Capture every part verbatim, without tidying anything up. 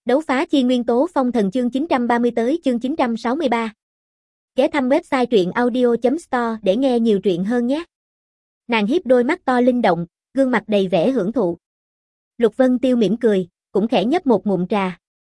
Đấu phá chi nguyên tố phong thần chương chín trăm ba mươi tới chương chín trăm sáu mươi ba. Ghé thăm website truyện audio chấm store để nghe nhiều truyện hơn nhé. Nàng hiếp đôi mắt to linh động, gương mặt đầy vẻ hưởng thụ. Lục Vân Tiêu mỉm cười, cũng khẽ nhấp một ngụm trà.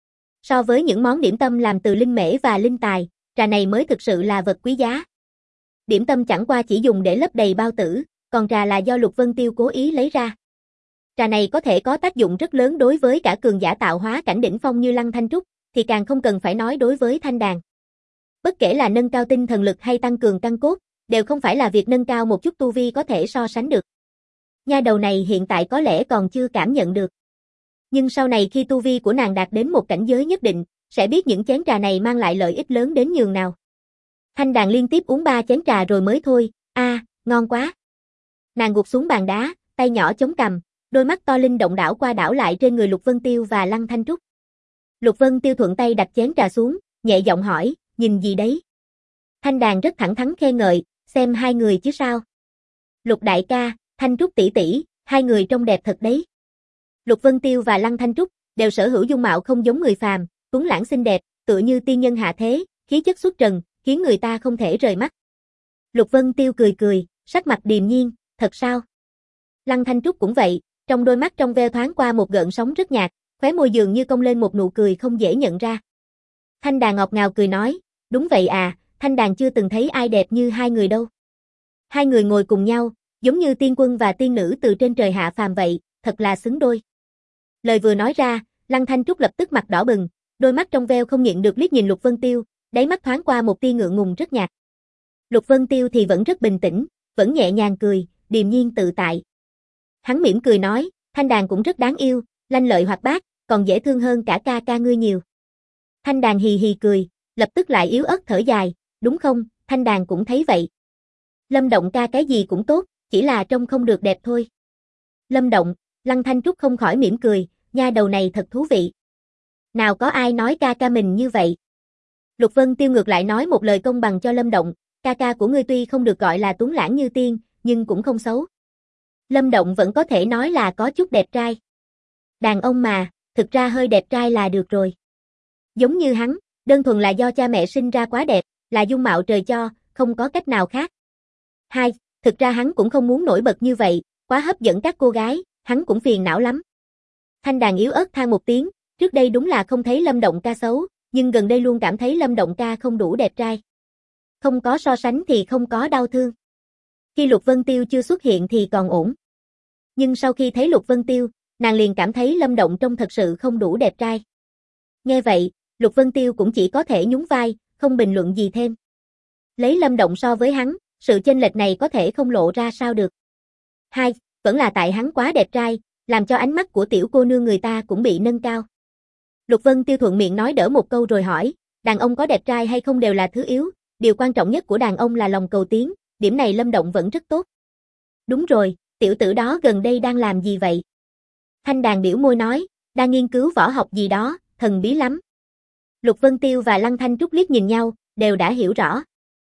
So với những món điểm tâm làm từ linh mễ và linh tài, trà này mới thực sự là vật quý giá. Điểm tâm chẳng qua chỉ dùng để lấp đầy bao tử, còn trà là do Lục Vân Tiêu cố ý lấy ra. Trà này có thể có tác dụng rất lớn đối với cả cường giả tạo hóa cảnh đỉnh phong như Lăng Thanh Trúc, thì càng không cần phải nói đối với Thanh Đàn. Bất kể là nâng cao tinh thần lực hay tăng cường căn cốt, đều không phải là việc nâng cao một chút tu vi có thể so sánh được. Nha đầu này hiện tại có lẽ còn chưa cảm nhận được. Nhưng sau này khi tu vi của nàng đạt đến một cảnh giới nhất định, sẽ biết những chén trà này mang lại lợi ích lớn đến nhường nào. Thanh Đàn liên tiếp uống ba chén trà rồi mới thôi, a, à, ngon quá. Nàng gục xuống bàn đá, tay nhỏ chống cằm, đôi mắt to linh động đảo qua đảo lại trên người Lục Vân Tiêu và Lăng Thanh Trúc. Lục Vân Tiêu thuận tay đặt chén trà xuống, nhẹ giọng hỏi, nhìn gì đấy? Thanh Đàn rất thẳng thắn khen ngợi, xem hai người chứ sao. Lục đại ca, Thanh Trúc tỷ tỷ, hai người trông đẹp thật đấy. Lục Vân Tiêu và Lăng Thanh Trúc đều sở hữu dung mạo không giống người phàm, tuấn lãng xinh đẹp, tựa như tiên nhân hạ thế, khí chất xuất trần, khiến người ta không thể rời mắt. Lục Vân Tiêu cười cười, sắc mặt điềm nhiên, thật sao? Lăng Thanh Trúc cũng vậy, trong đôi mắt trong veo thoáng qua một gợn sóng rất nhạt, khóe môi dường như cong lên một nụ cười không dễ nhận ra. Thanh Đàn ngọt ngào cười nói, đúng vậy à, Thanh Đàn chưa từng thấy ai đẹp như hai người đâu. Hai người ngồi cùng nhau, giống như tiên quân và tiên nữ từ trên trời hạ phàm vậy, thật là xứng đôi. Lời vừa nói ra, Lăng Thanh Trúc lập tức mặt đỏ bừng, đôi mắt trong veo không nhịn được liếc nhìn Lục Vân Tiêu, đáy mắt thoáng qua một tia ngượng ngùng rất nhạt. Lục Vân Tiêu thì vẫn rất bình tĩnh, vẫn nhẹ nhàng cười, điềm nhiên tự tại. Hắn mỉm cười nói, Thanh Đàn cũng rất đáng yêu, lanh lợi hoạt bát, còn dễ thương hơn cả ca ca ngươi nhiều. Thanh Đàn hì hì cười, lập tức lại yếu ớt thở dài, đúng không, Thanh Đàn cũng thấy vậy. Lâm Động ca cái gì cũng tốt, chỉ là trông không được đẹp thôi. Lâm Động, Lăng Thanh Trúc không khỏi mỉm cười, nha đầu này thật thú vị. Nào có ai nói ca ca mình như vậy. Lục Vân Tiêu ngược lại nói một lời công bằng cho Lâm Động, ca ca của ngươi tuy không được gọi là tuấn lãng như tiên, nhưng cũng không xấu. Lâm Động vẫn có thể nói là có chút đẹp trai. Đàn ông mà, thực ra hơi đẹp trai là được rồi. Giống như hắn, đơn thuần là do cha mẹ sinh ra quá đẹp, là dung mạo trời cho, không có cách nào khác. Hai, thực ra hắn cũng không muốn nổi bật như vậy, quá hấp dẫn các cô gái, hắn cũng phiền não lắm. Thanh Đàn yếu ớt than một tiếng, trước đây đúng là không thấy Lâm Động ca xấu, nhưng gần đây luôn cảm thấy Lâm Động ca không đủ đẹp trai. Không có so sánh thì không có đau thương. Khi Lục Vân Tiêu chưa xuất hiện thì còn ổn. Nhưng sau khi thấy Lục Vân Tiêu, nàng liền cảm thấy Lâm Động trông thật sự không đủ đẹp trai. Nghe vậy, Lục Vân Tiêu cũng chỉ có thể nhún vai, không bình luận gì thêm. Lấy Lâm Động so với hắn, sự chênh lệch này có thể không lộ ra sao được. Hai, vẫn là tại hắn quá đẹp trai, làm cho ánh mắt của tiểu cô nương người ta cũng bị nâng cao. Lục Vân Tiêu thuận miệng nói đỡ một câu rồi hỏi, đàn ông có đẹp trai hay không đều là thứ yếu, điều quan trọng nhất của đàn ông là lòng cầu tiến, điểm này Lâm Động vẫn rất tốt. Đúng rồi, tiểu tử đó gần đây đang làm gì vậy? Thanh Đàn biểu môi nói, đang nghiên cứu võ học gì đó, thần bí lắm. Lục Vân Tiêu và Lăng Thanh Trúc liếc nhìn nhau, đều đã hiểu rõ.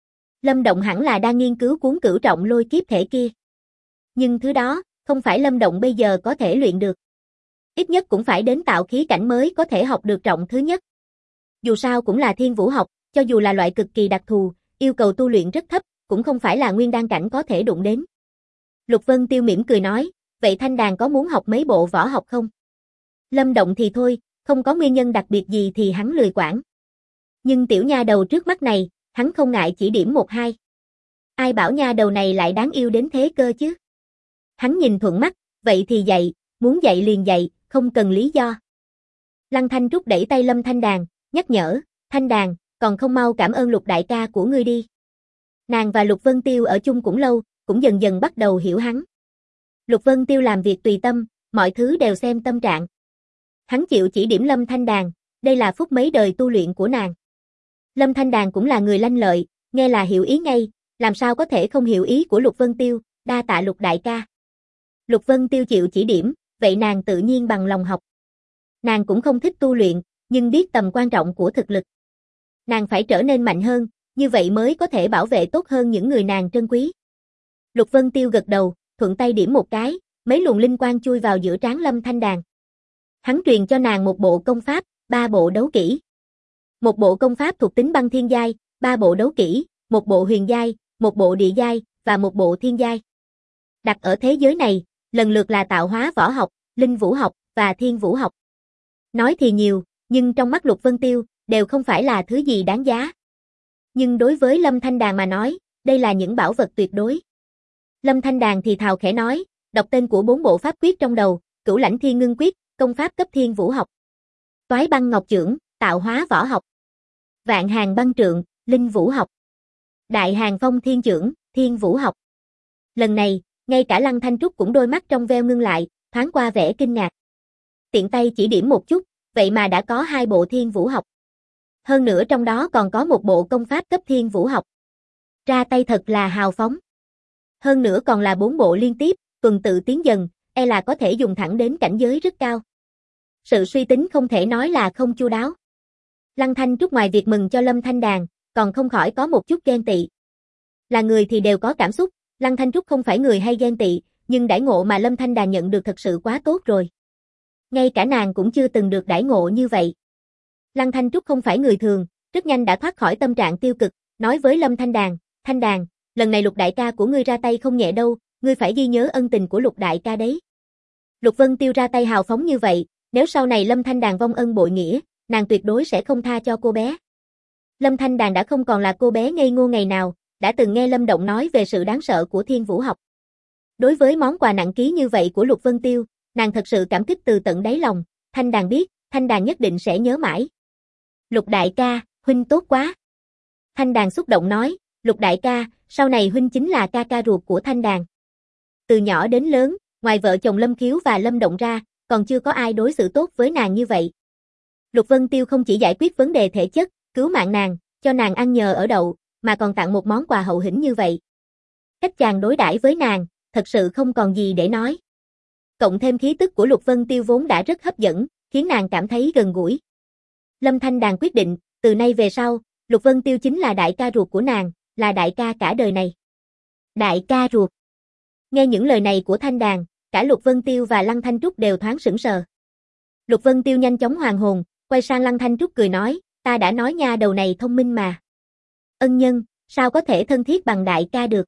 Lâm Động hẳn là đang nghiên cứu cuốn cửu trọng lôi kiếp thể kia. Nhưng thứ đó, không phải Lâm Động bây giờ có thể luyện được. Ít nhất cũng phải đến tạo khí cảnh mới có thể học được trọng thứ nhất. Dù sao cũng là thiên vũ học, cho dù là loại cực kỳ đặc thù, yêu cầu tu luyện rất thấp, cũng không phải là nguyên đan cảnh có thể đụng đến. Lục Vân Tiêu mỉm cười nói, vậy Thanh Đàn có muốn học mấy bộ võ học không? Lâm Động thì thôi, không có nguyên nhân đặc biệt gì thì hắn lười quản. Nhưng tiểu nha đầu trước mắt này, hắn không ngại chỉ điểm một hai. Ai bảo nha đầu này lại đáng yêu đến thế cơ chứ? Hắn nhìn thuận mắt, vậy thì dạy, muốn dạy liền dạy, không cần lý do. Lăng Thanh Trúc đẩy tay Lâm Thanh Đàn, nhắc nhở, Thanh Đàn, còn không mau cảm ơn Lục đại ca của ngươi đi. Nàng và Lục Vân Tiêu ở chung cũng lâu, cũng dần dần bắt đầu hiểu hắn. Lục Vân Tiêu làm việc tùy tâm, mọi thứ đều xem tâm trạng. Hắn chịu chỉ điểm Lâm Thanh Đàn, đây là phúc mấy đời tu luyện của nàng. Lâm Thanh Đàn cũng là người lanh lợi, nghe là hiểu ý ngay, làm sao có thể không hiểu ý của Lục Vân Tiêu, đa tạ Lục đại ca. Lục Vân Tiêu chịu chỉ điểm, vậy nàng tự nhiên bằng lòng học. Nàng cũng không thích tu luyện, nhưng biết tầm quan trọng của thực lực. Nàng phải trở nên mạnh hơn, như vậy mới có thể bảo vệ tốt hơn những người nàng trân quý. Lục Vân Tiêu gật đầu, thuận tay điểm một cái, mấy luồng linh quang chui vào giữa trán Lâm Thanh Đàn. Hắn truyền cho nàng một bộ công pháp, ba bộ đấu kỹ. Một bộ công pháp thuộc tính băng thiên giai, ba bộ đấu kỹ, một bộ huyền giai, một bộ địa giai, và một bộ thiên giai. Đặt ở thế giới này, lần lượt là tạo hóa võ học, linh vũ học, và thiên vũ học. Nói thì nhiều, nhưng trong mắt Lục Vân Tiêu, đều không phải là thứ gì đáng giá. Nhưng đối với Lâm Thanh Đàn mà nói, đây là những bảo vật tuyệt đối. Lâm Thanh Đàn thì thào khẽ nói, đọc tên của bốn bộ pháp quyết trong đầu, Cửu Lãnh Thiên Ngưng Quyết, công pháp cấp thiên vũ học. Toái Băng Ngọc Chưởng, tạo hóa võ học. Vạn Hàng Băng Trượng, linh vũ học. Đại Hàng Phong Thiên Chưởng, thiên vũ học. Lần này, ngay cả Lăng Thanh Trúc cũng đôi mắt trong veo ngưng lại, thoáng qua vẻ kinh ngạc. Tiện tay chỉ điểm một chút, vậy mà đã có hai bộ thiên vũ học. Hơn nữa trong đó còn có một bộ công pháp cấp thiên vũ học. Ra tay thật là hào phóng. Hơn nữa còn là bốn bộ liên tiếp, tuần tự tiến dần, e là có thể dùng thẳng đến cảnh giới rất cao. Sự suy tính không thể nói là không chu đáo. Lăng Thanh Trúc ngoài việc mừng cho Lâm Thanh Đàn, còn không khỏi có một chút ghen tị. Là người thì đều có cảm xúc, Lăng Thanh Trúc không phải người hay ghen tị, nhưng đãi ngộ mà Lâm Thanh Đàn nhận được thật sự quá tốt rồi. Ngay cả nàng cũng chưa từng được đãi ngộ như vậy. Lăng Thanh Trúc không phải người thường, rất nhanh đã thoát khỏi tâm trạng tiêu cực, nói với Lâm Thanh Đàn, Thanh Đàn, lần này Lục đại ca của ngươi ra tay không nhẹ đâu, ngươi phải ghi nhớ ân tình của Lục đại ca đấy. Lục Vân Tiêu ra tay hào phóng như vậy, nếu sau này Lâm Thanh Đàn vong ân bội nghĩa, nàng tuyệt đối sẽ không tha cho cô bé. Lâm Thanh Đàn đã không còn là cô bé ngây ngô ngày nào, đã từng nghe Lâm Động nói về sự đáng sợ của thiên vũ học. Đối với món quà nặng ký như vậy của Lục Vân Tiêu, nàng thật sự cảm kích từ tận đáy lòng, Thanh Đàn biết, Thanh Đàn nhất định sẽ nhớ mãi. Lục đại ca, huynh tốt quá. Thanh Đàn xúc động nói, Lục đại ca, sau này huynh chính là ca ca ruột của Thanh Đàn. Từ nhỏ đến lớn, ngoài vợ chồng Lâm Khiếu và Lâm Động ra, còn chưa có ai đối xử tốt với nàng như vậy. Lục Vân Tiêu không chỉ giải quyết vấn đề thể chất, cứu mạng nàng, cho nàng ăn nhờ ở đậu, mà còn tặng một món quà hậu hĩnh như vậy. Cách chàng đối đãi với nàng, thật sự không còn gì để nói. Cộng thêm khí tức của Lục Vân Tiêu vốn đã rất hấp dẫn, khiến nàng cảm thấy gần gũi. Lâm Thanh Đàn quyết định, từ nay về sau, Lục Vân Tiêu chính là đại ca ruột của nàng, là đại ca cả đời này. Đại ca ruột. Nghe những lời này của Thanh Đàn, cả Lục Vân Tiêu và Lăng Thanh Trúc đều thoáng sững sờ. Lục Vân Tiêu nhanh chóng hoàn hồn, quay sang Lăng Thanh Trúc cười nói, ta đã nói nha đầu này thông minh mà. Ân nhân, sao có thể thân thiết bằng đại ca được.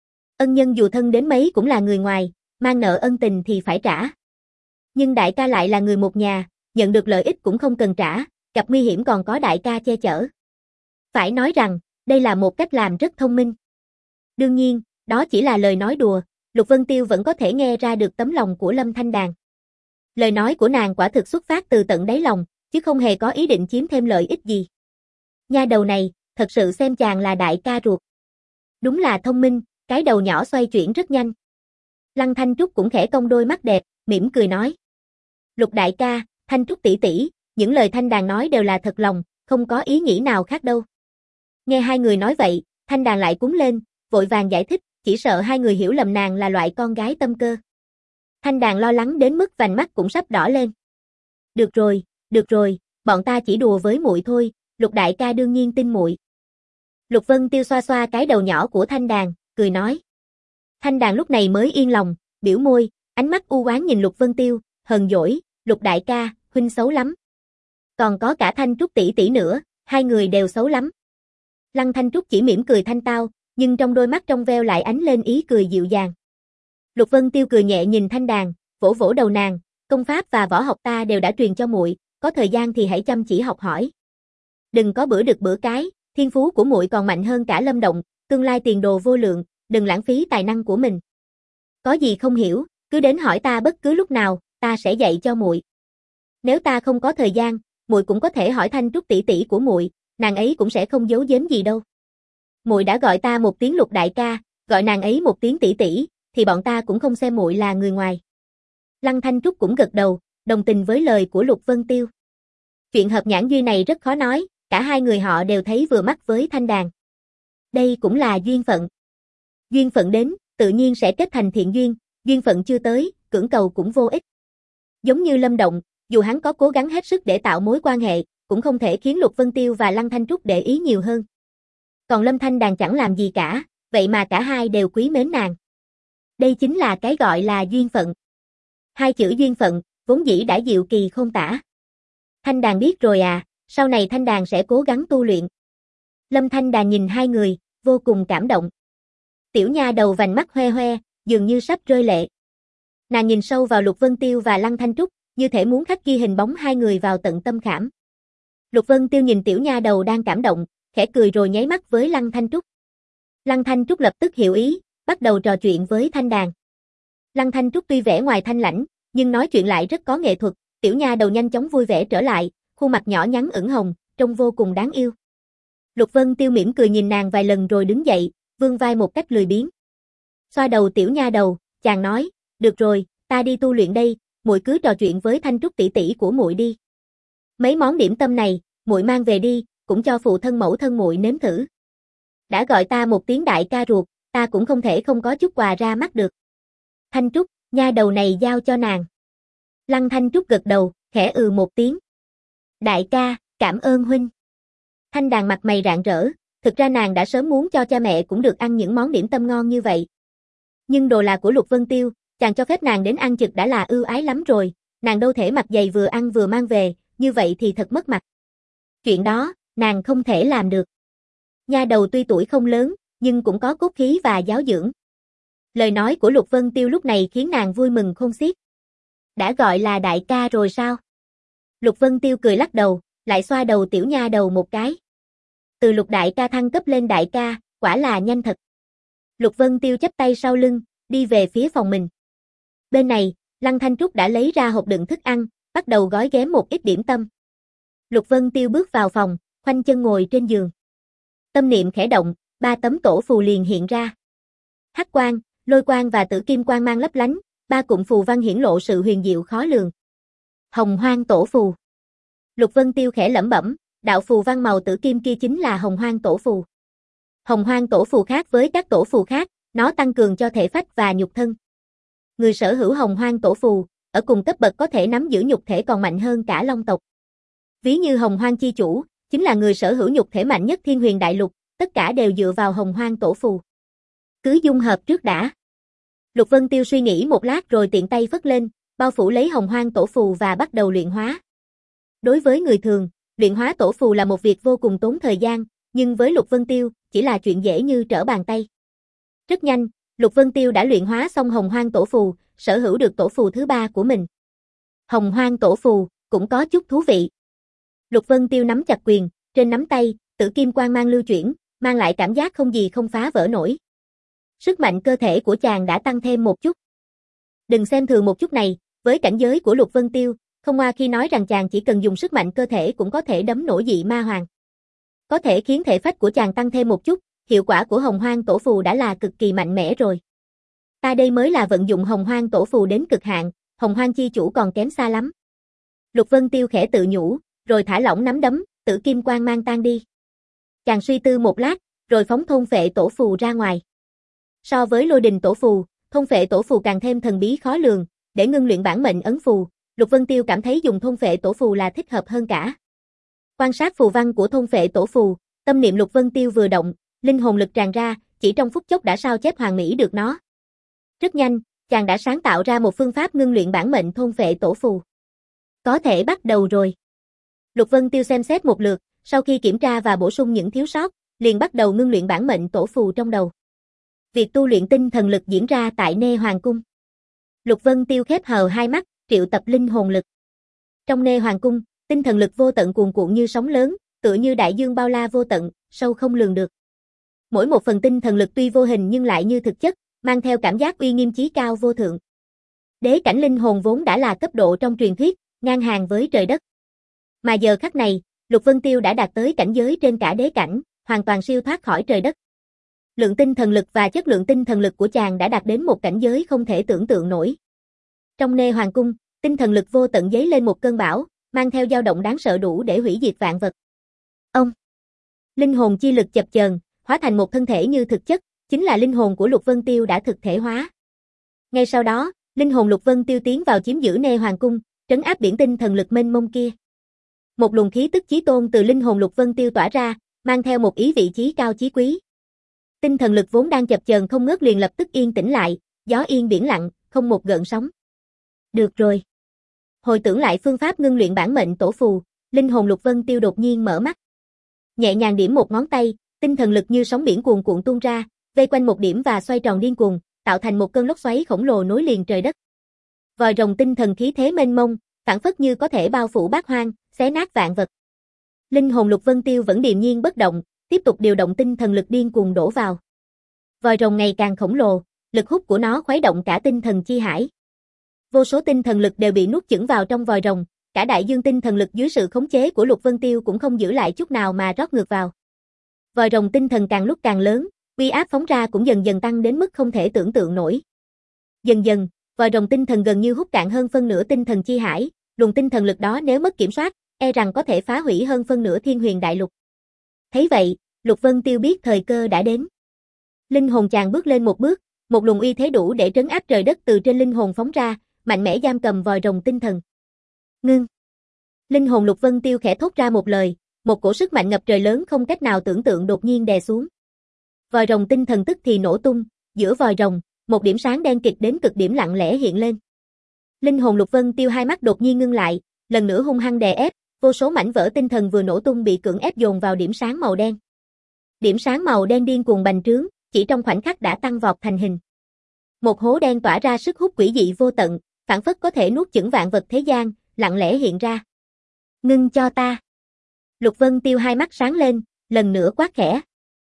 Ân nhân dù thân đến mấy cũng là người ngoài, mang nợ ân tình thì phải trả. Nhưng đại ca lại là người một nhà, nhận được lợi ích cũng không cần trả, gặp nguy hiểm còn có đại ca che chở. Phải nói rằng, đây là một cách làm rất thông minh. Đương nhiên, đó chỉ là lời nói đùa, Lục Vân Tiêu vẫn có thể nghe ra được tấm lòng của Lâm Thanh Đàn. Lời nói của nàng quả thực xuất phát từ tận đáy lòng, chứ không hề có ý định chiếm thêm lợi ích gì. Nha đầu này, thật sự xem chàng là đại ca ruột. Đúng là thông minh, cái đầu nhỏ xoay chuyển rất nhanh. Lăng Thanh Trúc cũng khẽ cong đôi mắt đẹp, mỉm cười nói. Lục đại ca, Thanh Trúc tỷ tỷ, những lời Thanh Đàn nói đều là thật lòng, không có ý nghĩ nào khác đâu. Nghe hai người nói vậy, Thanh Đàn lại cuống lên, vội vàng giải thích, chỉ sợ hai người hiểu lầm nàng là loại con gái tâm cơ. Thanh Đàn lo lắng đến mức vành mắt cũng sắp đỏ lên. Được rồi, được rồi, bọn ta chỉ đùa với muội thôi, Lục đại ca đương nhiên tin muội. Lục Vân Tiêu xoa xoa cái đầu nhỏ của Thanh Đàn, cười nói. Thanh Đàn lúc này mới yên lòng, biểu môi, ánh mắt u oán nhìn Lục Vân Tiêu, hờn dỗi, Lục đại ca, huynh xấu lắm. Còn có cả Thanh Trúc tỷ tỷ nữa, hai người đều xấu lắm. Lăng Thanh Trúc chỉ mỉm cười thanh tao, nhưng trong đôi mắt trong veo lại ánh lên ý cười dịu dàng. Lục Vân Tiêu cười nhẹ nhìn Thanh Đàn, vỗ vỗ đầu nàng, công pháp và võ học ta đều đã truyền cho muội, có thời gian thì hãy chăm chỉ học hỏi. Đừng có bữa được bữa cái, thiên phú của muội còn mạnh hơn cả Lâm Động, tương lai tiền đồ vô lượng, đừng lãng phí tài năng của mình. Có gì không hiểu, cứ đến hỏi ta bất cứ lúc nào, ta sẽ dạy cho muội. Nếu ta không có thời gian, muội cũng có thể hỏi Thanh Trúc tỷ tỷ của muội, nàng ấy cũng sẽ không giấu giếm gì đâu. Muội đã gọi ta một tiếng Lục đại ca, gọi nàng ấy một tiếng tỷ tỷ, thì bọn ta cũng không xem muội là người ngoài. Lăng Thanh Trúc cũng gật đầu, đồng tình với lời của Lục Vân Tiêu. Chuyện hợp nhãn duyên này rất khó nói, cả hai người họ đều thấy vừa mắt với Thanh Đàn. Đây cũng là duyên phận. Duyên phận đến, tự nhiên sẽ kết thành thiện duyên, duyên phận chưa tới, cưỡng cầu cũng vô ích. Giống như Lâm Động, dù hắn có cố gắng hết sức để tạo mối quan hệ, cũng không thể khiến Lục Vân Tiêu và Lăng Thanh Trúc để ý nhiều hơn. Còn Lâm Thanh Đàn chẳng làm gì cả, vậy mà cả hai đều quý mến nàng. Đây chính là cái gọi là duyên phận. Hai chữ duyên phận, vốn dĩ đã diệu kỳ không tả. Thanh Đàn biết rồi à, sau này Thanh Đàn sẽ cố gắng tu luyện. Lâm Thanh Đàn nhìn hai người, vô cùng cảm động. Tiểu nha đầu vành mắt hoe hoe, dường như sắp rơi lệ. Nàng nhìn sâu vào Lục Vân Tiêu và Lăng Thanh Trúc, như thể muốn khắc ghi hình bóng hai người vào tận tâm khảm. Lục Vân Tiêu nhìn tiểu nha đầu đang cảm động, khẽ cười rồi nháy mắt với Lăng Thanh Trúc. Lăng Thanh Trúc lập tức hiểu ý, bắt đầu trò chuyện với Thanh Đàn. Lăng Thanh Trúc tuy vẻ ngoài thanh lãnh, nhưng nói chuyện lại rất có nghệ thuật, tiểu nha đầu nhanh chóng vui vẻ trở lại, khuôn mặt nhỏ nhắn ửng hồng, trông vô cùng đáng yêu. Lục Vân Tiêu mỉm cười nhìn nàng vài lần rồi đứng dậy, vươn vai một cách lười biếng. Xoa đầu tiểu nha đầu, chàng nói, được rồi, ta đi tu luyện đây, muội cứ trò chuyện với Thanh Trúc tỷ tỷ của muội đi. Mấy món điểm tâm này, muội mang về đi, cũng cho phụ thân mẫu thân muội nếm thử. Đã gọi ta một tiếng đại ca ruột, ta cũng không thể không có chút quà ra mắt được. Thanh Trúc, nha đầu này giao cho nàng. Lăng Thanh Trúc gật đầu, khẽ ừ một tiếng. Đại ca, cảm ơn huynh. Thanh Đàn mặt mày rạng rỡ, thực ra nàng đã sớm muốn cho cha mẹ cũng được ăn những món điểm tâm ngon như vậy. Nhưng đồ là của Lục Vân Tiêu, chàng cho phép nàng đến ăn chực đã là ưu ái lắm rồi, nàng đâu thể mặc giày vừa ăn vừa mang về, như vậy thì thật mất mặt. Chuyện đó, nàng không thể làm được. Nha đầu tuy tuổi không lớn, nhưng cũng có cốt khí và giáo dưỡng. Lời nói của Lục Vân Tiêu lúc này khiến nàng vui mừng khôn xiết. Đã gọi là đại ca rồi sao? Lục Vân Tiêu cười lắc đầu, lại xoa đầu tiểu nha đầu một cái. Từ Lục đại ca thăng cấp lên đại ca, quả là nhanh thật. Lục Vân Tiêu chắp tay sau lưng, đi về phía phòng mình. Bên này, Lăng Thanh Trúc đã lấy ra hộp đựng thức ăn, bắt đầu gói ghém một ít điểm tâm. Lục Vân Tiêu bước vào phòng, khoanh chân ngồi trên giường. Tâm niệm khẽ động, ba tấm tổ phù liền hiện ra. Hắc quang, lôi quang và tử kim quang mang lấp lánh, ba cụm phù văn hiển lộ sự huyền diệu khó lường. Hồng Hoang tổ phù. Lục Vân Tiêu khẽ lẩm bẩm, đạo phù văn màu tử kim kia chính là Hồng Hoang tổ phù. Hồng Hoang tổ phù khác với các tổ phù khác, nó tăng cường cho thể phách và nhục thân. Người sở hữu Hồng Hoang tổ phù, ở cùng cấp bậc có thể nắm giữ nhục thể còn mạnh hơn cả Long tộc. Ví như Hồng Hoang chi chủ, chính là người sở hữu nhục thể mạnh nhất Thiên Huyền Đại Lục, tất cả đều dựa vào Hồng Hoang tổ phù. Cứ dung hợp trước đã. Lục Vân Tiêu suy nghĩ một lát rồi tiện tay phất lên, bao phủ lấy Hồng Hoang tổ phù và bắt đầu luyện hóa. Đối với người thường, luyện hóa tổ phù là một việc vô cùng tốn thời gian, nhưng với Lục Vân Tiêu, chỉ là chuyện dễ như trở bàn tay. Rất nhanh, Lục Vân Tiêu đã luyện hóa xong Hồng Hoang tổ phù, sở hữu được tổ phù thứ ba của mình. Hồng Hoang tổ phù, cũng có chút thú vị. Lục Vân Tiêu nắm chặt quyền, trên nắm tay, tử kim quang mang lưu chuyển, mang lại cảm giác không gì không phá vỡ nổi. Sức mạnh cơ thể của chàng đã tăng thêm một chút. Đừng xem thường một chút này, với cảnh giới của Lục Vân Tiêu, không ngoa khi nói rằng chàng chỉ cần dùng sức mạnh cơ thể cũng có thể đấm nổ dị ma hoàng. Có thể khiến thể phách của chàng tăng thêm một chút, hiệu quả của Hồng Hoang tổ phù đã là cực kỳ mạnh mẽ rồi. Ta đây mới là vận dụng Hồng Hoang tổ phù đến cực hạn, Hồng Hoang chi chủ còn kém xa lắm. Lục Vân Tiêu khẽ tự nhủ, rồi thả lỏng nắm đấm, tử kim quang mang tan đi. Chàng suy tư một lát, rồi phóng thôn phệ tổ phù ra ngoài. So với lôi đình tổ phù, thôn phệ tổ phù càng thêm thần bí khó lường, để ngưng luyện bản mệnh ấn phù, Lục Vân Tiêu cảm thấy dùng thôn phệ tổ phù là thích hợp hơn cả. Quan sát phù văn của thôn phệ tổ phù, tâm niệm Lục Vân Tiêu vừa động, linh hồn lực tràn ra, chỉ trong phút chốc đã sao chép hoàn mỹ được nó. Rất nhanh, chàng đã sáng tạo ra một phương pháp ngưng luyện bản mệnh thôn phệ tổ phù. Có thể bắt đầu rồi. Lục Vân Tiêu xem xét một lượt, sau khi kiểm tra và bổ sung những thiếu sót, liền bắt đầu ngưng luyện bản mệnh tổ phù trong đầu. Việc tu luyện tinh thần lực diễn ra tại Nê Hoàng Cung. Lục Vân Tiêu khép hờ hai mắt, triệu tập linh hồn lực. Trong Nê Hoàng Cung, tinh thần lực vô tận cuồn cuộn như sóng lớn, tựa như đại dương bao la vô tận, sâu không lường được. Mỗi một phần tinh thần lực tuy vô hình nhưng lại như thực chất, mang theo cảm giác uy nghiêm chí cao vô thượng. Đế cảnh linh hồn vốn đã là cấp độ trong truyền thuyết, ngang hàng với trời đất. Mà giờ khắc này, Lục Vân Tiêu đã đạt tới cảnh giới trên cả đế cảnh, hoàn toàn siêu thoát khỏi trời đất. Lượng tinh thần lực và chất lượng tinh thần lực của chàng đã đạt đến một cảnh giới không thể tưởng tượng nổi. Trong Nê Hoàng Cung, tinh thần lực vô tận dấy lên một cơn bão, mang theo dao động đáng sợ đủ để hủy diệt vạn vật. Ông, linh hồn chi lực chập chờn, hóa thành một thân thể như thực chất, chính là linh hồn của Lục Vân Tiêu đã thực thể hóa. Ngay sau đó, linh hồn Lục Vân Tiêu tiến vào chiếm giữ Nê Hoàng Cung, trấn áp biển tinh thần lực mênh mông kia. Một luồng khí tức chí tôn từ linh hồn Lục Vân Tiêu tỏa ra, mang theo một ý vị chí cao chí quý. Tinh thần lực vốn đang chập chờn không ngớt liền lập tức yên tĩnh lại, gió yên biển lặng, không một gợn sóng. Được rồi. Hồi tưởng lại phương pháp ngưng luyện bản mệnh tổ phù, Linh hồn Lục Vân Tiêu đột nhiên mở mắt. Nhẹ nhàng điểm một ngón tay, tinh thần lực như sóng biển cuồn cuộn tuôn ra, vây quanh một điểm và xoay tròn điên cuồng, tạo thành một cơn lốc xoáy khổng lồ nối liền trời đất. Vòi rồng tinh thần khí thế mênh mông, phảng phất như có thể bao phủ bát hoang, xé nát vạn vật. Linh hồn Lục Vân Tiêu vẫn điềm nhiên bất động, tiếp tục điều động tinh thần lực điên cuồng đổ vào. Vòi rồng ngày càng khổng lồ, lực hút của nó khuấy động cả tinh thần chi hải. Vô số tinh thần lực đều bị nuốt chửng vào trong vòi rồng, cả đại dương tinh thần lực dưới sự khống chế của Lục Vân Tiêu cũng không giữ lại chút nào mà rót ngược vào. Vòi rồng tinh thần càng lúc càng lớn, uy áp phóng ra cũng dần dần tăng đến mức không thể tưởng tượng nổi. Dần dần, vòi rồng tinh thần gần như hút cạn hơn phân nửa tinh thần chi hải, luồng tinh thần lực đó nếu mất kiểm soát, e rằng có thể phá hủy hơn phân nửa Thiên Huyền Đại Lục. Thấy vậy, Lục Vân Tiêu biết thời cơ đã đến. Linh hồn chàng bước lên một bước, một luồng uy thế đủ để trấn áp trời đất từ trên linh hồn phóng ra, mạnh mẽ giam cầm vòi rồng tinh thần. Ngưng. Linh hồn Lục Vân Tiêu khẽ thốt ra một lời, một cổ sức mạnh ngập trời lớn không cách nào tưởng tượng đột nhiên đè xuống. Vòi rồng tinh thần tức thì nổ tung, giữa vòi rồng, một điểm sáng đen kịt đến cực điểm lặng lẽ hiện lên. Linh hồn Lục Vân Tiêu hai mắt đột nhiên ngưng lại, lần nữa hung hăng đè ép, vô số mảnh vỡ tinh thần vừa nổ tung bị cưỡng ép dồn vào điểm sáng màu đen. Điểm sáng màu đen điên cuồng bành trướng, chỉ trong khoảnh khắc đã tăng vọt thành hình. Một hố đen tỏa ra sức hút quỷ dị vô tận, phảng phất có thể nuốt chửng vạn vật thế gian, lặng lẽ hiện ra. Ngưng cho ta. Lục Vân Tiêu hai mắt sáng lên, lần nữa quát khẽ.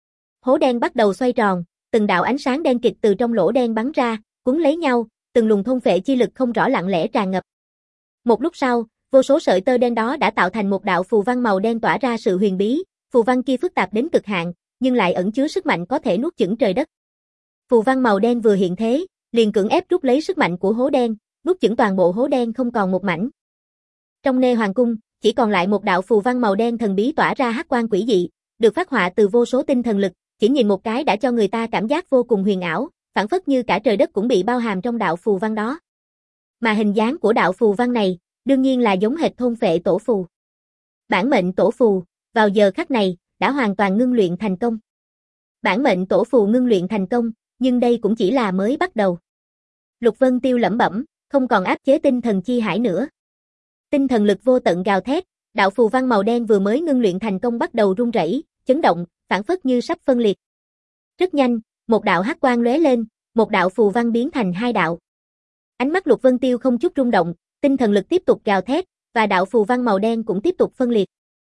Hố đen bắt đầu xoay tròn, từng đạo ánh sáng đen kịt từ trong lỗ đen bắn ra, cuốn lấy nhau, từng luồng thôn phệ chi lực không rõ lặng lẽ tràn ngập. Một lúc sau, vô số sợi tơ đen đó đã tạo thành một đạo phù văn màu đen tỏa ra sự huyền bí, phù văn kia phức tạp đến cực hạn, nhưng lại ẩn chứa sức mạnh có thể nuốt chửng trời đất. Phù văn màu đen vừa hiện thế, liền cưỡng ép rút lấy sức mạnh của hố đen, nuốt chửng toàn bộ hố đen không còn một mảnh. Trong Nê Hoàng cung, chỉ còn lại một đạo phù văn màu đen thần bí tỏa ra hắc quang quỷ dị, được phát họa từ vô số tinh thần lực, chỉ nhìn một cái đã cho người ta cảm giác vô cùng huyền ảo, phảng phất như cả trời đất cũng bị bao hàm trong đạo phù văn đó. Mà hình dáng của đạo phù văn này, đương nhiên là giống hệt thôn phệ tổ phù. Bản mệnh tổ phù, vào giờ khắc này, đã hoàn toàn ngưng luyện thành công. Bản mệnh tổ phù ngưng luyện thành công, nhưng đây cũng chỉ là mới bắt đầu. Lục Vân Tiêu lẩm bẩm, không còn áp chế tinh thần chi hải nữa. Tinh thần lực vô tận gào thét, đạo phù văn màu đen vừa mới ngưng luyện thành công bắt đầu rung rẩy, chấn động, phảng phất như sắp phân liệt. Rất nhanh, một đạo hắc quang lóe lên, một đạo phù văn biến thành hai đạo. Ánh mắt Lục Vân Tiêu không chút rung động, tinh thần lực tiếp tục gào thét, và đạo phù văn màu đen cũng tiếp tục phân liệt.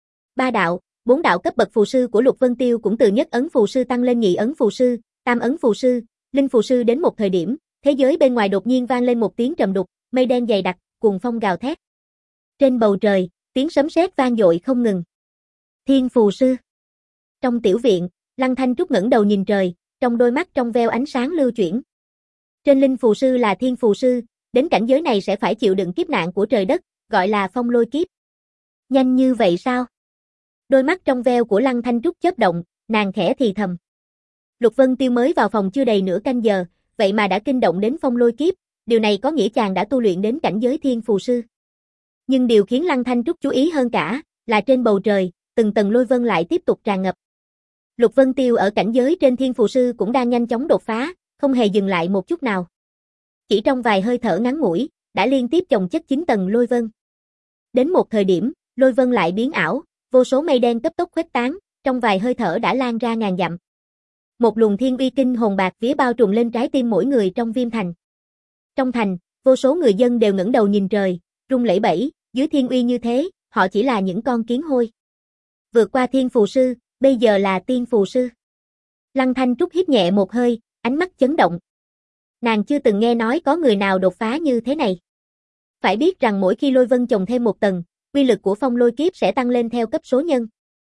Ba đạo, bốn đạo cấp bậc phù sư của Lục Vân Tiêu cũng từ nhất ấn phù sư tăng lên nhị ấn phù sư, tam ấn phù sư, linh phù sư đến một thời điểm, thế giới bên ngoài đột nhiên vang lên một tiếng trầm đục, mây đen dày đặc, cuồng phong gào thét. Trên bầu trời, tiếng sấm sét vang dội không ngừng. Thiên phù sư. Trong tiểu viện, Lăng Thanh Trúc ngẩng đầu nhìn trời, trong đôi mắt trong veo ánh sáng lưu chuyển. Trên linh phù sư là thiên phù sư, đến cảnh giới này sẽ phải chịu đựng kiếp nạn của trời đất, gọi là phong lôi kiếp. Nhanh như vậy sao? Đôi mắt trong veo của Lăng Thanh Trúc chớp động, nàng khẽ thì thầm. Lục Vân Tiêu mới vào phòng chưa đầy nửa canh giờ, vậy mà đã kinh động đến phong lôi kiếp, điều này có nghĩa chàng đã tu luyện đến cảnh giới thiên phù sư. Nhưng điều khiến Lăng Thanh Trúc chú ý hơn cả, là trên bầu trời, từng tầng lôi vân lại tiếp tục tràn ngập. Lục Vân Tiêu ở cảnh giới trên thiên phù sư cũng đang nhanh chóng đột phá, không hề dừng lại một chút nào. Chỉ trong vài hơi thở ngắn ngủi, đã liên tiếp chồng chất chín tầng lôi vân. Đến một thời điểm, lôi vân lại biến ảo, vô số mây đen cấp tốc khuếch tán, trong vài hơi thở đã lan ra ngàn dặm. Một luồng thiên uy kinh hồn bạc vía bao trùm lên trái tim mỗi người trong Viêm Thành. Trong thành, vô số người dân đều ngẩng đầu nhìn trời, run lẩy bẩy, dưới thiên uy như thế, họ chỉ là những con kiến hôi. Vượt qua thiên phù sư, bây giờ là tiên phù sư. Lăng Thanh Trúc hít nhẹ một hơi, ánh mắt chấn động. Nàng chưa từng nghe nói có người nào đột phá như thế này. Phải biết rằng mỗi khi lôi vân chồng thêm một tầng, uy lực của phong lôi kiếp sẽ tăng lên theo cấp số nhân.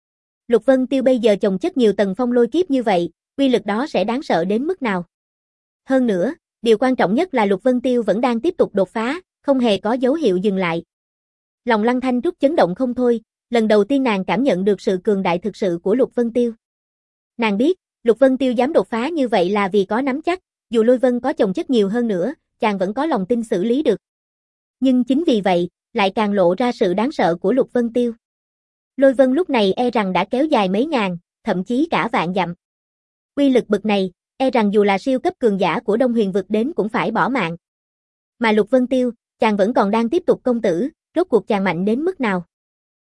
Lục Vân Tiêu bây giờ chồng chất nhiều tầng phong lôi kiếp như vậy, uy lực đó sẽ đáng sợ đến mức nào. Hơn nữa, điều quan trọng nhất là Lục Vân Tiêu vẫn đang tiếp tục đột phá, không hề có dấu hiệu dừng lại. Lòng Lăng Thanh Trúc chấn động không thôi, lần đầu tiên nàng cảm nhận được sự cường đại thực sự của Lục Vân Tiêu. Nàng biết, Lục Vân Tiêu dám đột phá như vậy là vì có nắm chắc, dù lôi vân có chồng chất nhiều hơn nữa, chàng vẫn có lòng tin xử lý được. Nhưng chính vì vậy, lại càng lộ ra sự đáng sợ của Lục Vân Tiêu. Lôi vân lúc này e rằng đã kéo dài mấy ngàn, thậm chí cả vạn dặm. Uy lực bực này, e rằng dù là siêu cấp cường giả của Đông Huyền vực đến cũng phải bỏ mạng. Mà Lục Vân Tiêu, chàng vẫn còn đang tiếp tục công tử, rốt cuộc chàng mạnh đến mức nào?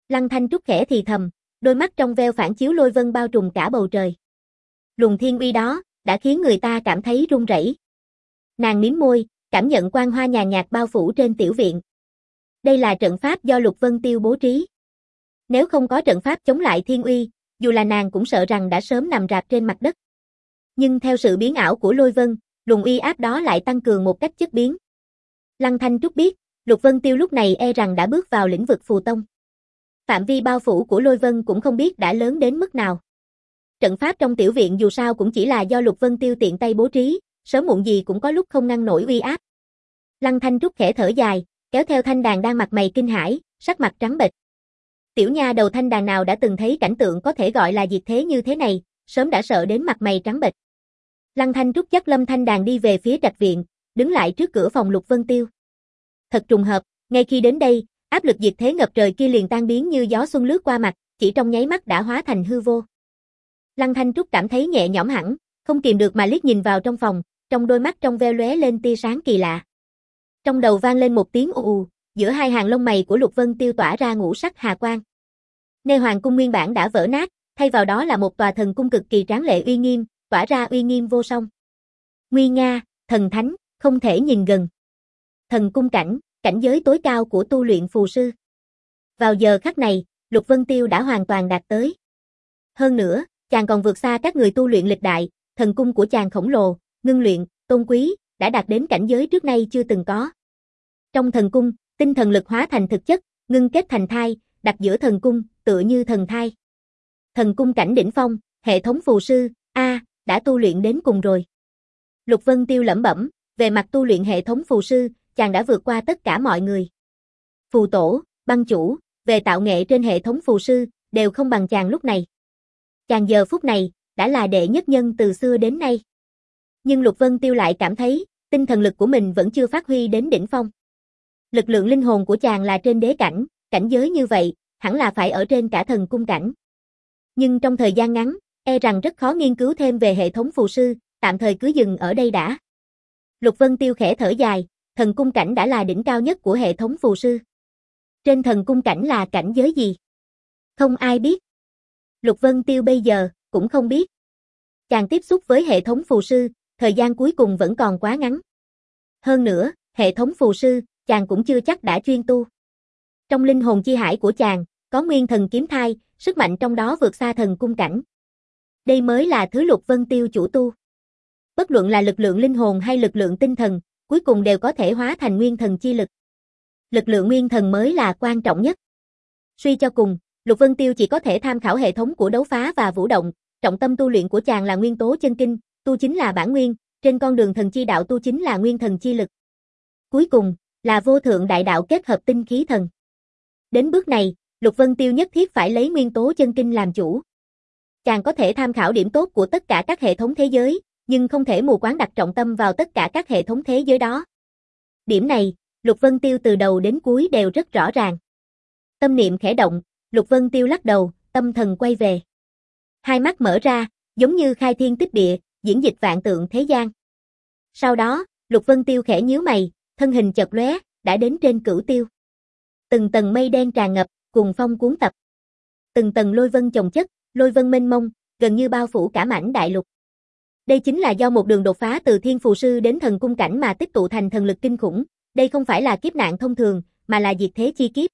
Lăng Thanh Trúc khẽ thì thầm, đôi mắt trong veo phản chiếu lôi vân bao trùm cả bầu trời. Luồng thiên uy đó, đã khiến người ta cảm thấy run rẩy. Nàng mím môi, cảm nhận quang hoa nhàn nhạt bao phủ trên tiểu viện. Đây là trận pháp do Lục Vân Tiêu bố trí. Nếu không có trận pháp chống lại thiên uy, dù là nàng cũng sợ rằng đã sớm nằm rạp trên mặt đất. Nhưng theo sự biến ảo của lôi vân, luồng uy áp đó lại tăng cường một cách chất biến. Lăng Thanh Trúc biết, Lục Vân Tiêu lúc này e rằng đã bước vào lĩnh vực phù tông. Phạm vi bao phủ của lôi vân cũng không biết đã lớn đến mức nào. Trận pháp trong tiểu viện dù sao cũng chỉ là do Lục Vân Tiêu tiện tay bố trí, sớm muộn gì cũng có lúc không ngăn nổi uy áp. Lăng Thanh Trúc khẽ thở dài, kéo theo Thanh Đàn đang mặt mày kinh hãi, sắc mặt trắng bệch. Tiểu nha đầu Thanh Đàn nào đã từng thấy cảnh tượng có thể gọi là diệt thế như thế này, sớm đã sợ đến mặt mày trắng bệch. Lăng Thanh Trúc dắt Lâm Thanh Đàn đi về phía trạch viện, đứng lại trước cửa phòng Lục Vân Tiêu. Thật trùng hợp, ngay khi đến đây, áp lực diệt thế ngập trời kia liền tan biến như gió xuân lướt qua mặt, chỉ trong nháy mắt đã hóa thành hư vô. Lăng Thanh Trúc cảm thấy nhẹ nhõm hẳn, không kìm được mà liếc nhìn vào trong phòng, trong đôi mắt trong veo lóe lên tia sáng kỳ lạ. Trong đầu vang lên một tiếng ù ù, giữa hai hàng lông mày của Lục Vân Tiêu tỏa ra ngũ sắc hà quang. Nê Hoàng cung nguyên bản đã vỡ nát, thay vào đó là một tòa thần cung cực kỳ tráng lệ uy nghiêm, tỏa ra uy nghiêm vô song. Nguy nga, thần thánh, không thể nhìn gần. Thần cung cảnh, cảnh giới tối cao của tu luyện phù sư. Vào giờ khắc này, Lục Vân Tiêu đã hoàn toàn đạt tới. Hơn nữa, chàng còn vượt xa các người tu luyện lịch đại, thần cung của chàng khổng lồ, ngưng luyện, tôn quý, đã đạt đến cảnh giới trước nay chưa từng có. Trong thần cung, tinh thần lực hóa thành thực chất, ngưng kết thành thai, đặt giữa thần cung, tựa như thần thai. Thần cung cảnh đỉnh phong, hệ thống phù sư, a, đã tu luyện đến cùng rồi. Lục Vân Tiêu lẩm bẩm, về mặt tu luyện hệ thống phù sư, chàng đã vượt qua tất cả mọi người. Phù tổ, băng chủ, về tạo nghệ trên hệ thống phù sư, đều không bằng chàng lúc này. Chàng giờ phút này, đã là đệ nhất nhân từ xưa đến nay. Nhưng Lục Vân Tiêu lại cảm thấy, tinh thần lực của mình vẫn chưa phát huy đến đỉnh phong. Lực lượng linh hồn của chàng là trên đế cảnh, cảnh giới như vậy, hẳn là phải ở trên cả thần cung cảnh. Nhưng trong thời gian ngắn, e rằng rất khó nghiên cứu thêm về hệ thống phù sư, tạm thời cứ dừng ở đây đã. Lục Vân Tiêu khẽ thở dài, thần cung cảnh đã là đỉnh cao nhất của hệ thống phù sư. Trên thần cung cảnh là cảnh giới gì? Không ai biết. Lục Vân Tiêu bây giờ, cũng không biết. Chàng tiếp xúc với hệ thống phù sư, thời gian cuối cùng vẫn còn quá ngắn. Hơn nữa, hệ thống phù sư, chàng cũng chưa chắc đã chuyên tu. Trong linh hồn chi hải của chàng, có nguyên thần kiếm thai, sức mạnh trong đó vượt xa thần cung cảnh. Đây mới là thứ Lục Vân Tiêu chủ tu. Bất luận là lực lượng linh hồn hay lực lượng tinh thần, cuối cùng đều có thể hóa thành nguyên thần chi lực. Lực lượng nguyên thần mới là quan trọng nhất. Suy cho cùng, Lục Vân Tiêu chỉ có thể tham khảo hệ thống của đấu phá và vũ động, trọng tâm tu luyện của chàng là nguyên tố chân kinh, tu chính là bản nguyên, trên con đường thần chi đạo tu chính là nguyên thần chi lực. Cuối cùng, là vô thượng đại đạo kết hợp tinh khí thần. Đến bước này, Lục Vân Tiêu nhất thiết phải lấy nguyên tố chân kinh làm chủ. Chàng có thể tham khảo điểm tốt của tất cả các hệ thống thế giới, nhưng không thể mù quáng đặt trọng tâm vào tất cả các hệ thống thế giới đó. Điểm này, Lục Vân Tiêu từ đầu đến cuối đều rất rõ ràng. Tâm niệm khẽ động, Lục Vân Tiêu lắc đầu, tâm thần quay về. Hai mắt mở ra, giống như khai thiên tích địa, diễn dịch vạn tượng thế gian. Sau đó, Lục Vân Tiêu khẽ nhíu mày, thân hình chợt lóe, đã đến trên cửu tiêu. Từng tầng mây đen tràn ngập, cùng phong cuốn tập. Từng tầng lôi vân chồng chất, lôi vân mênh mông, gần như bao phủ cả mảnh đại lục. Đây chính là do một đường đột phá từ thiên phù sư đến thần cung cảnh mà tích tụ thành thần lực kinh khủng. Đây không phải là kiếp nạn thông thường, mà là diệt thế chi kiếp.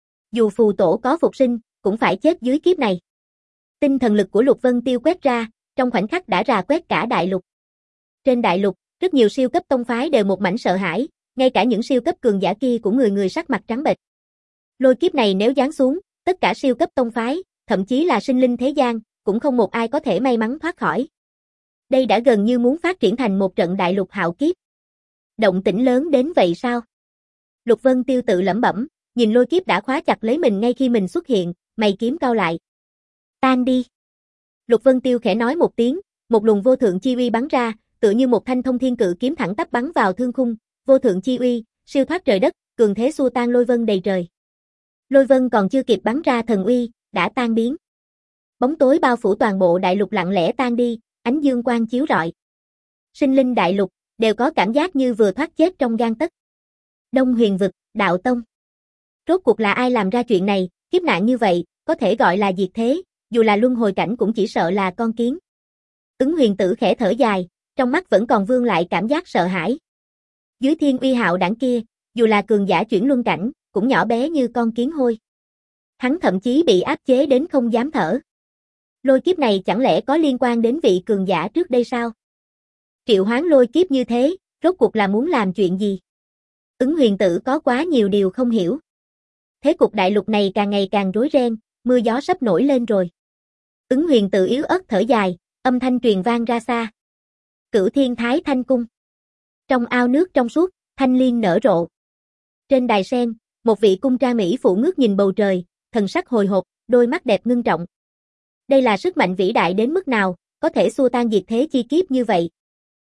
Dù phù tổ có phục sinh, cũng phải chết dưới kiếp này. Tinh thần lực của Lục Vân Tiêu quét ra, trong khoảnh khắc đã rà quét cả đại lục. Trên đại lục, rất nhiều siêu cấp tông phái đều một mảnh sợ hãi, ngay cả những siêu cấp cường giả kia cũng người người sắc mặt trắng bệch. Lôi kiếp này nếu giáng xuống, tất cả siêu cấp tông phái, thậm chí là sinh linh thế gian, cũng không một ai có thể may mắn thoát khỏi. Đây đã gần như muốn phát triển thành một trận đại lục hạo kiếp. Động tĩnh lớn đến vậy sao? Lục Vân Tiêu tự lẩm bẩm, nhìn lôi kiếp đã khóa chặt lấy mình ngay khi mình xuất hiện, mày kiếm cau lại. Tan đi. Lục Vân Tiêu khẽ nói một tiếng, một luồng vô thượng chi uy bắn ra, tựa như một thanh thông thiên cự kiếm thẳng tắp bắn vào thương khung, vô thượng chi uy, siêu thoát trời đất, cường thế xua tan lôi vân đầy trời. Lôi vân còn chưa kịp bắn ra thần uy, đã tan biến. Bóng tối bao phủ toàn bộ đại lục lặng lẽ tan đi, ánh dương quang chiếu rọi. Sinh linh đại lục đều có cảm giác như vừa thoát chết trong gang tấc. Đông Huyền vực, Đạo Tông. Rốt cuộc là ai làm ra chuyện này, Kiếp nạn như vậy, có thể gọi là diệt thế, dù là luân hồi cảnh cũng chỉ sợ là con kiến. Ứng huyền tử khẽ thở dài, trong mắt vẫn còn vương lại cảm giác sợ hãi. Dưới thiên uy hạo đảng kia, dù là cường giả chuyển luân cảnh, cũng nhỏ bé như con kiến hôi. Hắn thậm chí bị áp chế đến không dám thở. Lôi kiếp này chẳng lẽ có liên quan đến vị cường giả trước đây sao? Triệu hoán lôi kiếp như thế, rốt cuộc là muốn làm chuyện gì? Ứng huyền tử có quá nhiều điều không hiểu. Thế cục đại lục này càng ngày càng rối ren, mưa gió sắp nổi lên rồi. Ứng huyền tự yếu ớt thở dài, âm thanh truyền vang ra xa. Cửu Thiên Thái Thanh Cung. Trong ao nước trong suốt, thanh liên nở rộ. Trên đài sen, một vị cung trang mỹ phụ ngước nhìn bầu trời, thần sắc hồi hộp, đôi mắt đẹp ngưng trọng. Đây là sức mạnh vĩ đại đến mức nào, có thể xua tan diệt thế chi kiếp như vậy?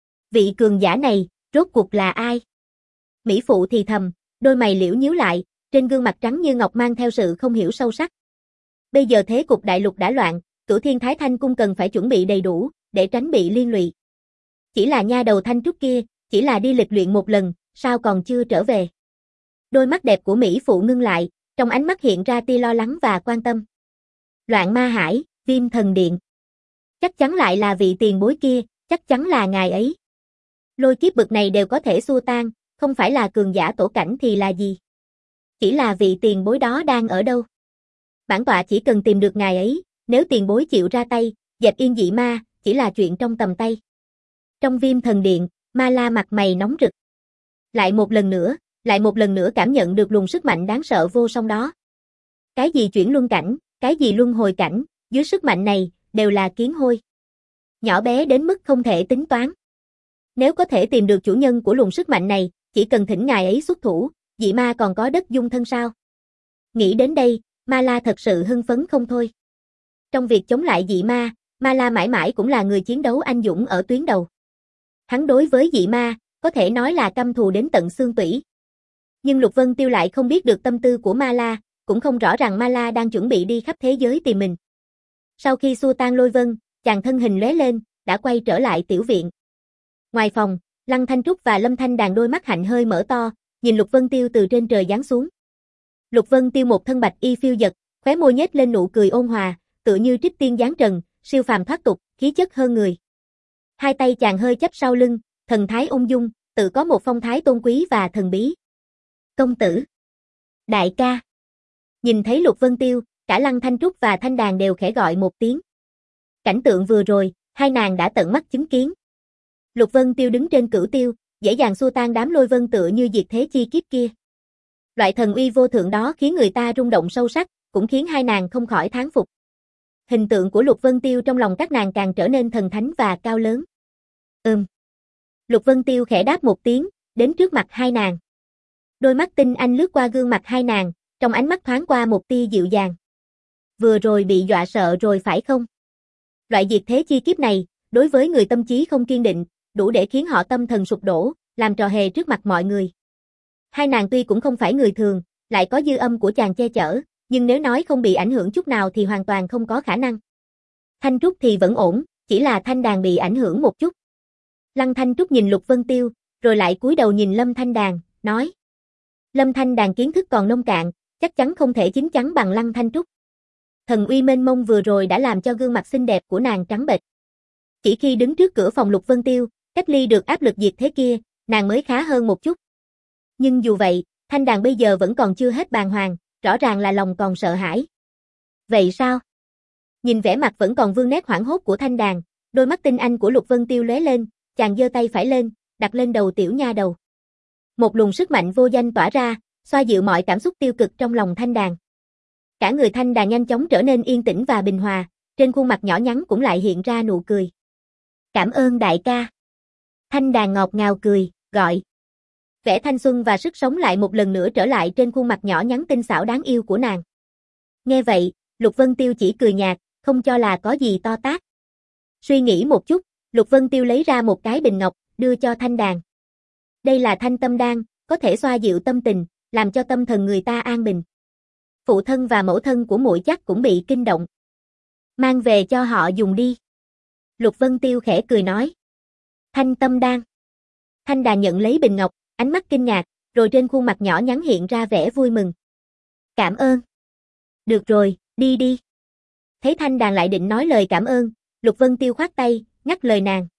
Vị cường giả này, rốt cuộc là ai? Mỹ phụ thì thầm, đôi mày liễu nhíu lại, trên gương mặt trắng như ngọc mang theo sự không hiểu sâu sắc. Bây giờ thế cục đại lục đã loạn, Cửu Thiên Thái Thanh Cung cần phải chuẩn bị đầy đủ, để tránh bị liên lụy. Chỉ là nha đầu Thanh Trúc kia, chỉ là đi lịch luyện một lần, sao còn chưa trở về? Đôi mắt đẹp của Mỹ phụ ngưng lại, trong ánh mắt hiện ra tia lo lắng và quan tâm. Loạn Ma Hải, Viêm Thần Điện. Chắc chắn lại là vị tiền bối kia, chắc chắn là ngài ấy. Lôi kiếp bực này đều có thể xua tan, không phải là cường giả tổ cảnh thì là gì? Chỉ là vị tiền bối đó đang ở đâu? Bản tọa chỉ cần tìm được ngài ấy, nếu tiền bối chịu ra tay, dẹp yên dị ma, chỉ là chuyện trong tầm tay. Trong Viêm Thần Điện, Ma La mặt mày nóng rực. Lại một lần nữa, lại một lần nữa cảm nhận được luồng sức mạnh đáng sợ vô song đó. Cái gì chuyển luân cảnh, cái gì luân hồi cảnh, dưới sức mạnh này, đều là kiến hôi. Nhỏ bé đến mức không thể tính toán. Nếu có thể tìm được chủ nhân của luồng sức mạnh này, chỉ cần thỉnh ngài ấy xuất thủ, dị ma còn có đất dung thân sao? Nghĩ đến đây, Ma La thật sự hưng phấn không thôi. Trong việc chống lại dị ma, Ma La mãi mãi cũng là người chiến đấu anh dũng ở tuyến đầu. Hắn đối với dị ma, có thể nói là căm thù đến tận xương tủy. Nhưng Lục Vân Tiêu lại không biết được tâm tư của Ma La, cũng không rõ rằng Ma La đang chuẩn bị đi khắp thế giới tìm mình. Sau khi xua tan lôi vân, chàng thân hình lóe lên, đã quay trở lại tiểu viện. Ngoài phòng, Lăng Thanh Trúc và Lâm Thanh Đàn đôi mắt hạnh hơi mở to, nhìn Lục Vân Tiêu từ trên trời giáng xuống. Lục Vân Tiêu một thân bạch y phiêu dật, khóe môi nhếch lên nụ cười ôn hòa, tựa như trích tiên giáng trần, siêu phàm thoát tục, khí chất hơn người. Hai tay chàng hơi chắp sau lưng, thần thái ung dung, tự có một phong thái tôn quý và thần bí. Công tử. Đại ca. Nhìn thấy Lục Vân Tiêu, cả Lăng Thanh Trúc và Thanh Đàn đều khẽ gọi một tiếng. Cảnh tượng vừa rồi, hai nàng đã tận mắt chứng kiến. Lục Vân Tiêu đứng trên cửu tiêu, dễ dàng xua tan đám lôi vân tựa như diệt thế chi kiếp kia. Loại thần uy vô thượng đó khiến người ta rung động sâu sắc, cũng khiến hai nàng không khỏi thán phục. Hình tượng của Lục Vân Tiêu trong lòng các nàng càng trở nên thần thánh và cao lớn. Ừm. Lục Vân Tiêu khẽ đáp một tiếng, đến trước mặt hai nàng. Đôi mắt tinh anh lướt qua gương mặt hai nàng, trong ánh mắt thoáng qua một tia dịu dàng. Vừa rồi bị dọa sợ rồi phải không? Loại diệt thế chi kiếp này, đối với người tâm trí không kiên định, đủ để khiến họ tâm thần sụp đổ, làm trò hề trước mặt mọi người. Hai nàng tuy cũng không phải người thường, lại có dư âm của chàng che chở, nhưng nếu nói không bị ảnh hưởng chút nào thì hoàn toàn không có khả năng. Thanh Trúc thì vẫn ổn, chỉ là Thanh Đàn bị ảnh hưởng một chút. Lăng Thanh Trúc nhìn Lục Vân Tiêu, rồi lại cúi đầu nhìn Lâm Thanh Đàn, nói. Lâm Thanh Đàn kiến thức còn nông cạn, chắc chắn không thể chín chắn bằng Lăng Thanh Trúc. Thần uy mênh mông vừa rồi đã làm cho gương mặt xinh đẹp của nàng trắng bệch. Chỉ khi đứng trước cửa phòng Lục Vân Tiêu, cách ly được áp lực diệt thế kia, nàng mới khá hơn một chút. Nhưng dù vậy, Thanh Đàn bây giờ vẫn còn chưa hết bàng hoàng, rõ ràng là lòng còn sợ hãi. Vậy sao? Nhìn vẻ mặt vẫn còn vương nét hoảng hốt của Thanh Đàn, đôi mắt tinh anh của Lục Vân Tiêu lóe lên, chàng giơ tay phải lên, đặt lên đầu tiểu nha đầu. Một luồng sức mạnh vô danh tỏa ra, xoa dịu mọi cảm xúc tiêu cực trong lòng Thanh Đàn. Cả người Thanh Đàn nhanh chóng trở nên yên tĩnh và bình hòa, trên khuôn mặt nhỏ nhắn cũng lại hiện ra nụ cười. Cảm ơn đại ca. Thanh Đàn ngọt ngào cười, gọi. Vẻ thanh xuân và sức sống lại một lần nữa trở lại trên khuôn mặt nhỏ nhắn tinh xảo đáng yêu của nàng. Nghe vậy, Lục Vân Tiêu chỉ cười nhạt, không cho là có gì to tát. Suy nghĩ một chút, Lục Vân Tiêu lấy ra một cái bình ngọc, đưa cho Thanh Đàn. Đây là thanh tâm đan, có thể xoa dịu tâm tình, làm cho tâm thần người ta an bình. Phụ thân và mẫu thân của muội chắc cũng bị kinh động. Mang về cho họ dùng đi. Lục Vân Tiêu khẽ cười nói. Thanh tâm đan. Thanh Đàn nhận lấy bình ngọc, ánh mắt kinh ngạc, rồi trên khuôn mặt nhỏ nhắn hiện ra vẻ vui mừng. Cảm ơn. Được rồi, đi đi. Thấy Thanh Đàn lại định nói lời cảm ơn, Lục Vân Tiêu khoát tay, ngắt lời nàng.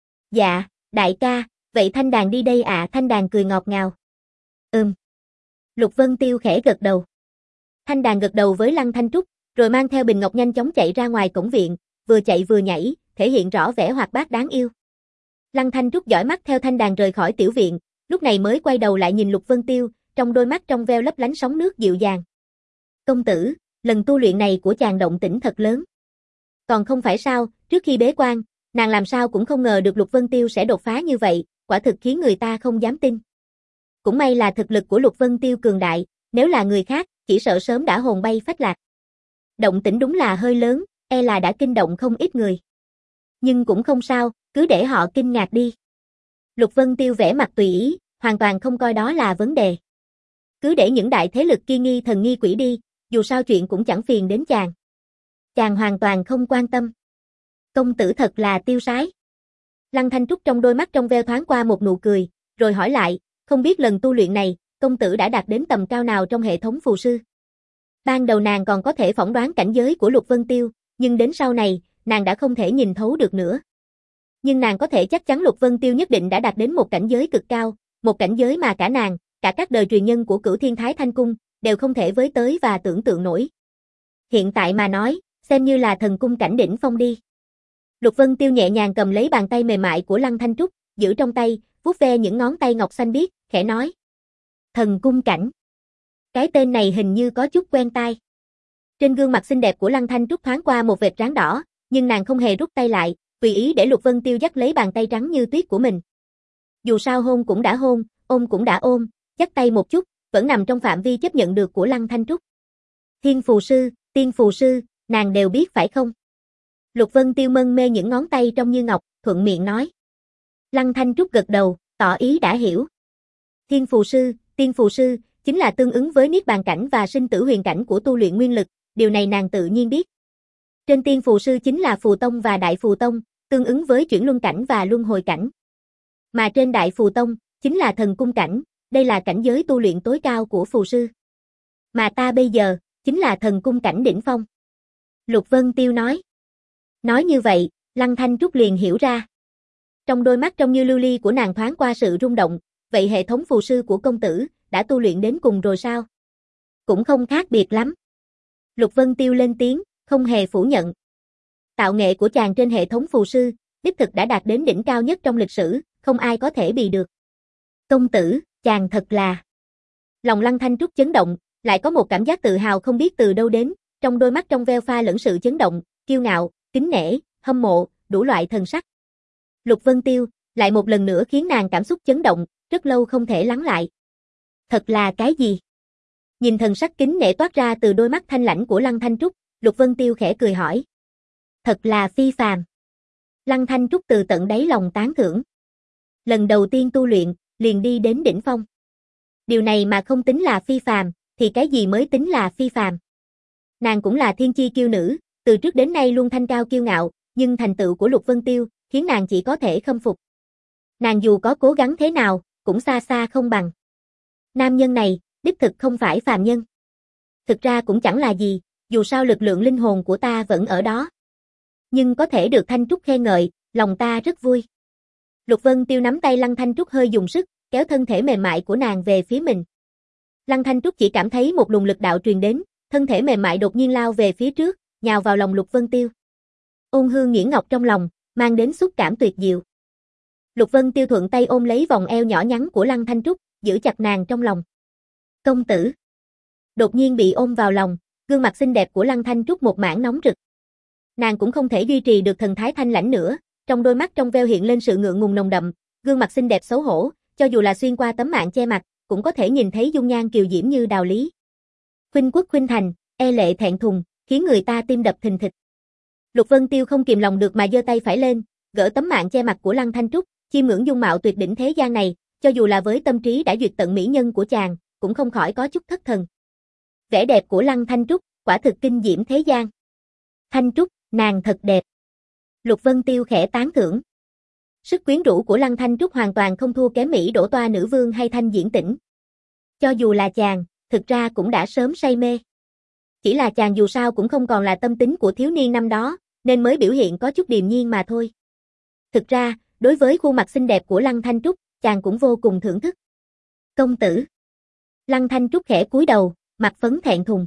Dạ, đại ca, vậy Thanh Đàn đi đây ạ. À? Thanh Đàn cười ngọt ngào. Ừm. Lục Vân Tiêu khẽ gật đầu. Thanh Đàn gật đầu với Lăng Thanh Trúc, rồi mang theo bình ngọc nhanh chóng chạy ra ngoài cổng viện, vừa chạy vừa nhảy, thể hiện rõ vẻ hoạt bát đáng yêu. Lăng Thanh Trúc dõi mắt theo Thanh Đàn rời khỏi tiểu viện, lúc này mới quay đầu lại nhìn Lục Vân Tiêu, trong đôi mắt trong veo lấp lánh sóng nước dịu dàng. Công tử, lần tu luyện này của chàng động tĩnh thật lớn. Còn không phải sao, trước khi bế quan, nàng làm sao cũng không ngờ được Lục Vân Tiêu sẽ đột phá như vậy, quả thực khiến người ta không dám tin. Cũng may là thực lực của Lục Vân Tiêu cường đại, nếu là người khác, chỉ sợ sớm đã hồn bay phách lạc. Động tĩnh đúng là hơi lớn, e là đã kinh động không ít người. Nhưng cũng không sao, cứ để họ kinh ngạc đi. Lục Vân Tiêu vẻ mặt tùy ý, hoàn toàn không coi đó là vấn đề. Cứ để những đại thế lực kia nghi thần nghi quỷ đi, dù sao chuyện cũng chẳng phiền đến chàng. Chàng hoàn toàn không quan tâm. Công tử thật là tiêu sái. Lăng Thanh Trúc trong đôi mắt trong veo thoáng qua một nụ cười, rồi hỏi lại, không biết lần tu luyện này, công tử đã đạt đến tầm cao nào trong hệ thống phù sư? Ban đầu nàng còn có thể phỏng đoán cảnh giới của Lục Vân Tiêu, nhưng đến sau này, nàng đã không thể nhìn thấu được nữa. Nhưng nàng có thể chắc chắn Lục Vân Tiêu nhất định đã đạt đến một cảnh giới cực cao, một cảnh giới mà cả nàng, cả các đời truyền nhân của Cửu Thiên Thái Thanh Cung, đều không thể với tới và tưởng tượng nổi. Hiện tại mà nói, xem như là thần cung cảnh đỉnh phong đi. Lục Vân Tiêu nhẹ nhàng cầm lấy bàn tay mềm mại của Lăng Thanh Trúc, giữ trong tay, vuốt ve những ngón tay ngọc xanh biếc, khẽ nói. Thần cung cảnh. Cái tên này hình như có chút quen tai. Trên gương mặt xinh đẹp của Lăng Thanh Trúc thoáng qua một vệt trán đỏ, nhưng nàng không hề rút tay lại, tùy ý để Lục Vân Tiêu dắt lấy bàn tay trắng như tuyết của mình. Dù sao hôn cũng đã hôn, ôm cũng đã ôm, dắt tay một chút, vẫn nằm trong phạm vi chấp nhận được của Lăng Thanh Trúc. Thiên phù sư, tiên phù sư, nàng đều biết phải không? Lục Vân Tiêu mân mê những ngón tay trong như ngọc, thuận miệng nói. Lăng Thanh Trúc gật đầu, tỏ ý đã hiểu. Thiên phù sư, tiên phù sư, chính là tương ứng với niết bàn cảnh và sinh tử huyền cảnh của tu luyện nguyên lực, điều này nàng tự nhiên biết. Trên tiên phù sư chính là phù tông và đại phù tông, tương ứng với chuyển luân cảnh và luân hồi cảnh. Mà trên đại phù tông, chính là thần cung cảnh, đây là cảnh giới tu luyện tối cao của phù sư. Mà ta bây giờ, chính là thần cung cảnh đỉnh phong. Lục Vân Tiêu nói. Nói như vậy, Lăng Thanh Trúc liền hiểu ra. Trong đôi mắt trong như lưu ly của nàng thoáng qua sự rung động, vậy hệ thống phù sư của công tử, đã tu luyện đến cùng rồi sao? Cũng không khác biệt lắm. Lục Vân Tiêu lên tiếng, không hề phủ nhận. Tạo nghệ của chàng trên hệ thống phù sư, đích thực đã đạt đến đỉnh cao nhất trong lịch sử, không ai có thể bì được. Công tử, chàng thật là... Lòng Lăng Thanh Trúc chấn động, lại có một cảm giác tự hào không biết từ đâu đến, trong đôi mắt trong veo pha lẫn sự chấn động, kiêu ngạo, kính nể, hâm mộ, đủ loại thần sắc. Lục Vân Tiêu, lại một lần nữa khiến nàng cảm xúc chấn động, rất lâu không thể lắng lại. Thật là cái gì? Nhìn thần sắc kính nể toát ra từ đôi mắt thanh lãnh của Lăng Thanh Trúc, Lục Vân Tiêu khẽ cười hỏi. Thật là phi phàm. Lăng Thanh Trúc từ tận đáy lòng tán thưởng. Lần đầu tiên tu luyện, liền đi đến đỉnh phong. Điều này mà không tính là phi phàm, thì cái gì mới tính là phi phàm? Nàng cũng là thiên chi kiêu nữ, từ trước đến nay luôn thanh cao kiêu ngạo, nhưng thành tựu của Lục Vân Tiêu, khiến nàng chỉ có thể khâm phục. Nàng dù có cố gắng thế nào, cũng xa xa không bằng. Nam nhân này, đích thực không phải phàm nhân. Thực ra cũng chẳng là gì, dù sao lực lượng linh hồn của ta vẫn ở đó. Nhưng có thể được Thanh Trúc khen ngợi, lòng ta rất vui. Lục Vân Tiêu nắm tay Lăng Thanh Trúc hơi dùng sức, kéo thân thể mềm mại của nàng về phía mình. Lăng Thanh Trúc chỉ cảm thấy một luồng lực đạo truyền đến, thân thể mềm mại đột nhiên lao về phía trước, nhào vào lòng Lục Vân Tiêu. Ôn hương nhuyễn ngọc trong lòng, mang đến xúc cảm tuyệt diệu. Lục Vân Tiêu thuận tay ôm lấy vòng eo nhỏ nhắn của Lăng Thanh Trúc, giữ chặt nàng trong lòng. Công tử. Đột nhiên bị ôm vào lòng, gương mặt xinh đẹp của Lăng Thanh Trúc một mảng nóng rực. Nàng cũng không thể duy trì được thần thái thanh lãnh nữa, trong đôi mắt trong veo hiện lên sự ngượng ngùng nồng đậm, gương mặt xinh đẹp xấu hổ, cho dù là xuyên qua tấm màn che mặt, cũng có thể nhìn thấy dung nhan kiều diễm như đào lý. Khuynh quốc khuynh thành, e lệ thẹn thùng, khiến người ta tim đập thình thịch. Lục Vân Tiêu không kìm lòng được mà giơ tay phải lên, gỡ tấm màn che mặt của Lăng Thanh Trúc, chiêm ngưỡng dung mạo tuyệt đỉnh thế gian này, cho dù là với tâm trí đã duyệt tận mỹ nhân của chàng, cũng không khỏi có chút thất thần. Vẻ đẹp của Lăng Thanh Trúc, quả thực kinh diễm thế gian. Thanh Trúc, nàng thật đẹp. Lục Vân Tiêu khẽ tán thưởng. Sức quyến rũ của Lăng Thanh Trúc hoàn toàn không thua kém Mỹ đổ toa nữ vương hay Thanh Diễn Tĩnh. Cho dù là chàng, thực ra cũng đã sớm say mê. Chỉ là chàng dù sao cũng không còn là tâm tính của thiếu niên năm đó, nên mới biểu hiện có chút điềm nhiên mà thôi. Thực ra, đối với khuôn mặt xinh đẹp của Lăng Thanh Trúc, chàng cũng vô cùng thưởng thức. Công tử. Lăng Thanh Trúc khẽ cúi đầu, mặt phấn thẹn thùng.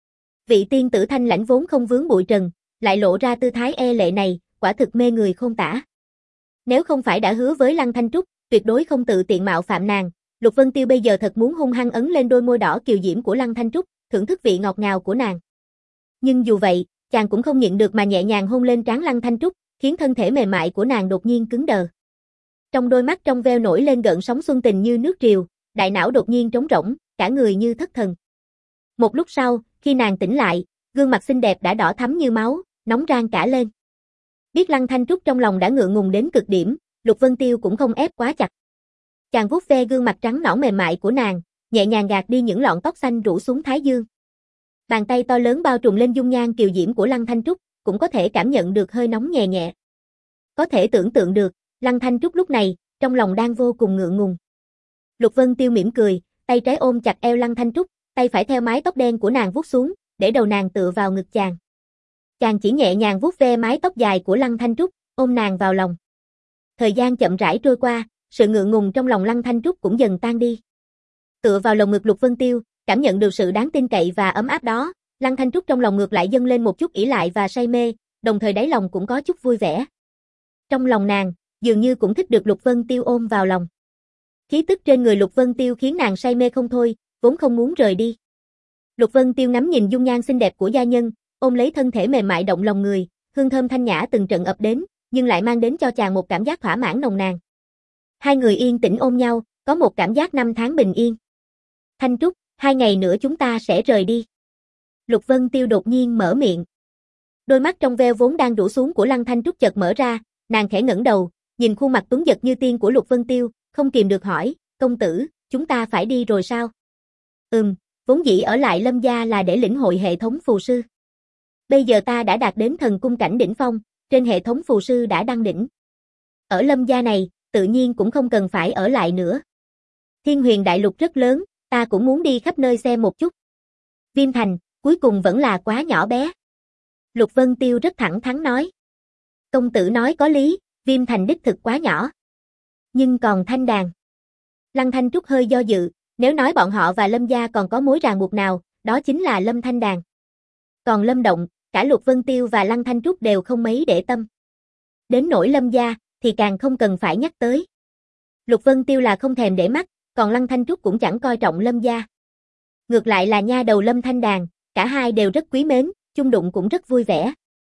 Vị tiên tử thanh lãnh vốn không vướng bụi trần, lại lộ ra tư thái e lệ này, quả thực mê người khôn tả. Nếu không phải đã hứa với Lăng Thanh Trúc, tuyệt đối không tự tiện mạo phạm nàng, Lục Vân Tiêu bây giờ thật muốn hung hăng ấn lên đôi môi đỏ kiều diễm của Lăng Thanh Trúc, thưởng thức vị ngọt ngào của nàng. Nhưng dù vậy, chàng cũng không nhịn được mà nhẹ nhàng hôn lên trán Lăng Thanh Trúc, khiến thân thể mềm mại của nàng đột nhiên cứng đờ. Trong đôi mắt trong veo nổi lên gợn sóng xuân tình như nước triều, đại não đột nhiên trống rỗng, cả người như thất thần. Một lúc sau, khi nàng tỉnh lại, gương mặt xinh đẹp đã đỏ thắm như máu, nóng rang cả lên. Biết Lăng Thanh Trúc trong lòng đã ngượng ngùng đến cực điểm, Lục Vân Tiêu cũng không ép quá chặt. Chàng vuốt ve gương mặt trắng nõn mềm mại của nàng, nhẹ nhàng gạt đi những lọn tóc xanh rủ xuống thái dương. Bàn tay to lớn bao trùm lên dung nhan kiều diễm của Lăng Thanh Trúc, cũng có thể cảm nhận được hơi nóng nhẹ nhẹ. Có thể tưởng tượng được, Lăng Thanh Trúc lúc này, trong lòng đang vô cùng ngượng ngùng. Lục Vân Tiêu mỉm cười, tay trái ôm chặt eo Lăng Thanh Trúc, tay phải theo mái tóc đen của nàng vuốt xuống, để đầu nàng tựa vào ngực chàng. Chàng chỉ nhẹ nhàng vuốt ve mái tóc dài của Lăng Thanh Trúc, ôm nàng vào lòng. Thời gian chậm rãi trôi qua, sự ngượng ngùng trong lòng Lăng Thanh Trúc cũng dần tan đi. Tựa vào lồng ngực Lục Vân Tiêu, cảm nhận được sự đáng tin cậy và ấm áp đó, Lăng Thanh Trúc trong lòng ngược lại dâng lên một chút ỷ lại và say mê, đồng thời đáy lòng cũng có chút vui vẻ. Trong lòng nàng, dường như cũng thích được Lục Vân Tiêu ôm vào lòng. Khí tức trên người Lục Vân Tiêu khiến nàng say mê không thôi, vốn không muốn rời đi. Lục Vân Tiêu ngắm nhìn dung nhan xinh đẹp của gia nhân, ôm lấy thân thể mềm mại động lòng người, hương thơm thanh nhã từng trận ập đến, nhưng lại mang đến cho chàng một cảm giác thỏa mãn nồng nàn. Hai người yên tĩnh ôm nhau, có một cảm giác năm tháng bình yên. Thanh Trúc, hai ngày nữa chúng ta sẽ rời đi. Lục Vân Tiêu đột nhiên mở miệng. Đôi mắt trong veo vốn đang rũ xuống của Lăng Thanh Trúc chợt mở ra, nàng khẽ ngẩng đầu, nhìn khuôn mặt tuấn giật như tiên của Lục Vân Tiêu, không kìm được hỏi, công tử, chúng ta phải đi rồi sao? Ừm, vốn dĩ ở lại Lâm gia là để lĩnh hội hệ thống phù sư. Bây giờ ta đã đạt đến thần cung cảnh đỉnh phong, trên hệ thống phù sư đã đăng đỉnh. Ở Lâm gia này, tự nhiên cũng không cần phải ở lại nữa. Thiên Huyền đại lục rất lớn, ta cũng muốn đi khắp nơi xem một chút. Viêm Thành, cuối cùng vẫn là quá nhỏ bé. Lục Vân Tiêu rất thẳng thắn nói. Công tử nói có lý, Viêm Thành đích thực quá nhỏ. Nhưng còn Thanh Đàn. Lăng Thanh Trúc hơi do dự, nếu nói bọn họ và Lâm gia còn có mối ràng buộc nào, đó chính là Lâm Thanh Đàn. Còn Lâm Động, cả Lục Vân Tiêu và Lăng Thanh Trúc đều không mấy để tâm. Đến nỗi Lâm gia, thì càng không cần phải nhắc tới. Lục Vân Tiêu là không thèm để mắt, còn Lăng Thanh Trúc cũng chẳng coi trọng Lâm gia. Ngược lại là nha đầu Lâm Thanh Đàn, cả hai đều rất quý mến, chung đụng cũng rất vui vẻ.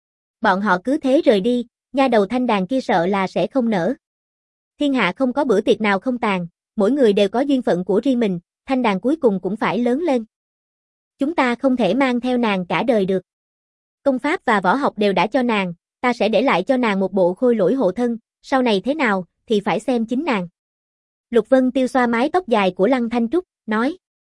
Bọn họ cứ thế rời đi, nha đầu Thanh Đàn kia sợ là sẽ không nỡ. Thiên hạ không có bữa tiệc nào không tàn, mỗi người đều có duyên phận của riêng mình, Thanh Đàn cuối cùng cũng phải lớn lên. Chúng ta không thể mang theo nàng cả đời được. Công pháp và võ học đều đã cho nàng, ta sẽ để lại cho nàng một bộ khôi lỗi hộ thân, sau này thế nào, thì phải xem chính nàng. Lục Vân Tiêu xoa mái tóc dài của Lăng Thanh Trúc, nói.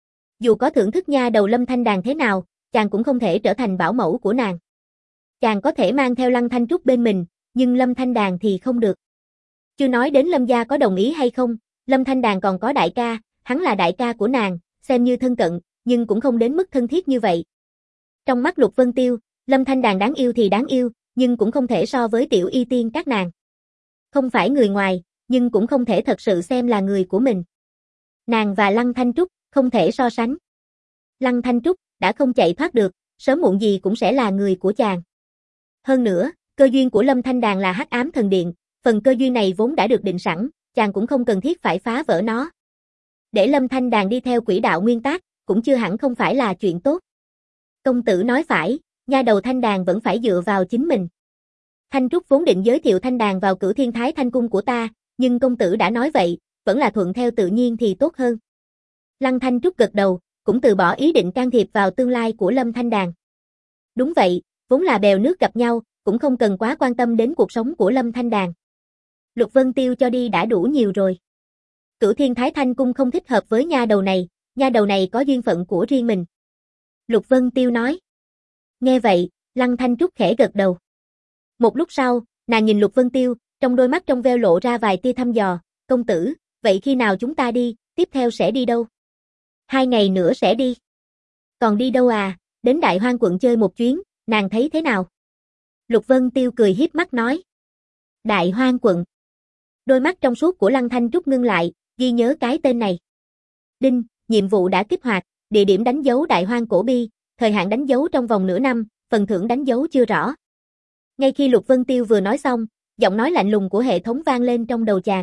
Dù có thưởng thức nha đầu Lâm Thanh Đàn thế nào, chàng cũng không thể trở thành bảo mẫu của nàng. Chàng có thể mang theo Lăng Thanh Trúc bên mình, nhưng Lâm Thanh Đàn thì không được. Chưa nói đến Lâm gia có đồng ý hay không, Lâm Thanh Đàn còn có đại ca, hắn là đại ca của nàng, xem như thân cận, nhưng cũng không đến mức thân thiết như vậy. Trong mắt Lục Vân Tiêu, Lâm Thanh Đàn đáng yêu thì đáng yêu, nhưng cũng không thể so với tiểu y tiên các nàng. Không phải người ngoài, nhưng cũng không thể thật sự xem là người của mình. Nàng và Lăng Thanh Trúc, không thể so sánh. Lăng Thanh Trúc, đã không chạy thoát được, sớm muộn gì cũng sẽ là người của chàng. Hơn nữa, cơ duyên của Lâm Thanh Đàn là Hắc Ám Thần Điện, phần cơ duyên này vốn đã được định sẵn, chàng cũng không cần thiết phải phá vỡ nó. Để Lâm Thanh Đàn đi theo quỹ đạo nguyên tắc, cũng chưa hẳn không phải là chuyện tốt. Công tử nói phải, nha đầu Thanh Đàn vẫn phải dựa vào chính mình. Thanh Trúc vốn định giới thiệu Thanh Đàn vào Cửu Thiên Thái Thanh Cung của ta, nhưng công tử đã nói vậy, vẫn là thuận theo tự nhiên thì tốt hơn. Lăng Thanh Trúc gật đầu, cũng từ bỏ ý định can thiệp vào tương lai của Lâm Thanh Đàn. Đúng vậy, vốn là bèo nước gặp nhau, cũng không cần quá quan tâm đến cuộc sống của Lâm Thanh Đàn. Lục Vân Tiêu cho đi đã đủ nhiều rồi. Cửu Thiên Thái Thanh Cung không thích hợp với nha đầu này, nha đầu này có duyên phận của riêng mình. Lục Vân Tiêu nói. Nghe vậy, Lăng Thanh Trúc khẽ gật đầu. Một lúc sau, nàng nhìn Lục Vân Tiêu, trong đôi mắt trong veo lộ ra vài tia thăm dò, công tử, vậy khi nào chúng ta đi, tiếp theo sẽ đi đâu? Hai ngày nữa sẽ đi. Còn đi đâu à, đến Đại Hoang quận chơi một chuyến, nàng thấy thế nào? Lục Vân Tiêu cười hiếp mắt nói. Đại Hoang quận. Đôi mắt trong suốt của Lăng Thanh Trúc ngưng lại, ghi nhớ cái tên này. Đinh, nhiệm vụ đã kích hoạt, địa điểm đánh dấu Đại Hoang Cổ Bi, thời hạn đánh dấu trong vòng nửa năm, phần thưởng đánh dấu chưa rõ. Ngay khi Lục Vân Tiêu vừa nói xong, giọng nói lạnh lùng của hệ thống vang lên trong đầu chàng.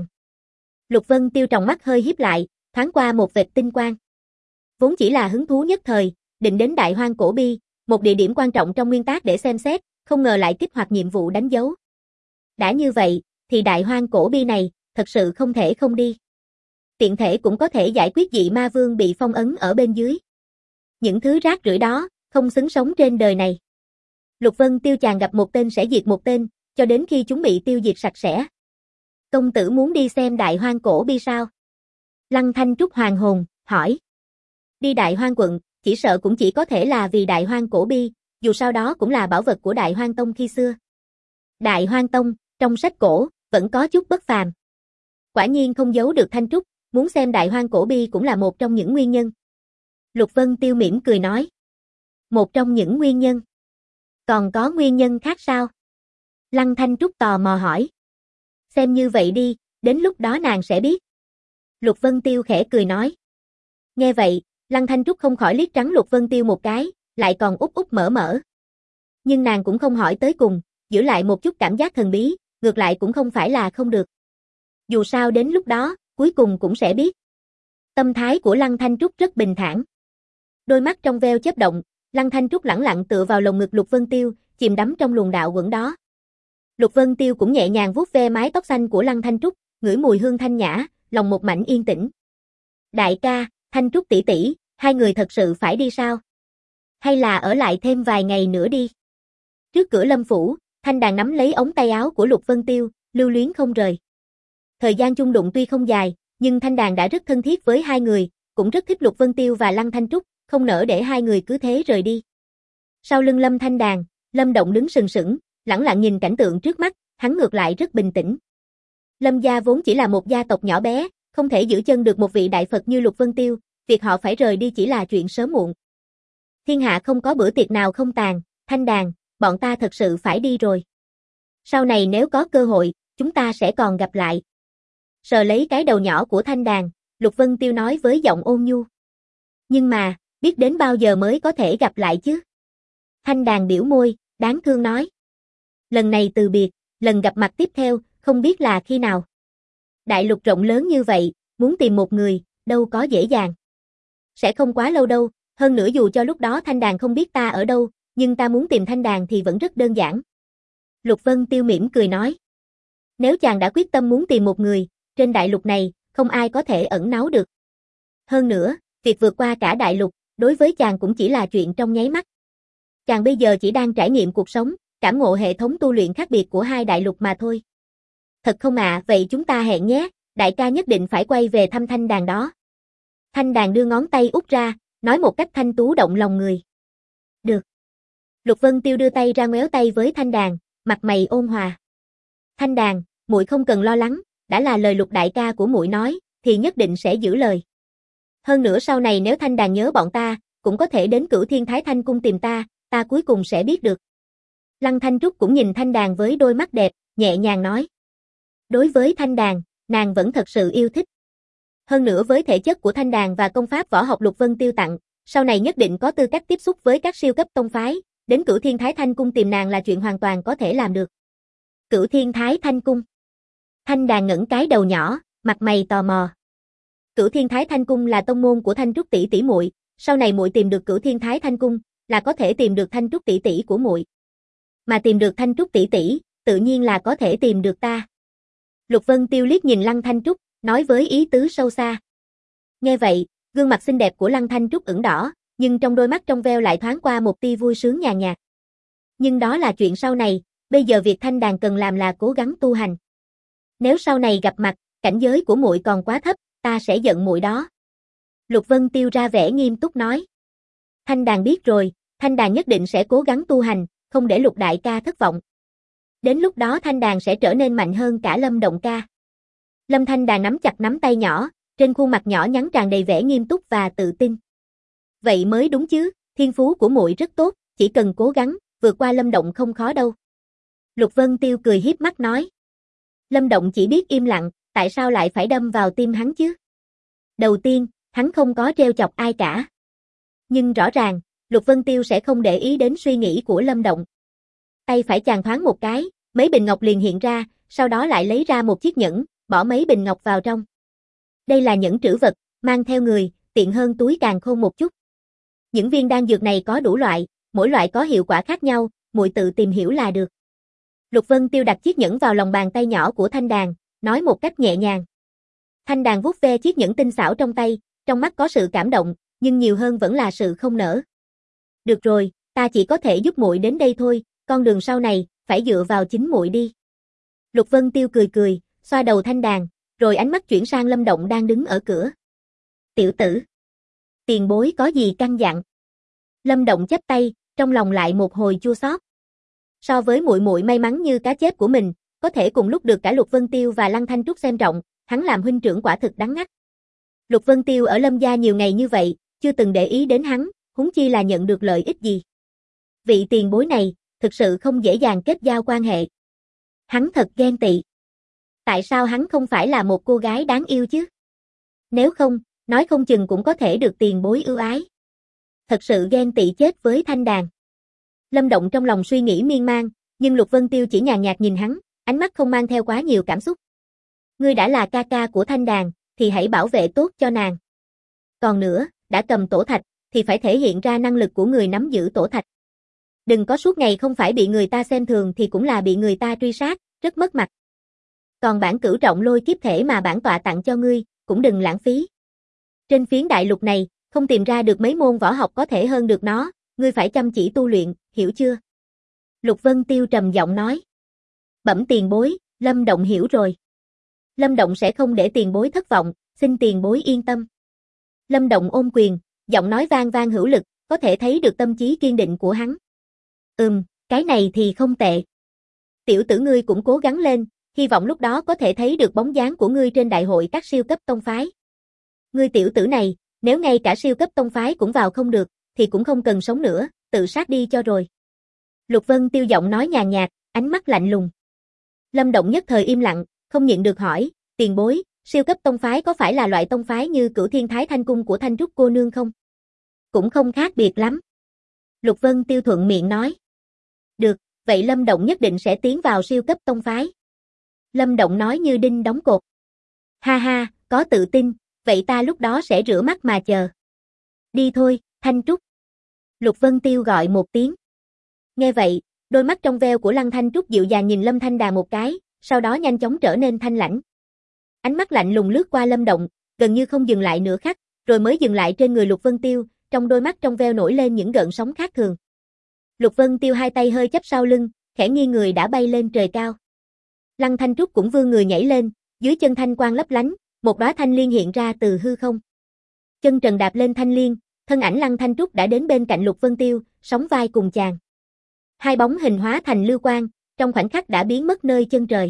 Lục Vân Tiêu tròng mắt hơi híp lại, thoáng qua một vệt tinh quang. Vốn chỉ là hứng thú nhất thời, định đến Đại Hoang Cổ Bi, một địa điểm quan trọng trong nguyên tác để xem xét, không ngờ lại kích hoạt nhiệm vụ đánh dấu. Đã như vậy, thì Đại Hoang Cổ Bi này, thật sự không thể không đi. Tiện thể cũng có thể giải quyết dị ma vương bị phong ấn ở bên dưới. Những thứ rác rưởi đó, không xứng sống trên đời này. Lục Vân Tiêu chàng gặp một tên sẽ diệt một tên, cho đến khi chúng bị tiêu diệt sạch sẽ. Công tử muốn đi xem Đại Hoang Cổ Bi sao? Lăng Thanh Trúc hoàng hồn, hỏi. Đi Đại Hoang quận, chỉ sợ cũng chỉ có thể là vì Đại Hoang Cổ Bi, dù sao đó cũng là bảo vật của Đại Hoang Tông khi xưa. Đại Hoang Tông, trong sách cổ, vẫn có chút bất phàm. Quả nhiên không giấu được Thanh Trúc, muốn xem Đại Hoang Cổ Bi cũng là một trong những nguyên nhân. Lục Vân Tiêu mỉm cười nói. Một trong những nguyên nhân. Còn có nguyên nhân khác sao? Lăng Thanh Trúc tò mò hỏi. Xem như vậy đi, đến lúc đó nàng sẽ biết. Lục Vân Tiêu khẽ cười nói. Nghe vậy, Lăng Thanh Trúc không khỏi liếc trắng Lục Vân Tiêu một cái, lại còn úp úp mở mở. Nhưng nàng cũng không hỏi tới cùng, giữ lại một chút cảm giác thần bí, ngược lại cũng không phải là không được. Dù sao đến lúc đó, cuối cùng cũng sẽ biết. Tâm thái của Lăng Thanh Trúc rất bình thản. Đôi mắt trong veo chớp động, Lăng Thanh Trúc lẳng lặng tựa vào lồng ngực Lục Vân Tiêu, chìm đắm trong luồng đạo quẩn đó. Lục Vân Tiêu cũng nhẹ nhàng vuốt ve mái tóc xanh của Lăng Thanh Trúc, ngửi mùi hương thanh nhã, lòng một mảnh yên tĩnh. Đại ca, Thanh Trúc tỷ tỷ, hai người thật sự phải đi sao? Hay là ở lại thêm vài ngày nữa đi? Trước cửa Lâm phủ, Thanh Đàn nắm lấy ống tay áo của Lục Vân Tiêu, lưu luyến không rời. Thời gian chung đụng tuy không dài, nhưng Thanh Đàn đã rất thân thiết với hai người, cũng rất thích Lục Vân Tiêu và Lăng Thanh Trúc, không nỡ để hai người cứ thế rời đi. Sau lưng Lâm Thanh Đàn, Lâm Động đứng sừng sững, lẳng lặng nhìn cảnh tượng trước mắt, hắn ngược lại rất bình tĩnh. Lâm gia vốn chỉ là một gia tộc nhỏ bé, không thể giữ chân được một vị đại Phật như Lục Vân Tiêu, việc họ phải rời đi chỉ là chuyện sớm muộn. Thiên hạ không có bữa tiệc nào không tàn, Thanh Đàn, bọn ta thật sự phải đi rồi. Sau này nếu có cơ hội, chúng ta sẽ còn gặp lại. Sờ lấy cái đầu nhỏ của Thanh Đàn, Lục Vân Tiêu nói với giọng ôn nhu. Nhưng mà, biết đến bao giờ mới có thể gặp lại chứ? Thanh Đàn biểu môi, đáng thương nói. Lần này từ biệt, lần gặp mặt tiếp theo, không biết là khi nào. Đại lục rộng lớn như vậy, muốn tìm một người, đâu có dễ dàng. Sẽ không quá lâu đâu, hơn nữa dù cho lúc đó Thanh Đàn không biết ta ở đâu, nhưng ta muốn tìm Thanh Đàn thì vẫn rất đơn giản. Lục Vân Tiêu mỉm cười nói. Nếu chàng đã quyết tâm muốn tìm một người, trên đại lục này, không ai có thể ẩn náu được. Hơn nữa, việc vượt qua cả đại lục, đối với chàng cũng chỉ là chuyện trong nháy mắt. Chàng bây giờ chỉ đang trải nghiệm cuộc sống, cảm ngộ hệ thống tu luyện khác biệt của hai đại lục mà thôi. Thật không ạ, à, vậy chúng ta hẹn nhé, đại ca nhất định phải quay về thăm Thanh Đàn đó. Thanh Đàn đưa ngón tay út ra, nói một cách thanh tú động lòng người. Được. Lục Vân Tiêu đưa tay ra ngoéo tay với Thanh Đàn, mặt mày ôn hòa. Thanh Đàn, muội không cần lo lắng, đã là lời Lục đại ca của muội nói, thì nhất định sẽ giữ lời. Hơn nữa sau này nếu Thanh Đàn nhớ bọn ta, cũng có thể đến Cửu Thiên Thái Thanh cung tìm ta, ta cuối cùng sẽ biết được. Lăng Thanh Trúc cũng nhìn Thanh Đàn với đôi mắt đẹp, nhẹ nhàng nói. Đối với Thanh Đàn, nàng vẫn thật sự yêu thích. Hơn nữa với thể chất của Thanh Đàn và công pháp võ học Lục Vân Tiêu tặng, sau này nhất định có tư cách tiếp xúc với các siêu cấp tông phái, đến Cửu Thiên Thái Thanh cung tìm nàng là chuyện hoàn toàn có thể làm được. Cửu Thiên Thái Thanh cung. Thanh Đàn ngẩng cái đầu nhỏ, mặt mày tò mò. Cửu Thiên Thái Thanh cung là tông môn của Thanh Trúc tỷ tỷ muội, sau này muội tìm được Cửu Thiên Thái Thanh cung, là có thể tìm được Thanh Trúc tỷ tỷ của muội. Mà tìm được Thanh Trúc tỷ tỷ, tự nhiên là có thể tìm được ta. Lục Vân Tiêu liếc nhìn Lăng Thanh Trúc, nói với ý tứ sâu xa. Nghe vậy, gương mặt xinh đẹp của Lăng Thanh Trúc ửng đỏ, nhưng trong đôi mắt trong veo lại thoáng qua một tia vui sướng nhàn nhạt. Nhưng đó là chuyện sau này, bây giờ việc Thanh Đàn cần làm là cố gắng tu hành. Nếu sau này gặp mặt, cảnh giới của muội còn quá thấp, ta sẽ giận muội đó. Lục Vân Tiêu ra vẻ nghiêm túc nói. Thanh Đàn biết rồi, Thanh Đàn nhất định sẽ cố gắng tu hành, không để Lục đại ca thất vọng. Đến lúc đó Thanh Đàn sẽ trở nên mạnh hơn cả Lâm Động ca. Lâm Thanh Đàn nắm chặt nắm tay nhỏ, trên khuôn mặt nhỏ nhắn tràn đầy vẻ nghiêm túc và tự tin. Vậy mới đúng chứ, thiên phú của muội rất tốt, chỉ cần cố gắng, vượt qua Lâm Động không khó đâu. Lục Vân Tiêu cười hiếp mắt nói. Lâm Động chỉ biết im lặng, tại sao lại phải đâm vào tim hắn chứ? Đầu tiên, hắn không có trêu chọc ai cả. Nhưng rõ ràng, Lục Vân Tiêu sẽ không để ý đến suy nghĩ của Lâm Động. Tay phải chàng thoáng một cái, mấy bình ngọc liền hiện ra, sau đó lại lấy ra một chiếc nhẫn, bỏ mấy bình ngọc vào trong. Đây là nhẫn trữ vật, mang theo người, tiện hơn túi càn khôn một chút. Những viên đan dược này có đủ loại, mỗi loại có hiệu quả khác nhau, muội tự tìm hiểu là được. Lục Vân Tiêu đặt chiếc nhẫn vào lòng bàn tay nhỏ của Thanh Đàn, nói một cách nhẹ nhàng. Thanh Đàn vuốt ve chiếc nhẫn tinh xảo trong tay, trong mắt có sự cảm động, nhưng nhiều hơn vẫn là sự không nỡ. Được rồi, ta chỉ có thể giúp muội đến đây thôi, con đường sau này, phải dựa vào chính muội đi. Lục Vân Tiêu cười cười, xoa đầu Thanh Đàn, rồi ánh mắt chuyển sang Lâm Động đang đứng ở cửa. Tiểu tử, tiền bối có gì căn dặn? Lâm Động chắp tay, trong lòng lại một hồi chua xót. So với muội muội may mắn như cá chép của mình, có thể cùng lúc được cả Lục Vân Tiêu và Lăng Thanh Trúc xem trọng, hắn làm huynh trưởng quả thực đắng ngắt. Lục Vân Tiêu ở Lâm gia nhiều ngày như vậy, chưa từng để ý đến hắn, huống chi là nhận được lợi ích gì. Vị tiền bối này, thực sự không dễ dàng kết giao quan hệ. Hắn thật ghen tị. Tại sao hắn không phải là một cô gái đáng yêu chứ? Nếu không, nói không chừng cũng có thể được tiền bối ưu ái. Thật sự ghen tị chết với Thanh Đàn. Lâm Động trong lòng suy nghĩ miên man, nhưng Lục Vân Tiêu chỉ nhàn nhạt nhìn hắn, ánh mắt không mang theo quá nhiều cảm xúc. Ngươi đã là ca ca của Thanh Đàn, thì hãy bảo vệ tốt cho nàng. Còn nữa, đã cầm tổ thạch, thì phải thể hiện ra năng lực của người nắm giữ tổ thạch. Đừng có suốt ngày không phải bị người ta xem thường thì cũng là bị người ta truy sát, rất mất mặt. Còn bản cửu trọng lôi kiếp thể mà bản tọa tặng cho ngươi, cũng đừng lãng phí. Trên phiến đại lục này, không tìm ra được mấy môn võ học có thể hơn được nó, ngươi phải chăm chỉ tu luyện, hiểu chưa? Lục Vân Tiêu trầm giọng nói. Bẩm tiền bối, Lâm Động hiểu rồi. Lâm Động sẽ không để tiền bối thất vọng, xin tiền bối yên tâm. Lâm Động ôm quyền, giọng nói vang vang hữu lực, có thể thấy được tâm trí kiên định của hắn. Ừm, cái này thì không tệ. Tiểu tử ngươi cũng cố gắng lên, hy vọng lúc đó có thể thấy được bóng dáng của ngươi trên đại hội các siêu cấp tông phái. Ngươi tiểu tử này, nếu ngay cả siêu cấp tông phái cũng vào không được, thì cũng không cần sống nữa, tự sát đi cho rồi. Lục Vân Tiêu giọng nói nhàn nhạt, ánh mắt lạnh lùng. Lâm Động nhất thời im lặng, không nhịn được hỏi, tiền bối, siêu cấp tông phái có phải là loại tông phái như Cửu Thiên Thái Thanh Cung của Thanh Trúc cô nương không? Cũng không khác biệt lắm. Lục Vân Tiêu thuận miệng nói. Được, vậy Lâm Động nhất định sẽ tiến vào siêu cấp tông phái. Lâm Động nói như đinh đóng cột. Ha ha, có tự tin, vậy ta lúc đó sẽ rửa mắt mà chờ. Đi thôi, Thanh Trúc. Lục Vân Tiêu gọi một tiếng. Nghe vậy, đôi mắt trong veo của Lăng Thanh Trúc dịu dàng nhìn Lâm Thanh Đà một cái, sau đó nhanh chóng trở nên thanh lãnh. Ánh mắt lạnh lùng lướt qua Lâm Động, gần như không dừng lại nửa khắc, rồi mới dừng lại trên người Lục Vân Tiêu, trong đôi mắt trong veo nổi lên những gợn sóng khác thường. Lục Vân Tiêu hai tay hơi chắp sau lưng, khẽ nghiêng người đã bay lên trời cao. Lăng Thanh Trúc cũng vươn người nhảy lên, dưới chân thanh quang lấp lánh, một đóa thanh liên hiện ra từ hư không. Chân trần đạp lên thanh liên, thân ảnh Lăng Thanh Trúc đã đến bên cạnh Lục Vân Tiêu, sóng vai cùng chàng. Hai bóng hình hóa thành lưu quang, trong khoảnh khắc đã biến mất nơi chân trời.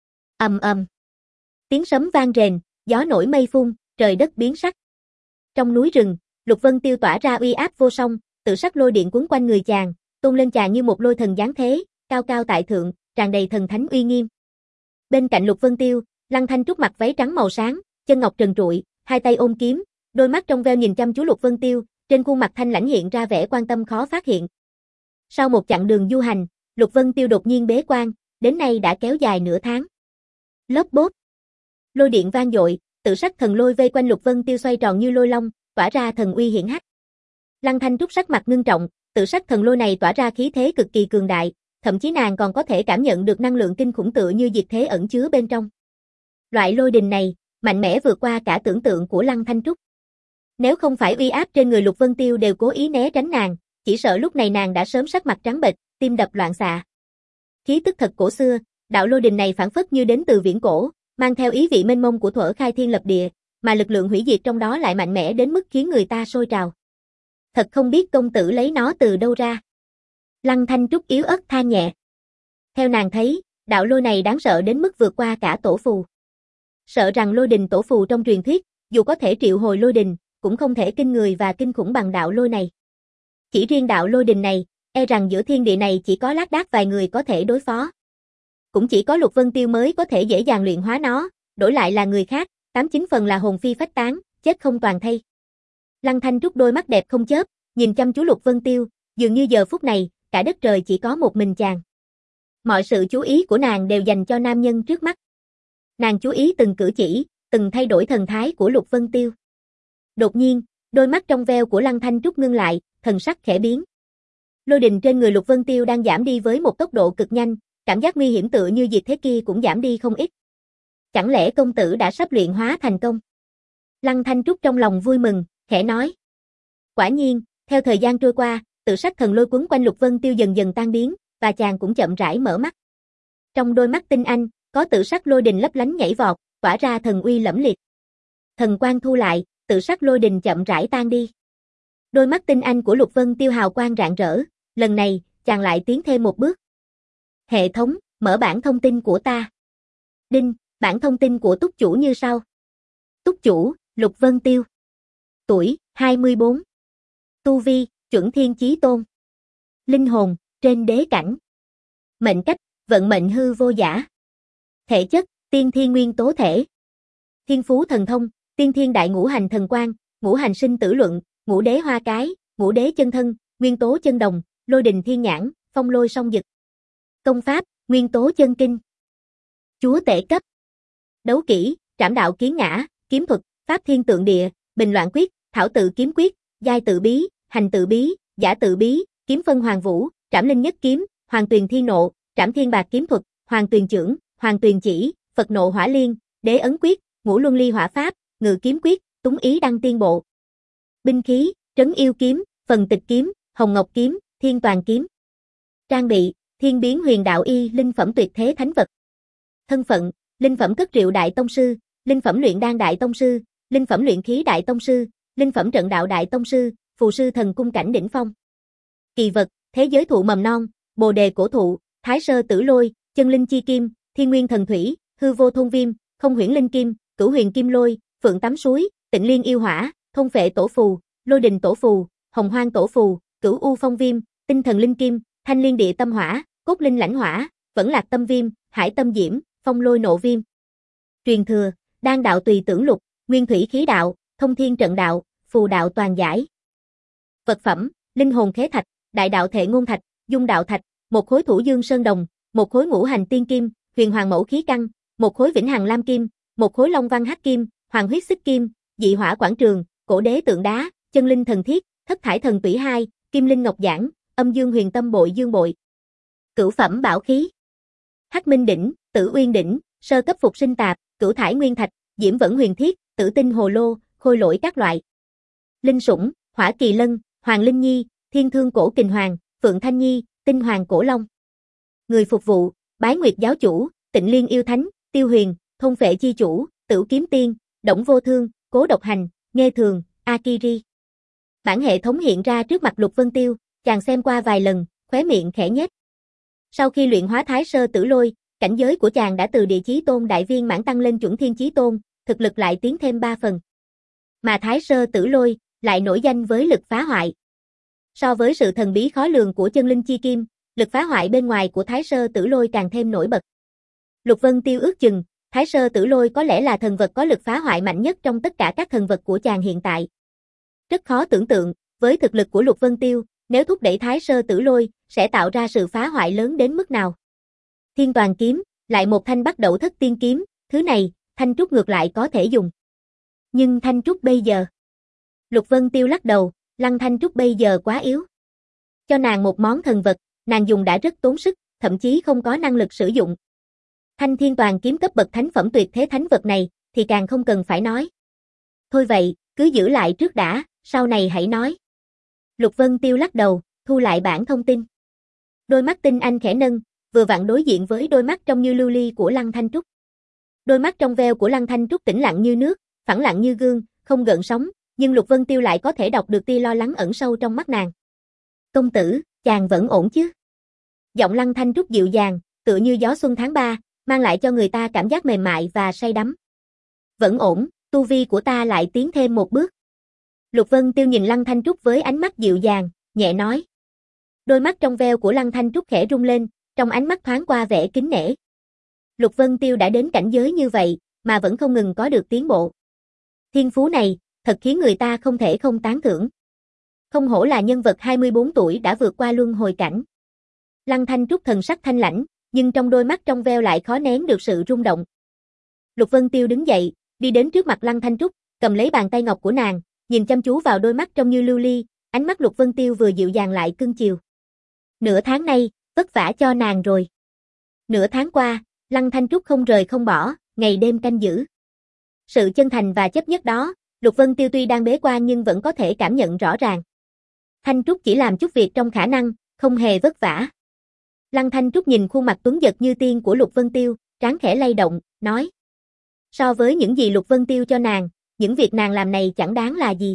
Ầm ầm. Tiếng sấm vang rền, gió nổi mây phun, trời đất biến sắc. Trong núi rừng, Lục Vân Tiêu tỏa ra uy áp vô song, tự sắc lôi điện quấn quanh người chàng, tôn lên chàng như một lôi thần giáng thế, cao cao tại thượng, tràn đầy thần thánh uy nghiêm. Bên cạnh Lục Vân Tiêu, Lăng Thanh Trúc mặc váy trắng màu sáng, chân ngọc trần trụi, hai tay ôm kiếm, đôi mắt trong veo nhìn chăm chú Lục Vân Tiêu, trên khuôn mặt thanh lãnh hiện ra vẻ quan tâm khó phát hiện. Sau một chặng đường du hành, Lục Vân Tiêu đột nhiên bế quan, đến nay đã kéo dài nửa tháng. Lốp bốp. Lôi điện vang dội, tự sắc thần lôi vây quanh Lục Vân Tiêu xoay tròn như lôi long, tỏa ra thần uy hiển hách. Lăng Thanh Trúc sắc mặt ngưng trọng, tự sắc thần lôi này tỏa ra khí thế cực kỳ cường đại, thậm chí nàng còn có thể cảm nhận được năng lượng kinh khủng tựa như diệt thế ẩn chứa bên trong. Loại lôi đình này, mạnh mẽ vượt qua cả tưởng tượng của Lăng Thanh Trúc. Nếu không phải uy áp trên người Lục Vân Tiêu đều cố ý né tránh nàng, chỉ sợ lúc này nàng đã sớm sắc mặt trắng bệch, tim đập loạn xạ. Khí tức thật cổ xưa, đạo lôi đình này phảng phất như đến từ viễn cổ, mang theo ý vị mênh mông của thuở khai thiên lập địa, mà lực lượng hủy diệt trong đó lại mạnh mẽ đến mức khiến người ta sôi trào. Thật không biết công tử lấy nó từ đâu ra. Lăng Thanh Trúc yếu ớt than nhẹ. Theo nàng thấy, đạo lôi này đáng sợ đến mức vượt qua cả tổ phù. Sợ rằng lôi đình tổ phù trong truyền thuyết, dù có thể triệu hồi lôi đình, cũng không thể kinh người và kinh khủng bằng đạo lôi này. Chỉ riêng đạo lôi đình này, e rằng giữa thiên địa này chỉ có lác đác vài người có thể đối phó. Cũng chỉ có Lục Vân Tiêu mới có thể dễ dàng luyện hóa nó, đổi lại là người khác, tám chín phần là hồn phi phách tán, chết không toàn thây. Lăng Thanh Trúc đôi mắt đẹp không chớp, nhìn chăm chú Lục Vân Tiêu, dường như giờ phút này, cả đất trời chỉ có một mình chàng. Mọi sự chú ý của nàng đều dành cho nam nhân trước mắt. Nàng chú ý từng cử chỉ, từng thay đổi thần thái của Lục Vân Tiêu. Đột nhiên, đôi mắt trong veo của Lăng Thanh Trúc ngưng lại, thần sắc khẽ biến. Lôi đình trên người Lục Vân Tiêu đang giảm đi với một tốc độ cực nhanh, cảm giác nguy hiểm tựa như diệt thế kia cũng giảm đi không ít. Chẳng lẽ công tử đã sắp luyện hóa thành công? Lăng Thanh Trúc trong lòng vui mừng, khẽ nói. Quả nhiên, theo thời gian trôi qua, tự sắc thần lôi quấn quanh Lục Vân Tiêu dần dần tan biến, và chàng cũng chậm rãi mở mắt. Trong đôi mắt tinh anh, có tự sắc lôi đình lấp lánh nhảy vọt, tỏa ra thần uy lẫm liệt. Thần quang thu lại, tự sắc lôi đình chậm rãi tan đi. Đôi mắt tinh anh của Lục Vân Tiêu hào quang rạng rỡ, lần này, chàng lại tiến thêm một bước. Hệ thống, mở bảng thông tin của ta. Đinh, bảng thông tin của túc chủ như sau. Túc chủ, Lục Vân Tiêu. Tuổi, hai mươi bốn. Tu vi, chuẩn thiên chí tôn. Linh hồn, trên đế cảnh. Mệnh cách, vận mệnh hư vô giả. Thể chất, tiên thiên nguyên tố thể. Thiên phú thần thông, tiên thiên đại ngũ hành thần quang, ngũ hành sinh tử luận, ngũ đế hoa cái, ngũ đế chân thân, nguyên tố chân đồng, lôi đình thiên nhãn, phong lôi song dực. Công pháp, nguyên tố chân kinh. Chúa tể cấp. Đấu kỹ, trảm đạo kiến ngã, kiếm thuật, pháp thiên tượng địa, bình loạn quyết, thảo tự kiếm quyết, giai tự bí, hành tự bí, giả tự bí, kiếm phân hoàng vũ, trảm linh nhất kiếm, hoàng tuyền thiên nộ, trảm thiên bạc kiếm thuật, hoàng tuyền chưởng, hoàng tuyền chỉ, Phật nộ hỏa liên, đế ấn quyết, ngũ luân ly hỏa pháp, ngự kiếm quyết, túng ý đăng tiên bộ. Binh khí, trấn yêu kiếm, phần tịch kiếm, hồng ngọc kiếm, thiên toàn kiếm. Trang bị, thiên biến huyền đạo y linh phẩm tuyệt thế thánh vật. Thân phận, linh phẩm cất rượu đại tông sư, linh phẩm luyện đan đại tông sư, linh phẩm luyện khí đại tông sư, linh phẩm trận đạo đại tông sư, phù sư thần cung cảnh đỉnh phong. Kỳ vật, thế giới thụ mầm non, bồ đề cổ thụ, thái sơ tử lôi, chân linh chi kim, thiên nguyên thần thủy, hư vô thôn viêm, không huyễn linh kim, cửu huyền kim lôi, phượng tắm suối, tịnh liên yêu hỏa, thôn phệ tổ phù, lôi đình tổ phù, hồng hoang tổ phù, cửu u phong viêm, tinh thần linh kim, thanh liên địa tâm hỏa, cốt linh lãnh hỏa, vẫn lạc tâm viêm, hải tâm diễm, phong lôi nộ viêm. Truyền thừa, đan đạo tùy tưởng lục, nguyên thủy khí đạo, thông thiên trận đạo, phù đạo toàn giải. Vật phẩm, linh hồn khế thạch, đại đạo thệ ngôn thạch, dung đạo thạch, một khối thủ dương sơn đồng, một khối ngũ hành tiên kim, huyền hoàng mẫu khí căn, một khối vĩnh hằng lam kim, một khối long văn hắc kim, hoàng huyết xích kim, dị hỏa quảng trường, cổ đế tượng đá, chân linh thần thiết, thất thải thần tủy hai, kim linh ngọc giản, âm dương huyền tâm bội dương bội. Cửu phẩm bảo khí. Hắc minh đỉnh, tử uyên đỉnh, sơ cấp phục sinh tạp, cửu thải nguyên thạch, diễm vẫn huyền thiết, tử tinh hồ lô, khôi lỗi các loại. Linh sủng, hỏa kỳ lân, hoàng linh nhi, thiên thương cổ kình hoàng, phượng thanh nhi, tinh hoàng cổ long. Người phục vụ, bái nguyệt giáo chủ, tịnh liên yêu thánh, tiêu huyền, thôn phệ chi chủ, tửu kiếm tiên, đổng vô thương, cố độc hành, nghe thường, akiri. Bản hệ thống hiện ra trước mặt Lục Vân Tiêu, chàng xem qua vài lần, khóe miệng khẽ nhếch. Sau khi luyện hóa thái sơ tử lôi, cảnh giới của chàng đã từ địa chí tôn đại viên mãn tăng lên chuẩn thiên chí tôn, thực lực lại tiến thêm ba phần. Mà thái sơ tử lôi lại nổi danh với lực phá hoại. So với sự thần bí khó lường của chân linh chi kim, lực phá hoại bên ngoài của thái sơ tử lôi càng thêm nổi bật. Lục Vân Tiêu ước chừng, thái sơ tử lôi có lẽ là thần vật có lực phá hoại mạnh nhất trong tất cả các thần vật của chàng hiện tại. Rất khó tưởng tượng, với thực lực của Lục Vân Tiêu, nếu thúc đẩy thái sơ tử lôi, sẽ tạo ra sự phá hoại lớn đến mức nào. Thiên toàn kiếm, lại một thanh bắt đầu thất tiên kiếm, thứ này, thanh trúc ngược lại có thể dùng. Nhưng thanh trúc bây giờ. Lục Vân Tiêu lắc đầu, Lăng Thanh Trúc bây giờ quá yếu. Cho nàng một món thần vật, nàng dùng đã rất tốn sức, thậm chí không có năng lực sử dụng. Thanh thiên toàn kiếm cấp bậc thánh phẩm tuyệt thế thánh vật này, thì càng không cần phải nói. Thôi vậy, cứ giữ lại trước đã, sau này hãy nói. Lục Vân Tiêu lắc đầu, thu lại bản thông tin. Đôi mắt tinh anh khẽ nâng, vừa vặn đối diện với đôi mắt trong như lưu ly của Lăng Thanh Trúc. Đôi mắt trong veo của Lăng Thanh Trúc tĩnh lặng như nước, phẳng lặng như gương, không gợn sóng, nhưng Lục Vân Tiêu lại có thể đọc được tia lo lắng ẩn sâu trong mắt nàng. Công tử, chàng vẫn ổn chứ? Giọng Lăng Thanh Trúc dịu dàng, tựa như gió xuân tháng ba, mang lại cho người ta cảm giác mềm mại và say đắm. Vẫn ổn, tu vi của ta lại tiến thêm một bước. Lục Vân Tiêu nhìn Lăng Thanh Trúc với ánh mắt dịu dàng, nhẹ nói. Đôi mắt trong veo của Lăng Thanh Trúc khẽ rung lên, trong ánh mắt thoáng qua vẻ kính nể. Lục Vân Tiêu đã đến cảnh giới như vậy, mà vẫn không ngừng có được tiến bộ. Thiên phú này, thật khiến người ta không thể không tán thưởng. Không hổ là nhân vật hai mươi bốn tuổi đã vượt qua luân hồi cảnh. Lăng Thanh Trúc thần sắc thanh lãnh, nhưng trong đôi mắt trong veo lại khó nén được sự rung động. Lục Vân Tiêu đứng dậy, đi đến trước mặt Lăng Thanh Trúc, cầm lấy bàn tay ngọc của nàng, nhìn chăm chú vào đôi mắt trong như lưu ly, ánh mắt Lục Vân Tiêu vừa dịu dàng lại cưng chiều. Nửa tháng nay, vất vả cho nàng rồi. Nửa tháng qua, Lăng Thanh Trúc không rời không bỏ, ngày đêm canh giữ. Sự chân thành và chấp nhất đó, Lục Vân Tiêu tuy đang bế quan nhưng vẫn có thể cảm nhận rõ ràng. Thanh Trúc chỉ làm chút việc trong khả năng, không hề vất vả. Lăng Thanh Trúc nhìn khuôn mặt tuấn giật như tiên của Lục Vân Tiêu, trán khẽ lay động, nói. So với những gì Lục Vân Tiêu cho nàng, những việc nàng làm này chẳng đáng là gì.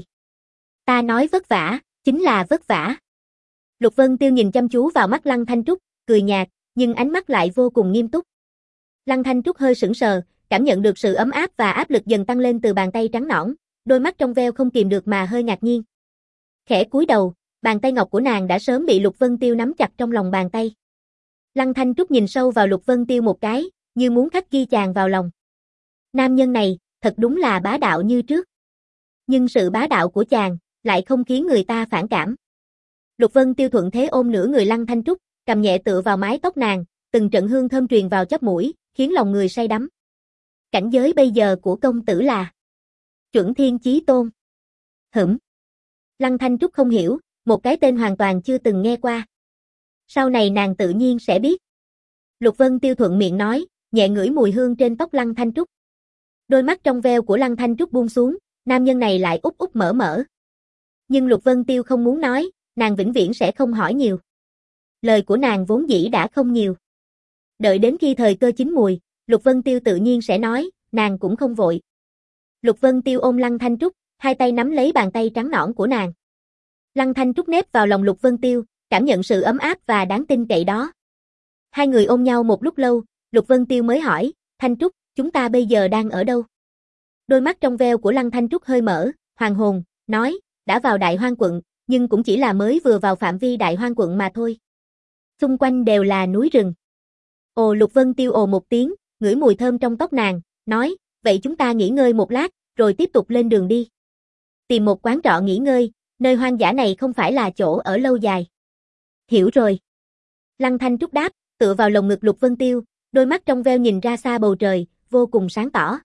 Ta nói vất vả, chính là vất vả. Lục Vân Tiêu nhìn chăm chú vào mắt Lăng Thanh Trúc, cười nhạt, nhưng ánh mắt lại vô cùng nghiêm túc. Lăng Thanh Trúc hơi sững sờ, cảm nhận được sự ấm áp và áp lực dần tăng lên từ bàn tay trắng nõn, đôi mắt trong veo không kìm được mà hơi ngạc nhiên. Khẽ cúi đầu, bàn tay ngọc của nàng đã sớm bị Lục Vân Tiêu nắm chặt trong lòng bàn tay. Lăng Thanh Trúc nhìn sâu vào Lục Vân Tiêu một cái, như muốn khắc ghi chàng vào lòng. Nam nhân này, thật đúng là bá đạo như trước. Nhưng sự bá đạo của chàng, lại không khiến người ta phản cảm. Lục Vân Tiêu thuận thế ôm nửa người Lăng Thanh Trúc, cầm nhẹ tựa vào mái tóc nàng, từng trận hương thơm truyền vào chóp mũi, khiến lòng người say đắm. Cảnh giới bây giờ của công tử là Chuẩn Thiên Chí Tôn. Hửm. Lăng Thanh Trúc không hiểu, một cái tên hoàn toàn chưa từng nghe qua. Sau này nàng tự nhiên sẽ biết. Lục Vân Tiêu thuận miệng nói, nhẹ ngửi mùi hương trên tóc Lăng Thanh Trúc. Đôi mắt trong veo của Lăng Thanh Trúc buông xuống, nam nhân này lại úp úp mở mở. Nhưng Lục Vân Tiêu không muốn nói, nàng vĩnh viễn sẽ không hỏi nhiều. Lời của nàng vốn dĩ đã không nhiều. Đợi đến khi thời cơ chín mùi, Lục Vân Tiêu tự nhiên sẽ nói, nàng cũng không vội. Lục Vân Tiêu ôm Lăng Thanh Trúc, hai tay nắm lấy bàn tay trắng nõn của nàng. Lăng Thanh Trúc nép vào lòng Lục Vân Tiêu, cảm nhận sự ấm áp và đáng tin cậy đó. Hai người ôm nhau một lúc lâu, Lục Vân Tiêu mới hỏi, Thanh Trúc, chúng ta bây giờ đang ở đâu? Đôi mắt trong veo của Lăng Thanh Trúc hơi mở, hoàng hồn, nói, đã vào Đại Hoang quận, nhưng cũng chỉ là mới vừa vào phạm vi Đại Hoang quận mà thôi. Xung quanh đều là núi rừng. Ồ, Lục Vân Tiêu ồ một tiếng, ngửi mùi thơm trong tóc nàng, nói, vậy chúng ta nghỉ ngơi một lát, rồi tiếp tục lên đường đi. Tìm một quán trọ nghỉ ngơi, nơi hoang dã này không phải là chỗ ở lâu dài. Hiểu rồi. Lăng Thanh Trúc đáp, tựa vào lồng ngực Lục Vân Tiêu, đôi mắt trong veo nhìn ra xa bầu trời, vô cùng sáng tỏ.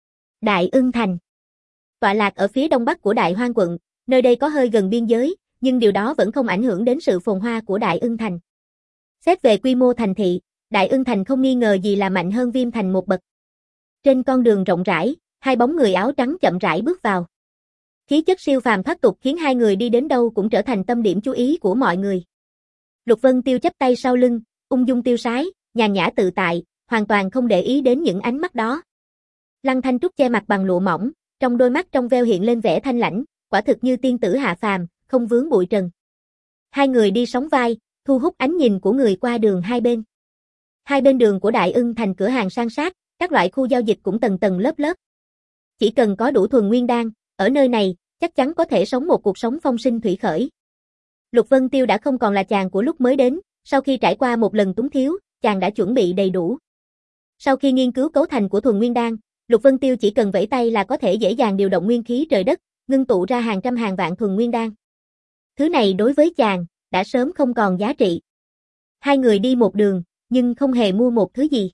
Đại Ưng Thành. Tọa lạc ở phía đông bắc của Đại Hoang quận, nơi đây có hơi gần biên giới, nhưng điều đó vẫn không ảnh hưởng đến sự phồn hoa của Đại Ưng Thành. Xét về quy mô thành thị, Đại Ưng Thành không nghi ngờ gì là mạnh hơn Viêm Thành một bậc. Trên con đường rộng rãi, hai bóng người áo trắng chậm rãi bước vào. Khí chất siêu phàm thoát tục khiến hai người đi đến đâu cũng trở thành tâm điểm chú ý của mọi người. Lục Vân Tiêu chắp tay sau lưng, ung dung tiêu sái, nhàn nhã tự tại, hoàn toàn không để ý đến những ánh mắt đó. Lăng Thanh Trúc che mặt bằng lụa mỏng, trong đôi mắt trong veo hiện lên vẻ thanh lãnh, quả thực như tiên tử hạ phàm, không vướng bụi trần. Hai người đi sóng vai, thu hút ánh nhìn của người qua đường hai bên. Hai bên đường của Đại Ưng Thành cửa hàng san sát, các loại khu giao dịch cũng tầng tầng lớp lớp. Chỉ cần có đủ thuần nguyên đan, ở nơi này, chắc chắn có thể sống một cuộc sống phong sinh thủy khởi. Lục Vân Tiêu đã không còn là chàng của lúc mới đến, sau khi trải qua một lần túng thiếu, chàng đã chuẩn bị đầy đủ. Sau khi nghiên cứu cấu thành của thuần nguyên đan, Lục Vân Tiêu chỉ cần vẫy tay là có thể dễ dàng điều động nguyên khí trời đất, ngưng tụ ra hàng trăm hàng vạn thuần nguyên đan. Thứ này đối với chàng, đã sớm không còn giá trị. Hai người đi một đường, nhưng không hề mua một thứ gì.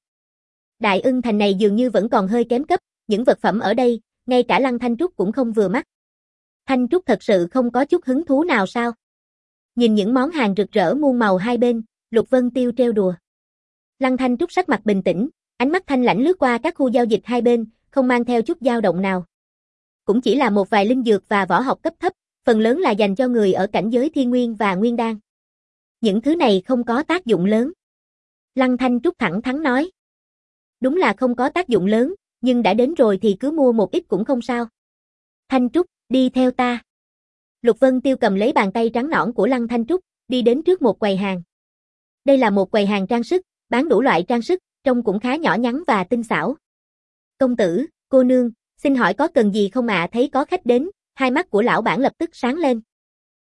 Đại Ưng Thành này dường như vẫn còn hơi kém cấp, những vật phẩm ở đây, ngay cả Lăng Thanh Trúc cũng không vừa mắt. Thanh Trúc thật sự không có chút hứng thú nào sao? Nhìn những món hàng rực rỡ muôn màu hai bên, Lục Vân Tiêu trêu đùa. Lăng Thanh Trúc sắc mặt bình tĩnh, ánh mắt thanh lãnh lướt qua các khu giao dịch hai bên, không mang theo chút dao động nào. Cũng chỉ là một vài linh dược và võ học cấp thấp, phần lớn là dành cho người ở cảnh giới thiên nguyên và nguyên đan. Những thứ này không có tác dụng lớn. Lăng Thanh Trúc thẳng thắn nói. Đúng là không có tác dụng lớn, nhưng đã đến rồi thì cứ mua một ít cũng không sao. Thanh Trúc, đi theo ta. Lục Vân Tiêu cầm lấy bàn tay trắng nõn của Lăng Thanh Trúc, đi đến trước một quầy hàng. Đây là một quầy hàng trang sức, bán đủ loại trang sức, trông cũng khá nhỏ nhắn và tinh xảo. Công tử, cô nương, xin hỏi có cần gì không ạ? Thấy có khách đến, hai mắt của lão bản lập tức sáng lên.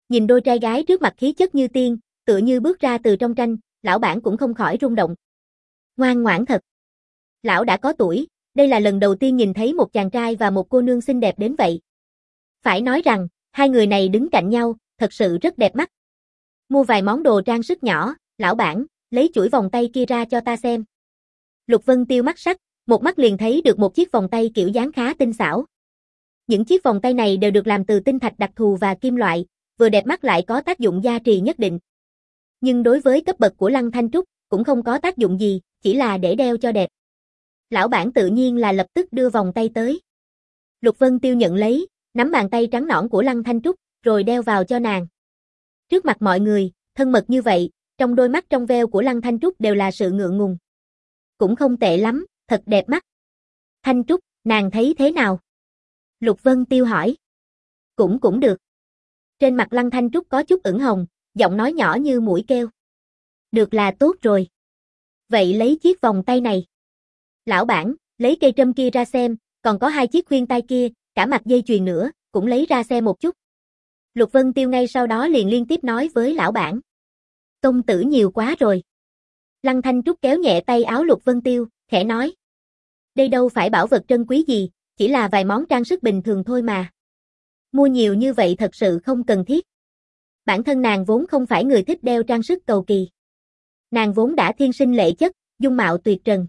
Nhìn đôi trai gái trước mặt khí chất như tiên, tựa như bước ra từ trong tranh, lão bản cũng không khỏi rung động. Ngoan ngoãn thật. Lão đã có tuổi, đây là lần đầu tiên nhìn thấy một chàng trai và một cô nương xinh đẹp đến vậy. Phải nói rằng, hai người này đứng cạnh nhau, thật sự rất đẹp mắt. Mua vài món đồ trang sức nhỏ, lão bản, lấy chuỗi vòng tay kia ra cho ta xem. Lục Vân Tiêu mắt sắc, một mắt liền thấy được một chiếc vòng tay kiểu dáng khá tinh xảo. Những chiếc vòng tay này đều được làm từ tinh thạch đặc thù và kim loại, vừa đẹp mắt lại có tác dụng gia trì nhất định. Nhưng đối với cấp bậc của Lăng Thanh Trúc, cũng không có tác dụng gì, chỉ là để đeo cho đẹp. Lão bản tự nhiên là lập tức đưa vòng tay tới. Lục Vân Tiêu nhận lấy, nắm bàn tay trắng nõn của Lăng Thanh Trúc, rồi đeo vào cho nàng. Trước mặt mọi người, thân mật như vậy, trong đôi mắt trong veo của Lăng Thanh Trúc đều là sự ngượng ngùng. Cũng không tệ lắm, thật đẹp mắt. Thanh Trúc, nàng thấy thế nào? Lục Vân Tiêu hỏi. Cũng cũng được. Trên mặt Lăng Thanh Trúc có chút ửng hồng, giọng nói nhỏ như mũi kêu. Được là tốt rồi. Vậy lấy chiếc vòng tay này. Lão bản, lấy cây trâm kia ra xem, còn có hai chiếc khuyên tai kia, cả mặt dây chuyền nữa, cũng lấy ra xem một chút. Lục Vân Tiêu ngay sau đó liền liên tiếp nói với lão bản. Công tử nhiều quá rồi. Lăng Thanh Trúc kéo nhẹ tay áo Lục Vân Tiêu, khẽ nói. Đây đâu phải bảo vật trân quý gì, chỉ là vài món trang sức bình thường thôi mà. Mua nhiều như vậy thật sự không cần thiết. Bản thân nàng vốn không phải người thích đeo trang sức cầu kỳ. Nàng vốn đã thiên sinh lệ chất, dung mạo tuyệt trần.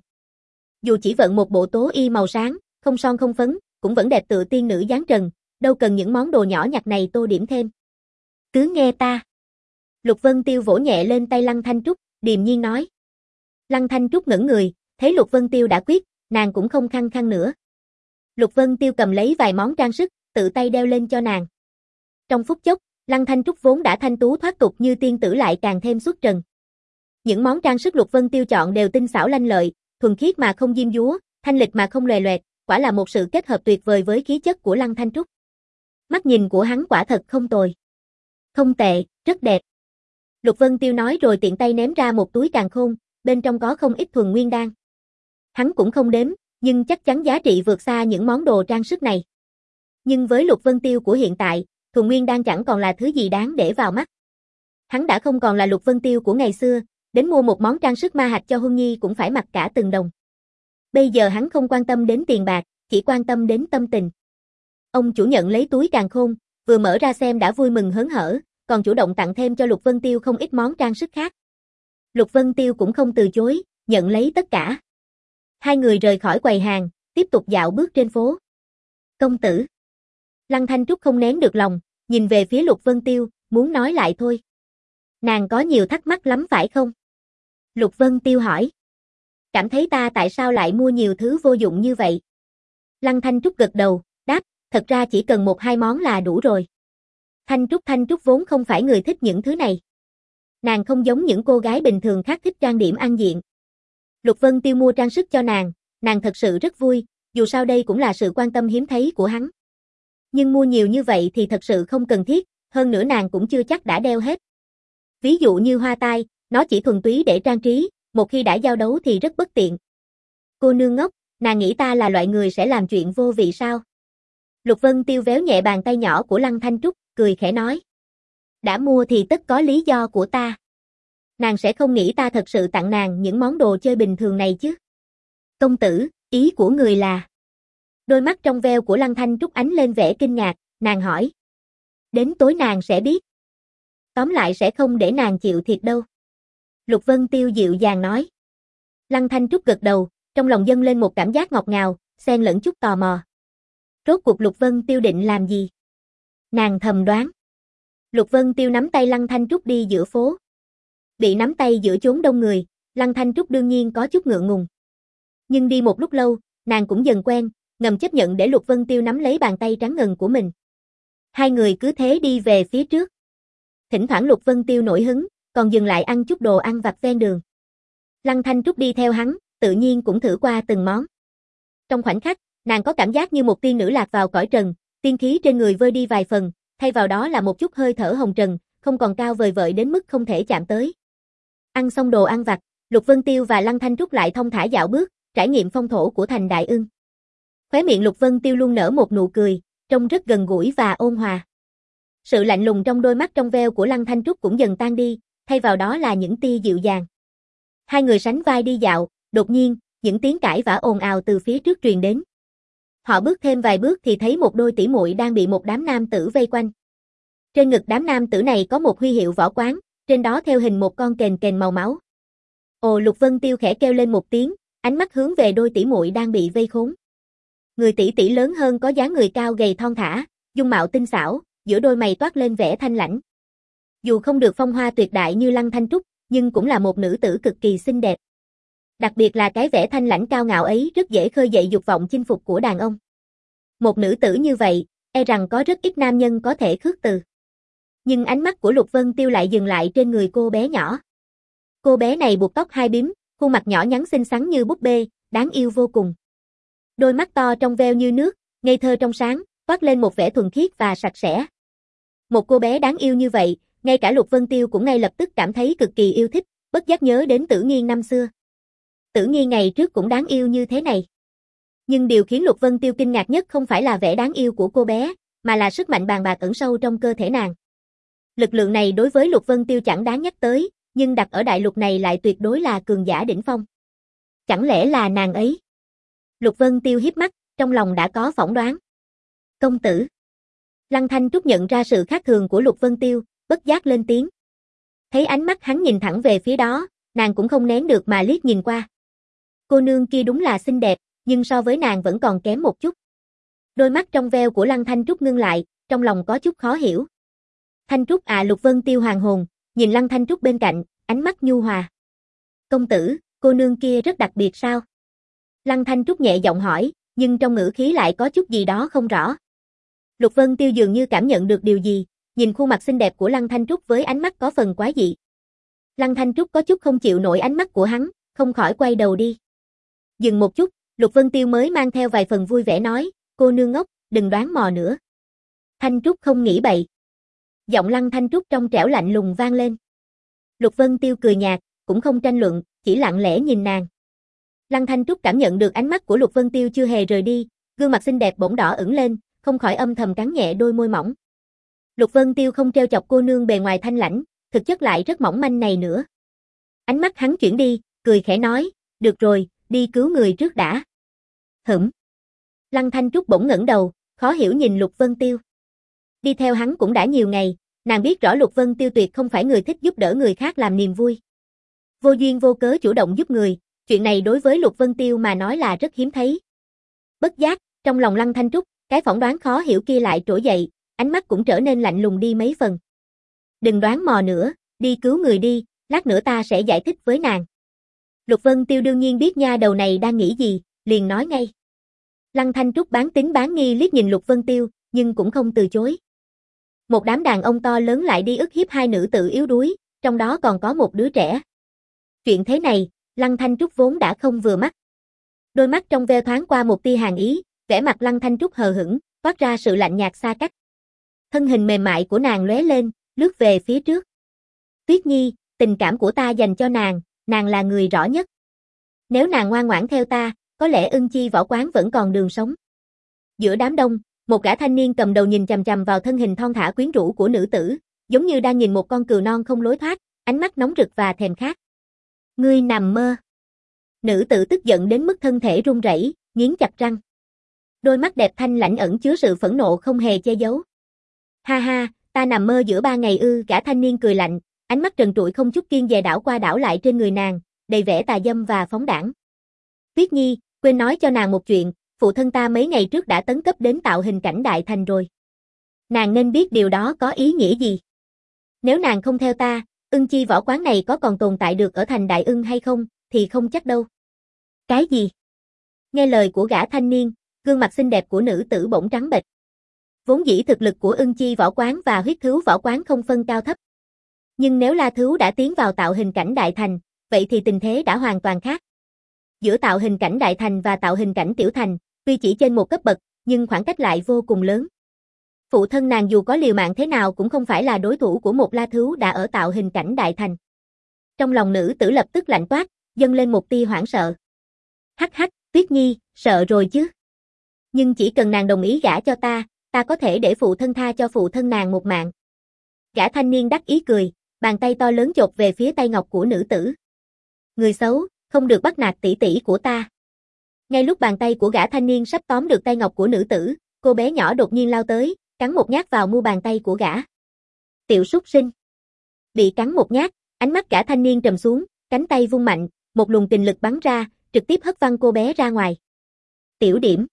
Dù chỉ vận một bộ tố y màu sáng, không son không phấn, cũng vẫn đẹp tựa tiên nữ dáng trần, đâu cần những món đồ nhỏ nhặt này tô điểm thêm. Cứ nghe ta. Lục Vân Tiêu vỗ nhẹ lên tay Lăng Thanh Trúc, điềm nhiên nói. Lăng Thanh Trúc ngẩn người, thấy Lục Vân Tiêu đã quyết, nàng cũng không khăng khăng nữa. Lục Vân Tiêu cầm lấy vài món trang sức, tự tay đeo lên cho nàng. Trong phút chốc, Lăng Thanh Trúc vốn đã thanh tú thoát tục như tiên tử lại càng thêm xuất trần. Những món trang sức Lục Vân Tiêu chọn đều tinh xảo lanh lợi, thuần khiết mà không diêm dúa, thanh lịch mà không lòe loẹt, quả là một sự kết hợp tuyệt vời với khí chất của Lăng Thanh Trúc. Mắt nhìn của hắn quả thật không tồi. Không tệ, rất đẹp. Lục Vân Tiêu nói rồi tiện tay ném ra một túi càn khôn, bên trong có không ít thuần nguyên đan. Hắn cũng không đếm, nhưng chắc chắn giá trị vượt xa những món đồ trang sức này. Nhưng với Lục Vân Tiêu của hiện tại, thuần nguyên đan chẳng còn là thứ gì đáng để vào mắt. Hắn đã không còn là Lục Vân Tiêu của ngày xưa, đến mua một món trang sức ma hạch cho Huân Nhi cũng phải mặc cả từng đồng. Bây giờ hắn không quan tâm đến tiền bạc, chỉ quan tâm đến tâm tình. Ông chủ nhận lấy túi càn khôn, vừa mở ra xem đã vui mừng hớn hở, còn chủ động tặng thêm cho Lục Vân Tiêu không ít món trang sức khác. Lục Vân Tiêu cũng không từ chối, nhận lấy tất cả. Hai người rời khỏi quầy hàng, tiếp tục dạo bước trên phố. Công tử. Lăng Thanh Trúc không nén được lòng, nhìn về phía Lục Vân Tiêu, muốn nói lại thôi. Nàng có nhiều thắc mắc lắm phải không? Lục Vân Tiêu hỏi. Cảm thấy ta tại sao lại mua nhiều thứ vô dụng như vậy? Lăng Thanh Trúc gật đầu, đáp, thật ra chỉ cần một hai món là đủ rồi. Thanh Trúc Thanh Trúc vốn không phải người thích những thứ này. Nàng không giống những cô gái bình thường khác thích trang điểm ăn diện. Lục Vân Tiêu mua trang sức cho nàng, nàng thật sự rất vui, dù sao đây cũng là sự quan tâm hiếm thấy của hắn. Nhưng mua nhiều như vậy thì thật sự không cần thiết, hơn nữa nàng cũng chưa chắc đã đeo hết. Ví dụ như hoa tai, nó chỉ thuần túy để trang trí, một khi đã giao đấu thì rất bất tiện. Cô nương ngốc, nàng nghĩ ta là loại người sẽ làm chuyện vô vị sao? Lục Vân Tiêu véo nhẹ bàn tay nhỏ của Lăng Thanh Trúc, cười khẽ nói. Đã mua thì tất có lý do của ta. Nàng sẽ không nghĩ ta thật sự tặng nàng những món đồ chơi bình thường này chứ. Công tử, ý của người là... Đôi mắt trong veo của Lăng Thanh Trúc ánh lên vẻ kinh ngạc, nàng hỏi. Đến tối nàng sẽ biết. Tóm lại sẽ không để nàng chịu thiệt đâu. Lục Vân Tiêu dịu dàng nói. Lăng Thanh Trúc gật đầu, trong lòng dâng lên một cảm giác ngọt ngào, xen lẫn chút tò mò. Rốt cuộc Lục Vân Tiêu định làm gì? Nàng thầm đoán. Lục Vân Tiêu nắm tay Lăng Thanh Trúc đi giữa phố. Bị nắm tay giữa chốn đông người, Lăng Thanh Trúc đương nhiên có chút ngượng ngùng. Nhưng đi một lúc lâu, nàng cũng dần quen, ngầm chấp nhận để Lục Vân Tiêu nắm lấy bàn tay trắng ngần của mình. Hai người cứ thế đi về phía trước. Thỉnh thoảng Lục Vân Tiêu nổi hứng, còn dừng lại ăn chút đồ ăn vặt ven đường. Lăng Thanh Trúc đi theo hắn, tự nhiên cũng thử qua từng món. Trong khoảnh khắc, nàng có cảm giác như một tiên nữ lạc vào cõi trần, tiên khí trên người vơi đi vài phần, thay vào đó là một chút hơi thở hồng trần, không còn cao vời vợi đến mức không thể chạm tới. Ăn xong đồ ăn vặt, Lục Vân Tiêu và Lăng Thanh Trúc lại thong thả dạo bước, trải nghiệm phong thổ của thành Đại Ưng. Khóe miệng Lục Vân Tiêu luôn nở một nụ cười, trông rất gần gũi và ôn hòa. Sự lạnh lùng trong đôi mắt trong veo của Lăng Thanh Trúc cũng dần tan đi, thay vào đó là những tia dịu dàng. Hai người sánh vai đi dạo, đột nhiên, những tiếng cãi vã ồn ào từ phía trước truyền đến. Họ bước thêm vài bước thì thấy một đôi tỷ muội đang bị một đám nam tử vây quanh. Trên ngực đám nam tử này có một huy hiệu võ quán, trên đó theo hình một con kền kền màu máu. Ồ, Lục Vân Tiêu khẽ kêu lên một tiếng, ánh mắt hướng về đôi tỷ muội đang bị vây khốn. Người tỷ tỷ lớn hơn có dáng người cao gầy thon thả, dung mạo tinh xảo, giữa đôi mày toát lên vẻ thanh lãnh. Dù không được phong hoa tuyệt đại như Lăng Thanh Trúc, nhưng cũng là một nữ tử cực kỳ xinh đẹp. Đặc biệt là cái vẻ thanh lãnh cao ngạo ấy rất dễ khơi dậy dục vọng chinh phục của đàn ông. Một nữ tử như vậy, e rằng có rất ít nam nhân có thể khước từ. Nhưng ánh mắt của Lục Vân Tiêu lại dừng lại trên người cô bé nhỏ. Cô bé này buộc tóc hai bím, khuôn mặt nhỏ nhắn xinh xắn như búp bê, đáng yêu vô cùng. Đôi mắt to trong veo như nước, ngây thơ trong sáng, toát lên một vẻ thuần khiết và sạch sẽ. Một cô bé đáng yêu như vậy, ngay cả Lục Vân Tiêu cũng ngay lập tức cảm thấy cực kỳ yêu thích, bất giác nhớ đến Tử Nghiên năm xưa. Tử Nghiên ngày trước cũng đáng yêu như thế này. Nhưng điều khiến Lục Vân Tiêu kinh ngạc nhất không phải là vẻ đáng yêu của cô bé, mà là sức mạnh bàn bạc ẩn sâu trong cơ thể nàng. Lực lượng này đối với Lục Vân Tiêu chẳng đáng nhắc tới, nhưng đặt ở đại lục này lại tuyệt đối là cường giả đỉnh phong. Chẳng lẽ là nàng ấy? Lục Vân Tiêu híp mắt, trong lòng đã có phỏng đoán. Công tử. Lăng Thanh Trúc nhận ra sự khác thường của Lục Vân Tiêu, bất giác lên tiếng. Thấy ánh mắt hắn nhìn thẳng về phía đó, nàng cũng không nén được mà liếc nhìn qua. Cô nương kia đúng là xinh đẹp, nhưng so với nàng vẫn còn kém một chút. Đôi mắt trong veo của Lăng Thanh Trúc ngưng lại, trong lòng có chút khó hiểu. Thanh Trúc à, Lục Vân Tiêu hoàng hồn, nhìn Lăng Thanh Trúc bên cạnh, ánh mắt nhu hòa. Công tử, cô nương kia rất đặc biệt sao? Lăng Thanh Trúc nhẹ giọng hỏi, nhưng trong ngữ khí lại có chút gì đó không rõ. Lục Vân Tiêu dường như cảm nhận được điều gì, nhìn khuôn mặt xinh đẹp của Lăng Thanh Trúc với ánh mắt có phần quái dị. Lăng Thanh Trúc có chút không chịu nổi ánh mắt của hắn, không khỏi quay đầu đi. Dừng một chút, Lục Vân Tiêu mới mang theo vài phần vui vẻ nói, cô nương ngốc, đừng đoán mò nữa. Thanh Trúc không nghĩ bậy. Giọng Lăng Thanh Trúc trong trẻo lạnh lùng vang lên. Lục Vân Tiêu cười nhạt, cũng không tranh luận, chỉ lặng lẽ nhìn nàng. Lăng Thanh Trúc cảm nhận được ánh mắt của Lục Vân Tiêu chưa hề rời đi, gương mặt xinh đẹp bỗng đỏ ửng lên, không khỏi âm thầm cắn nhẹ đôi môi mỏng. Lục Vân Tiêu không trêu chọc cô nương bề ngoài thanh lãnh, thực chất lại rất mỏng manh này nữa. Ánh mắt hắn chuyển đi, cười khẽ nói, được rồi, đi cứu người trước đã. Hửm. Lăng Thanh Trúc bỗng ngẩng đầu, khó hiểu nhìn Lục Vân Tiêu. Đi theo hắn cũng đã nhiều ngày, nàng biết rõ Lục Vân Tiêu tuyệt không phải người thích giúp đỡ người khác làm niềm vui. Vô duyên vô cớ chủ động giúp người, chuyện này đối với Lục Vân Tiêu mà nói là rất hiếm thấy. Bất giác, trong lòng Lăng Thanh Trúc, cái phỏng đoán khó hiểu kia lại trỗi dậy, ánh mắt cũng trở nên lạnh lùng đi mấy phần. Đừng đoán mò nữa, đi cứu người đi, lát nữa ta sẽ giải thích với nàng. Lục Vân Tiêu đương nhiên biết nha đầu này đang nghĩ gì, liền nói ngay. Lăng Thanh Trúc bán tín bán nghi liếc nhìn Lục Vân Tiêu, nhưng cũng không từ chối. Một đám đàn ông to lớn lại đi ức hiếp hai nữ tử yếu đuối, trong đó còn có một đứa trẻ. Chuyện thế này, Lăng Thanh Trúc vốn đã không vừa mắt. Đôi mắt trong veo thoáng qua một tia hàn ý, vẻ mặt Lăng Thanh Trúc hờ hững, toát ra sự lạnh nhạt xa cách. Thân hình mềm mại của nàng lóe lên, lướt về phía trước. Tuyết Nhi, tình cảm của ta dành cho nàng, nàng là người rõ nhất. Nếu nàng ngoan ngoãn theo ta, có lẽ Ưng Chi võ quán vẫn còn đường sống. Giữa đám đông, một gã thanh niên cầm đầu nhìn chằm chằm vào thân hình thon thả quyến rũ của nữ tử, giống như đang nhìn một con cừu non không lối thoát, ánh mắt nóng rực và thèm khát. Ngươi nằm mơ. Nữ tử tức giận đến mức thân thể run rẩy, nghiến chặt răng. Đôi mắt đẹp thanh lãnh ẩn chứa sự phẫn nộ không hề che giấu. Ha ha, ta nằm mơ giữa ba ngày ư? Gã thanh niên cười lạnh, ánh mắt trần trụi không chút kiêng dè đảo qua đảo lại trên người nàng, đầy vẻ tà dâm và phóng đãng. Tuyết Nhi, quên nói cho nàng một chuyện, phụ thân ta mấy ngày trước đã tấn cấp đến tạo hình cảnh đại thành rồi. Nàng nên biết điều đó có ý nghĩa gì. Nếu nàng không theo ta, Ưng Chi võ quán này có còn tồn tại được ở thành Đại Ưng hay không, thì không chắc đâu. Cái gì? Nghe lời của gã thanh niên, gương mặt xinh đẹp của nữ tử bỗng trắng bệch. Vốn dĩ thực lực của Ưng Chi võ quán và Huyết Thứu võ quán không phân cao thấp. Nhưng nếu La Thứu đã tiến vào tạo hình cảnh đại thành, vậy thì tình thế đã hoàn toàn khác. Giữa tạo hình cảnh đại thành và tạo hình cảnh tiểu thành, tuy chỉ trên một cấp bậc, nhưng khoảng cách lại vô cùng lớn. Phụ thân nàng dù có liều mạng thế nào cũng không phải là đối thủ của một La Thứu đã ở tạo hình cảnh đại thành. Trong lòng nữ tử lập tức lạnh toát, dâng lên một tia hoảng sợ. Hắc hắc, Tuyết Nhi, sợ rồi chứ. Nhưng chỉ cần nàng đồng ý gả cho ta, ta có thể để phụ thân tha cho phụ thân nàng một mạng. Gã thanh niên đắc ý cười, bàn tay to lớn chộp về phía tay ngọc của nữ tử. Người xấu, không được bắt nạt tỷ tỷ của ta. Ngay lúc bàn tay của gã thanh niên sắp tóm được tay ngọc của nữ tử, cô bé nhỏ đột nhiên lao tới, cắn một nhát vào mu bàn tay của gã. Tiểu súc sinh. Bị cắn một nhát, ánh mắt gã thanh niên trầm xuống, cánh tay vung mạnh, một luồng kình lực bắn ra, trực tiếp hất văng cô bé ra ngoài. Tiểu điểm.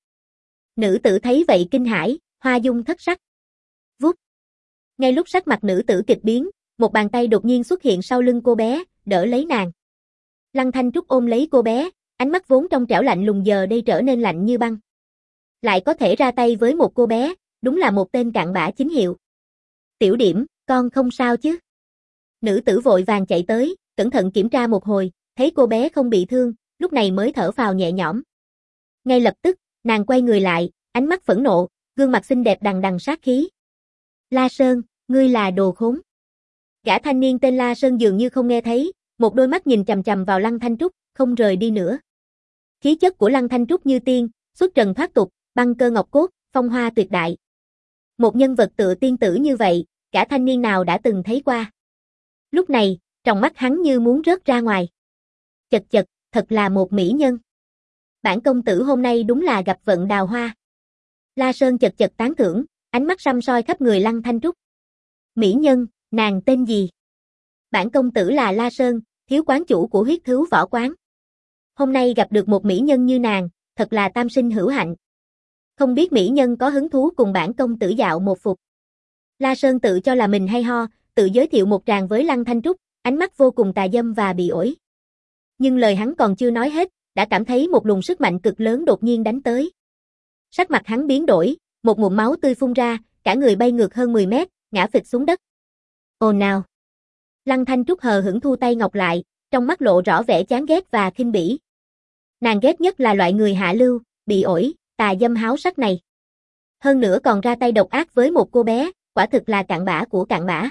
Nữ tử thấy vậy kinh hãi, hoa dung thất sắc. Vút. Ngay lúc sắc mặt nữ tử kịch biến, một bàn tay đột nhiên xuất hiện sau lưng cô bé, đỡ lấy nàng. Lăng Thanh Trúc ôm lấy cô bé, ánh mắt vốn trong trẻo lạnh lùng giờ đây trở nên lạnh như băng. Lại có thể ra tay với một cô bé, đúng là một tên cặn bã chính hiệu. Tiểu điểm, con không sao chứ? Nữ tử vội vàng chạy tới, cẩn thận kiểm tra một hồi, thấy cô bé không bị thương, lúc này mới thở phào nhẹ nhõm. Ngay lập tức, nàng quay người lại, ánh mắt phẫn nộ, gương mặt xinh đẹp đằng đằng sát khí. La Sơn, ngươi là đồ khốn. Gã thanh niên tên La Sơn dường như không nghe thấy, một đôi mắt nhìn chằm chằm vào Lăng Thanh Trúc, không rời đi nữa. Khí chất của Lăng Thanh Trúc như tiên, xuất trần thoát tục, băng cơ ngọc cốt, phong hoa tuyệt đại. Một nhân vật tựa tiên tử như vậy, gã thanh niên nào đã từng thấy qua. Lúc này, trong mắt hắn như muốn rớt ra ngoài. Chật chật, thật là một mỹ nhân. Bản công tử hôm nay đúng là gặp vận đào hoa. La Sơn chật chật tán thưởng, ánh mắt săm soi khắp người Lăng Thanh Trúc. Mỹ nhân, nàng tên gì? Bản công tử là La Sơn, thiếu quán chủ của huyết thứu võ quán. Hôm nay gặp được một mỹ nhân như nàng, thật là tam sinh hữu hạnh. Không biết mỹ nhân có hứng thú cùng bản công tử dạo một phục. La Sơn tự cho là mình hay ho, tự giới thiệu một tràng với Lăng Thanh Trúc, ánh mắt vô cùng tà dâm và bị ổi. Nhưng lời hắn còn chưa nói hết, đã cảm thấy một luồng sức mạnh cực lớn đột nhiên đánh tới. Sắc mặt hắn biến đổi, một ngụm máu tươi phun ra, cả người bay ngược hơn mười mét, ngã phịch xuống đất. Ồn nào! Lăng Thanh Trúc hờ hững thu tay ngọc lại, trong mắt lộ rõ vẻ chán ghét và khinh bỉ. Nàng ghét nhất là loại người hạ lưu, bị ổi, tà dâm háo sắc này. Hơn nữa còn ra tay độc ác với một cô bé, quả thực là cặn bã của cặn bã.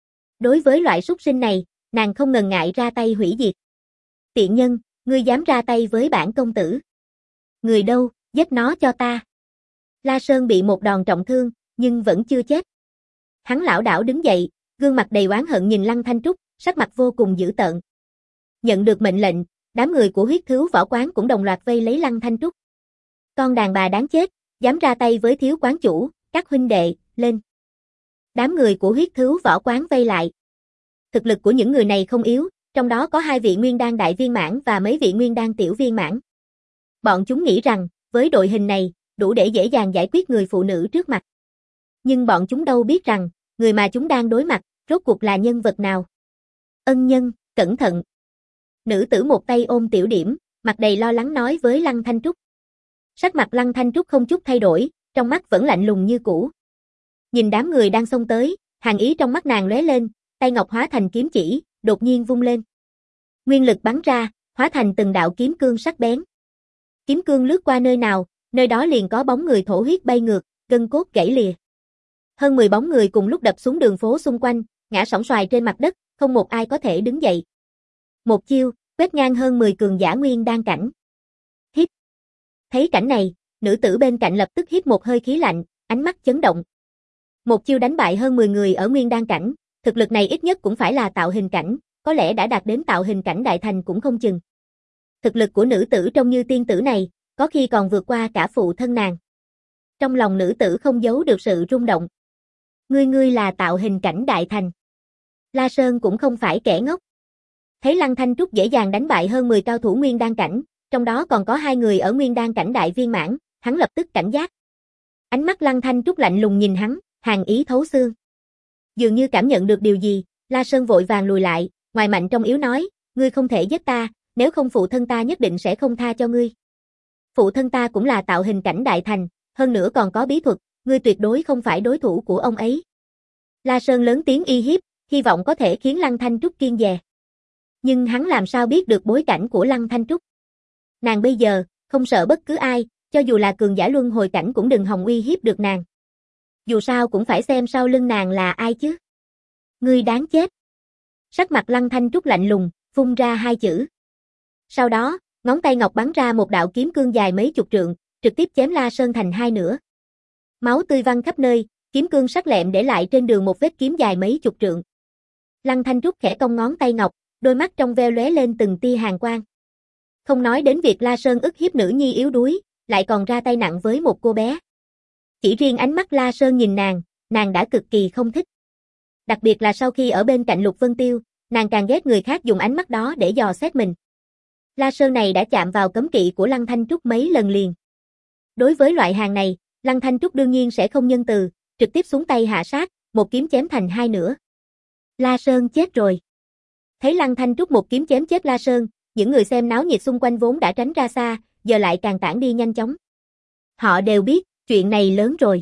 Đối với loại súc sinh này, nàng không ngần ngại ra tay hủy diệt. Tiện nhân, ngươi dám ra tay với bản công tử. Người đâu, giết nó cho ta. La Sơn bị một đòn trọng thương, nhưng vẫn chưa chết. Hắn lảo đảo đứng dậy, gương mặt đầy oán hận nhìn Lăng Thanh Trúc, sắc mặt vô cùng dữ tợn. Nhận được mệnh lệnh, đám người của huyết thứu võ quán cũng đồng loạt vây lấy Lăng Thanh Trúc. Con đàn bà đáng chết, dám ra tay với thiếu quán chủ, các huynh đệ, lên. Đám người của huyết thứu võ quán vây lại. Thực lực của những người này không yếu, trong đó có hai vị nguyên đan đại viên mãn và mấy vị nguyên đan tiểu viên mãn. Bọn chúng nghĩ rằng, với đội hình này, đủ để dễ dàng giải quyết người phụ nữ trước mặt. Nhưng bọn chúng đâu biết rằng, người mà chúng đang đối mặt, rốt cuộc là nhân vật nào. Ân nhân, cẩn thận. Nữ tử một tay ôm tiểu điểm, mặt đầy lo lắng nói với Lăng Thanh Trúc. Sắc mặt Lăng Thanh Trúc không chút thay đổi, trong mắt vẫn lạnh lùng như cũ. Nhìn đám người đang xông tới, hàn ý trong mắt nàng lóe lên, tay ngọc hóa thành kiếm chỉ, đột nhiên vung lên. Nguyên lực bắn ra, hóa thành từng đạo kiếm cương sắc bén. Kiếm cương lướt qua nơi nào, nơi đó liền có bóng người thổ huyết bay ngược, gân cốt gãy lìa. Hơn mười bóng người cùng lúc đập xuống đường phố xung quanh, ngã sóng xoài trên mặt đất, không một ai có thể đứng dậy. Một chiêu, quét ngang hơn mười cường giả nguyên đan cảnh. Hít. Thấy cảnh này, nữ tử bên cạnh lập tức hít một hơi khí lạnh, ánh mắt chấn động. Một chiêu đánh bại hơn mười người ở nguyên đan cảnh, thực lực này ít nhất cũng phải là tạo hình cảnh, có lẽ đã đạt đến tạo hình cảnh đại thành cũng không chừng. Thực lực của nữ tử trông như tiên tử này, có khi còn vượt qua cả phụ thân nàng. Trong lòng nữ tử không giấu được sự rung động. Ngươi ngươi là tạo hình cảnh đại thành. La Sơn cũng không phải kẻ ngốc. Thấy Lăng Thanh Trúc dễ dàng đánh bại hơn mười cao thủ nguyên đan cảnh, trong đó còn có hai người ở nguyên đan cảnh đại viên mãn, hắn lập tức cảnh giác. Ánh mắt Lăng Thanh Trúc lạnh lùng nhìn hắn, hàn ý thấu xương. Dường như cảm nhận được điều gì, La Sơn vội vàng lùi lại, ngoài mạnh trong yếu nói, ngươi không thể giết ta, nếu không phụ thân ta nhất định sẽ không tha cho ngươi. Phụ thân ta cũng là tạo hình cảnh đại thành, hơn nữa còn có bí thuật, ngươi tuyệt đối không phải đối thủ của ông ấy. La Sơn lớn tiếng y hiếp, hy vọng có thể khiến Lăng Thanh Trúc kiêng dè. Nhưng hắn làm sao biết được bối cảnh của Lăng Thanh Trúc. Nàng bây giờ, không sợ bất cứ ai, cho dù là cường giả luân hồi cảnh cũng đừng hòng uy hiếp được nàng. Dù sao cũng phải xem sau lưng nàng là ai chứ. Ngươi đáng chết. Sắc mặt Lăng Thanh Trúc lạnh lùng, vung ra hai chữ. Sau đó, ngón tay ngọc bắn ra một đạo kiếm cương dài mấy chục trượng, trực tiếp chém La Sơn thành hai nửa. Máu tươi văng khắp nơi, kiếm cương sắc lẹm để lại trên đường một vết kiếm dài mấy chục trượng. Lăng Thanh Trúc khẽ cong ngón tay ngọc, đôi mắt trong veo lóe lên từng tia hàn quang. Không nói đến việc La Sơn ức hiếp nữ nhi yếu đuối, lại còn ra tay nặng với một cô bé. Chỉ riêng ánh mắt La Sơn nhìn nàng, nàng đã cực kỳ không thích. Đặc biệt là sau khi ở bên cạnh Lục Vân Tiêu, nàng càng ghét người khác dùng ánh mắt đó để dò xét mình. La Sơn này đã chạm vào cấm kỵ của Lăng Thanh Trúc mấy lần liền. Đối với loại hàng này, Lăng Thanh Trúc đương nhiên sẽ không nhân từ, trực tiếp xuống tay hạ sát, một kiếm chém thành hai nửa. La Sơn chết rồi. Thấy Lăng Thanh Trúc một kiếm chém chết La Sơn, những người xem náo nhiệt xung quanh vốn đã tránh ra xa, giờ lại càng tản đi nhanh chóng. Họ đều biết, chuyện này lớn rồi.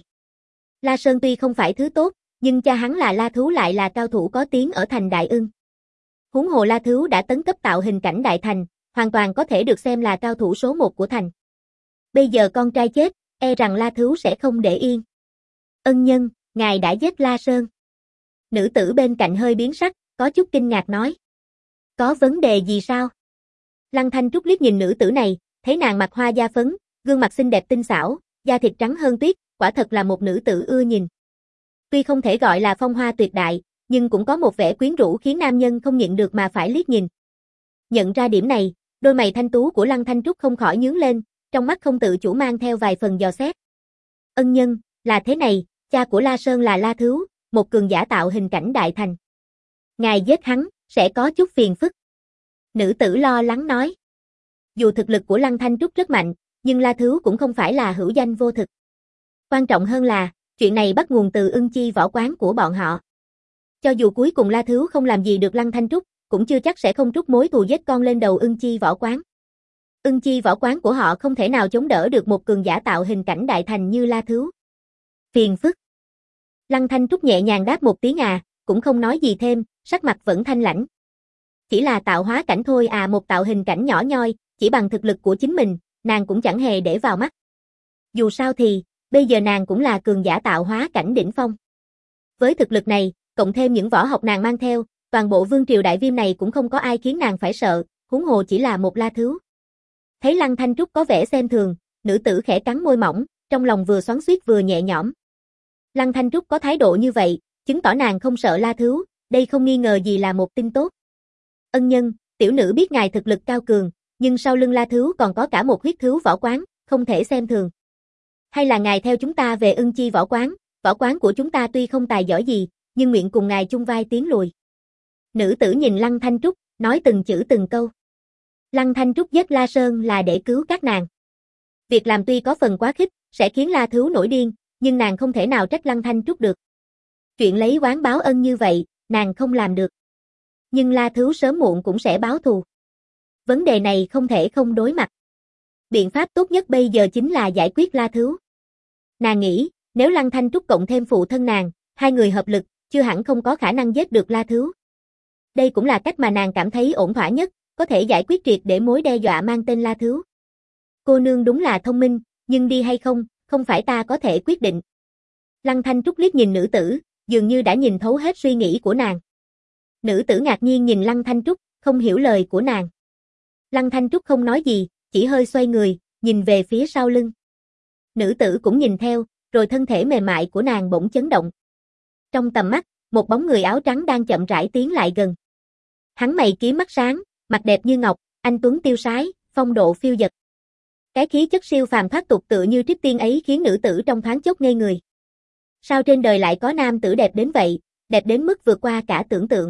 La Sơn tuy không phải thứ tốt, nhưng cha hắn là La Thú lại là cao thủ có tiếng ở thành Đại Ưng. Huống hồ La Thú đã tấn cấp tạo hình cảnh đại thành, hoàn toàn có thể được xem là cao thủ số một của thành. Bây giờ con trai chết, e rằng La Thú sẽ không để yên. Ân nhân, ngài đã giết La Sơn. Nữ tử bên cạnh hơi biến sắc, có chút kinh ngạc nói. Có vấn đề gì sao? Lăng Thanh Trúc liếc nhìn nữ tử này, thấy nàng mặt hoa da phấn, gương mặt xinh đẹp tinh xảo, da thịt trắng hơn tuyết, quả thật là một nữ tử ưa nhìn. Tuy không thể gọi là phong hoa tuyệt đại, nhưng cũng có một vẻ quyến rũ khiến nam nhân không nhịn được mà phải liếc nhìn. Nhận ra điểm này, đôi mày thanh tú của Lăng Thanh Trúc không khỏi nhướng lên, trong mắt không tự chủ mang theo vài phần dò xét. Ân nhân, là thế này, cha của La Sơn là La Thú, một cường giả tạo hình cảnh đại thành. Ngài giết hắn, sẽ có chút phiền phức. Nữ tử lo lắng nói. Dù thực lực của Lăng Thanh Trúc rất mạnh, nhưng La Thú cũng không phải là hữu danh vô thực. Quan trọng hơn là, chuyện này bắt nguồn từ Ưng Chi võ quán của bọn họ. Cho dù cuối cùng La Thú không làm gì được Lăng Thanh Trúc, cũng chưa chắc sẽ không trút mối thù giết con lên đầu Ưng Chi võ quán. Ưng Chi võ quán của họ không thể nào chống đỡ được một cường giả tạo hình cảnh đại thành như La Thú. Phiền phức. Lăng Thanh Trúc nhẹ nhàng đáp một tiếng à, cũng không nói gì thêm, sắc mặt vẫn thanh lãnh. Chỉ là tạo hóa cảnh thôi à, một tạo hình cảnh nhỏ nhoi, chỉ bằng thực lực của chính mình, nàng cũng chẳng hề để vào mắt. Dù sao thì, bây giờ nàng cũng là cường giả tạo hóa cảnh đỉnh phong. Với thực lực này, cộng thêm những võ học nàng mang theo, toàn bộ vương triều đại viêm này cũng không có ai khiến nàng phải sợ, huống hồ chỉ là một La Thú. Thấy Lăng Thanh Trúc có vẻ xem thường, nữ tử khẽ cắn môi mỏng, trong lòng vừa xoắn xuýt vừa nhẹ nhõm. Lăng Thanh Trúc có thái độ như vậy, chứng tỏ nàng không sợ La Thú, đây không nghi ngờ gì là một tin tốt. Ân nhân, tiểu nữ biết ngài thực lực cao cường, nhưng sau lưng La Thú còn có cả một huyết thú võ quán, không thể xem thường. Hay là ngài theo chúng ta về Ưng Chi võ quán, võ quán của chúng ta tuy không tài giỏi gì, nhưng nguyện cùng ngài chung vai tiến lùi. Nữ tử nhìn Lăng Thanh Trúc, nói từng chữ từng câu. Lăng Thanh Trúc giết La Sơn là để cứu các nàng. Việc làm tuy có phần quá khích, sẽ khiến La Thú nổi điên, nhưng nàng không thể nào trách Lăng Thanh Trúc được. Chuyện lấy oán báo ân như vậy, nàng không làm được. Nhưng La Thú sớm muộn cũng sẽ báo thù. Vấn đề này không thể không đối mặt. Biện pháp tốt nhất bây giờ chính là giải quyết La Thú. Nàng nghĩ, nếu Lăng Thanh Trúc cộng thêm phụ thân nàng, hai người hợp lực, chưa hẳn không có khả năng giết được La Thú. Đây cũng là cách mà nàng cảm thấy ổn thỏa nhất, có thể giải quyết triệt để mối đe dọa mang tên La Thú. Cô nương đúng là thông minh, nhưng đi hay không, không phải ta có thể quyết định. Lăng Thanh Trúc liếc nhìn nữ tử, dường như đã nhìn thấu hết suy nghĩ của nàng. Nữ tử ngạc nhiên nhìn Lăng Thanh Trúc, không hiểu lời của nàng. Lăng Thanh Trúc không nói gì, chỉ hơi xoay người, nhìn về phía sau lưng. Nữ tử cũng nhìn theo, rồi thân thể mềm mại của nàng bỗng chấn động. Trong tầm mắt, một bóng người áo trắng đang chậm rãi tiến lại gần. Hắn mày kiếm mắt sáng, mặt đẹp như ngọc, anh tuấn tiêu sái, phong độ phiêu dật. Cái khí chất siêu phàm thoát tục tựa như trích tiên ấy khiến nữ tử trong thoáng chốc ngây người. Sao trên đời lại có nam tử đẹp đến vậy, đẹp đến mức vượt qua cả tưởng tượng.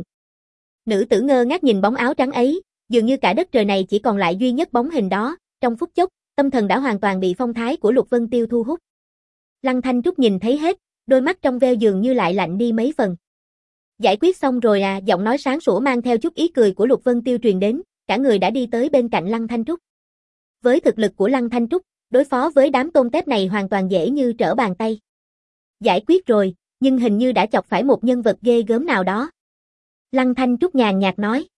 Nữ tử ngơ ngác nhìn bóng áo trắng ấy, dường như cả đất trời này chỉ còn lại duy nhất bóng hình đó, trong phút chốc, tâm thần đã hoàn toàn bị phong thái của Lục Vân Tiêu thu hút. Lăng Thanh Trúc nhìn thấy hết, đôi mắt trong veo dường như lại lạnh đi mấy phần. Giải quyết xong rồi à, giọng nói sáng sủa mang theo chút ý cười của Lục Vân Tiêu truyền đến, cả người đã đi tới bên cạnh Lăng Thanh Trúc. Với thực lực của Lăng Thanh Trúc, đối phó với đám tôm tép này hoàn toàn dễ như trở bàn tay. Giải quyết rồi, nhưng hình như đã chọc phải một nhân vật ghê gớm nào đó. Lăng Thanh Trúc nhàn nhạt nói.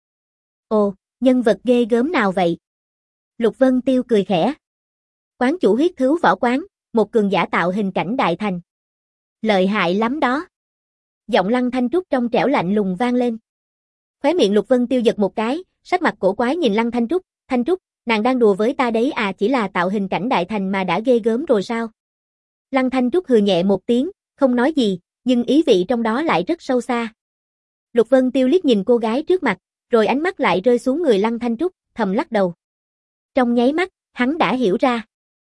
Ồ, nhân vật ghê gớm nào vậy? Lục Vân Tiêu cười khẽ. Quán chủ huyết thú võ quán, một cường giả tạo hình cảnh đại thành. Lợi hại lắm đó. Giọng Lăng Thanh Trúc trong trẻo lạnh lùng vang lên. Khóe miệng Lục Vân Tiêu giật một cái, sắc mặt cổ quái nhìn Lăng Thanh Trúc, Thanh Trúc, nàng đang đùa với ta đấy à, chỉ là tạo hình cảnh đại thành mà đã ghê gớm rồi sao? Lăng Thanh Trúc hừ nhẹ một tiếng, không nói gì, nhưng ý vị trong đó lại rất sâu xa. Lục Vân Tiêu liếc nhìn cô gái trước mặt, rồi ánh mắt lại rơi xuống người Lăng Thanh Trúc, thầm lắc đầu. Trong nháy mắt, hắn đã hiểu ra.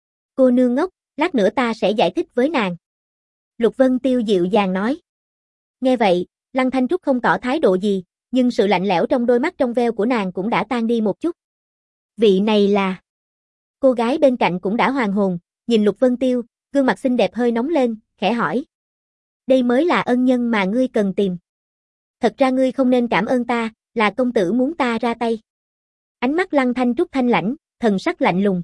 Cô nương ngốc, lát nữa ta sẽ giải thích với nàng. Lục Vân Tiêu dịu dàng nói. Nghe vậy, Lăng Thanh Trúc không tỏ thái độ gì, nhưng sự lạnh lẽo trong đôi mắt trong veo của nàng cũng đã tan đi một chút. Vị này là... Cô gái bên cạnh cũng đã hoàn hồn, nhìn Lục Vân Tiêu, gương mặt xinh đẹp hơi nóng lên, khẽ hỏi. Đây mới là ân nhân mà ngươi cần tìm. Thật ra ngươi không nên cảm ơn ta, là công tử muốn ta ra tay. Ánh mắt Lăng Thanh Trúc thanh lãnh, thần sắc lạnh lùng.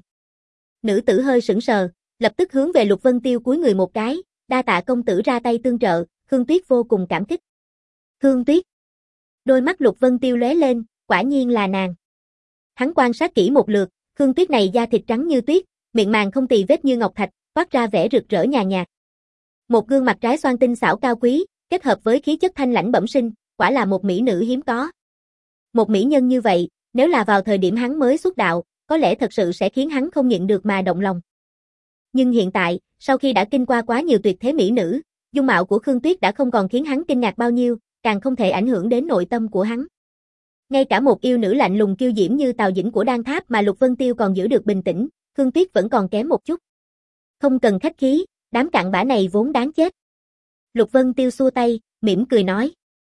Nữ tử hơi sững sờ, lập tức hướng về Lục Vân Tiêu cúi người một cái, đa tạ công tử ra tay tương trợ, Khương Tuyết vô cùng cảm kích. Khương Tuyết. Đôi mắt Lục Vân Tiêu lóe lên, quả nhiên là nàng. Hắn quan sát kỹ một lượt, Khương Tuyết này da thịt trắng như tuyết, miệng màng không tì vết như ngọc thạch, toát ra vẻ rực rỡ nhàn nhạt. Một gương mặt trái xoan tinh xảo cao quý, kết hợp với khí chất thanh lãnh bẩm sinh, quả là một mỹ nữ hiếm có. Một mỹ nhân như vậy, nếu là vào thời điểm hắn mới xuất đạo, có lẽ thật sự sẽ khiến hắn không nhịn được mà động lòng. Nhưng hiện tại, sau khi đã kinh qua quá nhiều tuyệt thế mỹ nữ, dung mạo của Khương Tuyết đã không còn khiến hắn kinh ngạc bao nhiêu, càng không thể ảnh hưởng đến nội tâm của hắn. Ngay cả một yêu nữ lạnh lùng kiêu diễm như Tào Dĩnh của Đan Tháp mà Lục Vân Tiêu còn giữ được bình tĩnh, Khương Tuyết vẫn còn kém một chút. Không cần khách khí, đám cặn bã này vốn đáng chết. Lục Vân Tiêu xua tay, mỉm cười nói.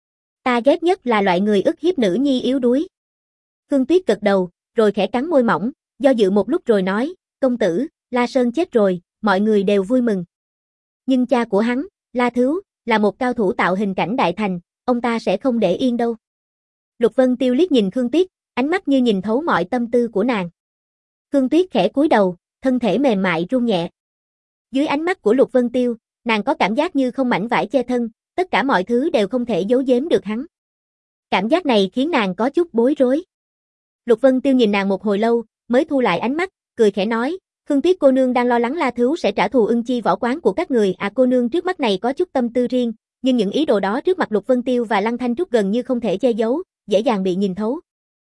Ta ghét nhất là loại người ức hiếp nữ nhi yếu đuối. Khương Tuyết gật đầu, rồi khẽ cắn môi mỏng, do dự một lúc rồi nói, công tử, La Sơn chết rồi, mọi người đều vui mừng. Nhưng cha của hắn, La Thứu, là một cao thủ tạo hình cảnh đại thành, ông ta sẽ không để yên đâu. Lục Vân Tiêu liếc nhìn Khương Tuyết, ánh mắt như nhìn thấu mọi tâm tư của nàng. Khương Tuyết khẽ cúi đầu, thân thể mềm mại run nhẹ. Dưới ánh mắt của Lục Vân Tiêu, nàng có cảm giác như không mảnh vải che thân, tất cả mọi thứ đều không thể giấu giếm được hắn. Cảm giác này khiến nàng có chút bối rối. Lục Vân Tiêu nhìn nàng một hồi lâu, mới thu lại ánh mắt, cười khẽ nói, Khương Tuyết cô nương đang lo lắng La Thứu sẽ trả thù Ưng Chi võ quán của các người, à cô nương trước mắt này có chút tâm tư riêng, nhưng những ý đồ đó trước mặt Lục Vân Tiêu và Lăng Thanh Trúc gần như không thể che giấu, dễ dàng bị nhìn thấu.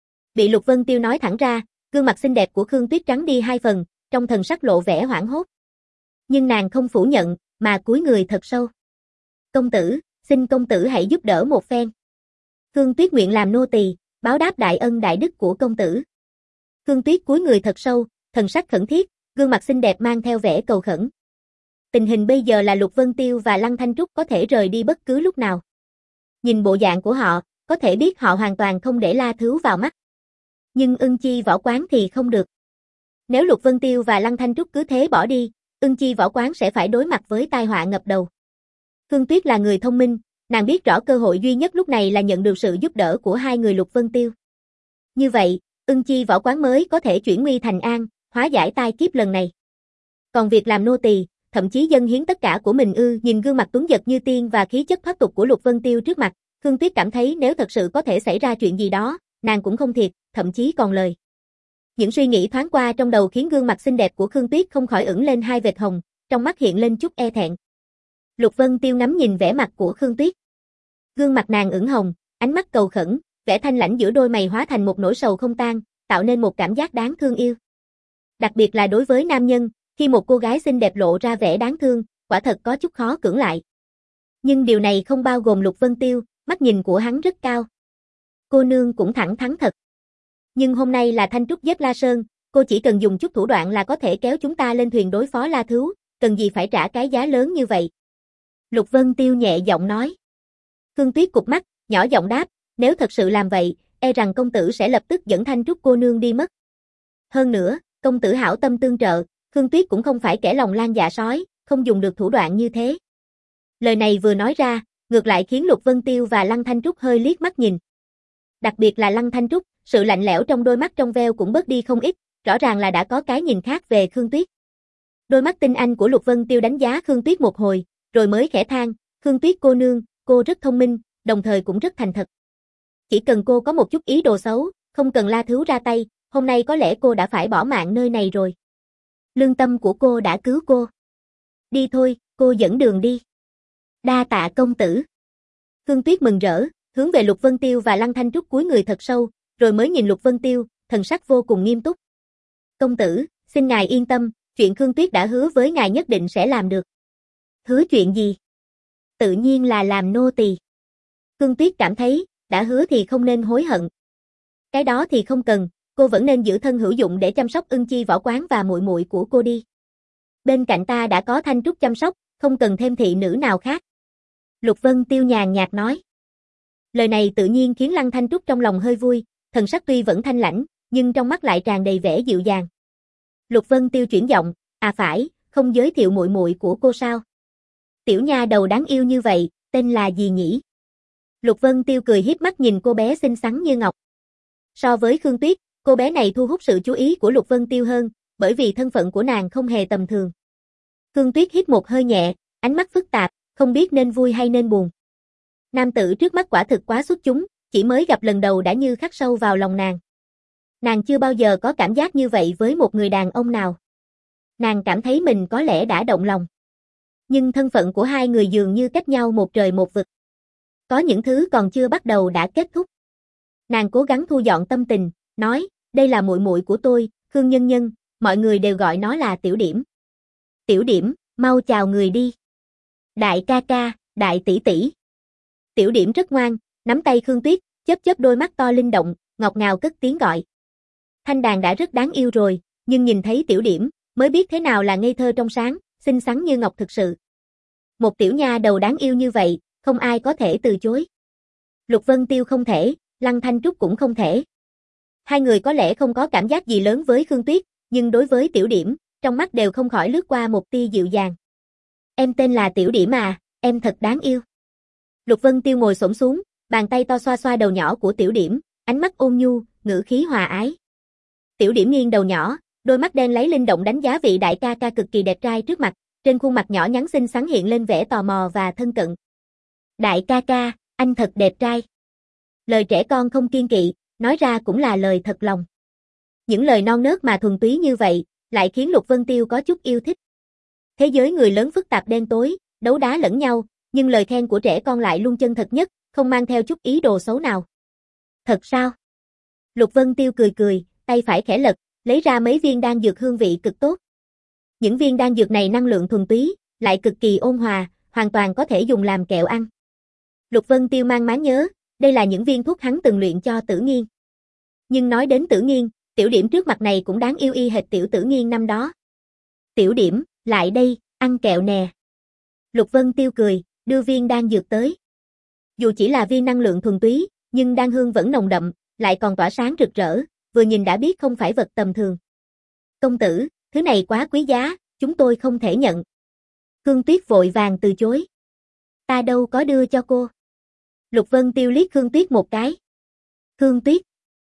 Bị Lục Vân Tiêu nói thẳng ra, gương mặt xinh đẹp của Khương Tuyết trắng đi hai phần, trong thần sắc lộ vẻ hoảng hốt. Nhưng nàng không phủ nhận, mà cúi người thật sâu. Công tử, xin công tử hãy giúp đỡ một phen. Khương Tuyết nguyện làm nô tỳ, báo đáp đại ân đại đức của công tử. Khương Tuyết cúi người thật sâu, thần sắc khẩn thiết, gương mặt xinh đẹp mang theo vẻ cầu khẩn. Tình hình bây giờ là Lục Vân Tiêu và Lăng Thanh Trúc có thể rời đi bất cứ lúc nào. Nhìn bộ dạng của họ, có thể biết họ hoàn toàn không để La Thứu vào mắt. Nhưng Ưng Chi võ quán thì không được. Nếu Lục Vân Tiêu và Lăng Thanh Trúc cứ thế bỏ đi, Ưng Chi võ quán sẽ phải đối mặt với tai họa ngập đầu. Khương Tuyết là người thông minh, nàng biết rõ cơ hội duy nhất lúc này là nhận được sự giúp đỡ của hai người Lục Vân Tiêu. Như vậy, Ưng Chi võ quán mới có thể chuyển nguy thành an, hóa giải tai kiếp lần này. Còn việc làm nô tỳ, thậm chí dâng hiến tất cả của mình ư? Nhìn gương mặt tuấn giật như tiên và khí chất thoát tục của Lục Vân Tiêu trước mặt, Khương Tuyết cảm thấy nếu thật sự có thể xảy ra chuyện gì đó, nàng cũng không thiệt, thậm chí còn lời. Những suy nghĩ thoáng qua trong đầu khiến gương mặt xinh đẹp của Khương Tuyết không khỏi ửng lên hai vệt hồng, trong mắt hiện lên chút e thẹn. Lục Vân Tiêu ngắm nhìn vẻ mặt của Khương Tuyết. Gương mặt nàng ửng hồng, ánh mắt cầu khẩn, vẻ thanh lãnh giữa đôi mày hóa thành một nỗi sầu không tan, tạo nên một cảm giác đáng thương yêu. Đặc biệt là đối với nam nhân, khi một cô gái xinh đẹp lộ ra vẻ đáng thương, quả thật có chút khó cưỡng lại. Nhưng điều này không bao gồm Lục Vân Tiêu, mắt nhìn của hắn rất cao. Cô nương cũng thẳng thắn thật. Nhưng hôm nay là Thanh Trúc giết La Sơn, cô chỉ cần dùng chút thủ đoạn là có thể kéo chúng ta lên thuyền đối phó La Thứu, cần gì phải trả cái giá lớn như vậy. Lục Vân Tiêu nhẹ giọng nói. Khương Tuyết cụp mắt, nhỏ giọng đáp, nếu thật sự làm vậy, e rằng công tử sẽ lập tức dẫn Thanh Trúc cô nương đi mất. Hơn nữa, công tử hảo tâm tương trợ, Khương Tuyết cũng không phải kẻ lòng lan dạ sói, không dùng được thủ đoạn như thế. Lời này vừa nói ra, ngược lại khiến Lục Vân Tiêu và Lăng Thanh Trúc hơi liếc mắt nhìn. Đặc biệt là Lăng Thanh Trúc, sự lạnh lẽo trong đôi mắt trong veo cũng bớt đi không ít, rõ ràng là đã có cái nhìn khác về Khương Tuyết. Đôi mắt tinh anh của Lục Vân Tiêu đánh giá Khương Tuyết một hồi, rồi mới khẽ than, Khương Tuyết cô nương, cô rất thông minh, đồng thời cũng rất thành thật. Chỉ cần cô có một chút ý đồ xấu, không cần La Thứu ra tay, hôm nay có lẽ cô đã phải bỏ mạng nơi này rồi. Lương tâm của cô đã cứu cô. Đi thôi, cô dẫn đường đi. Đa tạ công tử. Khương Tuyết mừng rỡ, hướng về Lục Vân Tiêu và Lăng Thanh Trúc cúi người thật sâu, rồi mới nhìn Lục Vân Tiêu, thần sắc vô cùng nghiêm túc. Công tử, xin ngài yên tâm, chuyện Khương Tuyết đã hứa với ngài nhất định sẽ làm được. Hứa chuyện gì? Tự nhiên là làm nô tỳ. Khương Tuyết cảm thấy, đã hứa thì không nên hối hận. Cái đó thì không cần, cô vẫn nên giữ thân hữu dụng để chăm sóc Ưng Chi Võ Quán và muội muội của cô đi. Bên cạnh ta đã có Thanh Trúc chăm sóc, không cần thêm thị nữ nào khác. Lục Vân Tiêu nhàn nhạt nói. Lời này tự nhiên khiến Lăng Thanh Trúc trong lòng hơi vui, thần sắc tuy vẫn thanh lãnh, nhưng trong mắt lại tràn đầy vẻ dịu dàng. Lục Vân Tiêu chuyển giọng, à phải, không giới thiệu muội muội của cô sao? Tiểu nha đầu đáng yêu như vậy, tên là gì nhỉ? Lục Vân Tiêu cười hiếp mắt nhìn cô bé xinh xắn như ngọc. So với Khương Tuyết, cô bé này thu hút sự chú ý của Lục Vân Tiêu hơn, bởi vì thân phận của nàng không hề tầm thường. Khương Tuyết hít một hơi nhẹ, ánh mắt phức tạp, không biết nên vui hay nên buồn. Nam tử trước mắt quả thực quá xuất chúng, chỉ mới gặp lần đầu đã như khắc sâu vào lòng nàng. Nàng chưa bao giờ có cảm giác như vậy với một người đàn ông nào. Nàng cảm thấy mình có lẽ đã động lòng. Nhưng thân phận của hai người dường như cách nhau một trời một vực. Có những thứ còn chưa bắt đầu đã kết thúc. Nàng cố gắng thu dọn tâm tình, nói, đây là muội muội của tôi, Khương Nhân Nhân, mọi người đều gọi nó là Tiểu Điểm. Tiểu Điểm, mau chào người đi. Đại ca ca, đại tỷ tỷ. Tiểu Điểm rất ngoan, nắm tay Khương Tuyết, chớp chớp đôi mắt to linh động, ngọt ngào cất tiếng gọi. Thanh đàn đã rất đáng yêu rồi, nhưng nhìn thấy Tiểu Điểm, mới biết thế nào là ngây thơ trong sáng, xinh xắn như ngọc thực sự. Một tiểu nha đầu đáng yêu như vậy, không ai có thể từ chối. Lục Vân Tiêu không thể, Lăng Thanh Trúc cũng không thể. Hai người có lẽ không có cảm giác gì lớn với Khương Tuyết, nhưng đối với Tiểu Điểm, trong mắt đều không khỏi lướt qua một tia dịu dàng. Em tên là Tiểu Điểm à, em thật đáng yêu. Lục Vân Tiêu ngồi xổm xuống, bàn tay to xoa xoa đầu nhỏ của Tiểu Điểm, ánh mắt ôn nhu, ngữ khí hòa ái. Tiểu Điểm nghiêng đầu nhỏ, đôi mắt đen lấy linh động đánh giá vị đại ca ca cực kỳ đẹp trai trước mặt, trên khuôn mặt nhỏ nhắn xinh xắn hiện lên vẻ tò mò và thân cận. Đại ca ca, anh thật đẹp trai. Lời trẻ con không kiêng kỵ, nói ra cũng là lời thật lòng. Những lời non nớt mà thuần túy như vậy, lại khiến Lục Vân Tiêu có chút yêu thích. Thế giới người lớn phức tạp đen tối, đấu đá lẫn nhau, nhưng lời khen của trẻ con lại luôn chân thật nhất, không mang theo chút ý đồ xấu nào. Thật sao? Lục Vân Tiêu cười cười, tay phải khẽ lật, lấy ra mấy viên đan dược hương vị cực tốt. Những viên đan dược này năng lượng thuần túy, lại cực kỳ ôn hòa, hoàn toàn có thể dùng làm kẹo ăn. Lục Vân Tiêu mang máng nhớ, đây là những viên thuốc hắn từng luyện cho Tử Nghiên. Nhưng nói đến Tử Nghiên, Tiểu Điểm trước mặt này cũng đáng yêu y hệt tiểu Tử Nghiên năm đó. Tiểu Điểm, lại đây, ăn kẹo nè. Lục Vân Tiêu cười, đưa viên đan dược tới. Dù chỉ là viên năng lượng thuần túy, nhưng đan hương vẫn nồng đậm, lại còn tỏa sáng rực rỡ, vừa nhìn đã biết không phải vật tầm thường. Công tử, thứ này quá quý giá, chúng tôi không thể nhận. Khương Tuyết vội vàng từ chối. Ta đâu có đưa cho cô. Lục Vân Tiêu liếc Khương Tuyết một cái. Khương Tuyết.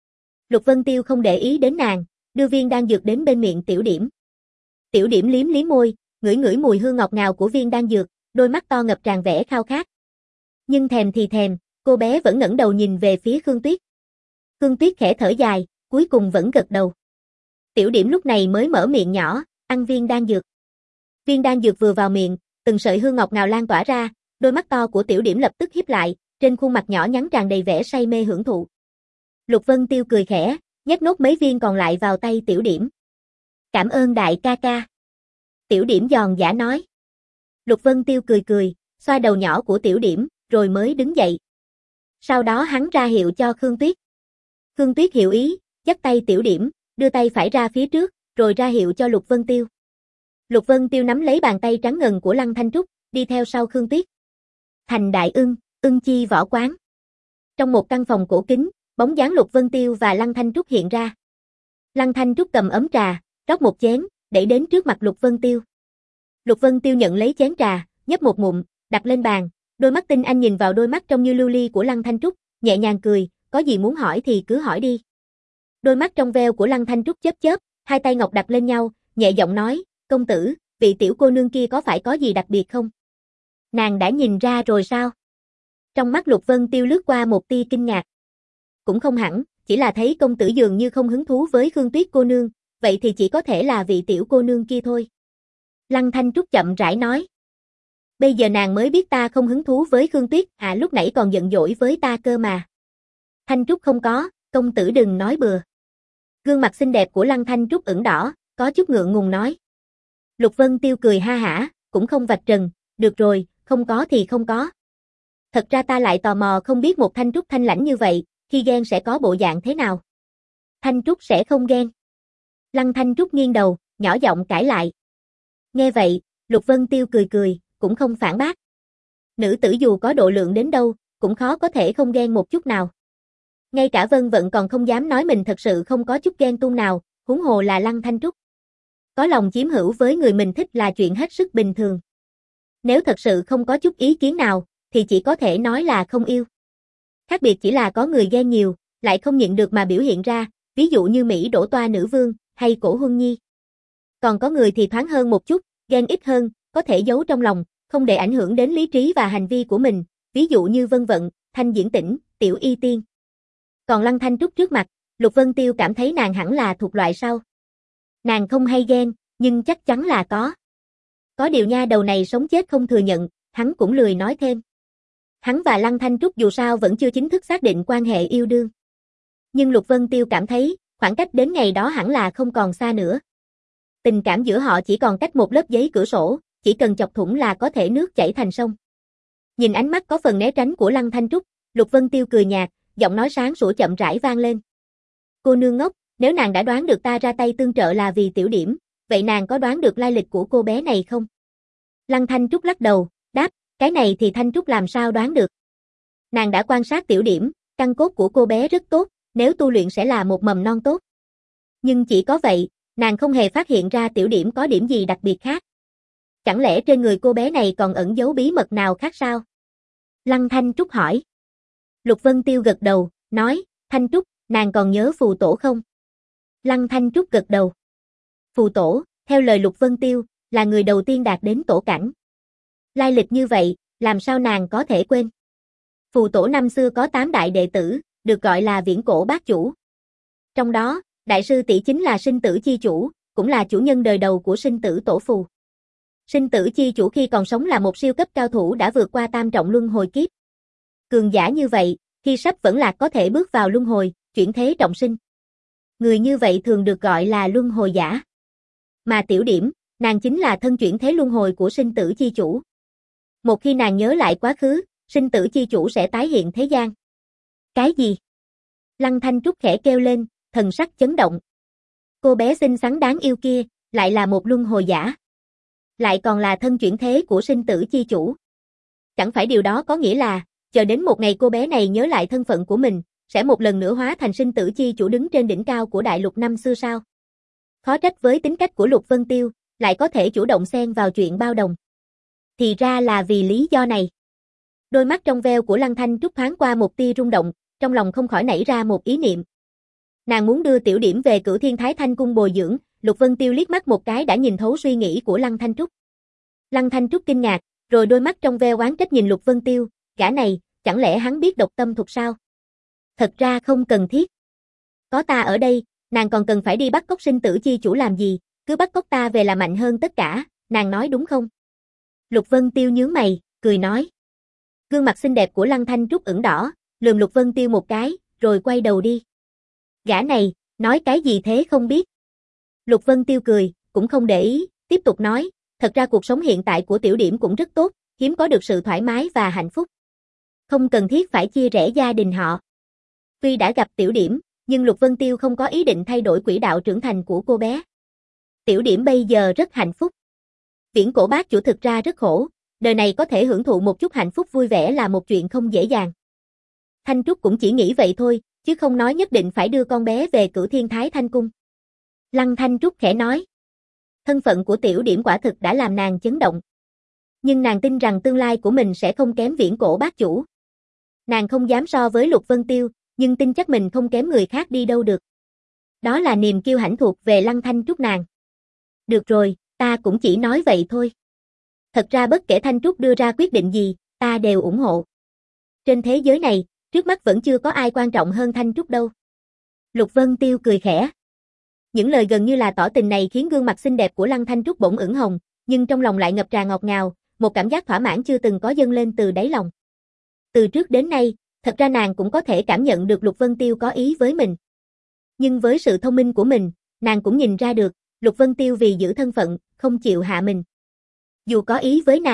Lục Vân Tiêu không để ý đến nàng, đưa viên đan dược đến bên miệng Tiểu Điểm. Tiểu Điểm liếm liếm môi, ngửi ngửi mùi hương ngọt ngào của viên đan dược, đôi mắt to ngập tràn vẻ khao khát. Nhưng thèm thì thèm, cô bé vẫn ngẩng đầu nhìn về phía Khương Tuyết. Khương Tuyết khẽ thở dài, cuối cùng vẫn gật đầu. Tiểu Điểm lúc này mới mở miệng nhỏ, ăn viên đan dược. Viên đan dược vừa vào miệng, từng sợi hương ngọt ngào lan tỏa ra, đôi mắt to của Tiểu Điểm lập tức híp lại, trên khuôn mặt nhỏ nhắn tràn đầy vẻ say mê hưởng thụ. Lục Vân Tiêu cười khẽ, nhét nốt mấy viên còn lại vào tay Tiểu Điểm. Cảm ơn đại ca ca. Tiểu Điểm giòn giả nói. Lục Vân Tiêu cười cười, xoa đầu nhỏ của Tiểu Điểm, rồi mới đứng dậy. Sau đó hắn ra hiệu cho Khương Tuyết. Khương Tuyết hiểu ý, dắt tay Tiểu Điểm, đưa tay phải ra phía trước, rồi ra hiệu cho Lục Vân Tiêu. Lục Vân Tiêu nắm lấy bàn tay trắng ngần của Lăng Thanh Trúc, đi theo sau Khương Tuyết. Thành Đại Ưng, Ưng Chi Võ Quán. Trong một căn phòng cổ kính, bóng dáng Lục Vân Tiêu và Lăng Thanh Trúc hiện ra. Lăng Thanh Trúc cầm ấm trà, rót một chén, đẩy đến trước mặt Lục Vân Tiêu. Lục Vân Tiêu nhận lấy chén trà, nhấp một ngụm, đặt lên bàn, đôi mắt tinh anh nhìn vào đôi mắt trông như lưu ly của Lăng Thanh Trúc, nhẹ nhàng cười, có gì muốn hỏi thì cứ hỏi đi. Đôi mắt trong veo của Lăng Thanh Trúc chớp chớp, hai tay ngọc đặt lên nhau, nhẹ giọng nói, công tử, vị tiểu cô nương kia có phải có gì đặc biệt không? Nàng đã nhìn ra rồi sao? Trong mắt Lục Vân Tiêu lướt qua một tia kinh ngạc. Cũng không hẳn, chỉ là thấy công tử dường như không hứng thú với Khương Tuyết cô nương, vậy thì chỉ có thể là vị tiểu cô nương kia thôi. Lăng Thanh Trúc chậm rãi nói. Bây giờ nàng mới biết ta không hứng thú với Khương Tuyết, à lúc nãy còn giận dỗi với ta cơ mà. Thanh Trúc không có, công tử đừng nói bừa. Gương mặt xinh đẹp của Lăng Thanh Trúc ửng đỏ, có chút ngượng ngùng nói. Lục Vân Tiêu cười ha hả, cũng không vạch trần, Được rồi, không có thì không có. Thật ra ta lại tò mò không biết một Thanh Trúc thanh lãnh như vậy, khi ghen sẽ có bộ dạng thế nào. Thanh Trúc sẽ không ghen. Lăng Thanh Trúc nghiêng đầu, nhỏ giọng cãi lại. Nghe vậy, Lục Vân Tiêu cười cười, cũng không phản bác. Nữ tử dù có độ lượng đến đâu, cũng khó có thể không ghen một chút nào. Ngay cả Vân Vận còn không dám nói mình thật sự không có chút ghen tuông nào, huống hồ là Lăng Thanh Trúc. Có lòng chiếm hữu với người mình thích là chuyện hết sức bình thường. Nếu thật sự không có chút ý kiến nào, thì chỉ có thể nói là không yêu. Khác biệt chỉ là có người ghen nhiều, lại không nhịn được mà biểu hiện ra, ví dụ như Mỹ Đỗ Toa nữ vương, hay Cổ Huân Nhi. Còn có người thì thoáng hơn một chút, ghen ít hơn, có thể giấu trong lòng, không để ảnh hưởng đến lý trí và hành vi của mình, ví dụ như Vân Vận, Thanh Diễn Tĩnh, Tiểu Y Tiên. Còn Lăng Thanh Trúc trước mặt, Lục Vân Tiêu cảm thấy nàng hẳn là thuộc loại sau. Nàng không hay ghen, nhưng chắc chắn là có. Có điều nha đầu này sống chết không thừa nhận, hắn cũng lười nói thêm. Hắn và Lăng Thanh Trúc dù sao vẫn chưa chính thức xác định quan hệ yêu đương. Nhưng Lục Vân Tiêu cảm thấy, khoảng cách đến ngày đó hẳn là không còn xa nữa. Tình cảm giữa họ chỉ còn cách một lớp giấy cửa sổ, chỉ cần chọc thủng là có thể nước chảy thành sông. Nhìn ánh mắt có phần né tránh của Lăng Thanh Trúc, Lục Vân Tiêu cười nhạt, giọng nói sáng sủa chậm rãi vang lên. Cô nương ngốc, nếu nàng đã đoán được ta ra tay tương trợ là vì Tiểu Điểm, vậy nàng có đoán được lai lịch của cô bé này không? Lăng Thanh Trúc lắc đầu, đáp, cái này thì Thanh Trúc làm sao đoán được. Nàng đã quan sát Tiểu Điểm, căn cốt của cô bé rất tốt, nếu tu luyện sẽ là một mầm non tốt. Nhưng chỉ có vậy, nàng không hề phát hiện ra Tiểu Điểm có điểm gì đặc biệt khác. Chẳng lẽ trên người cô bé này còn ẩn giấu bí mật nào khác sao? Lăng Thanh Trúc hỏi. Lục Vân Tiêu gật đầu, nói, Thanh Trúc, nàng còn nhớ phù tổ không? Lăng Thanh Trúc gật đầu. Phù tổ, theo lời Lục Vân Tiêu, là người đầu tiên đạt đến tổ cảnh. Lai lịch như vậy, làm sao nàng có thể quên? Phù tổ năm xưa có tám đại đệ tử, được gọi là viễn cổ bát chủ. Trong đó, đại sư tỷ chính là sinh tử chi chủ, cũng là chủ nhân đời đầu của sinh tử tổ phù. Sinh tử chi chủ khi còn sống là một siêu cấp cao thủ đã vượt qua tam trọng luân hồi kiếp. Cường giả như vậy, khi sắp vẫn lạc có thể bước vào luân hồi, chuyển thế trọng sinh. Người như vậy thường được gọi là luân hồi giả. Mà Tiểu Điểm, nàng chính là thân chuyển thế luân hồi của sinh tử chi chủ. Một khi nàng nhớ lại quá khứ, sinh tử chi chủ sẽ tái hiện thế gian. Cái gì? Lăng Thanh Trúc khẽ kêu lên, thần sắc chấn động. Cô bé xinh xắn đáng yêu kia, lại là một luân hồi giả. Lại còn là thân chuyển thế của sinh tử chi chủ. Chẳng phải điều đó có nghĩa là, chờ đến một ngày cô bé này nhớ lại thân phận của mình, sẽ một lần nữa hóa thành sinh tử chi chủ đứng trên đỉnh cao của đại lục năm xưa sao? Khó trách với tính cách của Lục Vân Tiêu, lại có thể chủ động xen vào chuyện bao đồng. Thì ra là vì lý do này. Đôi mắt trong veo của Lăng Thanh Trúc thoáng qua một tia rung động, trong lòng không khỏi nảy ra một ý niệm. Nàng muốn đưa Tiểu Điểm về Cửu Thiên Thái Thanh cung bồi dưỡng, Lục Vân Tiêu liếc mắt một cái đã nhìn thấu suy nghĩ của Lăng Thanh Trúc. Lăng Thanh Trúc kinh ngạc, rồi đôi mắt trong veo oán trách nhìn Lục Vân Tiêu, gã này, chẳng lẽ hắn biết độc tâm thuật sao? Thật ra không cần thiết. Có ta ở đây, nàng còn cần phải đi bắt cóc sinh tử chi chủ làm gì, cứ bắt cóc ta về là mạnh hơn tất cả, nàng nói đúng không? Lục Vân Tiêu nhướng mày, cười nói. Gương mặt xinh đẹp của Lăng Thanh Trúc ửng đỏ, lườm Lục Vân Tiêu một cái, rồi quay đầu đi. Gã này, nói cái gì thế không biết. Lục Vân Tiêu cười, cũng không để ý, tiếp tục nói, thật ra cuộc sống hiện tại của Tiểu Điểm cũng rất tốt, hiếm có được sự thoải mái và hạnh phúc. Không cần thiết phải chia rẽ gia đình họ. Tuy đã gặp Tiểu Điểm, nhưng Lục Vân Tiêu không có ý định thay đổi quỹ đạo trưởng thành của cô bé. Tiểu Điểm bây giờ rất hạnh phúc. Viễn cổ bát chủ thực ra rất khổ, đời này có thể hưởng thụ một chút hạnh phúc vui vẻ là một chuyện không dễ dàng. Thanh Trúc cũng chỉ nghĩ vậy thôi, chứ không nói nhất định phải đưa con bé về Cửu Thiên Thái Thanh cung. Lăng Thanh Trúc khẽ nói. Thân phận của Tiểu Điểm quả thực đã làm nàng chấn động. Nhưng nàng tin rằng tương lai của mình sẽ không kém viễn cổ bát chủ. Nàng không dám so với Lục Vân Tiêu, nhưng tin chắc mình không kém người khác đi đâu được. Đó là niềm kiêu hãnh thuộc về Lăng Thanh Trúc nàng. Được rồi, ta cũng chỉ nói vậy thôi. Thật ra bất kể Thanh Trúc đưa ra quyết định gì, ta đều ủng hộ. Trên thế giới này, trước mắt vẫn chưa có ai quan trọng hơn Thanh Trúc đâu. Lục Vân Tiêu cười khẽ. Những lời gần như là tỏ tình này khiến gương mặt xinh đẹp của Lăng Thanh Trúc bỗng ửng hồng, nhưng trong lòng lại ngập tràn ngọt ngào, một cảm giác thỏa mãn chưa từng có dâng lên từ đáy lòng. Từ trước đến nay, thật ra nàng cũng có thể cảm nhận được Lục Vân Tiêu có ý với mình. Nhưng với sự thông minh của mình, nàng cũng nhìn ra được, Lục Vân Tiêu vì giữ thân phận, không chịu hạ mình. Dù có ý với nàng,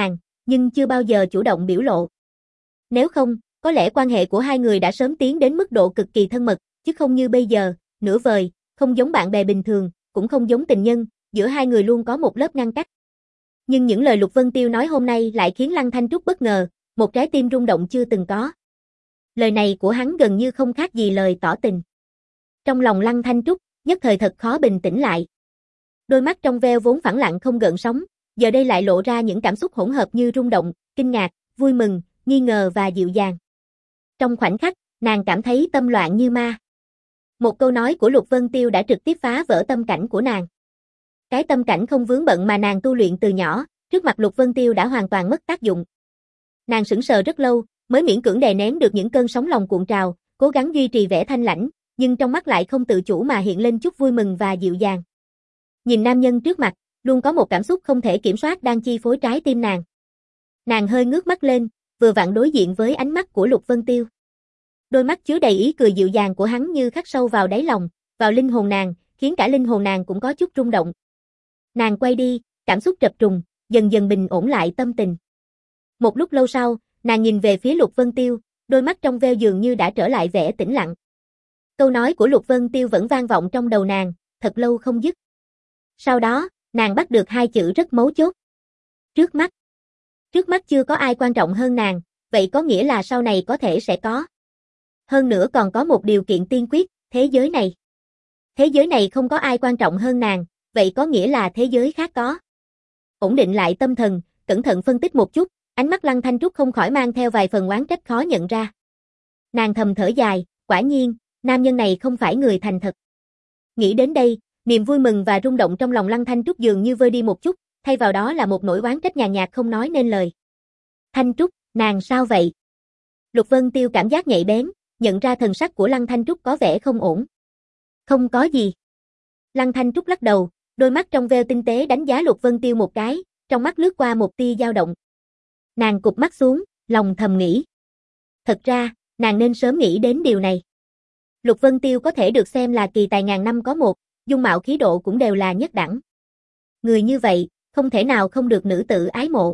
nhưng chưa bao giờ chủ động biểu lộ. Nếu không, có lẽ quan hệ của hai người đã sớm tiến đến mức độ cực kỳ thân mật, chứ không như bây giờ, nửa vời, không giống bạn bè bình thường, cũng không giống tình nhân, giữa hai người luôn có một lớp ngăn cách. Nhưng những lời Lục Vân Tiêu nói hôm nay lại khiến Lăng Thanh Trúc bất ngờ, một trái tim rung động chưa từng có. Lời này của hắn gần như không khác gì lời tỏ tình. Trong lòng Lăng Thanh Trúc, nhất thời thật khó bình tĩnh lại. Đôi mắt trong veo vốn phẳng lặng không gợn sóng, giờ đây lại lộ ra những cảm xúc hỗn hợp như rung động, kinh ngạc, vui mừng, nghi ngờ và dịu dàng. Trong khoảnh khắc, nàng cảm thấy tâm loạn như ma. Một câu nói của Lục Vân Tiêu đã trực tiếp phá vỡ tâm cảnh của nàng. Cái tâm cảnh không vướng bận mà nàng tu luyện từ nhỏ, trước mặt Lục Vân Tiêu đã hoàn toàn mất tác dụng. Nàng sững sờ rất lâu, mới miễn cưỡng đè nén được những cơn sóng lòng cuộn trào, cố gắng duy trì vẻ thanh lãnh, nhưng trong mắt lại không tự chủ mà hiện lên chút vui mừng và dịu dàng. Nhìn nam nhân trước mặt, luôn có một cảm xúc không thể kiểm soát đang chi phối trái tim nàng. Nàng hơi ngước mắt lên, vừa vặn đối diện với ánh mắt của Lục Vân Tiêu. Đôi mắt chứa đầy ý cười dịu dàng của hắn như khắc sâu vào đáy lòng, vào linh hồn nàng, khiến cả linh hồn nàng cũng có chút rung động. Nàng quay đi, cảm xúc chập trùng, dần dần bình ổn lại tâm tình. Một lúc lâu sau, nàng nhìn về phía Lục Vân Tiêu, đôi mắt trong veo dường như đã trở lại vẻ tĩnh lặng. Câu nói của Lục Vân Tiêu vẫn vang vọng trong đầu nàng, thật lâu không dứt. Sau đó, nàng bắt được hai chữ rất mấu chốt. Trước mắt. Trước mắt chưa có ai quan trọng hơn nàng, vậy có nghĩa là sau này có thể sẽ có. Hơn nữa còn có một điều kiện tiên quyết, thế giới này. Thế giới này không có ai quan trọng hơn nàng, vậy có nghĩa là thế giới khác có. Ổn định lại tâm thần, cẩn thận phân tích một chút, ánh mắt Lăng Thanh Trúc không khỏi mang theo vài phần oán trách khó nhận ra. Nàng thầm thở dài, quả nhiên, nam nhân này không phải người thành thật. Nghĩ đến đây, niềm vui mừng và rung động trong lòng Lăng Thanh Trúc dường như vơi đi một chút, thay vào đó là một nỗi oán trách nhàn nhạt không nói nên lời. Thanh Trúc, nàng sao vậy? Lục Vân Tiêu cảm giác nhạy bén, nhận ra thần sắc của Lăng Thanh Trúc có vẻ không ổn. Không có gì. Lăng Thanh Trúc lắc đầu, đôi mắt trong veo tinh tế đánh giá Lục Vân Tiêu một cái, trong mắt lướt qua một tia dao động. Nàng cụp mắt xuống, lòng thầm nghĩ. Thật ra, nàng nên sớm nghĩ đến điều này. Lục Vân Tiêu có thể được xem là kỳ tài ngàn năm có một, dung mạo khí độ cũng đều là nhất đẳng. Người như vậy, không thể nào không được nữ tử ái mộ.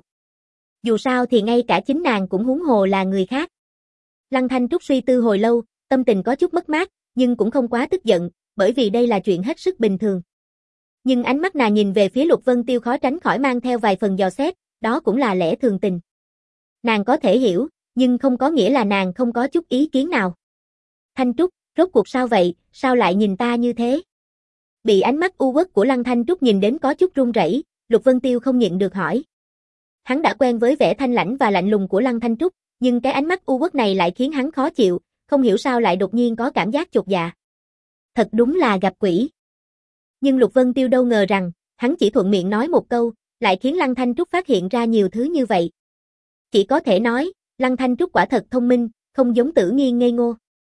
Dù sao thì ngay cả chính nàng cũng huống hồ là người khác. Lăng Thanh Trúc suy tư hồi lâu, tâm tình có chút mất mát, nhưng cũng không quá tức giận, bởi vì đây là chuyện hết sức bình thường. Nhưng ánh mắt nàng nhìn về phía Lục Vân Tiêu khó tránh khỏi mang theo vài phần dò xét, đó cũng là lẽ thường tình. Nàng có thể hiểu, nhưng không có nghĩa là nàng không có chút ý kiến nào. Thanh Trúc, rốt cuộc sao vậy, sao lại nhìn ta như thế? Bị ánh mắt u uất của Lăng Thanh Trúc nhìn đến có chút run rẩy, Lục Vân Tiêu không nhịn được hỏi. Hắn đã quen với vẻ thanh lãnh và lạnh lùng của Lăng Thanh Trúc, nhưng cái ánh mắt u uất này lại khiến hắn khó chịu, không hiểu sao lại đột nhiên có cảm giác chột dạ. Thật đúng là gặp quỷ. Nhưng Lục Vân Tiêu đâu ngờ rằng, hắn chỉ thuận miệng nói một câu, lại khiến Lăng Thanh Trúc phát hiện ra nhiều thứ như vậy. Chỉ có thể nói, Lăng Thanh Trúc quả thật thông minh, không giống Tử Nghiên ngây ngô.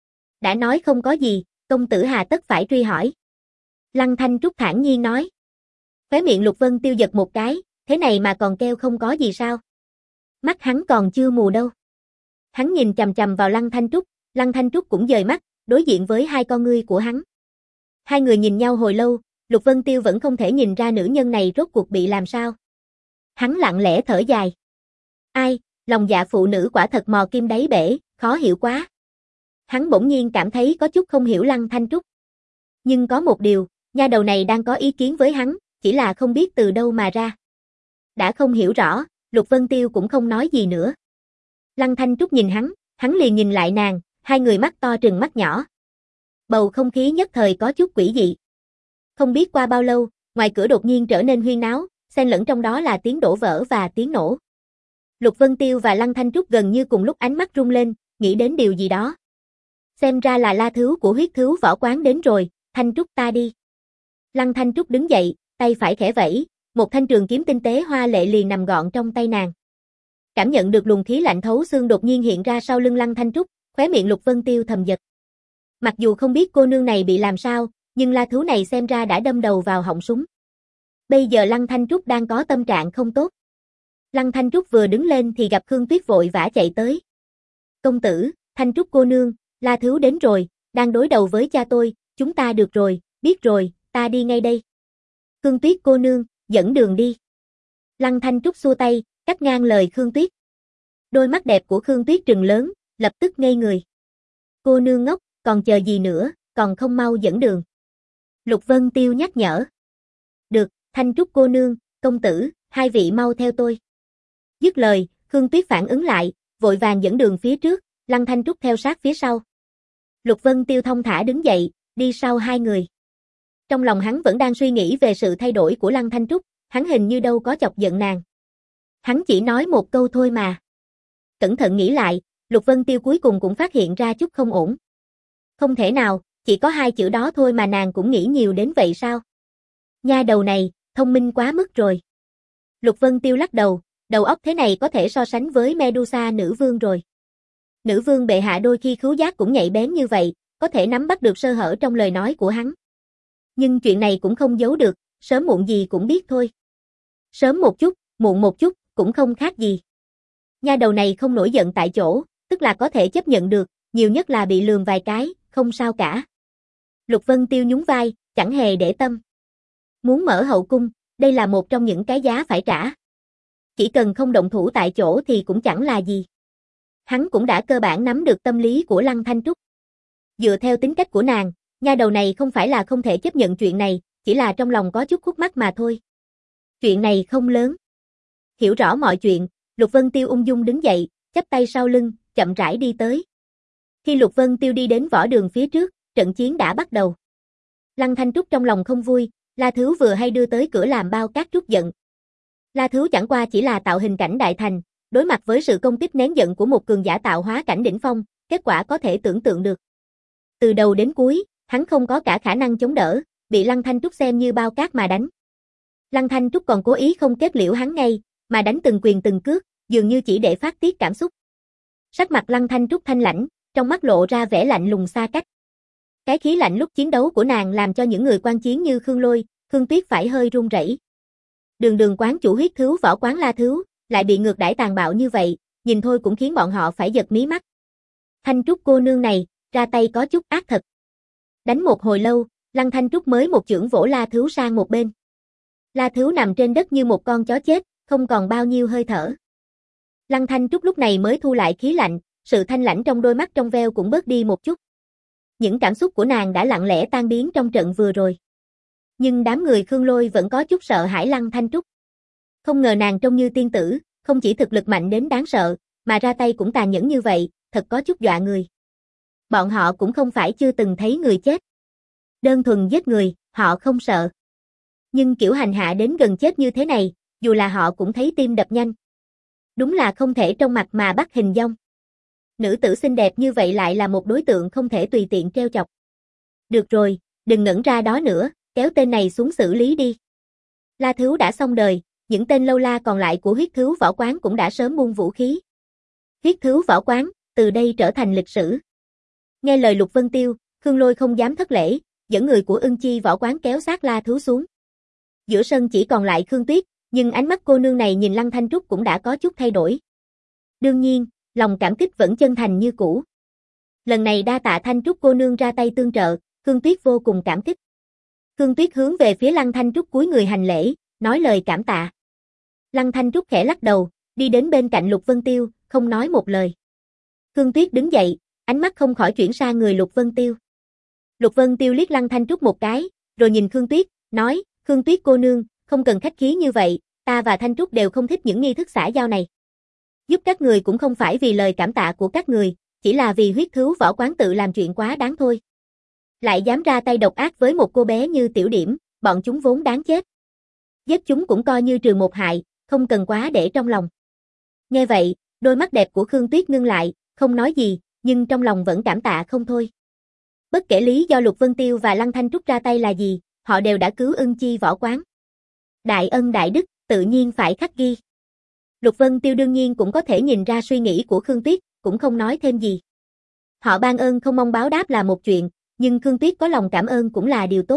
Đã nói không có gì, công tử hà tất phải truy hỏi. Lăng Thanh Trúc thản nhiên nói. Khóe miệng Lục Vân Tiêu giật một cái, thế này mà còn kêu không có gì sao? Mắt hắn còn chưa mù đâu. Hắn nhìn chằm chằm vào Lăng Thanh Trúc, Lăng Thanh Trúc cũng dời mắt, đối diện với hai con ngươi của hắn. Hai người nhìn nhau hồi lâu, Lục Vân Tiêu vẫn không thể nhìn ra nữ nhân này rốt cuộc bị làm sao. Hắn lặng lẽ thở dài. Ai, lòng dạ phụ nữ quả thật mò kim đáy bể, khó hiểu quá. Hắn bỗng nhiên cảm thấy có chút không hiểu Lăng Thanh Trúc. Nhưng có một điều, nha đầu này đang có ý kiến với hắn, chỉ là không biết từ đâu mà ra. Đã không hiểu rõ, Lục Vân Tiêu cũng không nói gì nữa. Lăng Thanh Trúc nhìn hắn, hắn liền nhìn lại nàng, hai người mắt to trừng mắt nhỏ. Bầu không khí nhất thời có chút quỷ dị. Không biết qua bao lâu, ngoài cửa đột nhiên trở nên huyên náo, xen lẫn trong đó là tiếng đổ vỡ và tiếng nổ. Lục Vân Tiêu và Lăng Thanh Trúc gần như cùng lúc ánh mắt rung lên, nghĩ đến điều gì đó. Xem ra là La Thứu của Huyết Thứu Võ Quán đến rồi, Thanh Trúc ta đi. Lăng Thanh Trúc đứng dậy, tay phải khẽ vẫy, một thanh trường kiếm tinh tế hoa lệ liền nằm gọn trong tay nàng. Cảm nhận được luồng khí lạnh thấu xương đột nhiên hiện ra sau lưng Lăng Thanh Trúc, khóe miệng Lục Vân Tiêu thầm giật. Mặc dù không biết cô nương này bị làm sao, nhưng La Thứu này xem ra đã đâm đầu vào họng súng. Bây giờ Lăng Thanh Trúc đang có tâm trạng không tốt. Lăng Thanh Trúc vừa đứng lên thì gặp Khương Tuyết vội vã chạy tới. Công tử, Thanh Trúc cô nương, La Thứu đến rồi, đang đối đầu với cha tôi, chúng ta được rồi, biết rồi, ta đi ngay đây. Khương Tuyết cô nương, dẫn đường đi. Lăng Thanh Trúc xua tay, Cắt ngang lời Khương Tuyết. Đôi mắt đẹp của Khương Tuyết trừng lớn, lập tức ngây người. Cô nương ngốc, còn chờ gì nữa, còn không mau dẫn đường. Lục Vân Tiêu nhắc nhở. Được, Thanh Trúc cô nương, công tử, hai vị mau theo tôi. Dứt lời, Khương Tuyết phản ứng lại, vội vàng dẫn đường phía trước, Lăng Thanh Trúc theo sát phía sau. Lục Vân Tiêu thong thả đứng dậy, đi sau hai người. Trong lòng hắn vẫn đang suy nghĩ về sự thay đổi của Lăng Thanh Trúc, hắn hình như đâu có chọc giận nàng. Hắn chỉ nói một câu thôi mà. Cẩn thận nghĩ lại, Lục Vân Tiêu cuối cùng cũng phát hiện ra chút không ổn. Không thể nào, chỉ có hai chữ đó thôi mà nàng cũng nghĩ nhiều đến vậy sao? Nha đầu này, thông minh quá mức rồi. Lục Vân Tiêu lắc đầu, đầu óc thế này có thể so sánh với Medusa nữ vương rồi. Nữ vương bệ hạ đôi khi khứu giác cũng nhạy bén như vậy, có thể nắm bắt được sơ hở trong lời nói của hắn. Nhưng chuyện này cũng không giấu được, sớm muộn gì cũng biết thôi. Sớm một chút, muộn một chút, cũng không khác gì. Nha đầu này không nổi giận tại chỗ, tức là có thể chấp nhận được, nhiều nhất là bị lườm vài cái, không sao cả. Lục Vân Tiêu nhún vai, chẳng hề để tâm. Muốn mở hậu cung, đây là một trong những cái giá phải trả. Chỉ cần không động thủ tại chỗ thì cũng chẳng là gì. Hắn cũng đã cơ bản nắm được tâm lý của Lăng Thanh Trúc. Dựa theo tính cách của nàng, nha đầu này không phải là không thể chấp nhận chuyện này, chỉ là trong lòng có chút khúc mắc mà thôi. Chuyện này không lớn. Hiểu rõ mọi chuyện, Lục Vân Tiêu ung dung đứng dậy, chắp tay sau lưng, chậm rãi đi tới. Khi Lục Vân Tiêu đi đến võ đường phía trước, trận chiến đã bắt đầu. Lăng Thanh Trúc trong lòng không vui, La Thứ vừa hay đưa tới cửa làm bao cát trút giận. La Thứ chẳng qua chỉ là tạo hình cảnh đại thành, đối mặt với sự công kích nén giận của một cường giả tạo hóa cảnh đỉnh phong, kết quả có thể tưởng tượng được. Từ đầu đến cuối, hắn không có cả khả năng chống đỡ, bị Lăng Thanh Trúc xem như bao cát mà đánh. Lăng Thanh Trúc còn cố ý không kết liễu hắn ngay, mà đánh từng quyền từng cước, dường như chỉ để phát tiết cảm xúc. Sắc mặt Lăng Thanh Trúc thanh lãnh, trong mắt lộ ra vẻ lạnh lùng xa cách. Cái khí lạnh lúc chiến đấu của nàng làm cho những người quan chiến như Khương Lôi, Khương Tuyết phải hơi run rẩy. Đường Đường quán chủ huyết thứu võ quán La Thứ, lại bị ngược đãi tàn bạo như vậy, nhìn thôi cũng khiến bọn họ phải giật mí mắt. Thanh Trúc cô nương này, ra tay có chút ác thật. Đánh một hồi lâu, Lăng Thanh Trúc mới một chưởng vỗ La Thứ sang một bên. La Thứ nằm trên đất như một con chó chết, không còn bao nhiêu hơi thở. Lăng Thanh Trúc lúc này mới thu lại khí lạnh, sự thanh lãnh trong đôi mắt trong veo cũng bớt đi một chút. Những cảm xúc của nàng đã lặng lẽ tan biến trong trận vừa rồi. Nhưng đám người Khương Lôi vẫn có chút sợ hãi Lăng Thanh Trúc. Không ngờ nàng trông như tiên tử, không chỉ thực lực mạnh đến đáng sợ, mà ra tay cũng tàn nhẫn như vậy, thật có chút dọa người. Bọn họ cũng không phải chưa từng thấy người chết. Đơn thuần giết người, họ không sợ. Nhưng kiểu hành hạ đến gần chết như thế này, dù là họ cũng thấy tim đập nhanh. Đúng là không thể trong mặt mà bắt hình dong. Nữ tử xinh đẹp như vậy lại là một đối tượng không thể tùy tiện trêu chọc. Được rồi, đừng ngẩn ra đó nữa, kéo tên này xuống xử lý đi. La Thứ đã xong đời, những tên lâu la còn lại của huyết thứu võ quán cũng đã sớm buông vũ khí. Huyết thứu võ quán, từ đây trở thành lịch sử. Nghe lời Lục Vân Tiêu, Khương Lôi không dám thất lễ, dẫn người của Ưng Chi võ quán kéo sát La Thứ xuống. Giữa sân chỉ còn lại Khương Tuyết, nhưng ánh mắt cô nương này nhìn Lăng Thanh Trúc cũng đã có chút thay đổi. Đương nhiên, lòng cảm kích vẫn chân thành như cũ. Lần này đa tạ Thanh Trúc cô nương ra tay tương trợ, Khương Tuyết vô cùng cảm kích. Khương Tuyết hướng về phía Lăng Thanh Trúc cúi người hành lễ, nói lời cảm tạ. Lăng Thanh Trúc khẽ lắc đầu, đi đến bên cạnh Lục Vân Tiêu, không nói một lời. Khương Tuyết đứng dậy, ánh mắt không khỏi chuyển sang người Lục Vân Tiêu. Lục Vân Tiêu liếc Lăng Thanh Trúc một cái, rồi nhìn Khương Tuyết, nói, Khương Tuyết cô nương, không cần khách khí như vậy, ta và Thanh Trúc đều không thích những nghi thức xã giao này. Giúp các người cũng không phải vì lời cảm tạ của các người, chỉ là vì huyết thứu võ quán tự làm chuyện quá đáng thôi. Lại dám ra tay độc ác với một cô bé như Tiểu Điểm, bọn chúng vốn đáng chết. Giết chúng cũng coi như trừ một hại, không cần quá để trong lòng. Nghe vậy, đôi mắt đẹp của Khương Tuyết ngưng lại, không nói gì, nhưng trong lòng vẫn cảm tạ không thôi. Bất kể lý do Lục Vân Tiêu và Lăng Thanh Trúc ra tay là gì, họ đều đã cứu Ưng Chi võ quán. Đại ân đại đức, tự nhiên phải khắc ghi. Lục Vân Tiêu đương nhiên cũng có thể nhìn ra suy nghĩ của Khương Tuyết, cũng không nói thêm gì. Họ ban ơn không mong báo đáp là một chuyện, nhưng Khương Tuyết có lòng cảm ơn cũng là điều tốt.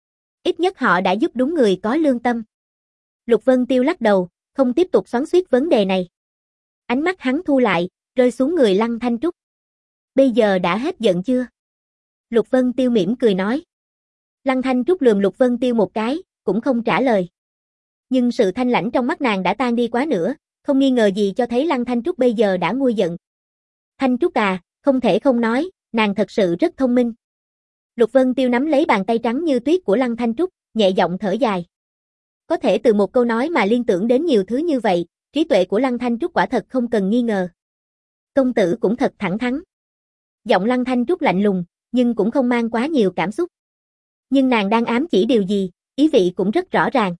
Ít nhất họ đã giúp đúng người có lương tâm. Lục Vân Tiêu lắc đầu, không tiếp tục xoắn xuýt vấn đề này. Ánh mắt hắn thu lại, rơi xuống người Lăng Thanh Trúc. Bây giờ đã hết giận chưa? Lục Vân Tiêu mỉm cười nói. Lăng Thanh Trúc lườm Lục Vân Tiêu một cái, cũng không trả lời. Nhưng sự thanh lãnh trong mắt nàng đã tan đi quá nữa, Không nghi ngờ gì cho thấy Lăng Thanh Trúc bây giờ đã nguôi giận. Thanh Trúc à, không thể không nói, nàng thật sự rất thông minh. Lục Vân Tiêu nắm lấy bàn tay trắng như tuyết của Lăng Thanh Trúc, nhẹ giọng thở dài. Có thể từ một câu nói mà liên tưởng đến nhiều thứ như vậy, trí tuệ của Lăng Thanh Trúc quả thật không cần nghi ngờ. Công tử cũng thật thẳng thắn. Giọng Lăng Thanh Trúc lạnh lùng, nhưng cũng không mang quá nhiều cảm xúc. Nhưng nàng đang ám chỉ điều gì, ý vị cũng rất rõ ràng.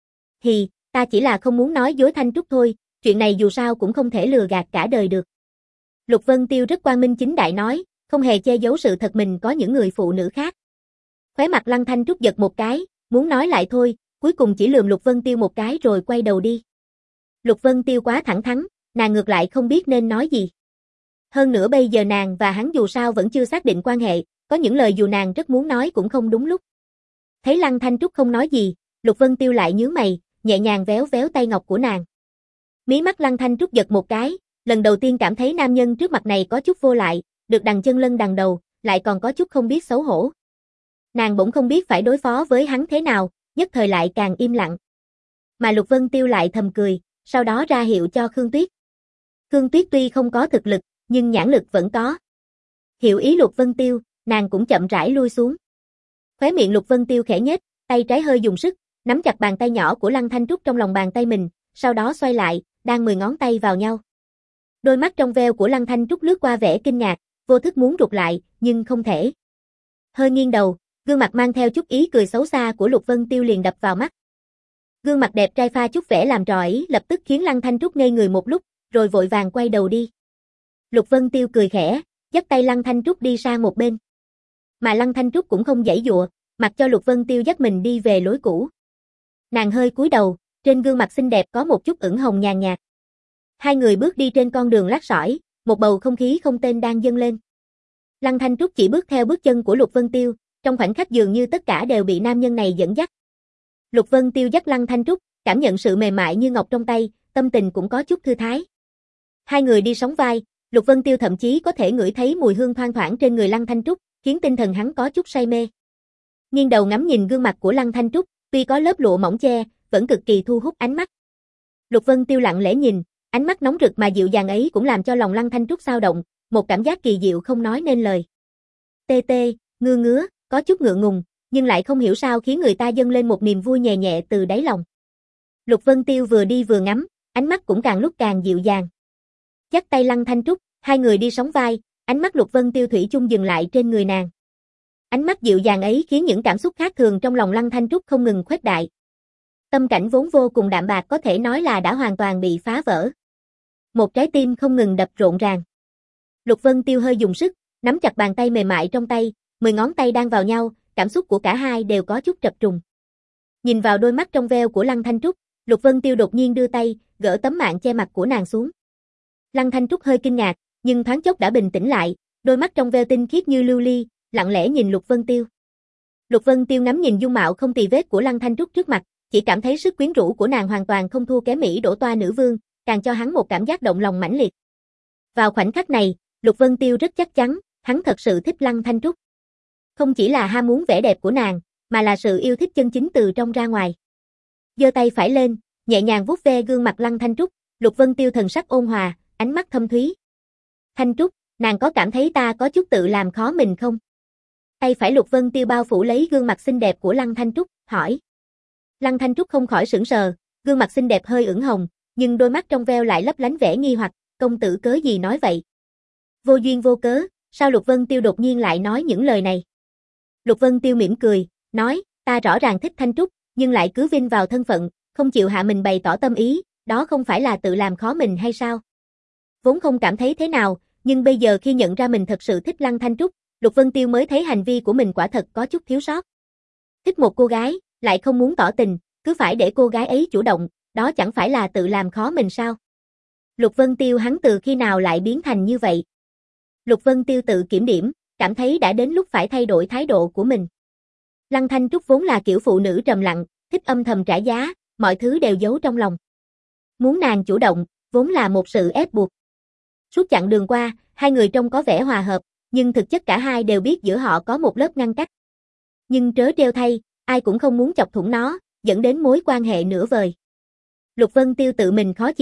Hì, ta chỉ là không muốn nói dối Thanh Trúc thôi, chuyện này dù sao cũng không thể lừa gạt cả đời được. Lục Vân Tiêu rất quang minh chính đại nói, không hề che giấu sự thật mình có những người phụ nữ khác. Khóe mặt Lăng Thanh Trúc giật một cái, muốn nói lại thôi, cuối cùng chỉ lườm Lục Vân Tiêu một cái rồi quay đầu đi. Lục Vân Tiêu quá thẳng thắn, nàng ngược lại không biết nên nói gì. Hơn nữa bây giờ nàng và hắn dù sao vẫn chưa xác định quan hệ, có những lời dù nàng rất muốn nói cũng không đúng lúc. Thấy Lăng Thanh Trúc không nói gì, Lục Vân Tiêu lại nhướng mày, nhẹ nhàng véo véo tay ngọc của nàng. Mí mắt Lăng Thanh Trúc giật một cái, lần đầu tiên cảm thấy nam nhân trước mặt này có chút vô lại, được đằng chân lân đằng đầu, lại còn có chút không biết xấu hổ. Nàng bỗng không biết phải đối phó với hắn thế nào, nhất thời lại càng im lặng. Mà Lục Vân Tiêu lại thầm cười, sau đó ra hiệu cho Khương Tuyết. Khương Tuyết tuy không có thực lực, nhưng nhãn lực vẫn có. Hiểu ý Lục Vân Tiêu, nàng cũng chậm rãi lui xuống. Khóe miệng Lục Vân Tiêu khẽ nhếch, tay trái hơi dùng sức, nắm chặt bàn tay nhỏ của Lăng Thanh Trúc trong lòng bàn tay mình, sau đó xoay lại, đang mười ngón tay vào nhau. Đôi mắt trong veo của Lăng Thanh Trúc lướt qua vẻ kinh ngạc, vô thức muốn rụt lại, nhưng không thể. Hơi nghiêng đầu, gương mặt mang theo chút ý cười xấu xa của Lục Vân Tiêu liền đập vào mắt. Gương mặt đẹp trai pha chút vẻ làm trò ấy lập tức khiến Lăng Thanh Trúc ngây người một lúc, rồi vội vàng quay đầu đi. Lục Vân Tiêu cười khẽ, dắt tay Lăng Thanh Trúc đi sang một bên. Mà Lăng Thanh Trúc cũng không giãy giụa, mặc cho Lục Vân Tiêu dắt mình đi về lối cũ. Nàng hơi cúi đầu, trên gương mặt xinh đẹp có một chút ửng hồng nhàn nhạt. Hai người bước đi trên con đường lát sỏi, một bầu không khí không tên đang dâng lên. Lăng Thanh Trúc chỉ bước theo bước chân của Lục Vân Tiêu, trong khoảnh khắc dường như tất cả đều bị nam nhân này dẫn dắt. Lục Vân Tiêu dắt Lăng Thanh Trúc, cảm nhận sự mềm mại như ngọc trong tay, tâm tình cũng có chút thư thái. Hai người đi sóng vai, Lục Vân Tiêu thậm chí có thể ngửi thấy mùi hương thoang thoảng trên người Lăng Thanh Trúc, khiến tinh thần hắn có chút say mê. Nghiêng đầu ngắm nhìn gương mặt của Lăng Thanh Trúc, tuy có lớp lụa mỏng che, vẫn cực kỳ thu hút ánh mắt. Lục Vân Tiêu lặng lẽ nhìn, ánh mắt nóng rực mà dịu dàng ấy cũng làm cho lòng Lăng Thanh Trúc xao động, một cảm giác kỳ diệu không nói nên lời. Tê tê, ngưa ngứa, có chút ngượng ngùng, nhưng lại không hiểu sao khiến người ta dâng lên một niềm vui nhẹ nhẹ từ đáy lòng. Lục Vân Tiêu vừa đi vừa ngắm, ánh mắt cũng càng lúc càng dịu dàng. Dắt tay Lăng Thanh Trúc, hai người đi sóng vai, ánh mắt Lục Vân Tiêu thủy chung dừng lại trên người nàng. Ánh mắt dịu dàng ấy khiến những cảm xúc khác thường trong lòng Lăng Thanh Trúc không ngừng khuếch đại. Tâm cảnh vốn vô cùng đạm bạc có thể nói là đã hoàn toàn bị phá vỡ. Một trái tim không ngừng đập rộn ràng. Lục Vân Tiêu hơi dùng sức, nắm chặt bàn tay mềm mại trong tay, mười ngón tay đang vào nhau, cảm xúc của cả hai đều có chút trập trùng. Nhìn vào đôi mắt trong veo của Lăng Thanh Trúc, Lục Vân Tiêu đột nhiên đưa tay, gỡ tấm màn che mặt của nàng xuống. Lăng Thanh Trúc hơi kinh ngạc, nhưng thoáng chốc đã bình tĩnh lại, đôi mắt trong veo tinh khiết như lưu ly, lặng lẽ nhìn Lục Vân Tiêu. Lục Vân Tiêu ngắm nhìn dung mạo không tì vết của Lăng Thanh Trúc trước mặt, chỉ cảm thấy sức quyến rũ của nàng hoàn toàn không thua kém mỹ đổ toa nữ vương, càng cho hắn một cảm giác động lòng mãnh liệt. Vào khoảnh khắc này, Lục Vân Tiêu rất chắc chắn, hắn thật sự thích Lăng Thanh Trúc. Không chỉ là ham muốn vẻ đẹp của nàng, mà là sự yêu thích chân chính từ trong ra ngoài. Giơ tay phải lên, nhẹ nhàng vuốt ve gương mặt Lăng Thanh Trúc, Lục Vân Tiêu thần sắc ôn hòa, ánh mắt thâm thúy. Thanh Trúc, nàng có cảm thấy ta có chút tự làm khó mình không? Tay phải Lục Vân Tiêu bao phủ lấy gương mặt xinh đẹp của Lăng Thanh Trúc, hỏi. Lăng Thanh Trúc không khỏi sững sờ, gương mặt xinh đẹp hơi ửng hồng, nhưng đôi mắt trong veo lại lấp lánh vẻ nghi hoặc, công tử cớ gì nói vậy? Vô duyên vô cớ, sao Lục Vân Tiêu đột nhiên lại nói những lời này? Lục Vân Tiêu mỉm cười, nói, ta rõ ràng thích Thanh Trúc, nhưng lại cứ vin vào thân phận, không chịu hạ mình bày tỏ tâm ý, đó không phải là tự làm khó mình hay sao? Vốn không cảm thấy thế nào, nhưng bây giờ khi nhận ra mình thật sự thích Lăng Thanh Trúc, Lục Vân Tiêu mới thấy hành vi của mình quả thật có chút thiếu sót. Thích một cô gái, lại không muốn tỏ tình, cứ phải để cô gái ấy chủ động, đó chẳng phải là tự làm khó mình sao? Lục Vân Tiêu hắn từ khi nào lại biến thành như vậy? Lục Vân Tiêu tự kiểm điểm, cảm thấy đã đến lúc phải thay đổi thái độ của mình. Lăng Thanh Trúc vốn là kiểu phụ nữ trầm lặng, thích âm thầm trả giá, mọi thứ đều giấu trong lòng. Muốn nàng chủ động, vốn là một sự ép buộc. Suốt chặng đường qua, hai người trông có vẻ hòa hợp, nhưng thực chất cả hai đều biết giữa họ có một lớp ngăn cách. Nhưng trớ trêu thay, ai cũng không muốn chọc thủng nó, dẫn đến mối quan hệ nửa vời. Lục Vân Tiêu tự mình khó chịu,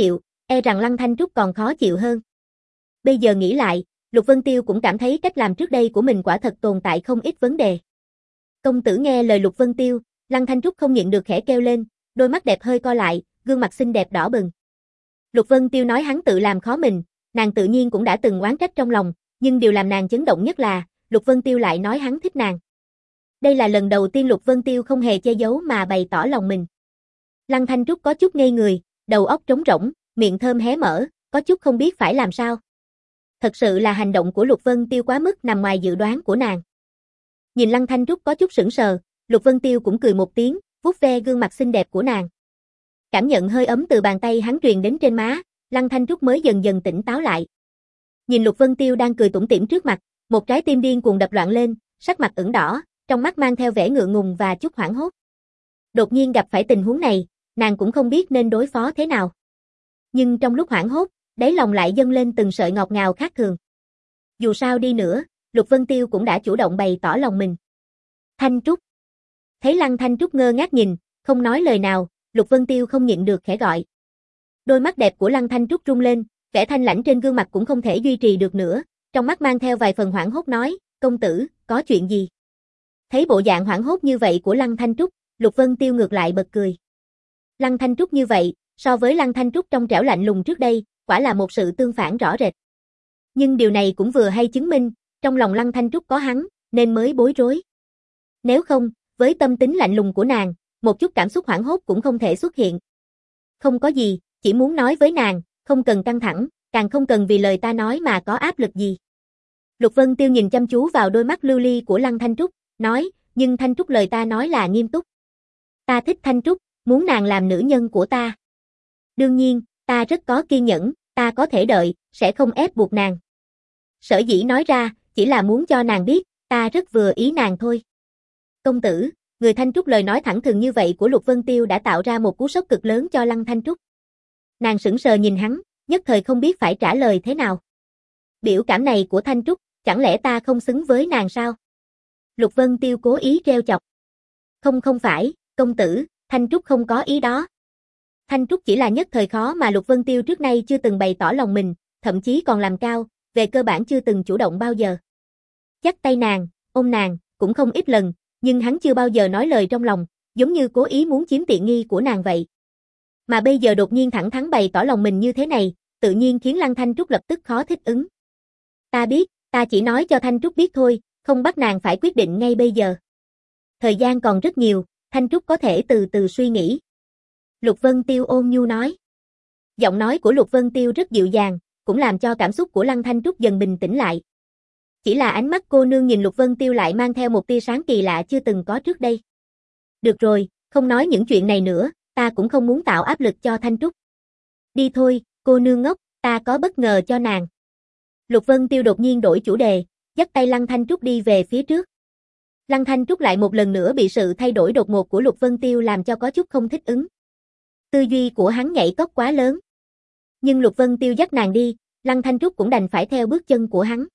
e rằng Lăng Thanh Trúc còn khó chịu hơn. Bây giờ nghĩ lại, Lục Vân Tiêu cũng cảm thấy cách làm trước đây của mình quả thật tồn tại không ít vấn đề. Công tử nghe lời Lục Vân Tiêu, Lăng Thanh Trúc không nhịn được khẽ kêu lên, đôi mắt đẹp hơi co lại, gương mặt xinh đẹp đỏ bừng. Lục Vân Tiêu nói hắn tự làm khó mình, nàng tự nhiên cũng đã từng oán trách trong lòng, nhưng điều làm nàng chấn động nhất là, Lục Vân Tiêu lại nói hắn thích nàng. Đây là lần đầu tiên Lục Vân Tiêu không hề che giấu mà bày tỏ lòng mình. Lăng Thanh Trúc có chút ngây người, đầu óc trống rỗng, miệng thơm hé mở, có chút không biết phải làm sao. Thật sự là hành động của Lục Vân Tiêu quá mức nằm ngoài dự đoán của nàng. Nhìn Lăng Thanh Trúc có chút sững sờ, Lục Vân Tiêu cũng cười một tiếng, vuốt ve gương mặt xinh đẹp của nàng. Cảm nhận hơi ấm từ bàn tay hắn truyền đến trên má, Lăng Thanh Trúc mới dần dần tỉnh táo lại. Nhìn Lục Vân Tiêu đang cười tủm tỉm trước mặt, một trái tim điên cuồng đập loạn lên, sắc mặt ửng đỏ, trong mắt mang theo vẻ ngượng ngùng và chút hoảng hốt. Đột nhiên gặp phải tình huống này, nàng cũng không biết nên đối phó thế nào. Nhưng trong lúc hoảng hốt, đáy lòng lại dâng lên từng sợi ngọt ngào khác thường. Dù sao đi nữa, Lục Vân Tiêu cũng đã chủ động bày tỏ lòng mình. Thanh Trúc. Thấy Lăng Thanh Trúc ngơ ngác nhìn, không nói lời nào, Lục Vân Tiêu không nhịn được khẽ gọi. Đôi mắt đẹp của Lăng Thanh Trúc rung lên, vẻ thanh lãnh trên gương mặt cũng không thể duy trì được nữa, trong mắt mang theo vài phần hoảng hốt nói, công tử, có chuyện gì? Thấy bộ dạng hoảng hốt như vậy của Lăng Thanh Trúc, Lục Vân Tiêu ngược lại bật cười. Lăng Thanh Trúc như vậy, so với Lăng Thanh Trúc trong trẻo lạnh lùng trước đây, quả là một sự tương phản rõ rệt. Nhưng điều này cũng vừa hay chứng minh, trong lòng Lăng Thanh Trúc có hắn, nên mới bối rối. Nếu không, với tâm tính lạnh lùng của nàng, một chút cảm xúc hoảng hốt cũng không thể xuất hiện. Không có gì, chỉ muốn nói với nàng, không cần căng thẳng, càng không cần vì lời ta nói mà có áp lực gì. Lục Vân Tiêu nhìn chăm chú vào đôi mắt lưu ly của Lăng Thanh Trúc, nói, nhưng Thanh Trúc lời ta nói là nghiêm túc. Ta thích Thanh Trúc, muốn nàng làm nữ nhân của ta. Đương nhiên, ta rất có kiên nhẫn, ta có thể đợi, sẽ không ép buộc nàng. Sở dĩ nói ra, chỉ là muốn cho nàng biết, ta rất vừa ý nàng thôi. Công tử, người Thanh Trúc lời nói thẳng thừng như vậy của Lục Vân Tiêu đã tạo ra một cú sốc cực lớn cho Lăng Thanh Trúc. Nàng sững sờ nhìn hắn, nhất thời không biết phải trả lời thế nào. Biểu cảm này của Thanh Trúc, chẳng lẽ ta không xứng với nàng sao? Lục Vân Tiêu cố ý trêu chọc. Không không phải, công tử, Thanh Trúc không có ý đó. Thanh Trúc chỉ là nhất thời khó mà Lục Vân Tiêu trước nay chưa từng bày tỏ lòng mình, thậm chí còn làm cao, về cơ bản chưa từng chủ động bao giờ. Dắt tay nàng, ôm nàng, cũng không ít lần, nhưng hắn chưa bao giờ nói lời trong lòng, giống như cố ý muốn chiếm tiện nghi của nàng vậy. Mà bây giờ đột nhiên thẳng thắn bày tỏ lòng mình như thế này, tự nhiên khiến Lăng Thanh Trúc lập tức khó thích ứng. Ta biết, ta chỉ nói cho Thanh Trúc biết thôi, không bắt nàng phải quyết định ngay bây giờ. Thời gian còn rất nhiều, Thanh Trúc có thể từ từ suy nghĩ. Lục Vân Tiêu ôn nhu nói. Giọng nói của Lục Vân Tiêu rất dịu dàng, cũng làm cho cảm xúc của Lăng Thanh Trúc dần bình tĩnh lại. Chỉ là ánh mắt cô nương nhìn Lục Vân Tiêu lại mang theo một tia sáng kỳ lạ chưa từng có trước đây. Được rồi, không nói những chuyện này nữa, ta cũng không muốn tạo áp lực cho Thanh Trúc. Đi thôi, cô nương ngốc, ta có bất ngờ cho nàng. Lục Vân Tiêu đột nhiên đổi chủ đề, dắt tay Lăng Thanh Trúc đi về phía trước. Lăng Thanh Trúc lại một lần nữa bị sự thay đổi đột ngột của Lục Vân Tiêu làm cho có chút không thích ứng. Tư duy của hắn nhảy cóc quá lớn. Nhưng Lục Vân Tiêu dắt nàng đi, Lăng Thanh Trúc cũng đành phải theo bước chân của hắn.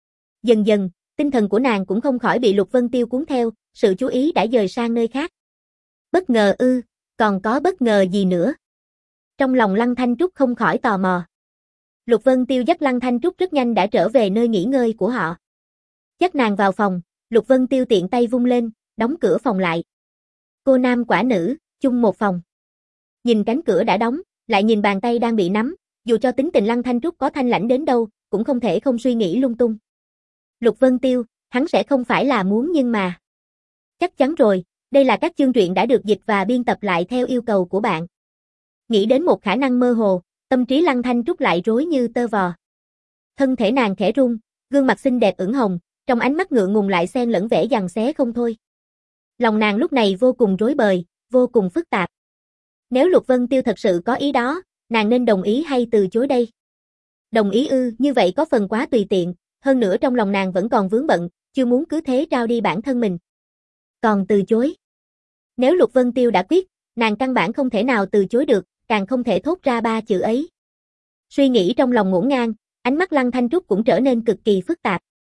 Dần dần, tinh thần của nàng cũng không khỏi bị Lục Vân Tiêu cuốn theo, sự chú ý đã dời sang nơi khác. Bất ngờ ư, còn có bất ngờ gì nữa? Trong lòng Lăng Thanh Trúc không khỏi tò mò. Lục Vân Tiêu dắt Lăng Thanh Trúc rất nhanh đã trở về nơi nghỉ ngơi của họ. Dắt nàng vào phòng, Lục Vân Tiêu tiện tay vung lên, đóng cửa phòng lại. Cô nam quả nữ, chung một phòng. Nhìn cánh cửa đã đóng, lại nhìn bàn tay đang bị nắm, dù cho tính tình Lăng Thanh Trúc có thanh lãnh đến đâu, cũng không thể không suy nghĩ lung tung. Lục Vân Tiêu, hắn sẽ không phải là muốn nhưng mà. Chắc chắn rồi, đây là các chương truyện đã được dịch và biên tập lại theo yêu cầu của bạn. Nghĩ đến một khả năng mơ hồ, tâm trí Lăng Thanh Trúc lại rối như tơ vò. Thân thể nàng khẽ run, gương mặt xinh đẹp ửng hồng, trong ánh mắt ngượng ngùng lại xen lẫn vẻ giằng xé không thôi. Lòng nàng lúc này vô cùng rối bời, vô cùng phức tạp. Nếu Lục Vân Tiêu thật sự có ý đó, nàng nên đồng ý hay từ chối đây? Đồng ý ư, như vậy có phần quá tùy tiện, hơn nữa trong lòng nàng vẫn còn vướng bận, chưa muốn cứ thế trao đi bản thân mình. Còn từ chối. Nếu Lục Vân Tiêu đã quyết, nàng căn bản không thể nào từ chối được, càng không thể thốt ra ba chữ ấy. Suy nghĩ trong lòng ngổn ngang, ánh mắt Lăng Thanh Trúc cũng trở nên cực kỳ phức tạp.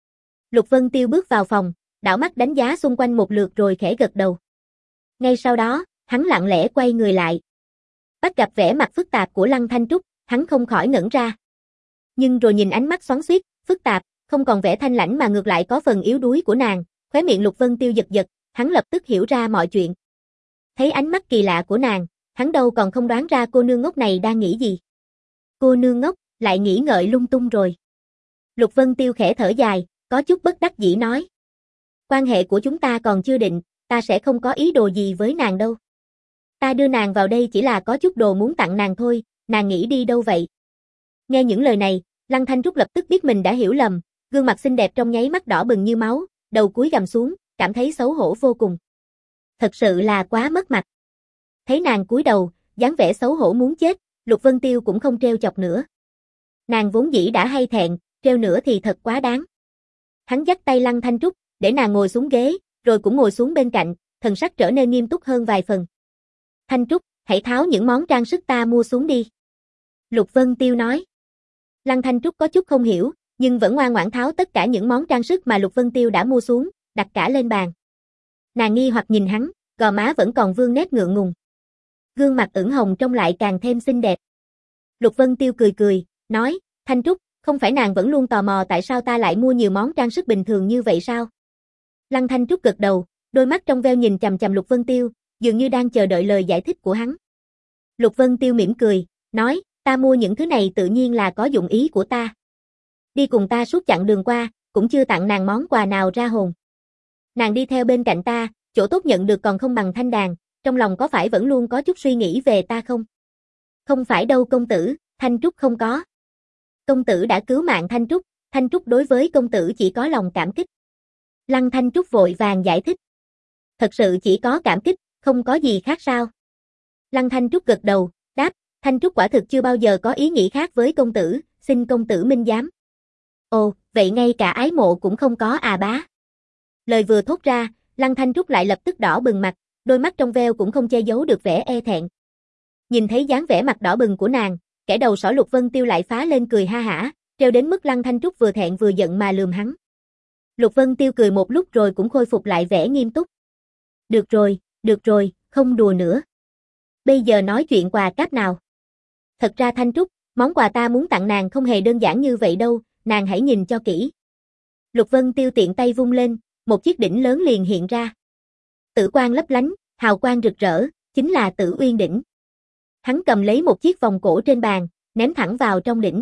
Lục Vân Tiêu bước vào phòng, đảo mắt đánh giá xung quanh một lượt rồi khẽ gật đầu. Ngay sau đó, hắn lặng lẽ quay người lại. Bắt gặp vẻ mặt phức tạp của Lăng Thanh Trúc, hắn không khỏi ngẩn ra. Nhưng rồi nhìn ánh mắt xoắn xuýt, phức tạp, không còn vẻ thanh lãnh mà ngược lại có phần yếu đuối của nàng, khóe miệng Lục Vân Tiêu giật giật, hắn lập tức hiểu ra mọi chuyện. Thấy ánh mắt kỳ lạ của nàng, hắn đâu còn không đoán ra cô nương ngốc này đang nghĩ gì. Cô nương ngốc, lại nghĩ ngợi lung tung rồi. Lục Vân Tiêu khẽ thở dài, có chút bất đắc dĩ nói. Quan hệ của chúng ta còn chưa định, ta sẽ không có ý đồ gì với nàng đâu. Ta đưa nàng vào đây chỉ là có chút đồ muốn tặng nàng thôi, nàng nghĩ đi đâu vậy? Nghe những lời này, Lăng Thanh Trúc lập tức biết mình đã hiểu lầm, gương mặt xinh đẹp trong nháy mắt đỏ bừng như máu, đầu cúi gằm xuống, cảm thấy xấu hổ vô cùng. Thật sự là quá mất mặt. Thấy nàng cúi đầu, dáng vẻ xấu hổ muốn chết, Lục Vân Tiêu cũng không trêu chọc nữa. Nàng vốn dĩ đã hay thẹn, trêu nữa thì thật quá đáng. Hắn dắt tay Lăng Thanh Trúc, để nàng ngồi xuống ghế, rồi cũng ngồi xuống bên cạnh, thần sắc trở nên nghiêm túc hơn vài phần. Thanh Trúc, hãy tháo những món trang sức ta mua xuống đi. Lục Vân Tiêu nói. Lăng Thanh Trúc có chút không hiểu, nhưng vẫn ngoan ngoãn tháo tất cả những món trang sức mà Lục Vân Tiêu đã mua xuống, đặt cả lên bàn. Nàng nghi hoặc nhìn hắn, gò má vẫn còn vương nét ngượng ngùng. Gương mặt ửng hồng trông lại càng thêm xinh đẹp. Lục Vân Tiêu cười cười, nói, Thanh Trúc, không phải nàng vẫn luôn tò mò tại sao ta lại mua nhiều món trang sức bình thường như vậy sao? Lăng Thanh Trúc gật đầu, đôi mắt trong veo nhìn chằm chằm Lục Vân Tiêu, dường như đang chờ đợi lời giải thích của hắn. Lục Vân Tiêu mỉm cười, nói, ta mua những thứ này tự nhiên là có dụng ý của ta. Đi cùng ta suốt chặng đường qua, cũng chưa tặng nàng món quà nào ra hồn. Nàng đi theo bên cạnh ta, chỗ tốt nhận được còn không bằng thanh đàn, trong lòng có phải vẫn luôn có chút suy nghĩ về ta không? Không phải đâu công tử, Thanh Trúc không có. Công tử đã cứu mạng Thanh Trúc, Thanh Trúc đối với công tử chỉ có lòng cảm kích. Lăng Thanh Trúc vội vàng giải thích. Thật sự chỉ có cảm kích, không có gì khác sao? Lăng Thanh Trúc gật đầu, đáp, Thanh Trúc quả thực chưa bao giờ có ý nghĩ khác với công tử, xin công tử minh giám. Ồ, vậy ngay cả ái mộ cũng không có à bá. Lời vừa thốt ra, Lăng Thanh Trúc lại lập tức đỏ bừng mặt, đôi mắt trong veo cũng không che giấu được vẻ e thẹn. Nhìn thấy dáng vẻ mặt đỏ bừng của nàng, kẻ đầu sỏ Lục Vân Tiêu lại phá lên cười ha hả, trêu đến mức Lăng Thanh Trúc vừa thẹn vừa giận mà lườm hắn. Lục Vân Tiêu cười một lúc rồi cũng khôi phục lại vẻ nghiêm túc. Được rồi, được rồi, không đùa nữa. Bây giờ nói chuyện quà cáp nào. Thật ra Thanh Trúc, món quà ta muốn tặng nàng không hề đơn giản như vậy đâu, nàng hãy nhìn cho kỹ. Lục Vân Tiêu tiện tay vung lên, một chiếc đỉnh lớn liền hiện ra. Tử quang lấp lánh, hào quang rực rỡ, chính là Tử Uyên đỉnh. Hắn cầm lấy một chiếc vòng cổ trên bàn, ném thẳng vào trong đỉnh.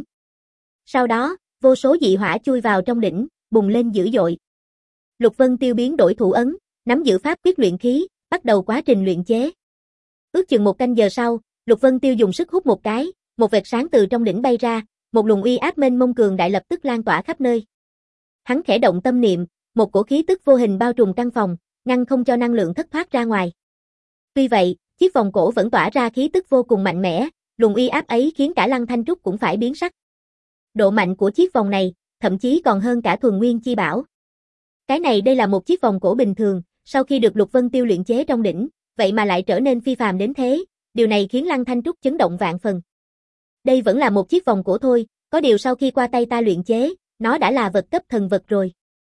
Sau đó, vô số dị hỏa chui vào trong đỉnh, bùng lên dữ dội. Lục Vân Tiêu biến đổi thủ ấn, nắm giữ pháp quyết luyện khí, bắt đầu quá trình luyện chế. Ước chừng một canh giờ sau, Lục Vân Tiêu dùng sức hút một cái, một vệt sáng từ trong đỉnh bay ra, một luồng uy áp mênh mông cường đại lập tức lan tỏa khắp nơi. Hắn khẽ động tâm niệm, một cổ khí tức vô hình bao trùm căn phòng, ngăn không cho năng lượng thất thoát ra ngoài. Tuy vậy, chiếc vòng cổ vẫn tỏa ra khí tức vô cùng mạnh mẽ, luồng uy áp ấy khiến cả Lăng Thanh Trúc cũng phải biến sắc. Độ mạnh của chiếc vòng này, thậm chí còn hơn cả thuần nguyên chi bảo. Cái này đây là một chiếc vòng cổ bình thường, sau khi được Lục Vân Tiêu luyện chế trong đỉnh, vậy mà lại trở nên phi phàm đến thế, điều này khiến Lăng Thanh Trúc chấn động vạn phần. Đây vẫn là một chiếc vòng cổ thôi, có điều sau khi qua tay ta luyện chế, nó đã là vật cấp thần vật rồi.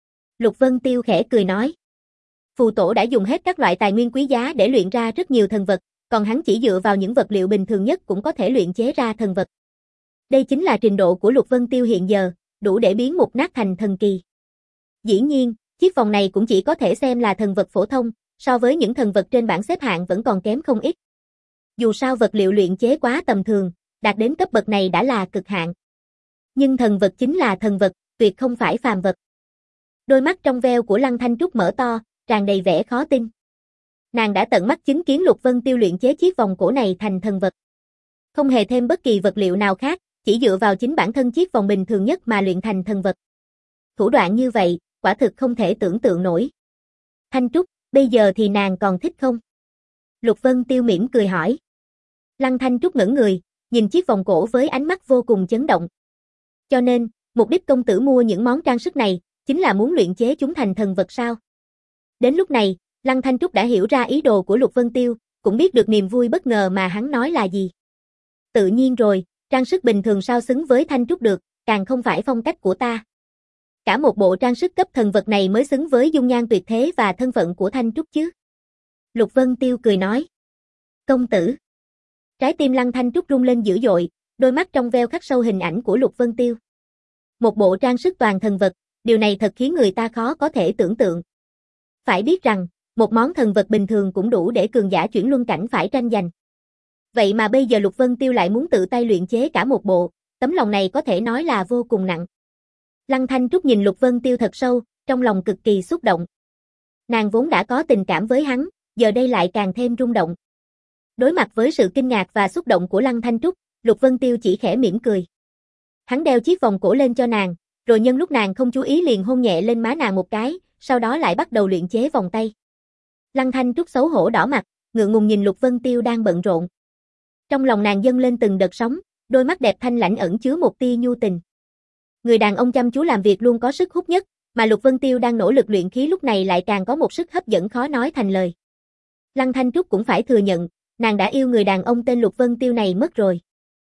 Lục Vân Tiêu khẽ cười nói. Phù tổ đã dùng hết các loại tài nguyên quý giá để luyện ra rất nhiều thần vật, còn hắn chỉ dựa vào những vật liệu bình thường nhất cũng có thể luyện chế ra thần vật. Đây chính là trình độ của Lục Vân Tiêu hiện giờ, đủ để biến mục nát thành thần kỳ. Dĩ nhiên, chiếc vòng này cũng chỉ có thể xem là thần vật phổ thông, so với những thần vật trên bảng xếp hạng vẫn còn kém không ít. Dù sao vật liệu luyện chế quá tầm thường, đạt đến cấp bậc này đã là cực hạn. Nhưng thần vật chính là thần vật, tuyệt không phải phàm vật. Đôi mắt trong veo của Lăng Thanh Trúc mở to, tràn đầy vẻ khó tin. Nàng đã tận mắt chứng kiến Lục Vân Tiêu luyện chế chiếc vòng cổ này thành thần vật. Không hề thêm bất kỳ vật liệu nào khác, chỉ dựa vào chính bản thân chiếc vòng bình thường nhất mà luyện thành thần vật. Thủ đoạn như vậy, quả thực không thể tưởng tượng nổi. Thanh Trúc, bây giờ thì nàng còn thích không? Lục Vân Tiêu mỉm cười hỏi. Lăng Thanh Trúc ngẩng người, nhìn chiếc vòng cổ với ánh mắt vô cùng chấn động. Cho nên, mục đích công tử mua những món trang sức này, chính là muốn luyện chế chúng thành thần vật sao? Đến lúc này, Lăng Thanh Trúc đã hiểu ra ý đồ của Lục Vân Tiêu, cũng biết được niềm vui bất ngờ mà hắn nói là gì. Tự nhiên rồi, trang sức bình thường sao xứng với Thanh Trúc được, càng không phải phong cách của ta. Cả một bộ trang sức cấp thần vật này mới xứng với dung nhan tuyệt thế và thân phận của Thanh Trúc chứ. Lục Vân Tiêu cười nói. Công tử. Trái tim Lăng Thanh Trúc rung lên dữ dội, Đôi mắt trong veo khắc sâu hình ảnh của Lục Vân Tiêu. Một bộ trang sức toàn thần vật, điều này thật khiến người ta khó có thể tưởng tượng. Phải biết rằng, một món thần vật bình thường cũng đủ để cường giả chuyển luân cảnh phải tranh giành. Vậy mà bây giờ Lục Vân Tiêu lại muốn tự tay luyện chế cả một bộ, tấm lòng này có thể nói là vô cùng nặng. Lăng Thanh Trúc nhìn Lục Vân Tiêu thật sâu, trong lòng cực kỳ xúc động. Nàng vốn đã có tình cảm với hắn, giờ đây lại càng thêm rung động. Đối mặt với sự kinh ngạc và xúc động của Lăng Thanh Trúc, Lục Vân Tiêu chỉ khẽ mỉm cười. Hắn đeo chiếc vòng cổ lên cho nàng, rồi nhân lúc nàng không chú ý liền hôn nhẹ lên má nàng một cái, sau đó lại bắt đầu luyện chế vòng tay. Lăng Thanh Trúc xấu hổ đỏ mặt, ngượng ngùng nhìn Lục Vân Tiêu đang bận rộn. Trong lòng nàng dâng lên từng đợt sóng, đôi mắt đẹp thanh lãnh ẩn chứa một tia nhu tình. Người đàn ông chăm chú làm việc luôn có sức hút nhất, mà Lục Vân Tiêu đang nỗ lực luyện khí lúc này lại càng có một sức hấp dẫn khó nói thành lời. Lăng Thanh Trúc cũng phải thừa nhận, nàng đã yêu người đàn ông tên Lục Vân Tiêu này mất rồi.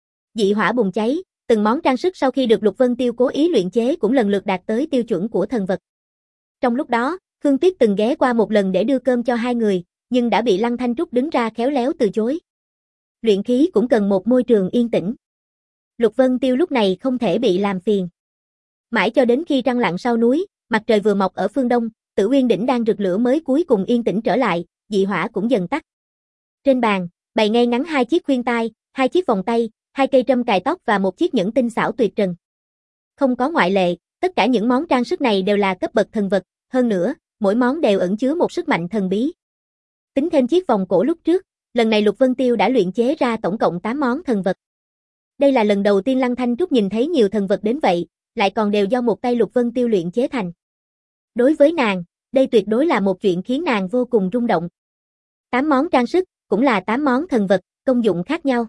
Dị hỏa bùng cháy, từng món trang sức sau khi được Lục Vân Tiêu cố ý luyện chế cũng lần lượt đạt tới tiêu chuẩn của thần vật. Trong lúc đó, Khương Tuyết từng ghé qua một lần để đưa cơm cho hai người, nhưng đã bị Lăng Thanh Trúc đứng ra khéo léo từ chối. Luyện khí cũng cần một môi trường yên tĩnh. Lục Vân Tiêu lúc này không thể bị làm phiền. Mãi cho đến khi trăng lặn sau núi, mặt trời vừa mọc ở phương đông, Tử Uyên đỉnh đang rực lửa mới cuối cùng yên tĩnh trở lại, dị hỏa cũng dần tắt. Trên bàn, bày ngay ngắn hai chiếc khuyên tai, hai chiếc vòng tay, hai cây trâm cài tóc và một chiếc nhẫn tinh xảo tuyệt trần. Không có ngoại lệ, tất cả những món trang sức này đều là cấp bậc thần vật, hơn nữa, mỗi món đều ẩn chứa một sức mạnh thần bí. Tính thêm chiếc vòng cổ lúc trước, lần này Lục Vân Tiêu đã luyện chế ra tổng cộng tám món thần vật. Đây là lần đầu tiên Lăng Thanh Trúc nhìn thấy nhiều thần vật đến vậy, lại còn đều do một tay Lục Vân Tiêu luyện chế thành. Đối với nàng, đây tuyệt đối là một chuyện khiến nàng vô cùng rung động. Tám món trang sức, cũng là tám món thần vật, công dụng khác nhau.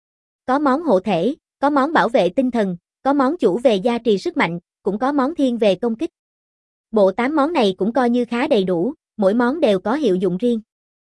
Có món hộ thể, có món bảo vệ tinh thần, có món chủ về gia trì sức mạnh, cũng có món thiên về công kích. Bộ tám món này cũng coi như khá đầy đủ, mỗi món đều có hiệu dụng riêng.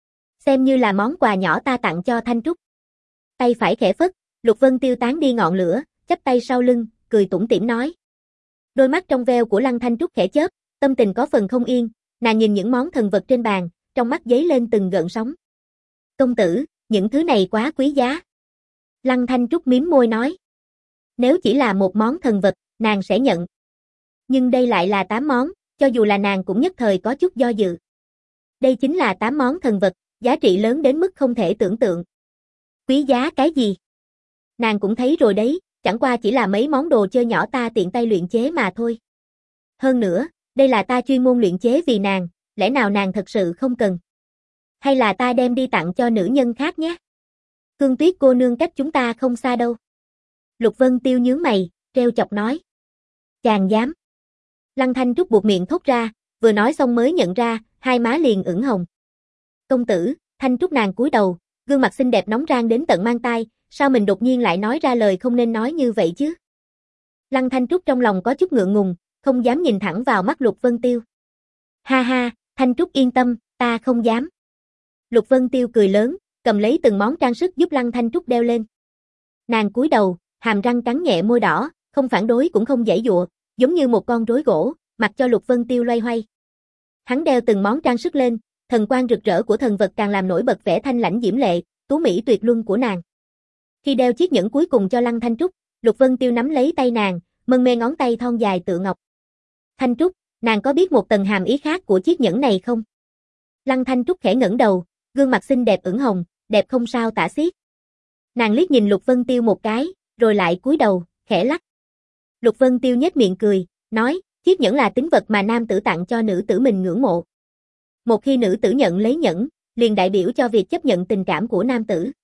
Xem như là món quà nhỏ ta tặng cho Thanh Trúc. Tay phải khẽ phất, Lục Vân Tiêu tán đi ngọn lửa, chắp tay sau lưng, cười tủm tỉm nói. Đôi mắt trong veo của Lăng Thanh Trúc khẽ chớp, tâm tình có phần không yên, nàng nhìn những món thần vật trên bàn, trong mắt dấy lên từng gợn sóng. Công tử, những thứ này quá quý giá. Lăng Thanh Trúc mím môi nói. Nếu chỉ là một món thần vật, nàng sẽ nhận. Nhưng đây lại là tám món, cho dù là nàng cũng nhất thời có chút do dự. Đây chính là tám món thần vật, giá trị lớn đến mức không thể tưởng tượng. Quý giá cái gì? Nàng cũng thấy rồi đấy, chẳng qua chỉ là mấy món đồ chơi nhỏ ta tiện tay luyện chế mà thôi. Hơn nữa, đây là ta chuyên môn luyện chế vì nàng, lẽ nào nàng thật sự không cần? Hay là ta đem đi tặng cho nữ nhân khác nhé? Khương Tuyết cô nương cách chúng ta không xa đâu. Lục Vân Tiêu nhướng mày, treo chọc nói. Chàng dám. Lăng Thanh Trúc buột miệng thốt ra, vừa nói xong mới nhận ra, hai má liền ửng hồng. Công tử, Thanh Trúc nàng cúi đầu, gương mặt xinh đẹp nóng rang đến tận mang tai, sao mình đột nhiên lại nói ra lời không nên nói như vậy chứ? Lăng Thanh Trúc trong lòng có chút ngượng ngùng, không dám nhìn thẳng vào mắt Lục Vân Tiêu. Ha ha, Thanh Trúc yên tâm, ta không dám. Lục Vân Tiêu cười lớn, cầm lấy từng món trang sức giúp Lăng Thanh Trúc đeo lên. Nàng cúi đầu, hàm răng cắn nhẹ môi đỏ, không phản đối cũng không giãy giụa, giống như một con rối gỗ, mặc cho Lục Vân Tiêu loay hoay. Hắn đeo từng món trang sức lên, thần quang rực rỡ của thần vật càng làm nổi bật vẻ thanh lãnh diễm lệ, tú mỹ tuyệt luân của nàng. Khi đeo chiếc nhẫn cuối cùng cho Lăng Thanh Trúc, Lục Vân Tiêu nắm lấy tay nàng, mân mê ngón tay thon dài tựa ngọc. Thanh Trúc, nàng có biết một tầng hàm ý khác của chiếc nhẫn này không? Lăng Thanh Trúc khẽ ngẩng đầu, gương mặt xinh đẹp ửng hồng, đẹp không sao tả xiết. Nàng liếc nhìn Lục Vân Tiêu một cái, rồi lại cúi đầu, khẽ lắc. Lục Vân Tiêu nhếch miệng cười, nói, chiếc nhẫn là tín vật mà nam tử tặng cho nữ tử mình ngưỡng mộ. Một khi nữ tử nhận lấy nhẫn, liền đại biểu cho việc chấp nhận tình cảm của nam tử.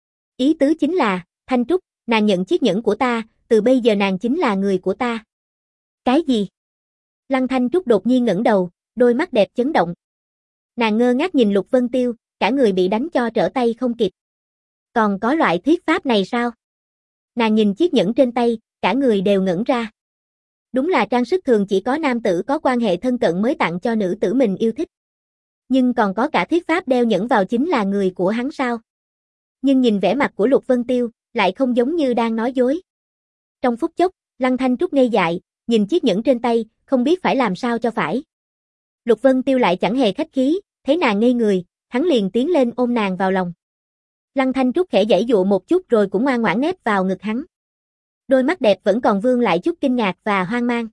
Ý tứ chính là, Thanh Trúc, nàng nhận chiếc nhẫn của ta, từ bây giờ nàng chính là người của ta. Cái gì? Lăng Thanh Trúc đột nhiên ngẩng đầu, đôi mắt đẹp chấn động. Nàng ngơ ngác nhìn Lục Vân Tiêu, cả người bị đánh cho trở tay không kịp. Còn có loại thuyết pháp này sao? Nàng nhìn chiếc nhẫn trên tay, cả người đều ngẩn ra. Đúng là trang sức thường chỉ có nam tử có quan hệ thân cận mới tặng cho nữ tử mình yêu thích. Nhưng còn có cả thuyết pháp đeo nhẫn vào chính là người của hắn sao? Nhưng nhìn vẻ mặt của Lục Vân Tiêu, lại không giống như đang nói dối. Trong phút chốc, Lăng Thanh Trúc ngây dại, nhìn chiếc nhẫn trên tay, không biết phải làm sao cho phải. Lục Vân Tiêu lại chẳng hề khách khí, thấy nàng ngây người, hắn liền tiến lên ôm nàng vào lòng. Lăng Thanh Trúc khẽ giãy dụa một chút rồi cũng ngoan ngoãn nép vào ngực hắn. Đôi mắt đẹp vẫn còn vương lại chút kinh ngạc và hoang mang.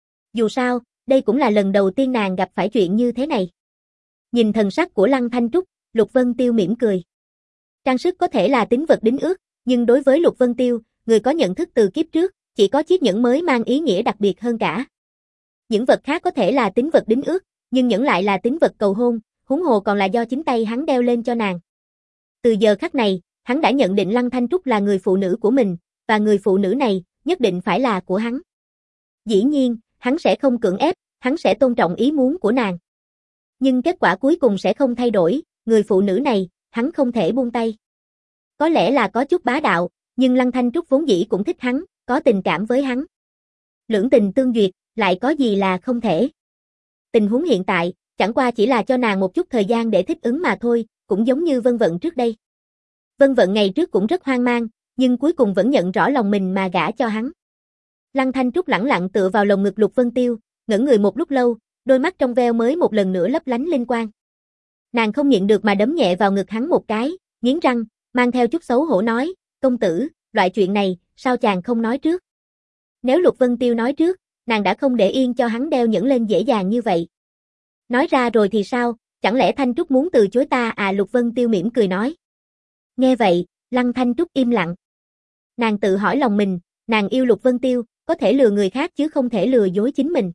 Dù sao, đây cũng là lần đầu tiên nàng gặp phải chuyện như thế này. Nhìn thần sắc của Lăng Thanh Trúc, Lục Vân Tiêu mỉm cười. Trang sức có thể là tín vật đính ước, nhưng đối với Lục Vân Tiêu, người có nhận thức từ kiếp trước, chỉ có chiếc nhẫn mới mang ý nghĩa đặc biệt hơn cả. Những vật khác có thể là tín vật đính ước, nhưng nhẫn lại là tín vật cầu hôn, huống hồ còn là do chính tay hắn đeo lên cho nàng. Từ giờ khắc này, hắn đã nhận định Lăng Thanh Trúc là người phụ nữ của mình, và người phụ nữ này nhất định phải là của hắn. Dĩ nhiên, hắn sẽ không cưỡng ép, hắn sẽ tôn trọng ý muốn của nàng. Nhưng kết quả cuối cùng sẽ không thay đổi, người phụ nữ này, hắn không thể buông tay. Có lẽ là có chút bá đạo, nhưng Lăng Thanh Trúc vốn dĩ cũng thích hắn, có tình cảm với hắn. Lưỡng tình tương duyệt, lại có gì là không thể. Tình huống hiện tại, chẳng qua chỉ là cho nàng một chút thời gian để thích ứng mà thôi, cũng giống như Vân Vận trước đây. Vân Vận ngày trước cũng rất hoang mang, nhưng cuối cùng vẫn nhận rõ lòng mình mà gả cho hắn. Lăng Thanh Trúc lẳng lặng tựa vào lồng ngực Lục Vân Tiêu, ngẩn người một lúc lâu, đôi mắt trong veo mới một lần nữa lấp lánh linh quang. Nàng không nhịn được mà đấm nhẹ vào ngực hắn một cái, nghiến răng, mang theo chút xấu hổ nói, công tử, loại chuyện này, sao chàng không nói trước? Nếu Lục Vân Tiêu nói trước, nàng đã không để yên cho hắn đeo nhẫn lên dễ dàng như vậy. Nói ra rồi thì sao, chẳng lẽ Thanh Trúc muốn từ chối ta à? Lục Vân Tiêu mỉm cười nói. Nghe vậy, Lăng Thanh Trúc im lặng. Nàng tự hỏi lòng mình, nàng yêu Lục Vân Tiêu, có thể lừa người khác chứ không thể lừa dối chính mình.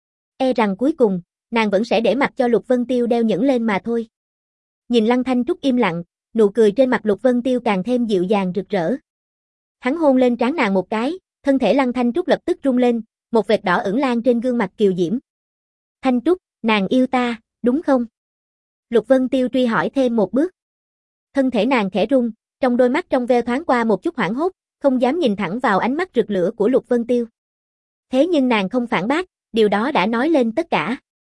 E rằng cuối cùng, nàng vẫn sẽ để mặc cho Lục Vân Tiêu đeo nhẫn lên mà thôi. Nhìn Lăng Thanh Trúc im lặng, nụ cười trên mặt Lục Vân Tiêu càng thêm dịu dàng rực rỡ. Hắn hôn lên trán nàng một cái, thân thể Lăng Thanh Trúc lập tức rung lên, một vệt đỏ ửng lan trên gương mặt kiều diễm. Thanh Trúc, nàng yêu ta, đúng không? Lục Vân Tiêu truy hỏi thêm một bước. Thân thể nàng khẽ rung, trong đôi mắt trong veo thoáng qua một chút hoảng hốt, không dám nhìn thẳng vào ánh mắt rực lửa của Lục Vân Tiêu. Thế nhưng nàng không phản bác, điều đó đã nói lên tất cả.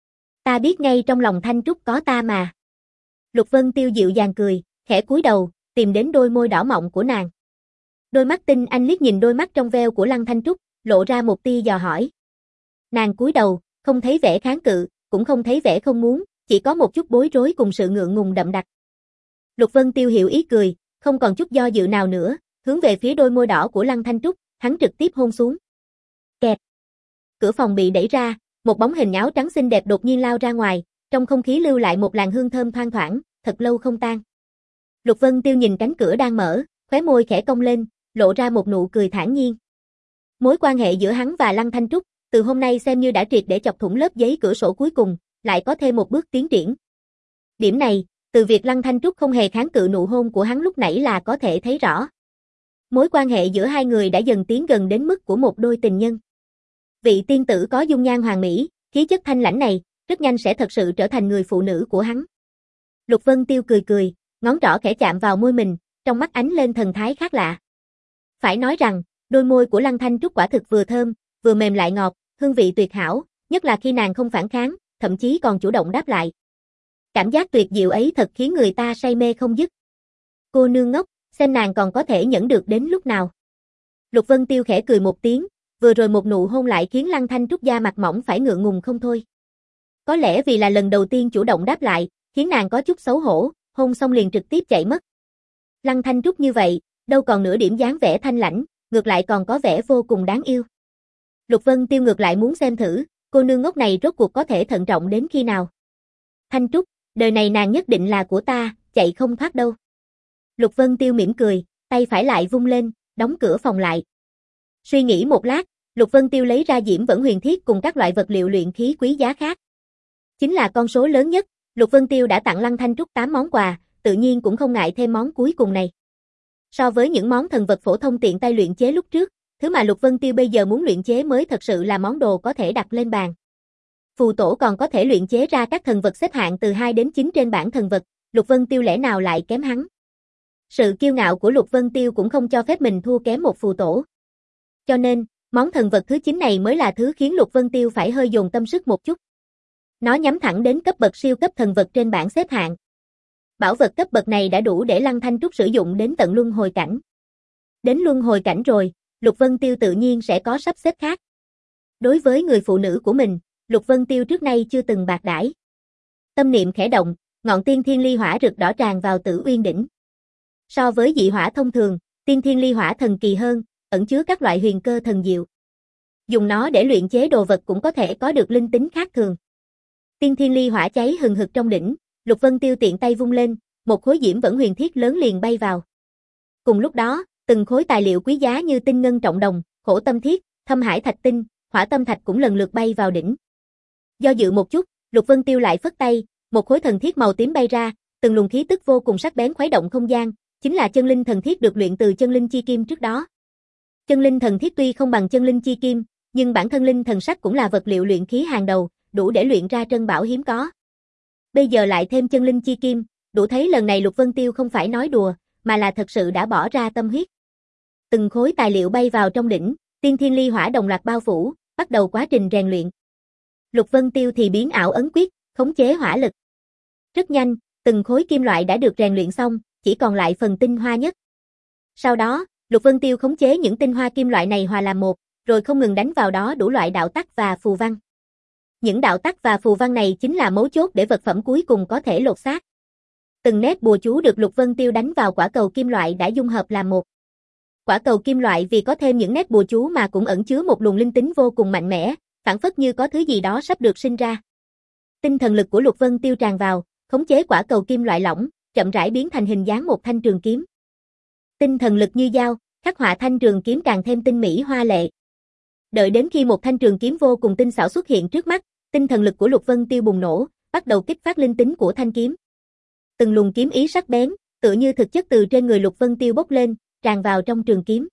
Ta biết ngay trong lòng Thanh Trúc có ta mà. Lục Vân Tiêu dịu dàng cười, khẽ cúi đầu, tìm đến đôi môi đỏ mọng của nàng. Đôi mắt tinh anh liếc nhìn đôi mắt trong veo của Lăng Thanh Trúc, lộ ra một tia dò hỏi. Nàng cúi đầu, không thấy vẻ kháng cự, cũng không thấy vẻ không muốn, chỉ có một chút bối rối cùng sự ngượng ngùng đậm đặc. Lục Vân Tiêu hiểu ý cười, không còn chút do dự nào nữa, hướng về phía đôi môi đỏ của Lăng Thanh Trúc, hắn trực tiếp hôn xuống. Kẹt. Cửa phòng bị đẩy ra, một bóng hình áo trắng xinh đẹp đột nhiên lao ra ngoài, trong không khí lưu lại một làn hương thơm thoang thoảng, thật lâu không tan. Lục Vân Tiêu nhìn cánh cửa đang mở, khóe môi khẽ cong lên, lộ ra một nụ cười thản nhiên. Mối quan hệ giữa hắn và Lăng Thanh Trúc, từ hôm nay xem như đã triệt để chọc thủng lớp giấy cửa sổ cuối cùng, lại có thêm một bước tiến triển. Điểm này, từ việc Lăng Thanh Trúc không hề kháng cự nụ hôn của hắn lúc nãy là có thể thấy rõ. Mối quan hệ giữa hai người đã dần tiến gần đến mức của một đôi tình nhân. Vị tiên tử có dung nhan hoàn mỹ, khí chất thanh lãnh này, rất nhanh sẽ thật sự trở thành người phụ nữ của hắn. Lục Vân Tiêu cười cười, ngón trỏ khẽ chạm vào môi mình, trong mắt ánh lên thần thái khác lạ. Phải nói rằng, đôi môi của Lăng Thanh Trúc quả thực vừa thơm, vừa mềm lại ngọt, hương vị tuyệt hảo, nhất là khi nàng không phản kháng, thậm chí còn chủ động đáp lại. Cảm giác tuyệt diệu ấy thật khiến người ta say mê không dứt. Cô nương ngốc, xem nàng còn có thể nhẫn được đến lúc nào. Lục Vân Tiêu khẽ cười một tiếng, vừa rồi một nụ hôn lại khiến Lăng Thanh Trúc da mặt mỏng phải ngượng ngùng không thôi. Có lẽ vì là lần đầu tiên chủ động đáp lại, khiến nàng có chút xấu hổ, hôn xong liền trực tiếp chạy mất. Lăng Thanh Trúc như vậy, đâu còn nửa điểm dáng vẻ thanh lãnh, ngược lại còn có vẻ vô cùng đáng yêu. Lục Vân Tiêu ngược lại muốn xem thử, cô nương ngốc này rốt cuộc có thể thận trọng đến khi nào. Thanh Trúc, đời này nàng nhất định là của ta, chạy không thoát đâu. Lục Vân Tiêu mỉm cười, tay phải lại vung lên, đóng cửa phòng lại. Suy nghĩ một lát, Lục Vân Tiêu lấy ra diễm vẫn huyền thiết cùng các loại vật liệu luyện khí quý giá khác. Chính là con số lớn nhất, Lục Vân Tiêu đã tặng Lăng Thanh Trúc tám món quà, tự nhiên cũng không ngại thêm món cuối cùng này. So với những món thần vật phổ thông tiện tay luyện chế lúc trước, thứ mà Lục Vân Tiêu bây giờ muốn luyện chế mới thật sự là món đồ có thể đặt lên bàn. Phù tổ còn có thể luyện chế ra các thần vật xếp hạng từ hai đến chín trên bảng thần vật, Lục Vân Tiêu lẽ nào lại kém hắn. Sự kiêu ngạo của Lục Vân Tiêu cũng không cho phép mình thua kém một phù tổ. Cho nên, món thần vật thứ chín này mới là thứ khiến Lục Vân Tiêu phải hơi dồn tâm sức một chút. Nó nhắm thẳng đến cấp bậc siêu cấp thần vật trên bảng xếp hạng. Bảo vật cấp bậc này đã đủ để Lăng Thanh Trúc sử dụng đến tận luân hồi cảnh. Đến luân hồi cảnh rồi, Lục Vân Tiêu tự nhiên sẽ có sắp xếp khác. Đối với người phụ nữ của mình, Lục Vân Tiêu trước nay chưa từng bạc đãi. Tâm niệm khẽ động, ngọn tiên thiên ly hỏa rực đỏ tràn vào Tử Uyên đỉnh. So với dị hỏa thông thường, tiên thiên ly hỏa thần kỳ hơn, ẩn chứa các loại huyền cơ thần diệu. Dùng nó để luyện chế đồ vật cũng có thể có được linh tính khác thường. Tiên thiên ly hỏa cháy hừng hực trong đỉnh, Lục Vân Tiêu tiện tay vung lên, một khối diễm vẫn huyền thiết lớn liền bay vào. Cùng lúc đó, từng khối tài liệu quý giá như tinh ngân trọng đồng, khổ tâm thiết, thâm hải thạch tinh, hỏa tâm thạch cũng lần lượt bay vào đỉnh. Do dự một chút, Lục Vân Tiêu lại phất tay, một khối thần thiết màu tím bay ra, từng luồng khí tức vô cùng sắc bén khuấy động không gian, chính là chân linh thần thiết được luyện từ chân linh chi kim trước đó. Chân linh thần thiết tuy không bằng chân linh chi kim, nhưng bản thân linh thần sắc cũng là vật liệu luyện khí hàng đầu, đủ để luyện ra trân bảo hiếm có. Bây giờ lại thêm chân linh chi kim, đủ thấy lần này Lục Vân Tiêu không phải nói đùa, mà là thật sự đã bỏ ra tâm huyết. Từng khối tài liệu bay vào trong đỉnh, tiên thiên ly hỏa đồng loạt bao phủ, bắt đầu quá trình rèn luyện. Lục Vân Tiêu thì biến ảo ấn quyết, khống chế hỏa lực. Rất nhanh, từng khối kim loại đã được rèn luyện xong, chỉ còn lại phần tinh hoa nhất. Sau đó, Lục Vân Tiêu khống chế những tinh hoa kim loại này hòa làm một, rồi không ngừng đánh vào đó đủ loại đạo tắc và phù văn. Những đạo tắc và phù văn này chính là mấu chốt để vật phẩm cuối cùng có thể lột xác. Từng nét bùa chú được Lục Vân Tiêu đánh vào quả cầu kim loại đã dung hợp làm một. Quả cầu kim loại vì có thêm những nét bùa chú mà cũng ẩn chứa một luồng linh tính vô cùng mạnh mẽ, phảng phất như có thứ gì đó sắp được sinh ra. Tinh thần lực của Lục Vân Tiêu tràn vào, khống chế quả cầu kim loại lỏng, chậm rãi biến thành hình dáng một thanh trường kiếm. Tinh thần lực như dao, khắc họa thanh trường kiếm càng thêm tinh mỹ hoa lệ. Đợi đến khi một thanh trường kiếm vô cùng tinh xảo xuất hiện trước mắt, tinh thần lực của Lục Vân Tiêu bùng nổ, bắt đầu kích phát linh tính của thanh kiếm. Từng luồng kiếm ý sắc bén, tựa như thực chất từ trên người Lục Vân Tiêu bốc lên, tràn vào trong trường kiếm.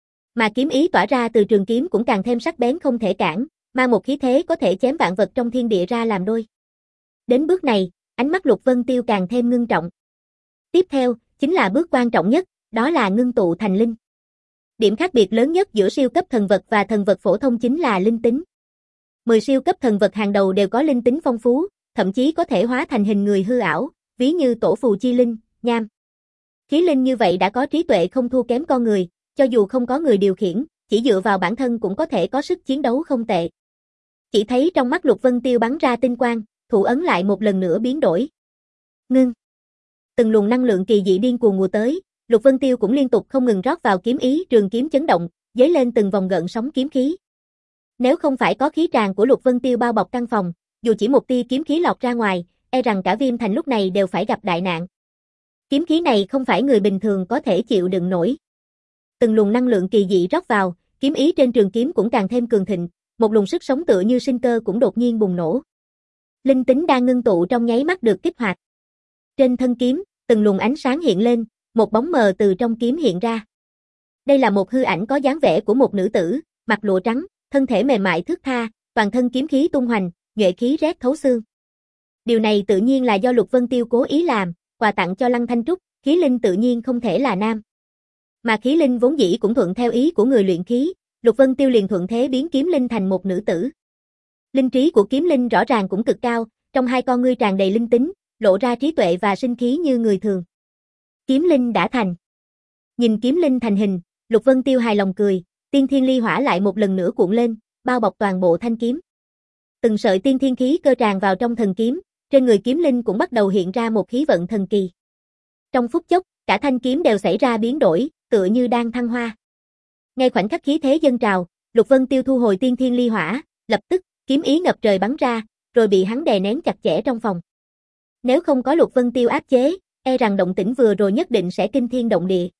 Mà kiếm ý tỏa ra từ trường kiếm cũng càng thêm sắc bén không thể cản, mang một khí thế có thể chém vạn vật trong thiên địa ra làm đôi. Đến bước này, ánh mắt Lục Vân Tiêu càng thêm ngưng trọng. Tiếp theo, chính là bước quan trọng nhất, đó là ngưng tụ thành linh. Điểm khác biệt lớn nhất giữa siêu cấp thần vật và thần vật phổ thông chính là linh tính. mười siêu cấp thần vật hàng đầu đều có linh tính phong phú, thậm chí có thể hóa thành hình người hư ảo, ví như tổ phù chi linh, nham. Khí linh như vậy đã có trí tuệ không thua kém con người, cho dù không có người điều khiển, chỉ dựa vào bản thân cũng có thể có sức chiến đấu không tệ. Chỉ thấy trong mắt Lục Vân Tiêu bắn ra tinh quang, thủ ấn lại một lần nữa biến đổi. Ngưng. Từng luồng năng lượng kỳ dị điên cuồng mùa tới, Lục Vân Tiêu cũng liên tục không ngừng rót vào kiếm ý, trường kiếm chấn động, dấy lên từng vòng gợn sóng kiếm khí. Nếu không phải có khí tràng của Lục Vân Tiêu bao bọc căn phòng, dù chỉ một tia kiếm khí lọt ra ngoài, e rằng cả Viêm Thành lúc này đều phải gặp đại nạn. Kiếm khí này không phải người bình thường có thể chịu đựng nổi. Từng luồng năng lượng kỳ dị rót vào, kiếm ý trên trường kiếm cũng càng thêm cường thịnh, một luồng sức sống tựa như sinh cơ cũng đột nhiên bùng nổ. Linh tính đang ngưng tụ trong nháy mắt được kích hoạt. Trên thân kiếm, từng luồng ánh sáng hiện lên, một bóng mờ từ trong kiếm hiện ra. Đây là một hư ảnh có dáng vẻ của một nữ tử, mặc lụa trắng, thân thể mềm mại thướt tha, toàn thân kiếm khí tung hoành, nhuệ khí rét thấu xương. Điều này tự nhiên là do Lục Vân Tiêu cố ý làm, quà tặng cho Lăng Thanh Trúc, khí linh tự nhiên không thể là nam. Mà khí linh vốn dĩ cũng thuận theo ý của người luyện khí, Lục Vân Tiêu liền thuận thế biến kiếm linh thành một nữ tử. Linh trí của kiếm linh rõ ràng cũng cực cao, trong hai con ngươi tràn đầy linh tính, lộ ra trí tuệ và sinh khí như người thường. Kiếm linh đã thành. Nhìn kiếm linh thành hình, Lục Vân Tiêu hài lòng cười, tiên thiên ly hỏa lại một lần nữa cuộn lên, bao bọc toàn bộ thanh kiếm. Từng sợi tiên thiên khí cơ tràn vào trong thần kiếm, trên người kiếm linh cũng bắt đầu hiện ra một khí vận thần kỳ. Trong phút chốc, cả thanh kiếm đều xảy ra biến đổi, tựa như đang thăng hoa. Ngay khoảnh khắc khí thế dâng trào, Lục Vân Tiêu thu hồi tiên thiên ly hỏa, lập tức, kiếm ý ngập trời bắn ra, rồi bị hắn đè nén chặt chẽ trong phòng. Nếu không có Lục Vân Tiêu áp chế, e rằng động tĩnh vừa rồi nhất định sẽ kinh thiên động địa.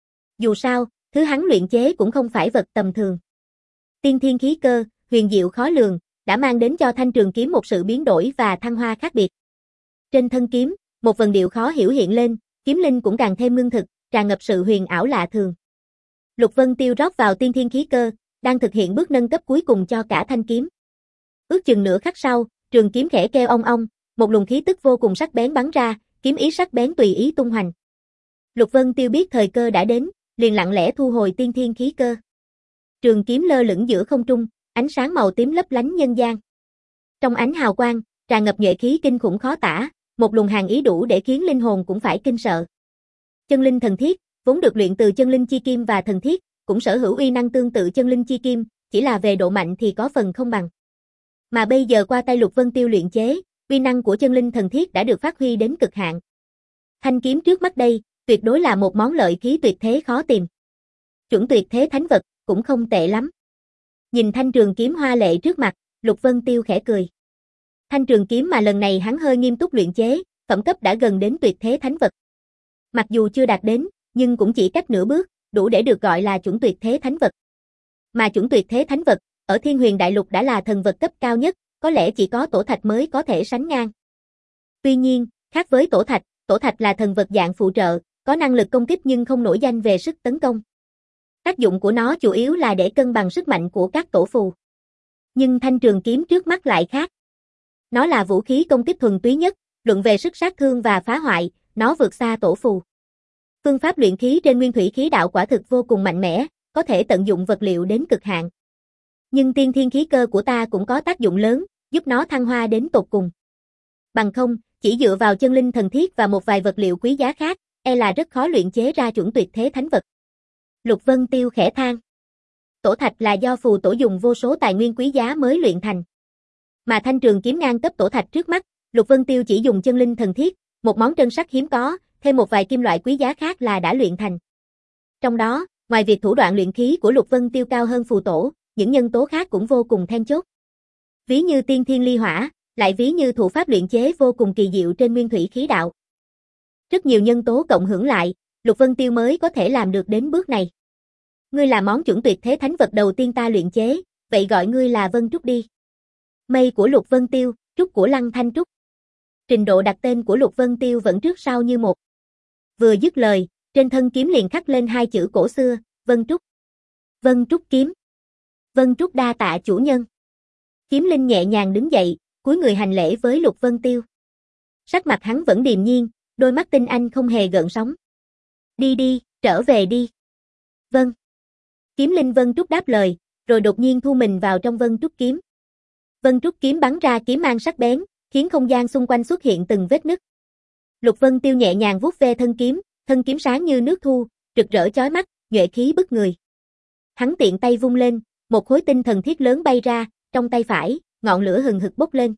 Dù sao, thứ hắn luyện chế cũng không phải vật tầm thường. Tiên thiên khí cơ, huyền diệu khó lường, đã mang đến cho thanh trường kiếm một sự biến đổi và thăng hoa khác biệt. Trên thân kiếm, một vần điệu khó hiểu hiện lên, kiếm linh cũng càng thêm ngưng thực, tràn ngập sự huyền ảo lạ thường. Lục Vân Tiêu rót vào tiên thiên khí cơ, đang thực hiện bước nâng cấp cuối cùng cho cả thanh kiếm. Ước chừng nửa khắc sau, trường kiếm khẽ kêu ong ong, một luồng khí tức vô cùng sắc bén bắn ra, kiếm ý sắc bén tùy ý tung hoành. Lục Vân Tiêu biết thời cơ đã đến, liền lặng lẽ thu hồi tiên thiên khí cơ. Trường kiếm lơ lửng giữa không trung, ánh sáng màu tím lấp lánh nhân gian. Trong ánh hào quang, tràn ngập nhuệ khí kinh khủng khó tả, một luồng hàn ý đủ để khiến linh hồn cũng phải kinh sợ. Chân linh thần thiết, vốn được luyện từ chân linh chi kim và thần thiết, cũng sở hữu uy năng tương tự chân linh chi kim, chỉ là về độ mạnh thì có phần không bằng. Mà bây giờ qua tay Lục Vân Tiêu luyện chế, uy năng của chân linh thần thiết đã được phát huy đến cực hạn. Thanh kiếm trước mắt đây, tuyệt đối là một món lợi khí tuyệt thế khó tìm. Chuẩn tuyệt thế thánh vật, cũng không tệ lắm. Nhìn thanh trường kiếm hoa lệ trước mặt, Lục Vân Tiêu khẽ cười. Thanh trường kiếm mà lần này hắn hơi nghiêm túc luyện chế, phẩm cấp đã gần đến tuyệt thế thánh vật. Mặc dù chưa đạt đến, nhưng cũng chỉ cách nửa bước, đủ để được gọi là chuẩn tuyệt thế thánh vật. Mà chuẩn tuyệt thế thánh vật, ở Thiên Huyền Đại Lục đã là thần vật cấp cao nhất, có lẽ chỉ có tổ thạch mới có thể sánh ngang. Tuy nhiên, khác với tổ thạch, tổ thạch là thần vật dạng phụ trợ, có năng lực công kích nhưng không nổi danh về sức tấn công. Tác dụng của nó chủ yếu là để cân bằng sức mạnh của các tổ phù. Nhưng thanh trường kiếm trước mắt lại khác. Nó là vũ khí công kích thuần túy nhất, luận về sức sát thương và phá hoại, nó vượt xa tổ phù. Phương pháp luyện khí trên nguyên thủy khí đạo quả thực vô cùng mạnh mẽ, có thể tận dụng vật liệu đến cực hạn. Nhưng tiên thiên khí cơ của ta cũng có tác dụng lớn, giúp nó thăng hoa đến tột cùng. Bằng không, chỉ dựa vào chân linh thần thiết và một vài vật liệu quý giá khác, e là rất khó luyện chế ra chuẩn tuyệt thế thánh vật. Lục Vân Tiêu khẽ than. Tổ thạch là do phù tổ dùng vô số tài nguyên quý giá mới luyện thành. Mà thanh trường kiếm ngang cấp tổ thạch trước mắt, Lục Vân Tiêu chỉ dùng chân linh thần thiết, một món trân sắc hiếm có, thêm một vài kim loại quý giá khác là đã luyện thành. Trong đó, ngoài việc thủ đoạn luyện khí của Lục Vân Tiêu cao hơn phù tổ, những nhân tố khác cũng vô cùng then chốt. Ví như tiên thiên ly hỏa, lại ví như thủ pháp luyện chế vô cùng kỳ diệu trên nguyên thủy khí đạo. Rất nhiều nhân tố cộng hưởng lại, Lục Vân Tiêu mới có thể làm được đến bước này. Ngươi là món chuẩn tuyệt thế thánh vật đầu tiên ta luyện chế, vậy gọi ngươi là Vân Trúc đi. Mây của Lục Vân Tiêu, trúc của Lăng Thanh Trúc. Trình độ đặt tên của Lục Vân Tiêu vẫn trước sau như một. Vừa dứt lời, trên thân kiếm liền khắc lên hai chữ cổ xưa, Vân Trúc. Vân Trúc kiếm. Vân Trúc đa tạ chủ nhân. Kiếm linh nhẹ nhàng đứng dậy, cúi người hành lễ với Lục Vân Tiêu. Sắc mặt hắn vẫn điềm nhiên, đôi mắt tinh anh không hề gợn sóng. Đi đi, trở về đi. Vâng. Kiếm linh Vân Trúc đáp lời, rồi đột nhiên thu mình vào trong Vân Trúc kiếm. Vân Trúc kiếm bắn ra kiếm mang sắc bén, khiến không gian xung quanh xuất hiện từng vết nứt. Lục Vân Tiêu nhẹ nhàng vuốt ve thân kiếm, thân kiếm sáng như nước thu, rực rỡ chói mắt, nhuệ khí bức người. Hắn tiện tay vung lên, một khối tinh thần thiết lớn bay ra, trong tay phải, ngọn lửa hừng hực bốc lên.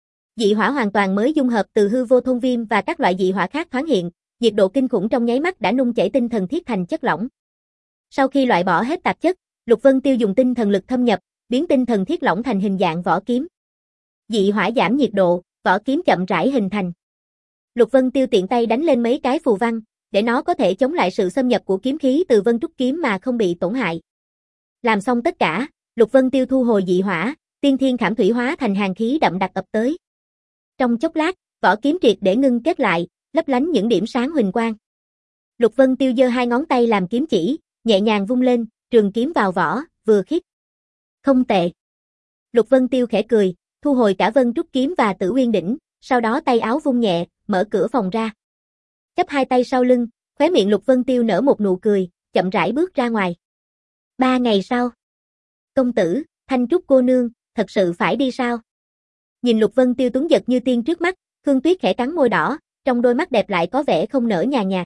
Dị hỏa hoàn toàn mới dung hợp từ hư vô thôn viêm và các loại dị hỏa khác thoáng hiện, nhiệt độ kinh khủng trong nháy mắt đã nung chảy tinh thần thiết thành chất lỏng. Sau khi loại bỏ hết tạp chất, Lục Vân Tiêu dùng tinh thần lực thâm nhập, biến tinh thần thiết lỏng thành hình dạng vỏ kiếm. Dị hỏa giảm nhiệt độ, vỏ kiếm chậm rãi hình thành. Lục Vân Tiêu tiện tay đánh lên mấy cái phù văn, để nó có thể chống lại sự xâm nhập của kiếm khí từ Vân Trúc kiếm mà không bị tổn hại. Làm xong tất cả, Lục Vân Tiêu thu hồi dị hỏa, tiên thiên khảm thủy hóa thành hàn khí đậm đặc ập tới. Trong chốc lát, vỏ kiếm triệt để ngưng kết lại, lấp lánh những điểm sáng huỳnh quang. Lục Vân Tiêu giơ hai ngón tay làm kiếm chỉ, nhẹ nhàng vung lên, trường kiếm vào vỏ, vừa khít. Không tệ. Lục Vân Tiêu khẽ cười, thu hồi cả Vân Trúc kiếm và Tử Uyên đỉnh, sau đó tay áo vung nhẹ, mở cửa phòng ra. Chắp hai tay sau lưng, khóe miệng Lục Vân Tiêu nở một nụ cười, chậm rãi bước ra ngoài. Ba ngày sau. Công tử, Thanh Trúc cô nương, thật sự phải đi sao? Nhìn Lục Vân Tiêu tuấn giật như tiên trước mắt, Khương Tuyết khẽ cắn môi đỏ, trong đôi mắt đẹp lại có vẻ không nở nhàn nhạt.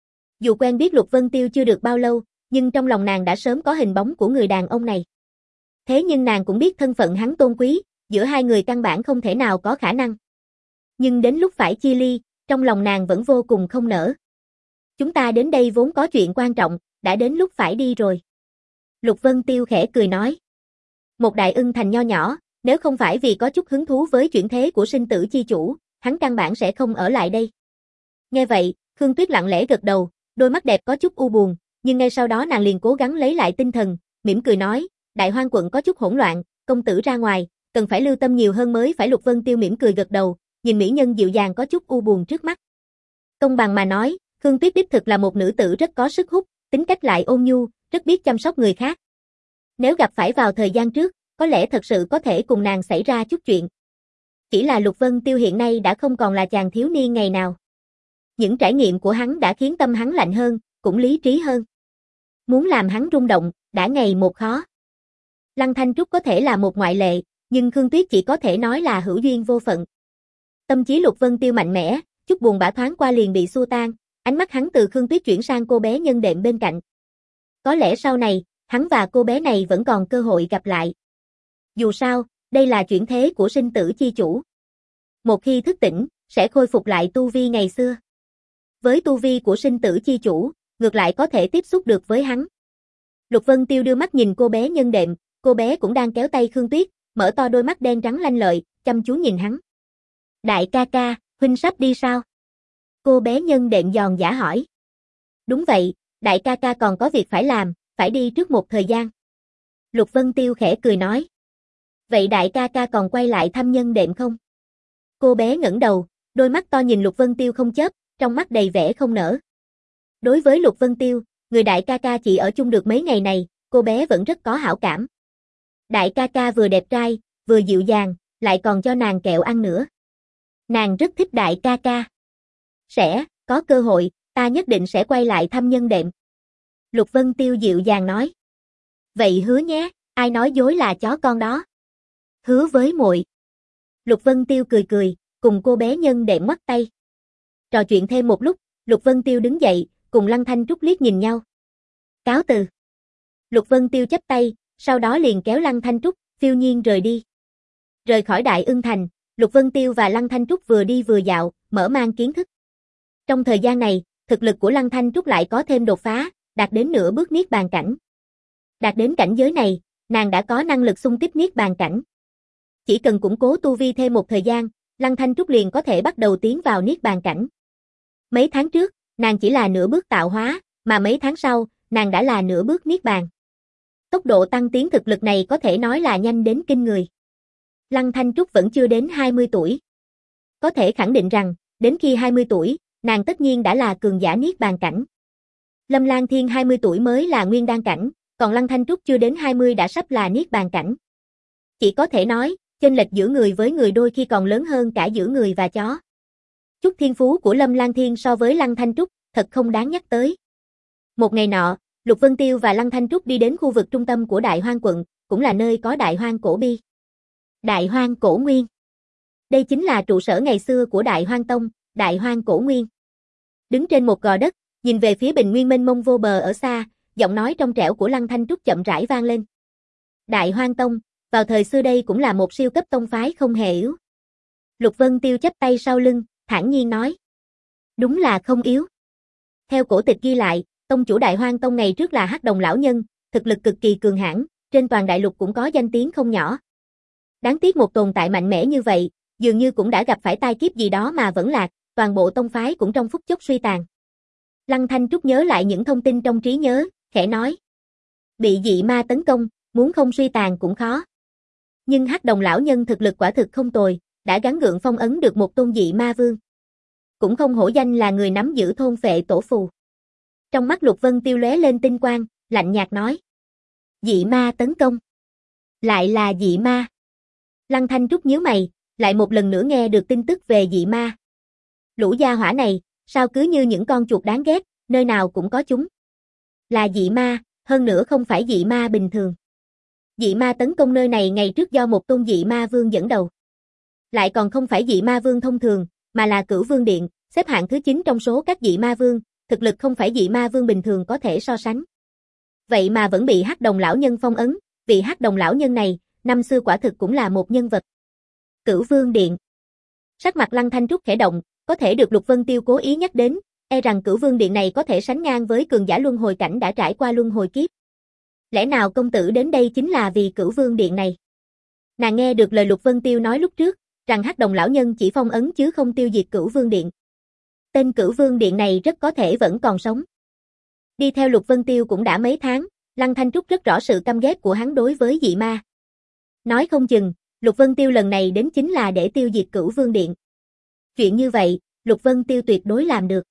Dù quen biết Lục Vân Tiêu chưa được bao lâu, nhưng trong lòng nàng đã sớm có hình bóng của người đàn ông này. Thế nhưng nàng cũng biết thân phận hắn tôn quý, giữa hai người căn bản không thể nào có khả năng. Nhưng đến lúc phải chia ly, trong lòng nàng vẫn vô cùng không nỡ. Chúng ta đến đây vốn có chuyện quan trọng, đã đến lúc phải đi rồi. Lục Vân Tiêu khẽ cười nói. Một đại ưng thành nho nhỏ, nếu không phải vì có chút hứng thú với chuyển thế của sinh tử chi chủ, hắn căn bản sẽ không ở lại đây. Nghe vậy, Khương Tuyết lặng lẽ gật đầu, đôi mắt đẹp có chút u buồn, nhưng ngay sau đó nàng liền cố gắng lấy lại tinh thần, mỉm cười nói, Đại Hoang quận có chút hỗn loạn, công tử ra ngoài, cần phải lưu tâm nhiều hơn mới phải. Lục Vân Tiêu mỉm cười gật đầu, nhìn mỹ nhân dịu dàng có chút u buồn trước mắt. Công bằng mà nói, Khương Tuyết đích thực là một nữ tử rất có sức hút, tính cách lại ôn nhu, rất biết chăm sóc người khác. Nếu gặp phải vào thời gian trước, có lẽ thật sự có thể cùng nàng xảy ra chút chuyện. Chỉ là Lục Vân Tiêu hiện nay đã không còn là chàng thiếu niên ngày nào. Những trải nghiệm của hắn đã khiến tâm hắn lạnh hơn, cũng lý trí hơn. Muốn làm hắn rung động, đã ngày một khó. Lăng Thanh Trúc có thể là một ngoại lệ, nhưng Khương Tuyết chỉ có thể nói là hữu duyên vô phận. Tâm trí Lục Vân Tiêu mạnh mẽ, chút buồn bã thoáng qua liền bị xua tan, ánh mắt hắn từ Khương Tuyết chuyển sang cô bé nhân đệm bên cạnh. Có lẽ sau này, hắn và cô bé này vẫn còn cơ hội gặp lại. Dù sao, đây là chuyển thế của sinh tử chi chủ. Một khi thức tỉnh, sẽ khôi phục lại tu vi ngày xưa. Với tu vi của sinh tử chi chủ, ngược lại có thể tiếp xúc được với hắn. Lục Vân Tiêu đưa mắt nhìn cô bé nhân đệm, cô bé cũng đang kéo tay Khương Tuyết, mở to đôi mắt đen trắng lanh lợi, chăm chú nhìn hắn. Đại ca ca, huynh sắp đi sao? Cô bé nhân đệm giòn giả hỏi. Đúng vậy, đại ca ca còn có việc phải làm, phải đi trước một thời gian. Lục Vân Tiêu khẽ cười nói. Vậy đại ca ca còn quay lại thăm nhân đệm không? Cô bé ngẩng đầu, đôi mắt to nhìn Lục Vân Tiêu không chớp, trong mắt đầy vẻ không nở. Đối với Lục Vân Tiêu, người đại ca ca chỉ ở chung được mấy ngày này, cô bé vẫn rất có hảo cảm. Đại ca ca vừa đẹp trai, vừa dịu dàng, lại còn cho nàng kẹo ăn nữa. Nàng rất thích đại ca ca. Sẽ, có cơ hội, ta nhất định sẽ quay lại thăm nhân đệm. Lục Vân Tiêu dịu dàng nói. Vậy hứa nhé, ai nói dối là chó con đó. Hứa với muội. Lục Vân Tiêu cười cười, cùng cô bé nhân đệm ngoắt tay. Trò chuyện thêm một lúc, Lục Vân Tiêu đứng dậy, cùng Lăng Thanh Trúc liếc nhìn nhau. Cáo từ. Lục Vân Tiêu chắp tay, sau đó liền kéo Lăng Thanh Trúc, phiêu nhiên rời đi. Rời khỏi Đại Ưng Thành, Lục Vân Tiêu và Lăng Thanh Trúc vừa đi vừa dạo, mở mang kiến thức. Trong thời gian này, thực lực của Lăng Thanh Trúc lại có thêm đột phá, đạt đến nửa bước niết bàn cảnh. Đạt đến cảnh giới này, nàng đã có năng lực xung kích niết bàn cảnh. Chỉ cần củng cố tu vi thêm một thời gian, Lăng Thanh Trúc liền có thể bắt đầu tiến vào niết bàn cảnh. Mấy tháng trước, nàng chỉ là nửa bước tạo hóa, mà mấy tháng sau, nàng đã là nửa bước niết bàn. Tốc độ tăng tiến thực lực này có thể nói là nhanh đến kinh người. Lăng Thanh Trúc vẫn chưa đến hai mươi tuổi. Có thể khẳng định rằng, đến khi hai mươi tuổi, nàng tất nhiên đã là cường giả niết bàn cảnh. Lâm Lan Thiên hai mươi tuổi mới là nguyên đan cảnh, còn Lăng Thanh Trúc chưa đến hai mươi đã sắp là niết bàn cảnh. Chỉ có thể nói, chênh lệch giữa người với người đôi khi còn lớn hơn cả giữa người và chó. Chút thiên phú của Lâm Lan Thiên so với Lăng Thanh Trúc, thật không đáng nhắc tới. Một ngày nọ, Lục Vân Tiêu và Lăng Thanh Trúc đi đến khu vực trung tâm của Đại Hoang quận, cũng là nơi có Đại Hoang cổ bi. Đại Hoang cổ nguyên. Đây chính là trụ sở ngày xưa của Đại Hoang Tông, Đại Hoang cổ nguyên. Đứng trên một gò đất, nhìn về phía bình nguyên mênh mông vô bờ ở xa, giọng nói trong trẻo của Lăng Thanh Trúc chậm rãi vang lên. Đại Hoang Tông, vào thời xưa đây cũng là một siêu cấp tông phái không hề yếu. Lục Vân Tiêu chắp tay sau lưng, thản nhiên nói. Đúng là không yếu. Theo cổ tịch ghi lại, tông chủ Đại Hoang Tông ngày trước là Hắc Đồng lão nhân, thực lực cực kỳ cường hãn, trên toàn đại lục cũng có danh tiếng không nhỏ. Đáng tiếc một tồn tại mạnh mẽ như vậy, dường như cũng đã gặp phải tai kiếp gì đó mà vẫn lạc, toàn bộ tông phái cũng trong phút chốc suy tàn. Lăng Thanh Trúc nhớ lại những thông tin trong trí nhớ, khẽ nói. Bị dị ma tấn công, muốn không suy tàn cũng khó. Nhưng Hắc Đồng lão nhân thực lực quả thực không tồi, đã gắng gượng phong ấn được một tôn dị ma vương. Cũng không hổ danh là người nắm giữ thôn phệ tổ phù. Trong mắt Lục Vân Tiêu lóe lên tinh quang, lạnh nhạt nói. Dị ma tấn công. Lại là dị ma. Lăng Thanh Trúc nhíu mày, lại một lần nữa nghe được tin tức về dị ma. Lũ gia hỏa này, sao cứ như những con chuột đáng ghét, nơi nào cũng có chúng. Là dị ma, hơn nữa không phải dị ma bình thường. Dị ma tấn công nơi này ngày trước do một tôn dị ma vương dẫn đầu. Lại còn không phải dị ma vương thông thường, mà là Cửu Vương Điện, xếp hạng thứ chín trong số các dị ma vương, thực lực không phải dị ma vương bình thường có thể so sánh. Vậy mà vẫn bị Hắc Đồng lão nhân phong ấn, vì Hắc Đồng lão nhân này, năm xưa quả thực cũng là một nhân vật. Cửu Vương Điện. Sắc mặt Lăng Thanh Trúc khẽ động, có thể được Lục Vân Tiêu cố ý nhắc đến, e rằng Cửu Vương Điện này có thể sánh ngang với cường giả luân hồi cảnh đã trải qua luân hồi kiếp. Lẽ nào công tử đến đây chính là vì Cửu Vương Điện này? Nàng nghe được lời Lục Vân Tiêu nói lúc trước, rằng Hắc Đồng lão nhân chỉ phong ấn chứ không tiêu diệt Cửu Vương Điện. Tên Cửu Vương Điện này rất có thể vẫn còn sống. Đi theo Lục Vân Tiêu cũng đã mấy tháng, Lăng Thanh Trúc rất rõ sự căm ghét của hắn đối với dị ma. Nói không chừng, Lục Vân Tiêu lần này đến chính là để tiêu diệt Cửu Vương Điện. Chuyện như vậy, Lục Vân Tiêu tuyệt đối làm được.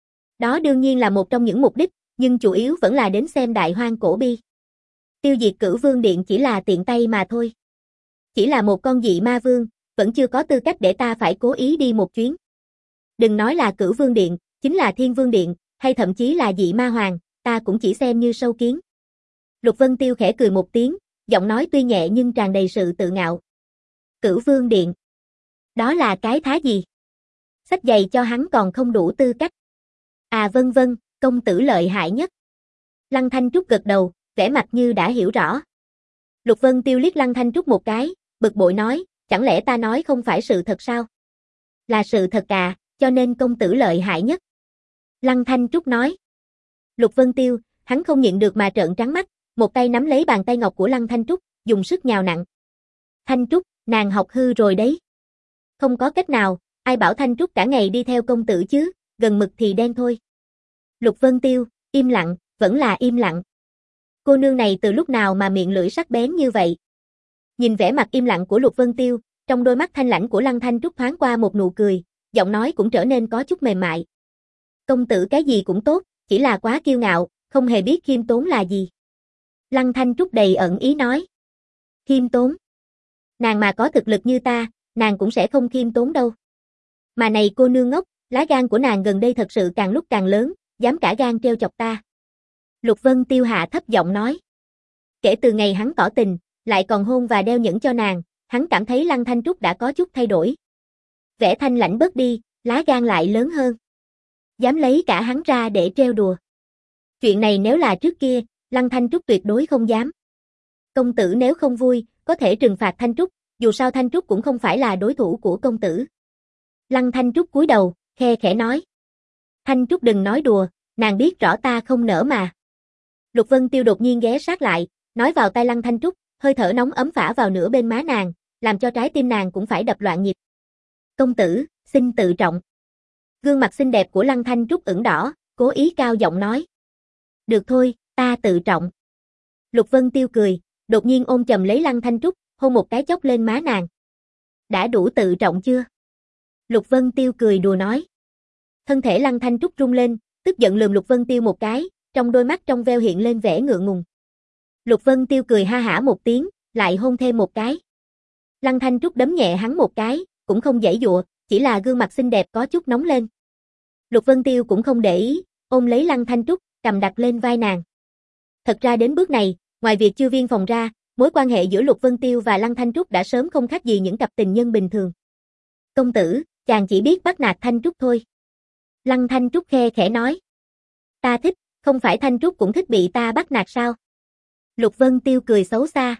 Đó đương nhiên là một trong những mục đích, nhưng chủ yếu vẫn là đến xem Đại Hoang cổ bi. Tiêu diệt Cửu Vương Điện chỉ là tiện tay mà thôi. Chỉ là một con dị ma vương, vẫn chưa có tư cách để ta phải cố ý đi một chuyến. Đừng nói là Cửu Vương Điện, chính là Thiên Vương Điện, hay thậm chí là dị ma hoàng, ta cũng chỉ xem như sâu kiến. Lục Vân Tiêu khẽ cười một tiếng, giọng nói tuy nhẹ nhưng tràn đầy sự tự ngạo. Cửu Vương Điện. Đó là cái thá gì? Xách giày cho hắn còn không đủ tư cách. À vân vân, công tử lợi hại nhất. Lăng Thanh Trúc gật đầu, vẻ mặt như đã hiểu rõ. Lục Vân Tiêu liếc Lăng Thanh Trúc một cái, bực bội nói, chẳng lẽ ta nói không phải sự thật sao? Là sự thật à, cho nên công tử lợi hại nhất. Lăng Thanh Trúc nói. Lục Vân Tiêu, hắn không nhịn được mà trợn trắng mắt, một tay nắm lấy bàn tay ngọc của Lăng Thanh Trúc, dùng sức nhào nặng. Thanh Trúc, nàng học hư rồi đấy. Không có cách nào, ai bảo Thanh Trúc cả ngày đi theo công tử chứ, gần mực thì đen thôi. Lục Vân Tiêu, im lặng, vẫn là im lặng. Cô nương này từ lúc nào mà miệng lưỡi sắc bén như vậy? Nhìn vẻ mặt im lặng của Lục Vân Tiêu, trong đôi mắt thanh lãnh của Lăng Thanh Trúc thoáng qua một nụ cười, giọng nói cũng trở nên có chút mềm mại. Công tử cái gì cũng tốt, chỉ là quá kiêu ngạo, không hề biết khiêm tốn là gì. Lăng Thanh Trúc đầy ẩn ý nói. Khiêm tốn? Nàng mà có thực lực như ta, nàng cũng sẽ không khiêm tốn đâu. Mà này cô nương ngốc, lá gan của nàng gần đây thật sự càng lúc càng lớn, dám cả gan trêu chọc ta. Lục Vân Tiêu hạ thấp giọng nói. Kể từ ngày hắn tỏ tình, lại còn hôn và đeo nhẫn cho nàng, hắn cảm thấy Lăng Thanh Trúc đã có chút thay đổi. Vẻ thanh lãnh bớt đi, lá gan lại lớn hơn. Dám lấy cả hắn ra để trêu đùa. Chuyện này nếu là trước kia, Lăng Thanh Trúc tuyệt đối không dám. Công tử nếu không vui, có thể trừng phạt Thanh Trúc, dù sao Thanh Trúc cũng không phải là đối thủ của công tử. Lăng Thanh Trúc cúi đầu, khe khẽ nói. Thanh Trúc đừng nói đùa, nàng biết rõ ta không nỡ mà. Lục Vân Tiêu đột nhiên ghé sát lại, nói vào tai Lăng Thanh Trúc, hơi thở nóng ấm phả vào nửa bên má nàng, làm cho trái tim nàng cũng phải đập loạn nhịp. Công tử, xin tự trọng. Gương mặt xinh đẹp của Lăng Thanh Trúc ửng đỏ, cố ý cao giọng nói. Được thôi, ta tự trọng. Lục Vân Tiêu cười, đột nhiên ôm chầm lấy Lăng Thanh Trúc, hôn một cái chốc lên má nàng. Đã đủ tự trọng chưa? Lục Vân Tiêu cười đùa nói. Thân thể Lăng Thanh Trúc rung lên, tức giận lườm Lục Vân Tiêu một cái, trong đôi mắt trong veo hiện lên vẻ ngượng ngùng. Lục Vân Tiêu cười ha hả một tiếng, lại hôn thêm một cái. Lăng Thanh Trúc đấm nhẹ hắn một cái, cũng không giãy giụa, chỉ là gương mặt xinh đẹp có chút nóng lên. Lục Vân Tiêu cũng không để ý, ôm lấy Lăng Thanh Trúc, cầm đặt lên vai nàng. Thật ra đến bước này, ngoài việc Chư Viên phòng ra, mối quan hệ giữa Lục Vân Tiêu và Lăng Thanh Trúc đã sớm không khác gì những cặp tình nhân bình thường. Công tử, chàng chỉ biết bắt nạt Thanh Trúc thôi. Lăng Thanh Trúc khe khẽ nói. Ta thích, không phải Thanh Trúc cũng thích bị ta bắt nạt sao? Lục Vân Tiêu cười xấu xa.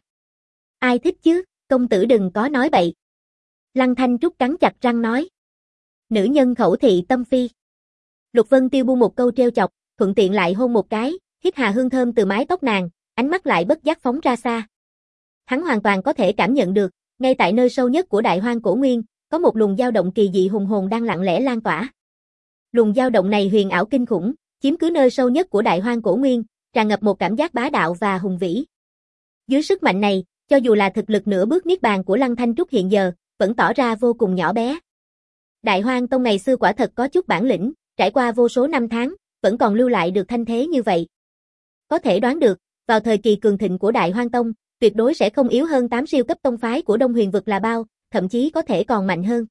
Ai thích chứ, công tử đừng có nói bậy. Lăng Thanh Trúc cắn chặt răng nói. Nữ nhân khẩu thị tâm phi. Lục Vân Tiêu buông một câu trêu chọc, thuận tiện lại hôn một cái, hít hà hương thơm từ mái tóc nàng, ánh mắt lại bất giác phóng ra xa. Hắn hoàn toàn có thể cảm nhận được, ngay tại nơi sâu nhất của Đại Hoang Cổ Nguyên, có một luồng dao động kỳ dị hùng hồn đang lặng lẽ lan tỏa. Luồng dao động này huyền ảo kinh khủng, chiếm cứ nơi sâu nhất của Đại Hoang Cổ Nguyên, tràn ngập một cảm giác bá đạo và hùng vĩ. Dưới sức mạnh này, cho dù là thực lực nửa bước niết bàn của Lăng Thanh Trúc hiện giờ, vẫn tỏ ra vô cùng nhỏ bé. Đại Hoang Tông ngày xưa quả thật có chút bản lĩnh, trải qua vô số năm tháng, vẫn còn lưu lại được thanh thế như vậy. Có thể đoán được, vào thời kỳ cường thịnh của Đại Hoang Tông, tuyệt đối sẽ không yếu hơn tám siêu cấp tông phái của Đông Huyền vực là bao, thậm chí có thể còn mạnh hơn.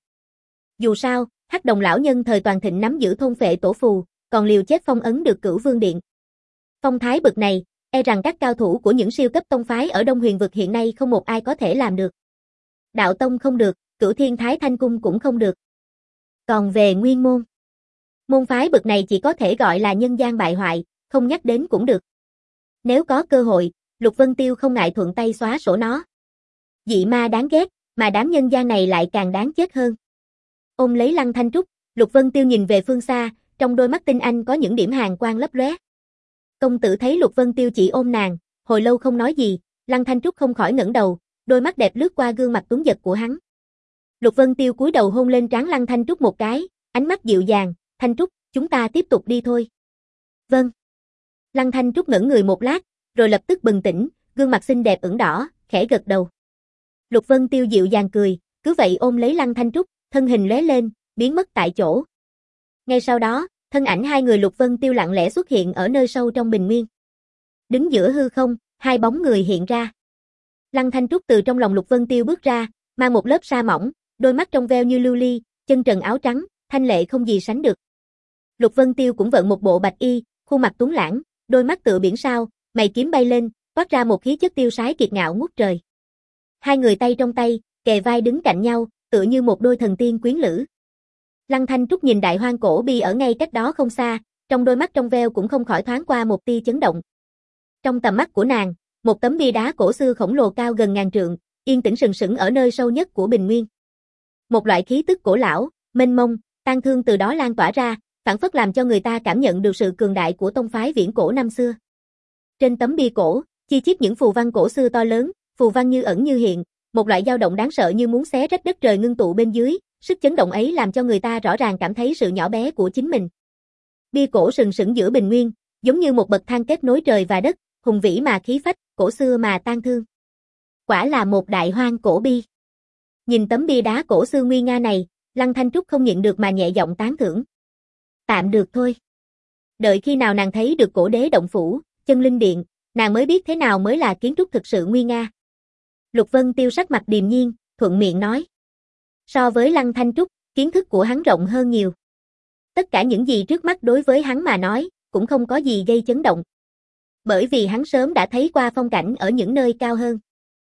Dù sao, Hắc Đồng lão nhân thời toàn thịnh nắm giữ thôn phệ tổ phù, còn liều chết phong ấn được Cửu Vương Điện. Phong thái bực này, e rằng các cao thủ của những siêu cấp tông phái ở Đông Huyền vực hiện nay không một ai có thể làm được. Đạo Tông không được, Cửu Thiên Thái Thanh Cung cũng không được. Còn về Nguyên Môn, môn phái bực này chỉ có thể gọi là nhân gian bại hoại, không nhắc đến cũng được. Nếu có cơ hội, Lục Vân Tiêu không ngại thuận tay xóa sổ nó. Dị ma đáng ghét, mà đám nhân gian này lại càng đáng chết hơn. Ôm lấy Lăng Thanh Trúc, Lục Vân Tiêu nhìn về phương xa, trong đôi mắt tinh anh có những điểm hàn quang lấp lóe. Công tử thấy Lục Vân Tiêu chỉ ôm nàng, hồi lâu không nói gì, Lăng Thanh Trúc không khỏi ngẩng đầu, đôi mắt đẹp lướt qua gương mặt tuấn giật của hắn. Lục Vân Tiêu cúi đầu hôn lên trán Lăng Thanh Trúc một cái, ánh mắt dịu dàng, Thanh Trúc, chúng ta tiếp tục đi thôi. Vâng. Lăng Thanh Trúc ngẩn người một lát, rồi lập tức bừng tỉnh, gương mặt xinh đẹp ửng đỏ, khẽ gật đầu. Lục Vân Tiêu dịu dàng cười, cứ vậy ôm lấy Lăng Thanh Trúc, thân hình lóe lên, biến mất tại chỗ. Ngay sau đó, thân ảnh hai người Lục Vân Tiêu lặng lẽ xuất hiện ở nơi sâu trong bình nguyên. Đứng giữa hư không, hai bóng người hiện ra. Lăng Thanh Trúc từ trong lòng Lục Vân Tiêu bước ra, mang một lớp sa mỏng, đôi mắt trong veo như lưu ly, chân trần áo trắng, thanh lệ không gì sánh được. Lục Vân Tiêu cũng vận một bộ bạch y, khuôn mặt tuấn lãng, đôi mắt tựa biển sao, mày kiếm bay lên, toát ra một khí chất tiêu sái kiệt ngạo ngút trời. Hai người tay trong tay, kề vai đứng cạnh nhau, tựa như một đôi thần tiên quyến lữ. Lăng Thanh Trúc nhìn Đại Hoang Cổ Bi ở ngay cách đó không xa, trong đôi mắt trong veo cũng không khỏi thoáng qua một tia chấn động. Trong tầm mắt của nàng, một tấm bia đá cổ xưa khổng lồ cao gần ngàn trượng, yên tĩnh sừng sững ở nơi sâu nhất của bình nguyên. Một loại khí tức cổ lão, mênh mông, tang thương từ đó lan tỏa ra, phảng phất làm cho người ta cảm nhận được sự cường đại của tông phái viễn cổ năm xưa. Trên tấm bia cổ, Chi chít những phù văn cổ xưa to lớn, phù văn như ẩn như hiện, một loại dao động đáng sợ như muốn xé rách đất trời ngưng tụ bên dưới, sức chấn động ấy làm cho người ta rõ ràng cảm thấy sự nhỏ bé của chính mình. Bia cổ sừng sững giữa bình nguyên, giống như một bậc thang kết nối trời và đất, hùng vĩ mà khí phách, cổ xưa mà tang thương. Quả là một đại hoang cổ bi. Nhìn tấm bia đá cổ xưa nguy nga này, Lăng Thanh Trúc không nhịn được mà nhẹ giọng tán thưởng. Tạm được thôi. Đợi khi nào nàng thấy được cổ đế động phủ, chân linh điện, nàng mới biết thế nào mới là kiến trúc thực sự nguy nga. Lục Vân Tiêu sắc mặt điềm nhiên, thuận miệng nói. So với Lăng Thanh Trúc, kiến thức của hắn rộng hơn nhiều. Tất cả những gì trước mắt đối với hắn mà nói, cũng không có gì gây chấn động. Bởi vì hắn sớm đã thấy qua phong cảnh ở những nơi cao hơn.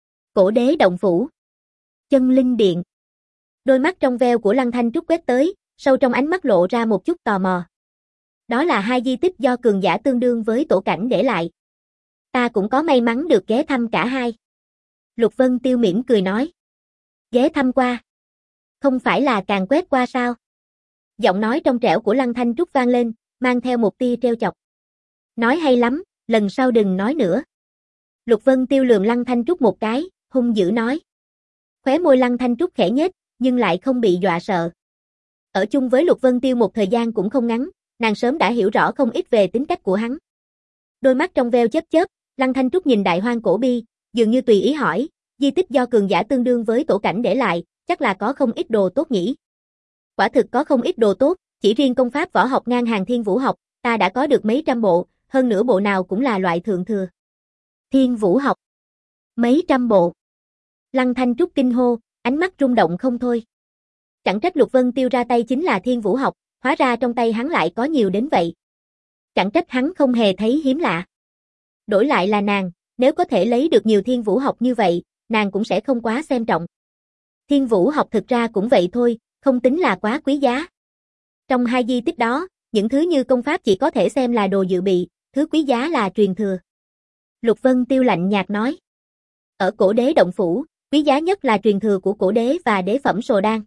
Cổ đế động phủ, chân linh điện. Đôi mắt trong veo của Lăng Thanh Trúc quét tới, sâu trong ánh mắt lộ ra một chút tò mò. Đó là hai di tích do cường giả tương đương với tổ cảnh để lại. Ta cũng có may mắn được ghé thăm cả hai. Lục Vân Tiêu mỉm cười nói. Ghé thăm qua? Không phải là càng quét qua sao? Giọng nói trong trẻo của Lăng Thanh Trúc vang lên, mang theo một tia trêu chọc. Nói hay lắm, lần sau đừng nói nữa. Lục Vân Tiêu lườm Lăng Thanh Trúc một cái, hung dữ nói. Khóe môi Lăng Thanh Trúc khẽ nhếch, nhưng lại không bị dọa sợ. Ở chung với Lục Vân Tiêu một thời gian cũng không ngắn, nàng sớm đã hiểu rõ không ít về tính cách của hắn. Đôi mắt trong veo chớp chớp, Lăng Thanh Trúc nhìn đại hoang cổ bi, dường như tùy ý hỏi, di tích do cường giả tương đương với tổ cảnh để lại, chắc là có không ít đồ tốt nhỉ? Quả thực có không ít đồ tốt, chỉ riêng công pháp võ học ngang hàng Thiên Vũ học, ta đã có được mấy trăm bộ, hơn nữa bộ nào cũng là loại thượng thừa. Thiên Vũ học, mấy trăm bộ. Lăng Thanh Trúc kinh hô, ánh mắt rung động không thôi. Chẳng trách Lục Vân Tiêu ra tay chính là Thiên Vũ học, hóa ra trong tay hắn lại có nhiều đến vậy. Chẳng trách hắn không hề thấy hiếm lạ. Đổi lại là nàng, nếu có thể lấy được nhiều Thiên Vũ học như vậy, nàng cũng sẽ không quá xem trọng. Thiên Vũ học thực ra cũng vậy thôi, không tính là quá quý giá. Trong hai di tích đó, những thứ như công pháp chỉ có thể xem là đồ dự bị, thứ quý giá là truyền thừa. Lục Vân Tiêu lạnh nhạt nói. Ở cổ đế động phủ, quý giá nhất là truyền thừa của cổ đế và đế phẩm Sồ Đan.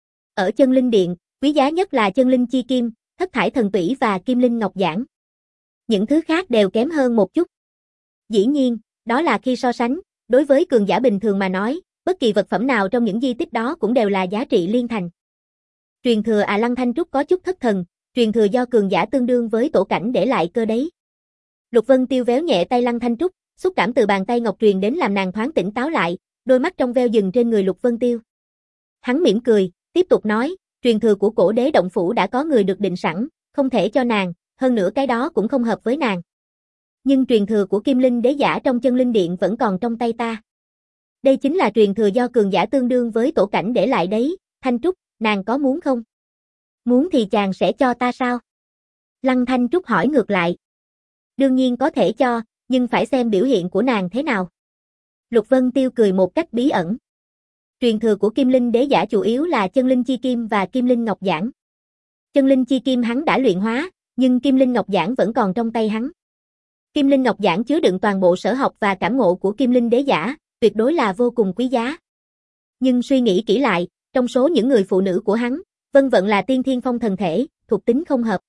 Ở chân linh điện, quý giá nhất là chân linh chi kim, thất thải thần tủy và kim linh ngọc giản. Những thứ khác đều kém hơn một chút. Dĩ nhiên, đó là khi so sánh, đối với cường giả bình thường mà nói, bất kỳ vật phẩm nào trong những di tích đó cũng đều là giá trị liên thành. Truyền thừa à, Lăng Thanh Trúc có chút thất thần, truyền thừa do cường giả tương đương với tổ cảnh để lại cơ đấy. Lục Vân Tiêu véo nhẹ tay Lăng Thanh Trúc, xúc cảm từ bàn tay ngọc truyền đến làm nàng thoáng tỉnh táo lại, đôi mắt trong veo dừng trên người Lục Vân Tiêu. Hắn mỉm cười, tiếp tục nói, truyền thừa của cổ đế động phủ đã có người được định sẵn, không thể cho nàng, hơn nữa cái đó cũng không hợp với nàng. Nhưng truyền thừa của Kim Linh đế giả trong chân linh điện vẫn còn trong tay ta. Đây chính là truyền thừa do cường giả tương đương với tổ cảnh để lại đấy, Thanh Trúc, nàng có muốn không? Muốn thì chàng sẽ cho ta sao? Lăng Thanh Trúc hỏi ngược lại. Đương nhiên có thể cho, nhưng phải xem biểu hiện của nàng thế nào. Lục Vân Tiêu cười một cách bí ẩn. Truyền thừa của Kim Linh đế giả chủ yếu là chân linh chi kim và kim linh ngọc giản. Chân linh chi kim hắn đã luyện hóa, nhưng kim linh ngọc giản vẫn còn trong tay hắn. Kim linh ngọc giản chứa đựng toàn bộ sở học và cảm ngộ của Kim Linh đế giả, tuyệt đối là vô cùng quý giá. Nhưng suy nghĩ kỹ lại, trong số những người phụ nữ của hắn, Vân Vận là tiên thiên phong thần thể, thuộc tính không hợp.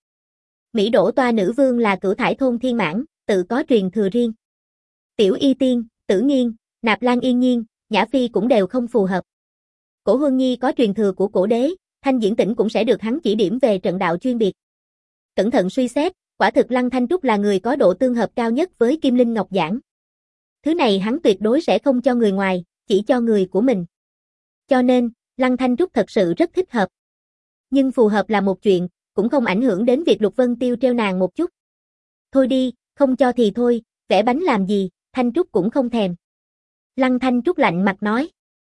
Mỹ Đỗ Toa nữ vương là cửu thải thôn thiên mãn, tự có truyền thừa riêng. Tiểu Y Tiên, Tử Nghiên, Nạp Lan Yên Nhiên, Nhã Phi cũng đều không phù hợp. Cổ Huân Nhi có truyền thừa của cổ đế, Thanh Diễn Tĩnh cũng sẽ được hắn chỉ điểm về trận đạo chuyên biệt. Cẩn thận suy xét, quả thực Lăng Thanh Trúc là người có độ tương hợp cao nhất với Kim Linh Ngọc Giản. Thứ này hắn tuyệt đối sẽ không cho người ngoài, chỉ cho người của mình. Cho nên, Lăng Thanh Trúc thật sự rất thích hợp. Nhưng phù hợp là một chuyện, cũng không ảnh hưởng đến việc Lục Vân Tiêu treo nàng một chút. Thôi đi, không cho thì thôi, vẽ bánh làm gì, Thanh Trúc cũng không thèm. Lăng Thanh Trúc lạnh mặt nói.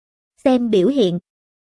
Xem biểu hiện.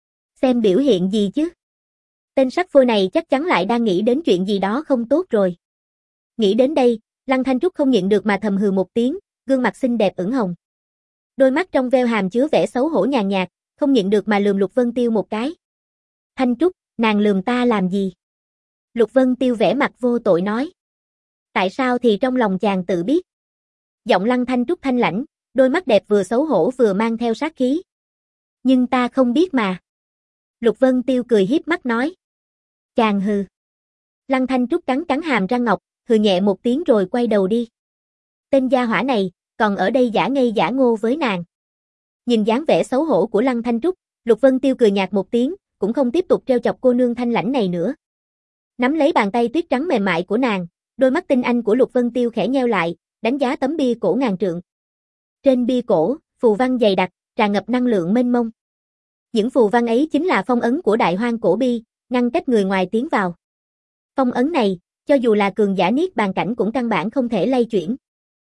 Xem biểu hiện gì chứ? Tên sắc phôi này chắc chắn lại đang nghĩ đến chuyện gì đó không tốt rồi. Nghĩ đến đây, Lăng Thanh Trúc không nhịn được mà thầm hừ một tiếng, gương mặt xinh đẹp ửng hồng. Đôi mắt trong veo hàm chứa vẻ xấu hổ nhàn nhạt, không nhịn được mà lườm Lục Vân Tiêu một cái. Thanh Trúc, nàng lườm ta làm gì? Lục Vân Tiêu vẻ mặt vô tội nói. Tại sao thì trong lòng chàng tự biết. Giọng Lăng Thanh Trúc thanh lãnh, đôi mắt đẹp vừa xấu hổ vừa mang theo sát khí. Nhưng ta không biết mà. Lục Vân Tiêu cười hiếp mắt nói. Chàng hừ. Lăng Thanh Trúc cắn cắn hàm răng ngọc, hừ nhẹ một tiếng rồi quay đầu đi. Tên gia hỏa này, còn ở đây giả ngây giả ngô với nàng. Nhìn dáng vẻ xấu hổ của Lăng Thanh Trúc, Lục Vân Tiêu cười nhạt một tiếng, cũng không tiếp tục trêu chọc cô nương thanh lãnh này nữa. Nắm lấy bàn tay tuyết trắng mềm mại của nàng, đôi mắt tinh anh của Lục Vân Tiêu khẽ nheo lại, đánh giá tấm bia cổ ngàn trượng. Trên bia cổ, phù văn dày đặc, tràn ngập năng lượng mênh mông. Những phù văn ấy chính là phong ấn của Đại Hoang Cổ Bi, ngăn cách người ngoài tiến vào. Phong ấn này, cho dù là cường giả niết bàn cảnh cũng căn bản không thể lay chuyển.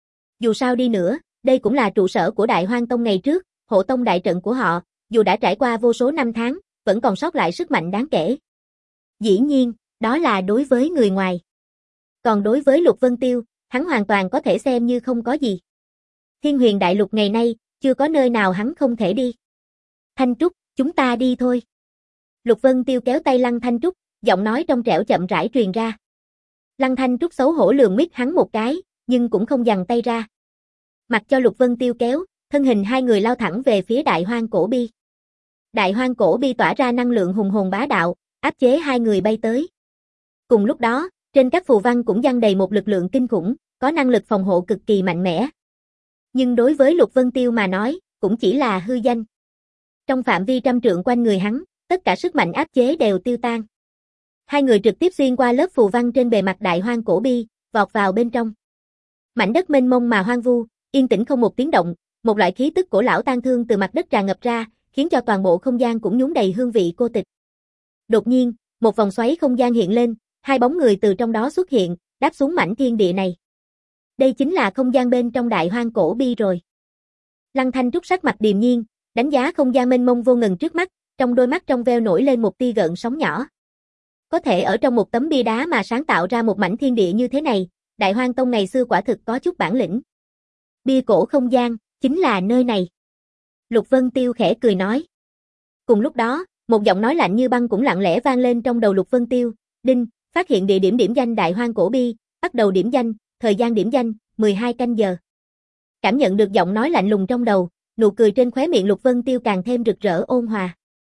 Dù sao đi nữa, đây cũng là trụ sở của Đại Hoang Tông ngày trước, hộ tông đại trận của họ, dù đã trải qua vô số năm tháng, vẫn còn sót lại sức mạnh đáng kể. Dĩ nhiên, đó là đối với người ngoài. Còn đối với Lục Vân Tiêu, hắn hoàn toàn có thể xem như không có gì. Thiên Huyền Đại Lục ngày nay, chưa có nơi nào hắn không thể đi. Thanh Trúc, chúng ta đi thôi. Lục Vân Tiêu kéo tay Lăng Thanh Trúc, giọng nói trong trẻo chậm rãi truyền ra. Lăng Thanh Trúc xấu hổ lườm miết hắn một cái, nhưng cũng không giằng tay ra. Mặc cho Lục Vân Tiêu kéo, thân hình hai người lao thẳng về phía Đại Hoang Cổ Bi. Đại Hoang Cổ Bi tỏa ra năng lượng hùng hồn bá đạo, áp chế hai người bay tới. Cùng lúc đó, trên các phù văn cũng dăng đầy một lực lượng kinh khủng, có năng lực phòng hộ cực kỳ mạnh mẽ. Nhưng đối với Lục Vân Tiêu mà nói, cũng chỉ là hư danh. Trong phạm vi trăm trượng quanh người hắn, tất cả sức mạnh áp chế đều tiêu tan. Hai người trực tiếp xuyên qua lớp phù văn trên bề mặt Đại Hoang Cổ Bi, vọt vào bên trong. Mảnh đất mênh mông mà hoang vu, yên tĩnh không một tiếng động, một loại khí tức cổ lão tang thương từ mặt đất tràn ngập ra, khiến cho toàn bộ không gian cũng nhúng đầy hương vị cô tịch. Đột nhiên, một vòng xoáy không gian hiện lên, hai bóng người từ trong đó xuất hiện, đáp xuống mảnh thiên địa này. Đây chính là không gian bên trong Đại Hoang Cổ Bi rồi. Lăng Thanh Trúc sắc mặt điềm nhiên, đánh giá không gian mênh mông vô ngần trước mắt, trong đôi mắt trong veo nổi lên một tia gợn sóng nhỏ. Có thể ở trong một tấm bia đá mà sáng tạo ra một mảnh thiên địa như thế này, Đại Hoang Tông ngày xưa quả thực có chút bản lĩnh. Bia cổ không gian, chính là nơi này. Lục Vân Tiêu khẽ cười nói. Cùng lúc đó, một giọng nói lạnh như băng cũng lặng lẽ vang lên trong đầu Lục Vân Tiêu. Đinh, phát hiện địa điểm điểm danh Đại Hoang Cổ Bi, bắt đầu điểm danh, thời gian điểm danh, mười hai canh giờ. Cảm nhận được giọng nói lạnh lùng trong đầu, nụ cười trên khóe miệng Lục Vân Tiêu càng thêm rực rỡ ôn hòa.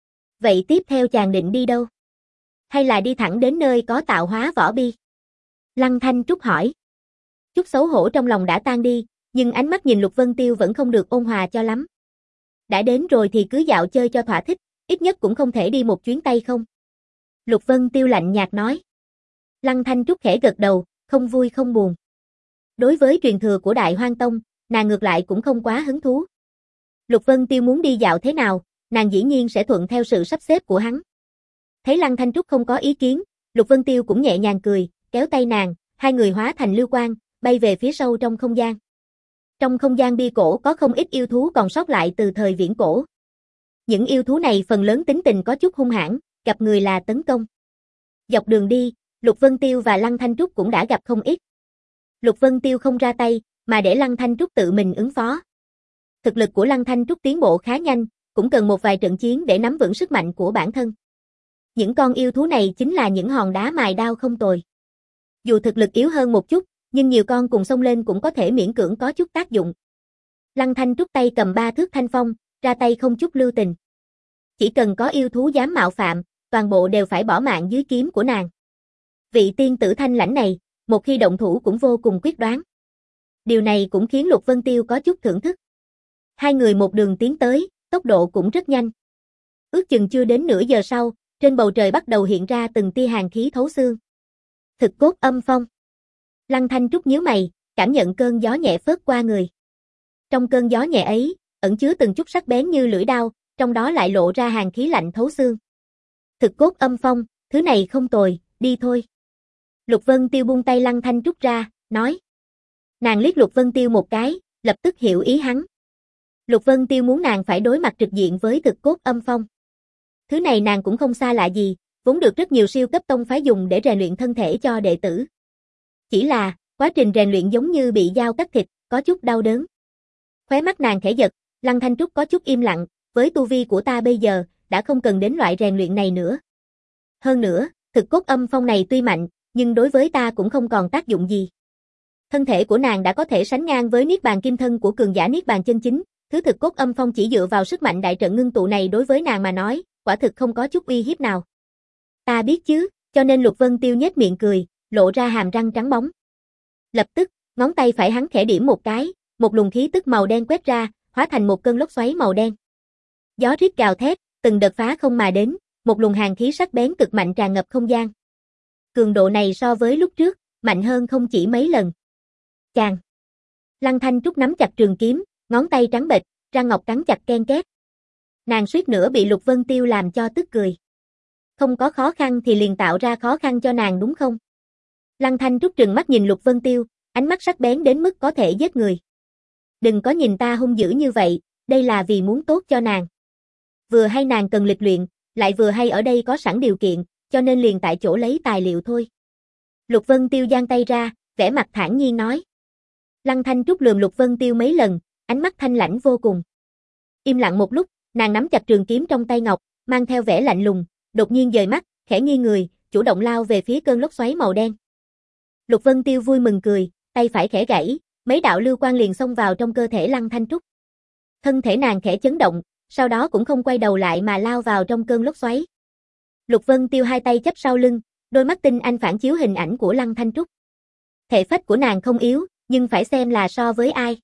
Vậy tiếp theo chàng định đi đâu? Hay là đi thẳng đến nơi có tạo hóa võ bi? Lăng Thanh Trúc hỏi. Chút xấu hổ trong lòng đã tan đi, nhưng ánh mắt nhìn Lục Vân Tiêu vẫn không được ôn hòa cho lắm. Đã đến rồi thì cứ dạo chơi cho thỏa thích, ít nhất cũng không thể đi một chuyến tay không? Lục Vân Tiêu lạnh nhạt nói. Lăng Thanh Trúc khẽ gật đầu, không vui không buồn. Đối với truyền thừa của Đại Hoang Tông, nàng ngược lại cũng không quá hứng thú. Lục Vân Tiêu muốn đi dạo thế nào, nàng dĩ nhiên sẽ thuận theo sự sắp xếp của hắn. Thấy Lăng Thanh Trúc không có ý kiến, Lục Vân Tiêu cũng nhẹ nhàng cười, kéo tay nàng, hai người hóa thành lưu quang, bay về phía sâu trong không gian. Trong không gian bia cổ có không ít yêu thú còn sót lại từ thời viễn cổ. Những yêu thú này phần lớn tính tình có chút hung hãn, gặp người là tấn công. Dọc đường đi, Lục Vân Tiêu và Lăng Thanh Trúc cũng đã gặp không ít. Lục Vân Tiêu không ra tay, mà để Lăng Thanh Trúc tự mình ứng phó. Thực lực của Lăng Thanh Trúc tiến bộ khá nhanh, cũng cần một vài trận chiến để nắm vững sức mạnh của bản thân. Những con yêu thú này chính là những hòn đá mài đao không tồi. Dù thực lực yếu hơn một chút, nhưng nhiều con cùng xông lên cũng có thể miễn cưỡng có chút tác dụng. Lăng Thanh Trúc tay cầm ba thước thanh phong, ra tay không chút lưu tình. Chỉ cần có yêu thú dám mạo phạm, toàn bộ đều phải bỏ mạng dưới kiếm của nàng. Vị tiên tử thanh lãnh này, một khi động thủ cũng vô cùng quyết đoán. Điều này cũng khiến Lục Vân Tiêu có chút thưởng thức. Hai người một đường tiến tới, tốc độ cũng rất nhanh. Ước chừng chưa đến nửa giờ sau, trên bầu trời bắt đầu hiện ra từng tia hàn khí thấu xương. Thực cốt âm phong. Lăng Thanh Trúc nhíu mày, cảm nhận cơn gió nhẹ phớt qua người. Trong cơn gió nhẹ ấy, ẩn chứa từng chút sắc bén như lưỡi đao, trong đó lại lộ ra hàn khí lạnh thấu xương. Thực cốt âm phong, thứ này không tồi, đi thôi. Lục Vân Tiêu buông tay Lăng Thanh Trúc ra, nói. Nàng liếc Lục Vân Tiêu một cái, lập tức hiểu ý hắn. Lục Vân Tiêu muốn nàng phải đối mặt trực diện với thực cốt âm phong. Thứ này nàng cũng không xa lạ gì, vốn được rất nhiều siêu cấp tông phái dùng để rèn luyện thân thể cho đệ tử. Chỉ là, quá trình rèn luyện giống như bị dao cắt thịt, có chút đau đớn. Khóe mắt nàng khẽ giật, Lăng Thanh Trúc có chút im lặng, với tu vi của ta bây giờ, đã không cần đến loại rèn luyện này nữa. Hơn nữa, thực cốt âm phong này tuy mạnh, nhưng đối với ta cũng không còn tác dụng gì. Thân thể của nàng đã có thể sánh ngang với niết bàn kim thân của cường giả niết bàn chân chính, thứ thực cốt âm phong chỉ dựa vào sức mạnh đại trận ngưng tụ này đối với nàng mà nói, quả thực không có chút uy hiếp nào. Ta biết chứ, cho nên Lục Vân Tiêu nhếch miệng cười, lộ ra hàm răng trắng bóng. Lập tức, ngón tay phải hắn khẽ điểm một cái, một luồng khí tức màu đen quét ra, hóa thành một cơn lốc xoáy màu đen. Gió rít gào thét, từng đợt phá không mà đến, một luồng hàn khí sắc bén cực mạnh tràn ngập không gian. Cường độ này so với lúc trước, mạnh hơn không chỉ mấy lần. Chàng. Lăng Thanh Trúc nắm chặt trường kiếm, ngón tay trắng bệch, răng ngọc cắn chặt ken két. Nàng suýt nữa bị Lục Vân Tiêu làm cho tức cười. Không có khó khăn thì liền tạo ra khó khăn cho nàng đúng không? Lăng Thanh Trúc trừng mắt nhìn Lục Vân Tiêu, ánh mắt sắc bén đến mức có thể giết người. Đừng có nhìn ta hung dữ như vậy, đây là vì muốn tốt cho nàng. Vừa hay nàng cần lịch luyện, lại vừa hay ở đây có sẵn điều kiện, cho nên liền tại chỗ lấy tài liệu thôi. Lục Vân Tiêu giang tay ra, vẻ mặt thản nhiên nói. Lăng Thanh Trúc lườm Lục Vân Tiêu mấy lần, ánh mắt thanh lãnh vô cùng. Im lặng một lúc, nàng nắm chặt trường kiếm trong tay ngọc, mang theo vẻ lạnh lùng, đột nhiên dời mắt, khẽ nghiêng người, chủ động lao về phía cơn lốc xoáy màu đen. Lục Vân Tiêu vui mừng cười, tay phải khẽ gãy, mấy đạo lưu quang liền xông vào trong cơ thể Lăng Thanh Trúc. Thân thể nàng khẽ chấn động, sau đó cũng không quay đầu lại mà lao vào trong cơn lốc xoáy. Lục Vân Tiêu hai tay chắp sau lưng, đôi mắt tinh anh phản chiếu hình ảnh của Lăng Thanh Trúc. Thể phách của nàng không yếu, nhưng phải xem là so với ai.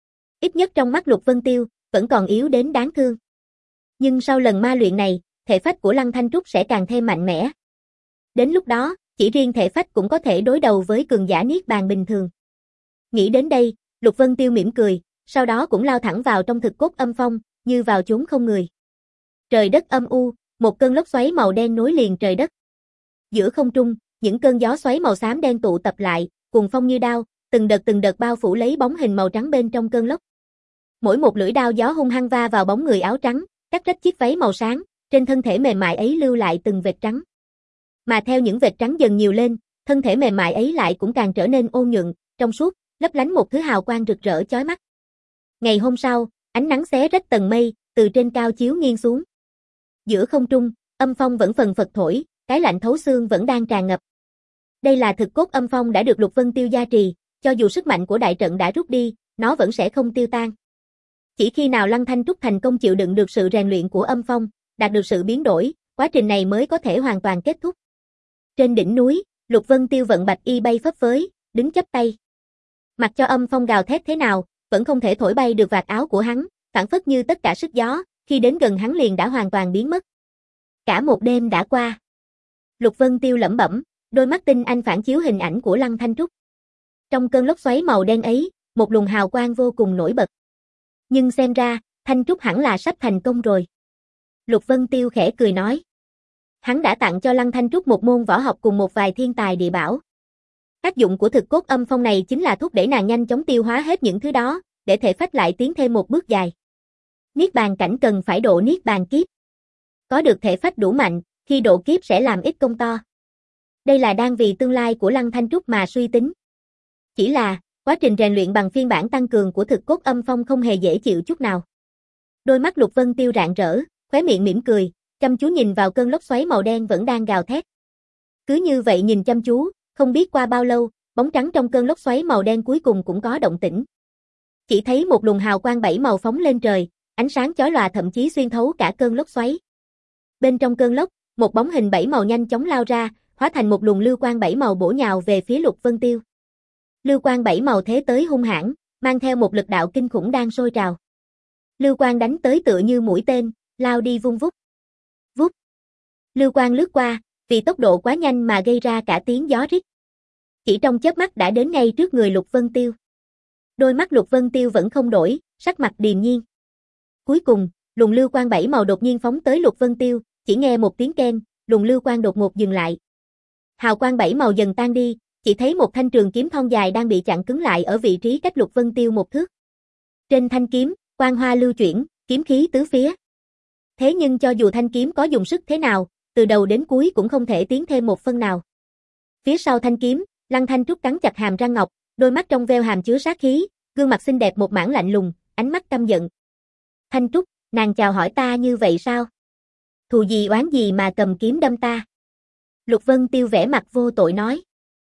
Ít nhất trong mắt Lục Vân Tiêu, vẫn còn yếu đến đáng thương. Nhưng sau lần ma luyện này, thể phách của Lăng Thanh Trúc sẽ càng thêm mạnh mẽ. Đến lúc đó, chỉ riêng thể phách cũng có thể đối đầu với cường giả niết bàn bình thường. Nghĩ đến đây, Lục Vân Tiêu mỉm cười, sau đó cũng lao thẳng vào trong thực cốt âm phong, như vào chốn không người. Trời đất âm u, một cơn lốc xoáy màu đen nối liền trời đất. Giữa không trung, những cơn gió xoáy màu xám đen tụ tập lại, cuồng phong như đao, từng đợt từng đợt bao phủ lấy bóng hình màu trắng bên trong cơn lốc. Mỗi một lưỡi đao gió hung hăng va vào bóng người áo trắng, cắt rách chiếc váy màu sáng, trên thân thể mềm mại ấy lưu lại từng vệt trắng. Mà theo những vệt trắng dần nhiều lên, thân thể mềm mại ấy lại cũng càng trở nên ôn nhuận, trong suốt, lấp lánh một thứ hào quang rực rỡ chói mắt. Ngày hôm sau, ánh nắng xé rách tầng mây, từ trên cao chiếu nghiêng xuống. Giữa không trung, âm phong vẫn phần phật thổi, cái lạnh thấu xương vẫn đang tràn ngập. Đây là thực cốt âm phong đã được Lục Vân Tiêu gia trì, cho dù sức mạnh của đại trận đã rút đi, nó vẫn sẽ không tiêu tan. Chỉ khi nào Lăng Thanh Trúc thành công chịu đựng được sự rèn luyện của âm phong, đạt được sự biến đổi, quá trình này mới có thể hoàn toàn kết thúc. Trên đỉnh núi, Lục Vân Tiêu vận bạch y bay phấp phới, đứng chắp tay. Mặc cho âm phong gào thét thế nào, vẫn không thể thổi bay được vạt áo của hắn, phảng phất như tất cả sức gió, khi đến gần hắn liền đã hoàn toàn biến mất. Cả một đêm đã qua. Lục Vân Tiêu lẩm bẩm, đôi mắt tinh anh phản chiếu hình ảnh của Lăng Thanh Trúc. Trong cơn lốc xoáy màu đen ấy, một luồng hào quang vô cùng nổi bật. Nhưng xem ra, Thanh Trúc hẳn là sắp thành công rồi. Lục Vân Tiêu khẽ cười nói. Hắn đã tặng cho Lăng Thanh Trúc một môn võ học cùng một vài thiên tài địa bảo. Tác dụng của thực cốt âm phong này chính là thúc đẩy nàng nhanh chóng tiêu hóa hết những thứ đó, để thể phách lại tiến thêm một bước dài. Niết bàn cảnh cần phải độ niết bàn kiếp. Có được thể phách đủ mạnh, khi độ kiếp sẽ làm ít công to. Đây là đang vì tương lai của Lăng Thanh Trúc mà suy tính. Chỉ là, quá trình rèn luyện bằng phiên bản tăng cường của thực cốt âm phong không hề dễ chịu chút nào. Đôi mắt Lục Vân Tiêu rạng rỡ, khóe miệng mỉm cười, chăm chú nhìn vào cơn lốc xoáy màu đen vẫn đang gào thét. Cứ như vậy nhìn chăm chú, không biết qua bao lâu, bóng trắng trong cơn lốc xoáy màu đen cuối cùng cũng có động tĩnh. Chỉ thấy một luồng hào quang bảy màu phóng lên trời, ánh sáng chói lòa thậm chí xuyên thấu cả cơn lốc xoáy. Bên trong cơn lốc, một bóng hình bảy màu nhanh chóng lao ra, hóa thành một luồng lưu quang bảy màu bổ nhào về phía Lục Vân Tiêu. Lưu quang bảy màu thế tới hung hãn, mang theo một lực đạo kinh khủng đang sôi trào. Lưu quang đánh tới tựa như mũi tên, lao đi vung vút. Vút. Lưu quang lướt qua, vì tốc độ quá nhanh mà gây ra cả tiếng gió rít. Chỉ trong chớp mắt đã đến ngay trước người Lục Vân Tiêu. Đôi mắt Lục Vân Tiêu vẫn không đổi, sắc mặt điềm nhiên. Cuối cùng, luồng lưu quang bảy màu đột nhiên phóng tới Lục Vân Tiêu, chỉ nghe một tiếng keng, luồng lưu quang đột ngột dừng lại. Hào quang bảy màu dần tan đi, chỉ thấy một thanh trường kiếm thon dài đang bị chặn cứng lại ở vị trí cách Lục Vân Tiêu một thước. Trên thanh kiếm, quang hoa lưu chuyển, kiếm khí tứ phía. Thế nhưng cho dù thanh kiếm có dùng sức thế nào, từ đầu đến cuối cũng không thể tiến thêm một phân nào. Phía sau thanh kiếm, Lăng Thanh Trúc cắn chặt hàm răng ngọc, đôi mắt trong veo hàm chứa sát khí, gương mặt xinh đẹp một mảng lạnh lùng, ánh mắt căm giận. Thanh Trúc, nàng chào hỏi ta như vậy sao? Thù gì oán gì mà cầm kiếm đâm ta? Lục Vân Tiêu vẻ mặt vô tội nói.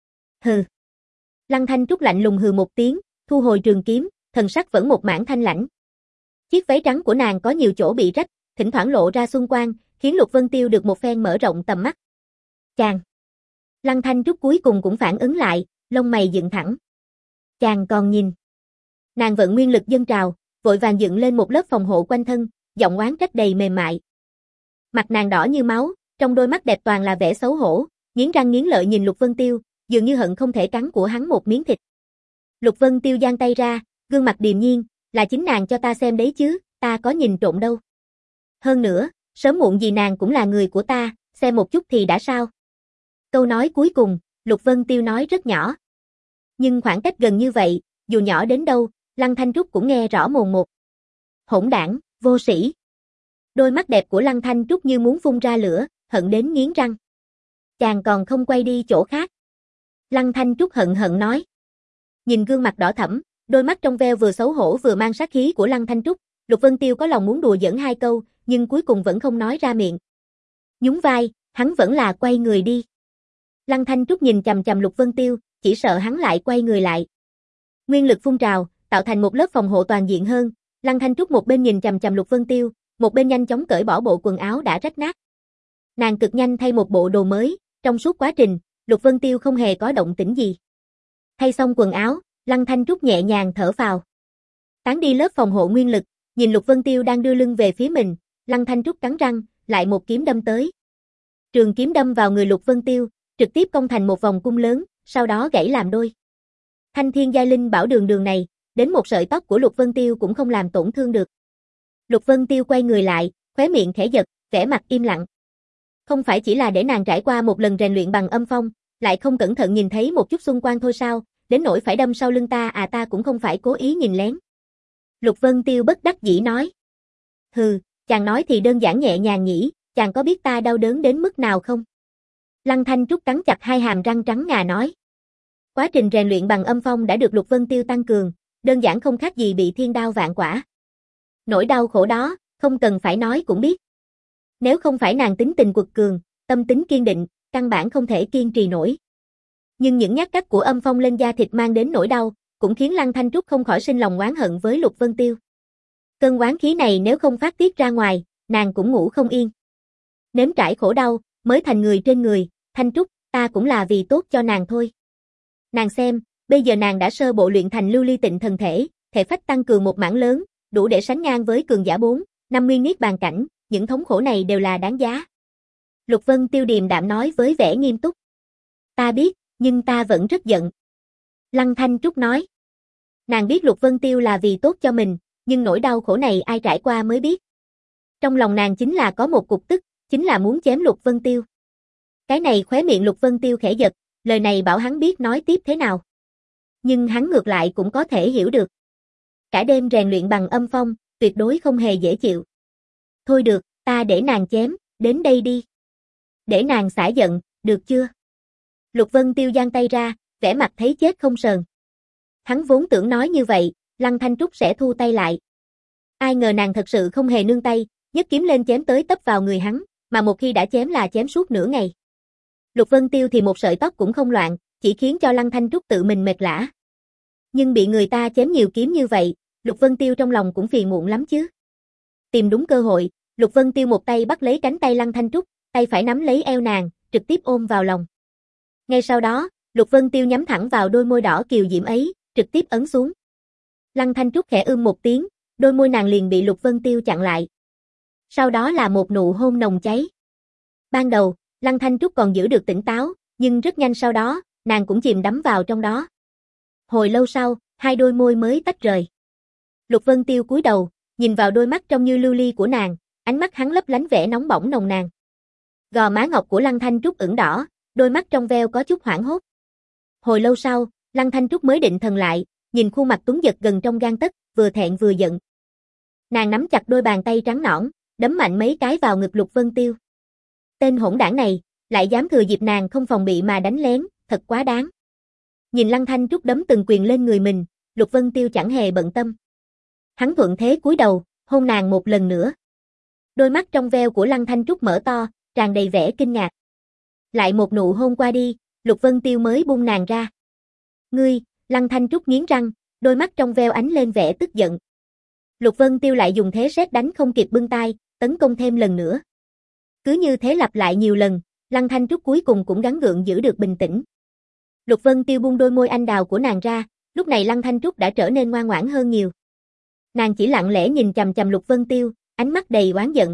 Hừ. Lăng Thanh Trúc lạnh lùng hừ một tiếng, thu hồi trường kiếm, thần sắc vẫn một mảng thanh lãnh. Chiếc váy trắng của nàng có nhiều chỗ bị rách, thỉnh thoảng lộ ra xuân quang, khiến Lục Vân Tiêu được một phen mở rộng tầm mắt. Chàng. Lăng Thanh Trúc cuối cùng cũng phản ứng lại, lông mày dựng thẳng. Chàng còn nhìn. Nàng vận nguyên lực dâng trào, vội vàng dựng lên một lớp phòng hộ quanh thân, giọng oán trách đầy mềm mại. Mặt nàng đỏ như máu, trong đôi mắt đẹp toàn là vẻ xấu hổ, nghiến răng nghiến lợi nhìn Lục Vân Tiêu, dường như hận không thể cắn của hắn một miếng thịt. Lục Vân Tiêu giang tay ra, gương mặt điềm nhiên, là chính nàng cho ta xem đấy chứ, ta có nhìn trộm đâu. Hơn nữa, sớm muộn gì nàng cũng là người của ta, xem một chút thì đã sao. Câu nói cuối cùng, Lục Vân Tiêu nói rất nhỏ. Nhưng khoảng cách gần như vậy, dù nhỏ đến đâu, Lăng Thanh Trúc cũng nghe rõ mồn một. Hỗn đảng, vô sĩ. Đôi mắt đẹp của Lăng Thanh Trúc như muốn phun ra lửa, hận đến nghiến răng. Chàng còn không quay đi chỗ khác. Lăng Thanh Trúc hận hận nói. Nhìn gương mặt đỏ thẫm, đôi mắt trong veo vừa xấu hổ vừa mang sát khí của Lăng Thanh Trúc, Lục Vân Tiêu có lòng muốn đùa giỡn hai câu, nhưng cuối cùng vẫn không nói ra miệng. Nhún vai, hắn vẫn là quay người đi. Lăng Thanh Trúc nhìn chằm chằm Lục Vân Tiêu, chỉ sợ hắn lại quay người lại. Nguyên lực phun trào, tạo thành một lớp phòng hộ toàn diện hơn, Lăng Thanh Trúc một bên nhìn chằm chằm Lục Vân Tiêu, một bên nhanh chóng cởi bỏ bộ quần áo đã rách nát. Nàng cực nhanh thay một bộ đồ mới, trong suốt quá trình, Lục Vân Tiêu không hề có động tĩnh gì. Thay xong quần áo, Lăng Thanh Trúc nhẹ nhàng thở phào. Tán đi lớp phòng hộ nguyên lực, nhìn Lục Vân Tiêu đang đưa lưng về phía mình, Lăng Thanh Trúc cắn răng, lại một kiếm đâm tới. Trường kiếm đâm vào người Lục Vân Tiêu, trực tiếp cong thành một vòng cung lớn, sau đó gãy làm đôi. Thanh Thiên Giai Linh bảo đường đường này, đến một sợi tóc của Lục Vân Tiêu cũng không làm tổn thương được. Lục Vân Tiêu quay người lại, khóe miệng khẽ giật, vẻ mặt im lặng. Không phải chỉ là để nàng trải qua một lần rèn luyện bằng âm phong, lại không cẩn thận nhìn thấy một chút xung quanh thôi sao, đến nỗi phải đâm sau lưng ta à, ta cũng không phải cố ý nhìn lén. Lục Vân Tiêu bất đắc dĩ nói. Hừ, chàng nói thì đơn giản nhẹ nhàng nhỉ, chàng có biết ta đau đớn đến mức nào không? Lăng Thanh Trúc cắn chặt hai hàm răng trắng ngà nói. Quá trình rèn luyện bằng âm phong đã được Lục Vân Tiêu tăng cường, đơn giản không khác gì bị thiên đao vạn quả. Nỗi đau khổ đó, không cần phải nói cũng biết. Nếu không phải nàng tính tình quật cường, tâm tính kiên định, căn bản không thể kiên trì nổi. Nhưng những nhát cắt của âm phong lên da thịt mang đến nỗi đau, cũng khiến Lăng Thanh Trúc không khỏi sinh lòng oán hận với Lục Vân Tiêu. Cơn oán khí này nếu không phát tiết ra ngoài, nàng cũng ngủ không yên. Nếm trải khổ đau, mới thành người trên người, Thanh Trúc, ta cũng là vì tốt cho nàng thôi. Nàng xem, bây giờ nàng đã sơ bộ luyện thành lưu ly tịnh thần thể, thể phách tăng cường một mảng lớn, đủ để sánh ngang với cường giả bốn, năm nguyên niết bàn cảnh, những thống khổ này đều là đáng giá. Lục Vân Tiêu điềm đạm nói với vẻ nghiêm túc. Ta biết, nhưng ta vẫn rất giận. Lăng Thanh Trúc nói. Nàng biết Lục Vân Tiêu là vì tốt cho mình, nhưng nỗi đau khổ này ai trải qua mới biết. Trong lòng nàng chính là có một cục tức, chính là muốn chém Lục Vân Tiêu. Cái này khóe miệng Lục Vân Tiêu khẽ giật, lời này bảo hắn biết nói tiếp thế nào. Nhưng hắn ngược lại cũng có thể hiểu được. Cả đêm rèn luyện bằng âm phong, tuyệt đối không hề dễ chịu. Thôi được, ta để nàng chém, đến đây đi. Để nàng xả giận, được chưa? Lục Vân Tiêu giang tay ra, vẻ mặt thấy chết không sờn. Hắn vốn tưởng nói như vậy, Lăng Thanh Trúc sẽ thu tay lại. Ai ngờ nàng thật sự không hề nương tay, nhấc kiếm lên chém tới tấp vào người hắn, mà một khi đã chém là chém suốt nửa ngày. Lục Vân Tiêu thì một sợi tóc cũng không loạn, chỉ khiến cho Lăng Thanh Trúc tự mình mệt lả. Nhưng bị người ta chém nhiều kiếm như vậy, Lục Vân Tiêu trong lòng cũng phiền muộn lắm chứ. Tìm đúng cơ hội, Lục Vân Tiêu một tay bắt lấy cánh tay Lăng Thanh Trúc, tay phải nắm lấy eo nàng, trực tiếp ôm vào lòng. Ngay sau đó, Lục Vân Tiêu nhắm thẳng vào đôi môi đỏ kiều diễm ấy, trực tiếp ấn xuống. Lăng Thanh Trúc khẽ ưm một tiếng, đôi môi nàng liền bị Lục Vân Tiêu chặn lại. Sau đó là một nụ hôn nồng cháy. Ban đầu, Lăng Thanh Trúc còn giữ được tỉnh táo, nhưng rất nhanh sau đó, nàng cũng chìm đắm vào trong đó. Hồi lâu sau, hai đôi môi mới tách rời. Lục Vân Tiêu cúi đầu, nhìn vào đôi mắt trong như lưu ly của nàng, ánh mắt hắn lấp lánh vẻ nóng bỏng nồng nàn. Gò má ngọc của Lăng Thanh Trúc ửng đỏ, đôi mắt trong veo có chút hoảng hốt. Hồi lâu sau, Lăng Thanh Trúc mới định thần lại, nhìn khuôn mặt tuấn giật gần trong gang tấc, vừa thẹn vừa giận. Nàng nắm chặt đôi bàn tay trắng nõn, đấm mạnh mấy cái vào ngực Lục Vân Tiêu. Tên hỗn đảng này, lại dám thừa dịp nàng không phòng bị mà đánh lén, thật quá đáng. Nhìn Lăng Thanh Trúc đấm từng quyền lên người mình, Lục Vân Tiêu chẳng hề bận tâm. Hắn thuận thế cúi đầu, hôn nàng một lần nữa. Đôi mắt trong veo của Lăng Thanh Trúc mở to, tràn đầy vẻ kinh ngạc. Lại một nụ hôn qua đi, Lục Vân Tiêu mới buông nàng ra. Ngươi, Lăng Thanh Trúc nghiến răng, đôi mắt trong veo ánh lên vẻ tức giận. Lục Vân Tiêu lại dùng thế sét đánh không kịp bưng tay, tấn công thêm lần nữa. Cứ như thế lặp lại nhiều lần, Lăng Thanh Trúc cuối cùng cũng gắng gượng giữ được bình tĩnh. Lục Vân Tiêu buông đôi môi anh đào của nàng ra, Lúc này Lăng Thanh Trúc đã trở nên ngoan ngoãn hơn nhiều. Nàng chỉ lặng lẽ nhìn chằm chằm Lục Vân Tiêu, ánh mắt đầy oán giận.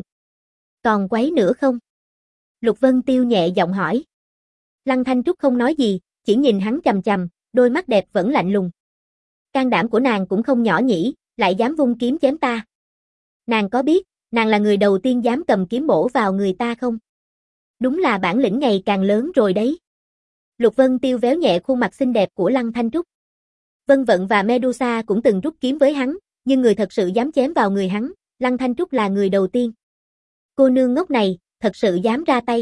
Còn quấy nữa không? Lục Vân Tiêu nhẹ giọng hỏi. Lăng Thanh Trúc không nói gì, chỉ nhìn hắn chằm chằm, đôi mắt đẹp vẫn lạnh lùng. Can đảm của nàng cũng không nhỏ nhỉ, lại dám vung kiếm chém ta. Nàng có biết, nàng là người đầu tiên dám cầm kiếm bổ vào người ta không? Đúng là bản lĩnh ngày càng lớn rồi đấy. Lục Vân Tiêu véo nhẹ khuôn mặt xinh đẹp của Lăng Thanh Trúc. Vân Vận và Medusa cũng từng rút kiếm với hắn, nhưng người thật sự dám chém vào người hắn, Lăng Thanh Trúc là người đầu tiên. Cô nương ngốc này, thật sự dám ra tay.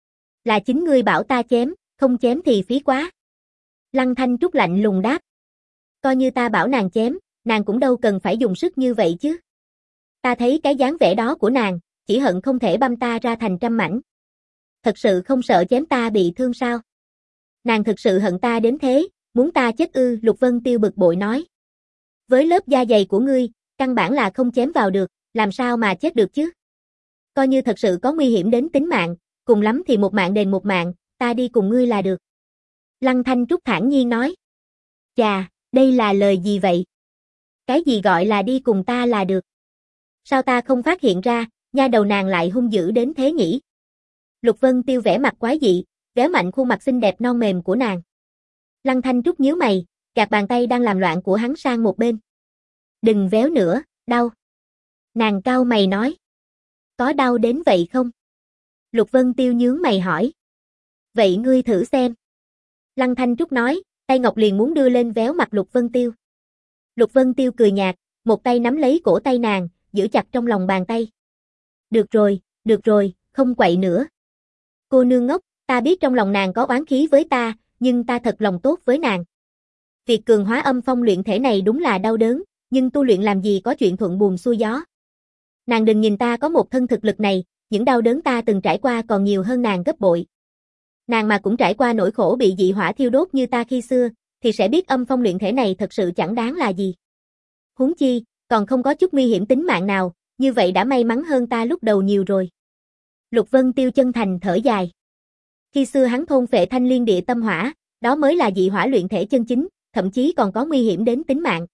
Là chính ngươi bảo ta chém, không chém thì phí quá. Lăng Thanh Trúc lạnh lùng đáp. Coi như ta bảo nàng chém, nàng cũng đâu cần phải dùng sức như vậy chứ. Ta thấy cái dáng vẻ đó của nàng, chỉ hận không thể băm ta ra thành trăm mảnh. Thật sự không sợ chém ta bị thương sao? Nàng thực sự hận ta đến thế, muốn ta chết ư? Lục Vân Tiêu bực bội nói. Với lớp da dày của ngươi, căn bản là không chém vào được, làm sao mà chết được chứ? Coi như thật sự có nguy hiểm đến tính mạng, cùng lắm thì một mạng đền một mạng, ta đi cùng ngươi là được. Lăng Thanh Trúc thản nhiên nói. Chà, đây là lời gì vậy? Cái gì gọi là đi cùng ta là được? Sao ta không phát hiện ra, nha đầu nàng lại hung dữ đến thế nhỉ? Lục Vân Tiêu vẻ mặt quái dị, véo mạnh khuôn mặt xinh đẹp non mềm của nàng. Lăng Thanh Trúc nhíu mày, gạt bàn tay đang làm loạn của hắn sang một bên. Đừng véo nữa, đau. Nàng cau mày nói. Có đau đến vậy không? Lục Vân Tiêu nhướng mày hỏi. Vậy ngươi thử xem. Lăng Thanh Trúc nói, tay ngọc liền muốn đưa lên véo mặt Lục Vân Tiêu. Lục Vân Tiêu cười nhạt, một tay nắm lấy cổ tay nàng, giữ chặt trong lòng bàn tay. Được rồi, được rồi, không quậy nữa. Cô nương ngốc, ta biết trong lòng nàng có oán khí với ta, nhưng ta thật lòng tốt với nàng. Việc cường hóa âm phong luyện thể này đúng là đau đớn, nhưng tu luyện làm gì có chuyện thuận buồm xuôi gió. Nàng đừng nhìn ta có một thân thực lực này, những đau đớn ta từng trải qua còn nhiều hơn nàng gấp bội. Nàng mà cũng trải qua nỗi khổ bị dị hỏa thiêu đốt như ta khi xưa, thì sẽ biết âm phong luyện thể này thật sự chẳng đáng là gì. Huống chi, còn không có chút nguy hiểm tính mạng nào, như vậy đã may mắn hơn ta lúc đầu nhiều rồi. Lục Vân Tiêu chân thành thở dài. Khi xưa hắn thôn phệ thanh liên địa tâm hỏa, đó mới là dị hỏa luyện thể chân chính, thậm chí còn có nguy hiểm đến tính mạng.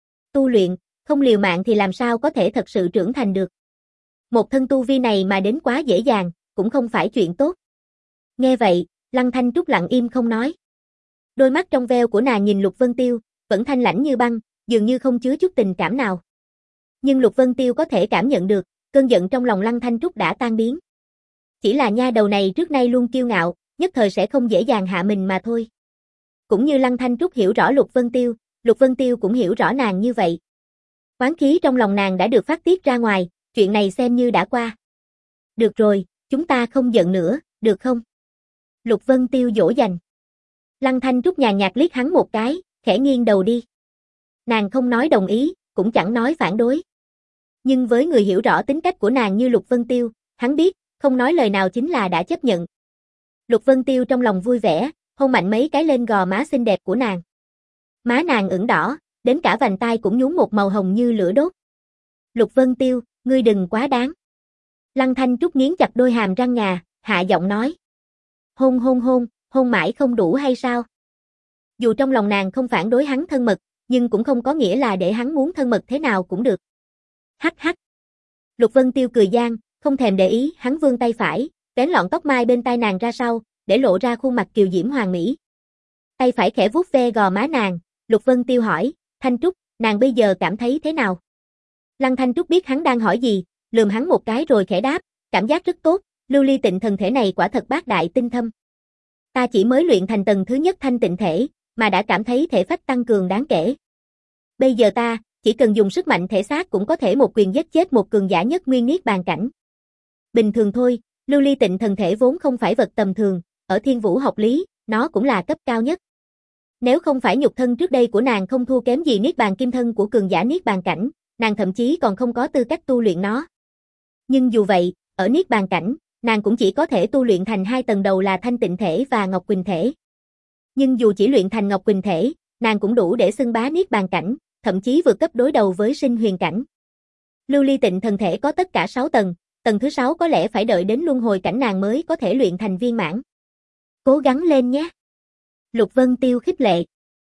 Tu luyện, không liều mạng thì làm sao có thể thật sự trưởng thành được. Một thân tu vi này mà đến quá dễ dàng, cũng không phải chuyện tốt. Nghe vậy, Lăng Thanh Trúc lặng im không nói. Đôi mắt trong veo của nàng nhìn Lục Vân Tiêu, vẫn thanh lãnh như băng, dường như không chứa chút tình cảm nào. Nhưng Lục Vân Tiêu có thể cảm nhận được, cơn giận trong lòng Lăng Thanh Trúc đã tan biến. Chỉ là nha đầu này trước nay luôn kiêu ngạo, nhất thời sẽ không dễ dàng hạ mình mà thôi. Cũng như Lăng Thanh Trúc hiểu rõ Lục Vân Tiêu, Lục Vân Tiêu cũng hiểu rõ nàng như vậy. Oán khí trong lòng nàng đã được phát tiết ra ngoài, chuyện này xem như đã qua. Được rồi, chúng ta không giận nữa, được không? Lục Vân Tiêu dỗ dành. Lăng Thanh Trúc nhàn nhạt liếc hắn một cái, khẽ nghiêng đầu đi. Nàng không nói đồng ý, cũng chẳng nói phản đối. Nhưng với người hiểu rõ tính cách của nàng như Lục Vân Tiêu, hắn biết, không nói lời nào chính là đã chấp nhận. Lục Vân Tiêu trong lòng vui vẻ, hôn mạnh mấy cái lên gò má xinh đẹp của nàng. Má nàng ửng đỏ, đến cả vành tai cũng nhuốm một màu hồng như lửa đốt. Lục Vân Tiêu, ngươi đừng quá đáng. Lăng Thanh Trúc nghiến chặt đôi hàm răng ngà, hạ giọng nói. Hôn hôn hôn, hôn mãi không đủ hay sao? Dù trong lòng nàng không phản đối hắn thân mật, nhưng cũng không có nghĩa là để hắn muốn thân mật thế nào cũng được. Hắc hắc. Lục Vân Tiêu cười gian, không thèm để ý, hắn vươn tay phải, vén lọn tóc mai bên tai nàng ra sau, để lộ ra khuôn mặt kiều diễm hoàn mỹ. Tay phải khẽ vuốt ve gò má nàng, Lục Vân Tiêu hỏi, Thanh Trúc, nàng bây giờ cảm thấy thế nào? Lăng Thanh Trúc biết hắn đang hỏi gì, lườm hắn một cái rồi khẽ đáp, cảm giác rất tốt, lưu ly tịnh thần thể này quả thật bát đại tinh thâm. Ta chỉ mới luyện thành tầng thứ nhất thanh tịnh thể, mà đã cảm thấy thể phách tăng cường đáng kể. Bây giờ ta, chỉ cần dùng sức mạnh thể xác cũng có thể một quyền giết chết một cường giả nhất nguyên niết bàn cảnh. Bình thường thôi, lưu ly tịnh thần thể vốn không phải vật tầm thường, ở thiên vũ học lý, nó cũng là cấp cao nhất. Nếu không phải nhục thân trước đây của nàng không thua kém gì niết bàn kim thân của cường giả niết bàn cảnh, nàng thậm chí còn không có tư cách tu luyện nó. Nhưng dù vậy, ở niết bàn cảnh, nàng cũng chỉ có thể tu luyện thành hai tầng đầu là thanh tịnh thể và ngọc quỳnh thể. Nhưng dù chỉ luyện thành ngọc quỳnh thể, nàng cũng đủ để xưng bá niết bàn cảnh, thậm chí vượt cấp đối đầu với sinh huyền cảnh. Lưu ly tịnh thần thể có tất cả sáu tầng, tầng thứ sáu có lẽ phải đợi đến luân hồi cảnh nàng mới có thể luyện thành viên mãn. Cố gắng lên nhé. Lục Vân Tiêu khích lệ.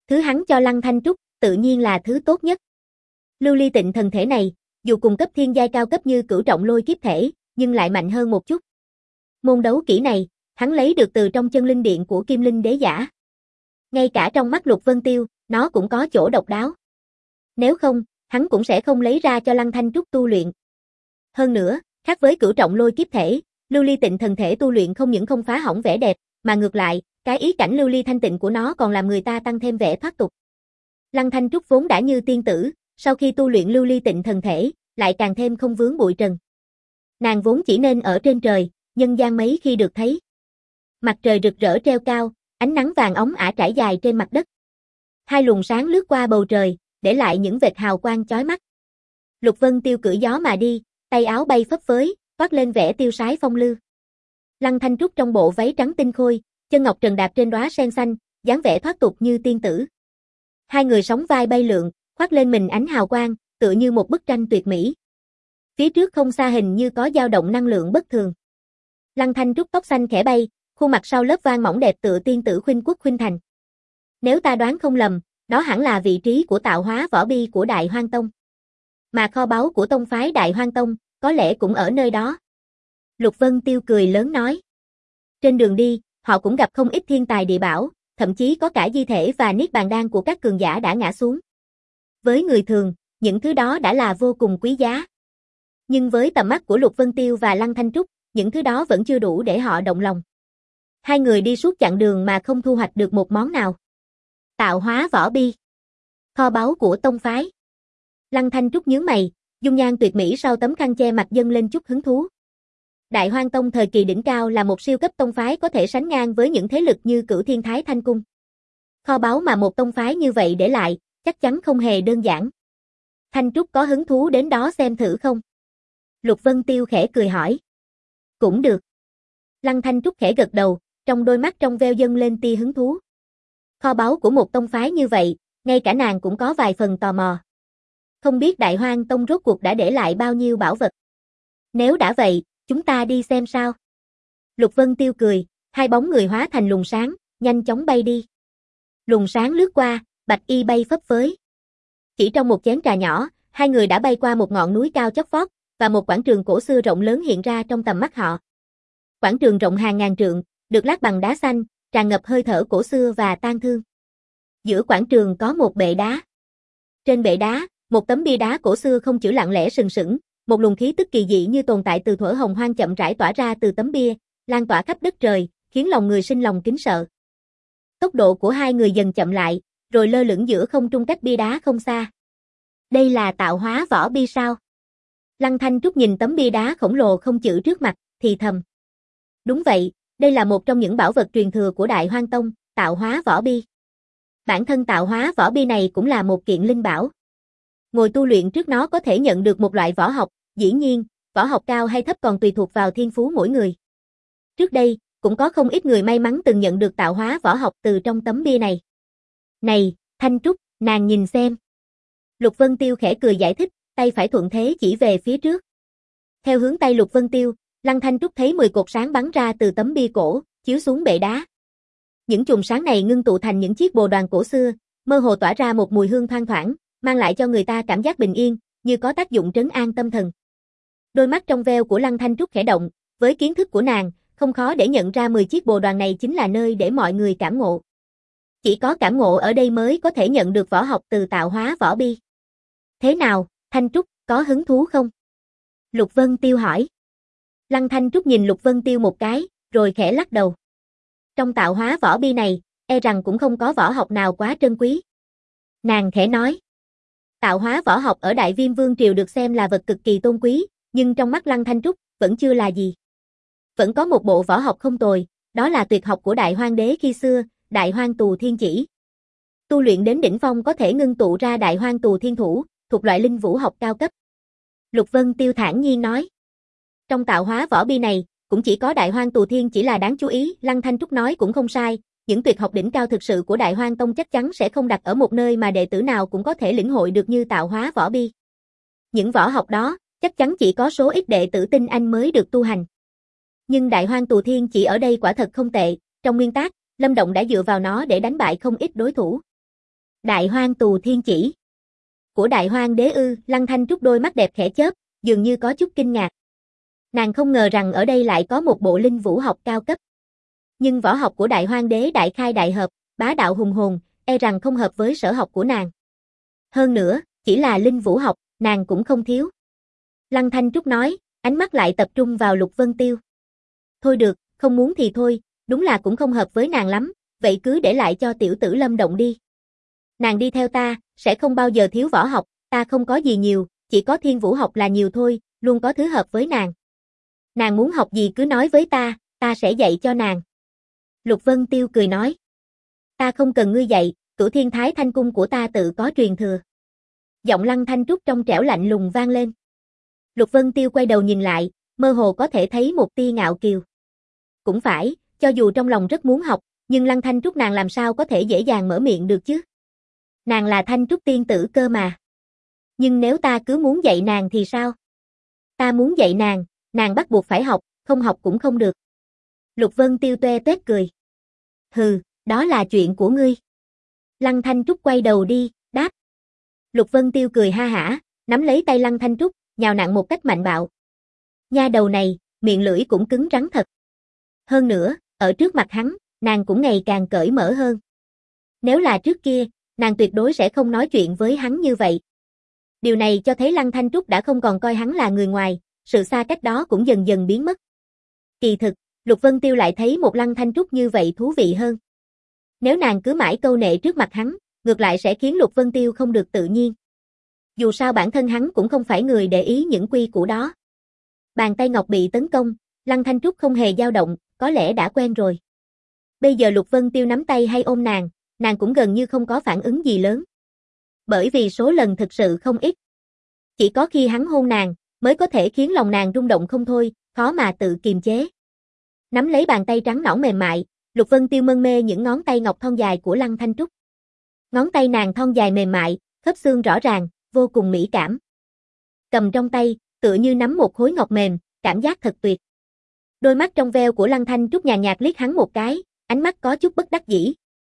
Thứ hắn cho Lăng Thanh Trúc, tự nhiên là thứ tốt nhất. Lưu ly tịnh thần thể này, dù cùng cấp thiên giai cao cấp như cửu trọng lôi kiếp thể, nhưng lại mạnh hơn một chút. Môn đấu kỹ này, hắn lấy được từ trong chân linh điện của Kim Linh Đế Giả. Ngay cả trong mắt Lục Vân Tiêu, nó cũng có chỗ độc đáo. Nếu không, hắn cũng sẽ không lấy ra cho Lăng Thanh Trúc tu luyện. Hơn nữa, khác với cửu trọng lôi kiếp thể, lưu ly tịnh thần thể tu luyện không những không phá hỏng vẻ đẹp, mà ngược lại, cái ý cảnh lưu ly thanh tịnh của nó còn làm người ta tăng thêm vẻ thoát tục. Lăng Thanh Trúc vốn đã như tiên tử, sau khi tu luyện lưu ly tịnh thần thể, lại càng thêm không vướng bụi trần. Nàng vốn chỉ nên ở trên trời, nhân gian mấy khi được thấy. Mặt trời rực rỡ treo cao, ánh nắng vàng óng ả trải dài trên mặt đất. Hai luồng sáng lướt qua bầu trời, để lại những vệt hào quang chói mắt. Lục Vân Tiêu cưỡi gió mà đi, tay áo bay phấp phới, toát lên vẻ tiêu sái phong lưu. Lăng Thanh Trúc trong bộ váy trắng tinh khôi, chân ngọc trần đạp trên đóa sen xanh, dáng vẻ thoát tục như tiên tử. Hai người sóng vai bay lượn, khoác lên mình ánh hào quang, tựa như một bức tranh tuyệt mỹ. Phía trước không xa hình như có dao động năng lượng bất thường. Lăng Thanh Trúc tóc xanh khẽ bay, khuôn mặt sau lớp vang mỏng đẹp tựa tiên tử khuynh quốc khuynh thành. Nếu ta đoán không lầm, đó hẳn là vị trí của tạo hóa võ bi của Đại Hoang Tông. Mà kho báu của tông phái Đại Hoang Tông, có lẽ cũng ở nơi đó. Lục Vân Tiêu cười lớn nói. Trên đường đi, họ cũng gặp không ít thiên tài địa bảo, thậm chí có cả di thể và niết bàn đan của các cường giả đã ngã xuống. Với người thường, những thứ đó đã là vô cùng quý giá. Nhưng với tầm mắt của Lục Vân Tiêu và Lăng Thanh Trúc, những thứ đó vẫn chưa đủ để họ động lòng. Hai người đi suốt chặng đường mà không thu hoạch được một món nào. Tạo hóa võ bi. Kho báu của tông phái. Lăng Thanh Trúc nhướng mày, dung nhan tuyệt mỹ sau tấm khăn che mặt dâng lên chút hứng thú. Đại Hoang Tông thời kỳ đỉnh cao là một siêu cấp tông phái có thể sánh ngang với những thế lực như Cửu Thiên Thái Thanh Cung. Kho báu mà một tông phái như vậy để lại, chắc chắn không hề đơn giản. Thanh Trúc có hứng thú đến đó xem thử không? Lục Vân Tiêu khẽ cười hỏi. Cũng được. Lăng Thanh Trúc khẽ gật đầu, trong đôi mắt trong veo dâng lên tia hứng thú. Kho báu của một tông phái như vậy, ngay cả nàng cũng có vài phần tò mò. Không biết Đại Hoang Tông rốt cuộc đã để lại bao nhiêu bảo vật. Nếu đã vậy, chúng ta đi xem sao. Lục Vân Tiêu cười, hai bóng người hóa thành luồng sáng, nhanh chóng bay đi. Luồng sáng lướt qua, bạch y bay phấp phới. Chỉ trong một chén trà nhỏ, hai người đã bay qua một ngọn núi cao chót vót, và một quảng trường cổ xưa rộng lớn hiện ra trong tầm mắt họ. Quảng trường rộng hàng ngàn trượng, được lát bằng đá xanh, tràn ngập hơi thở cổ xưa và tang thương. Giữa quảng trường có một bệ đá. Trên bệ đá, một tấm bia đá cổ xưa không chữ lặng lẽ sừng sững, một luồng khí tức kỳ dị như tồn tại từ thuở hồng hoang chậm rãi tỏa ra từ tấm bia, lan tỏa khắp đất trời, khiến lòng người sinh lòng kính sợ. Tốc độ của hai người dần chậm lại, rồi lơ lửng giữa không trung cách bia đá không xa. Đây là tạo hóa võ bi sao? Lăng Thanh Trúc nhìn tấm bia đá khổng lồ không chữ trước mặt, thì thầm. Đúng vậy, đây là một trong những bảo vật truyền thừa của Đại Hoang Tông, tạo hóa võ bi. Bản thân tạo hóa võ bi này cũng là một kiện linh bảo. Ngồi tu luyện trước nó có thể nhận được một loại võ học, dĩ nhiên, võ học cao hay thấp còn tùy thuộc vào thiên phú mỗi người. Trước đây, cũng có không ít người may mắn từng nhận được tạo hóa võ học từ trong tấm bia này. Này, Thanh Trúc, nàng nhìn xem. Lục Vân Tiêu khẽ cười giải thích, tay phải thuận thế chỉ về phía trước. Theo hướng tay Lục Vân Tiêu, Lăng Thanh Trúc thấy mười cột sáng bắn ra từ tấm bia cổ, chiếu xuống bệ đá. Những chùm sáng này ngưng tụ thành những chiếc bồ đoàn cổ xưa, mơ hồ tỏa ra một mùi hương thoang thoảng, mang lại cho người ta cảm giác bình yên, như có tác dụng trấn an tâm thần. Đôi mắt trong veo của Lăng Thanh Trúc khẽ động, với kiến thức của nàng, không khó để nhận ra mười chiếc bồ đoàn này chính là nơi để mọi người cảm ngộ. Chỉ có cảm ngộ ở đây mới có thể nhận được võ học từ tạo hóa võ bi. Thế nào, Thanh Trúc, có hứng thú không? Lục Vân Tiêu hỏi. Lăng Thanh Trúc nhìn Lục Vân Tiêu một cái, rồi khẽ lắc đầu. Trong tạo hóa võ bi này, e rằng cũng không có võ học nào quá trân quý. Nàng khẽ nói. Tạo hóa võ học ở Đại Viêm Vương Triều được xem là vật cực kỳ tôn quý, nhưng trong mắt Lăng Thanh Trúc, vẫn chưa là gì. Vẫn có một bộ võ học không tồi, đó là tuyệt học của Đại Hoang Đế khi xưa, Đại Hoang Tù Thiên Chỉ. Tu luyện đến đỉnh phong có thể ngưng tụ ra Đại Hoang Tù Thiên Thủ, thuộc loại linh vũ học cao cấp. Lục Vân Tiêu thản nhiên nói. Trong tạo hóa võ bi này, cũng chỉ có Đại Hoang Tù Thiên Chỉ là đáng chú ý, Lăng Thanh Trúc nói cũng không sai, những tuyệt học đỉnh cao thực sự của Đại Hoang Tông chắc chắn sẽ không đặt ở một nơi mà đệ tử nào cũng có thể lĩnh hội được như tạo hóa võ bi. Những võ học đó, chắc chắn chỉ có số ít đệ tử tinh anh mới được tu hành. Nhưng Đại Hoang Tù Thiên Chỉ ở đây quả thật không tệ, trong nguyên tác, Lâm Động đã dựa vào nó để đánh bại không ít đối thủ. Đại Hoang Tù Thiên Chỉ. Của Đại Hoang Đế ư? Lăng Thanh Trúc đôi mắt đẹp khẽ chớp, dường như có chút kinh ngạc. Nàng không ngờ rằng ở đây lại có một bộ linh vũ học cao cấp. Nhưng võ học của Đại Hoang Đế đại khai đại hợp, bá đạo hùng hồn, e rằng không hợp với sở học của nàng. Hơn nữa, chỉ là linh vũ học, nàng cũng không thiếu. Lăng Thanh Trúc nói, ánh mắt lại tập trung vào Lục Vân Tiêu. Thôi được, không muốn thì thôi, đúng là cũng không hợp với nàng lắm, vậy cứ để lại cho tiểu tử Lâm Động đi. Nàng đi theo ta, sẽ không bao giờ thiếu võ học, ta không có gì nhiều, chỉ có thiên vũ học là nhiều thôi, luôn có thứ hợp với nàng. Nàng muốn học gì cứ nói với ta, ta sẽ dạy cho nàng. Lục Vân Tiêu cười nói. Ta không cần ngươi dạy, Cửu Thiên Thái Thanh Cung của ta tự có truyền thừa. Giọng Lăng Thanh Trúc trong trẻo lạnh lùng vang lên. Lục Vân Tiêu quay đầu nhìn lại, mơ hồ có thể thấy một tia ngạo kiều. Cũng phải, cho dù trong lòng rất muốn học, nhưng Lăng Thanh Trúc nàng làm sao có thể dễ dàng mở miệng được chứ? Nàng là Thanh Trúc tiên tử cơ mà. Nhưng nếu ta cứ muốn dạy nàng thì sao? Ta muốn dạy nàng, nàng bắt buộc phải học, không học cũng không được. Lục Vân Tiêu toe toét cười. Hừ, đó là chuyện của ngươi. Lăng Thanh Trúc quay đầu đi, đáp. Lục Vân Tiêu cười ha hả, nắm lấy tay Lăng Thanh Trúc, nhào nặn một cách mạnh bạo. Nha đầu này, miệng lưỡi cũng cứng rắn thật. Hơn nữa, ở trước mặt hắn, nàng cũng ngày càng cởi mở hơn. Nếu là trước kia, nàng tuyệt đối sẽ không nói chuyện với hắn như vậy. Điều này cho thấy Lăng Thanh Trúc đã không còn coi hắn là người ngoài, sự xa cách đó cũng dần dần biến mất. Kỳ thực, Lục Vân Tiêu lại thấy một Lăng Thanh Trúc như vậy thú vị hơn. Nếu nàng cứ mãi câu nệ trước mặt hắn, ngược lại sẽ khiến Lục Vân Tiêu không được tự nhiên. Dù sao bản thân hắn cũng không phải người để ý những quy củ đó. Bàn tay ngọc bị tấn công, Lăng Thanh Trúc không hề dao động, có lẽ đã quen rồi. Bây giờ Lục Vân Tiêu nắm tay hay ôm nàng, nàng cũng gần như không có phản ứng gì lớn. Bởi vì số lần thực sự không ít. Chỉ có khi hắn hôn nàng, mới có thể khiến lòng nàng rung động không thôi, khó mà tự kiềm chế. Nắm lấy bàn tay trắng nõn mềm mại, Lục Vân Tiêu mân mê những ngón tay ngọc thon dài của Lăng Thanh Trúc. Ngón tay nàng thon dài mềm mại, khớp xương rõ ràng, vô cùng mỹ cảm. Cầm trong tay, tựa như nắm một khối ngọc mềm, cảm giác thật tuyệt. Đôi mắt trong veo của Lăng Thanh Trúc nhàn nhạt liếc hắn một cái, ánh mắt có chút bất đắc dĩ.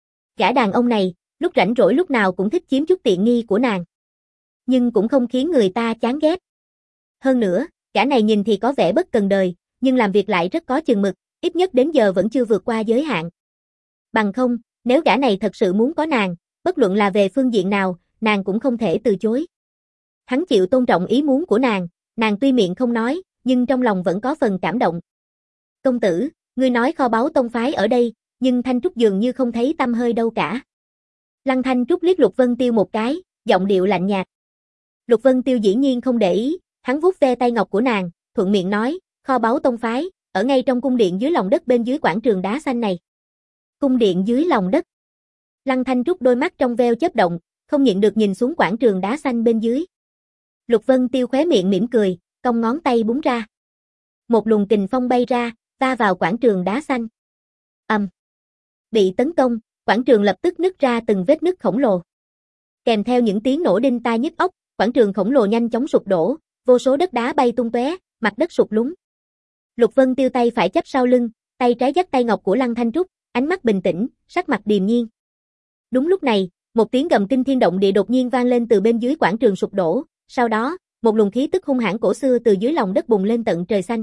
Gã đàn ông này, lúc rảnh rỗi lúc nào cũng thích chiếm chút tiện nghi của nàng. Nhưng cũng không khiến người ta chán ghét. Hơn nữa, gã này nhìn thì có vẻ bất cần đời, nhưng làm việc lại rất có chừng mực, ít nhất đến giờ vẫn chưa vượt qua giới hạn. Bằng không, nếu gã này thật sự muốn có nàng, bất luận là về phương diện nào, nàng cũng không thể từ chối. Hắn chịu tôn trọng ý muốn của nàng, nàng tuy miệng không nói, nhưng trong lòng vẫn có phần cảm động. Công tử, ngươi nói kho báu tông phái ở đây, nhưng Thanh Trúc dường như không thấy tăm hơi đâu cả. Lăng Thanh Trúc liếc Lục Vân Tiêu một cái, giọng điệu lạnh nhạt. Lục Vân Tiêu dĩ nhiên không để ý, hắn vuốt ve tay ngọc của nàng, thuận miệng nói, kho báu tông phái, ở ngay trong cung điện dưới lòng đất bên dưới quảng trường đá xanh này. Cung điện dưới lòng đất. Lăng Thanh Trúc đôi mắt trong veo chớp động, không nhịn được nhìn xuống quảng trường đá xanh bên dưới. Lục Vân Tiêu khóe miệng mỉm cười, cong ngón tay búng ra. Một luồng kình phong bay ra, va vào quảng trường đá xanh. Ầm. Um. Bị tấn công, quảng trường lập tức nứt ra từng vết nứt khổng lồ. Kèm theo những tiếng nổ đinh tai nhức óc, quảng trường khổng lồ nhanh chóng sụp đổ, vô số đất đá bay tung tóe, mặt đất sụt lún. Lục Vân Tiêu tay phải chắp sau lưng, tay trái dắt tay ngọc của Lăng Thanh Trúc, ánh mắt bình tĩnh, sắc mặt điềm nhiên. Đúng lúc này, một tiếng gầm kinh thiên động địa đột nhiên vang lên từ bên dưới quảng trường sụp đổ, sau đó, một luồng khí tức hung hãn cổ xưa từ dưới lòng đất bùng lên tận trời xanh.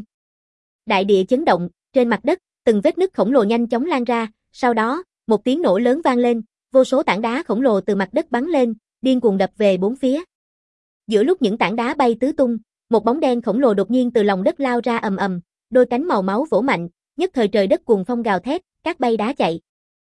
Đại địa chấn động, trên mặt đất, từng vết nứt khổng lồ nhanh chóng lan ra, sau đó, một tiếng nổ lớn vang lên, vô số tảng đá khổng lồ từ mặt đất bắn lên, điên cuồng đập về bốn phía. Giữa lúc những tảng đá bay tứ tung, một bóng đen khổng lồ đột nhiên từ lòng đất lao ra ầm ầm, đôi cánh màu máu vỗ mạnh, nhất thời trời đất cuồng phong gào thét, cát bay đá chạy.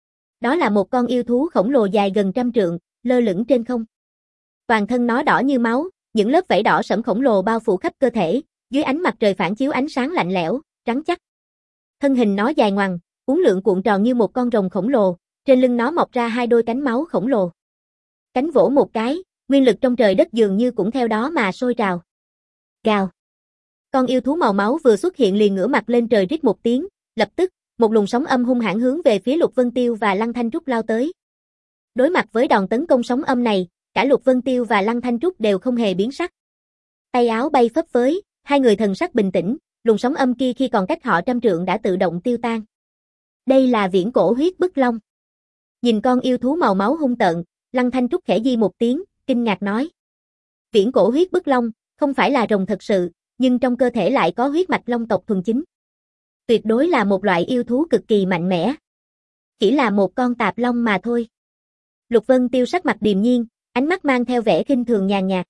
Đó là một con yêu thú khổng lồ dài gần trăm trượng, lơ lửng trên không. Toàn thân nó đỏ như máu, những lớp vảy đỏ sẫm khổng lồ bao phủ khắp cơ thể, dưới ánh mặt trời phản chiếu ánh sáng lạnh lẽo, trắng chắc. Thân hình nó dài ngoằng, uốn lượn cuộn tròn như một con rồng khổng lồ, trên lưng nó mọc ra hai đôi cánh máu khổng lồ. Cánh vỗ một cái, nguyên lực trong trời đất dường như cũng theo đó mà sôi trào. Gào. Con yêu thú màu máu vừa xuất hiện liền ngửa mặt lên trời rít một tiếng, lập tức, một luồng sóng âm hung hãn hướng về phía Lục Vân Tiêu và Lăng Thanh Trúc lao tới. Đối mặt với đòn tấn công sóng âm này, cả Lục Vân Tiêu và Lăng Thanh Trúc đều không hề biến sắc. Tay áo bay phấp phới, hai người thần sắc bình tĩnh, luồng sóng âm kia khi còn cách họ trăm trượng đã tự động tiêu tan. Đây là viễn cổ huyết bức long. Nhìn con yêu thú màu máu hung tợn, Lăng Thanh Trúc khẽ di một tiếng, kinh ngạc nói. Viễn cổ huyết bức long, không phải là rồng thật sự, nhưng trong cơ thể lại có huyết mạch long tộc thuần chính. Tuyệt đối là một loại yêu thú cực kỳ mạnh mẽ. Chỉ là một con tạp long mà thôi. Lục Vân Tiêu sắc mặt điềm nhiên, ánh mắt mang theo vẻ khinh thường nhàn nhạt.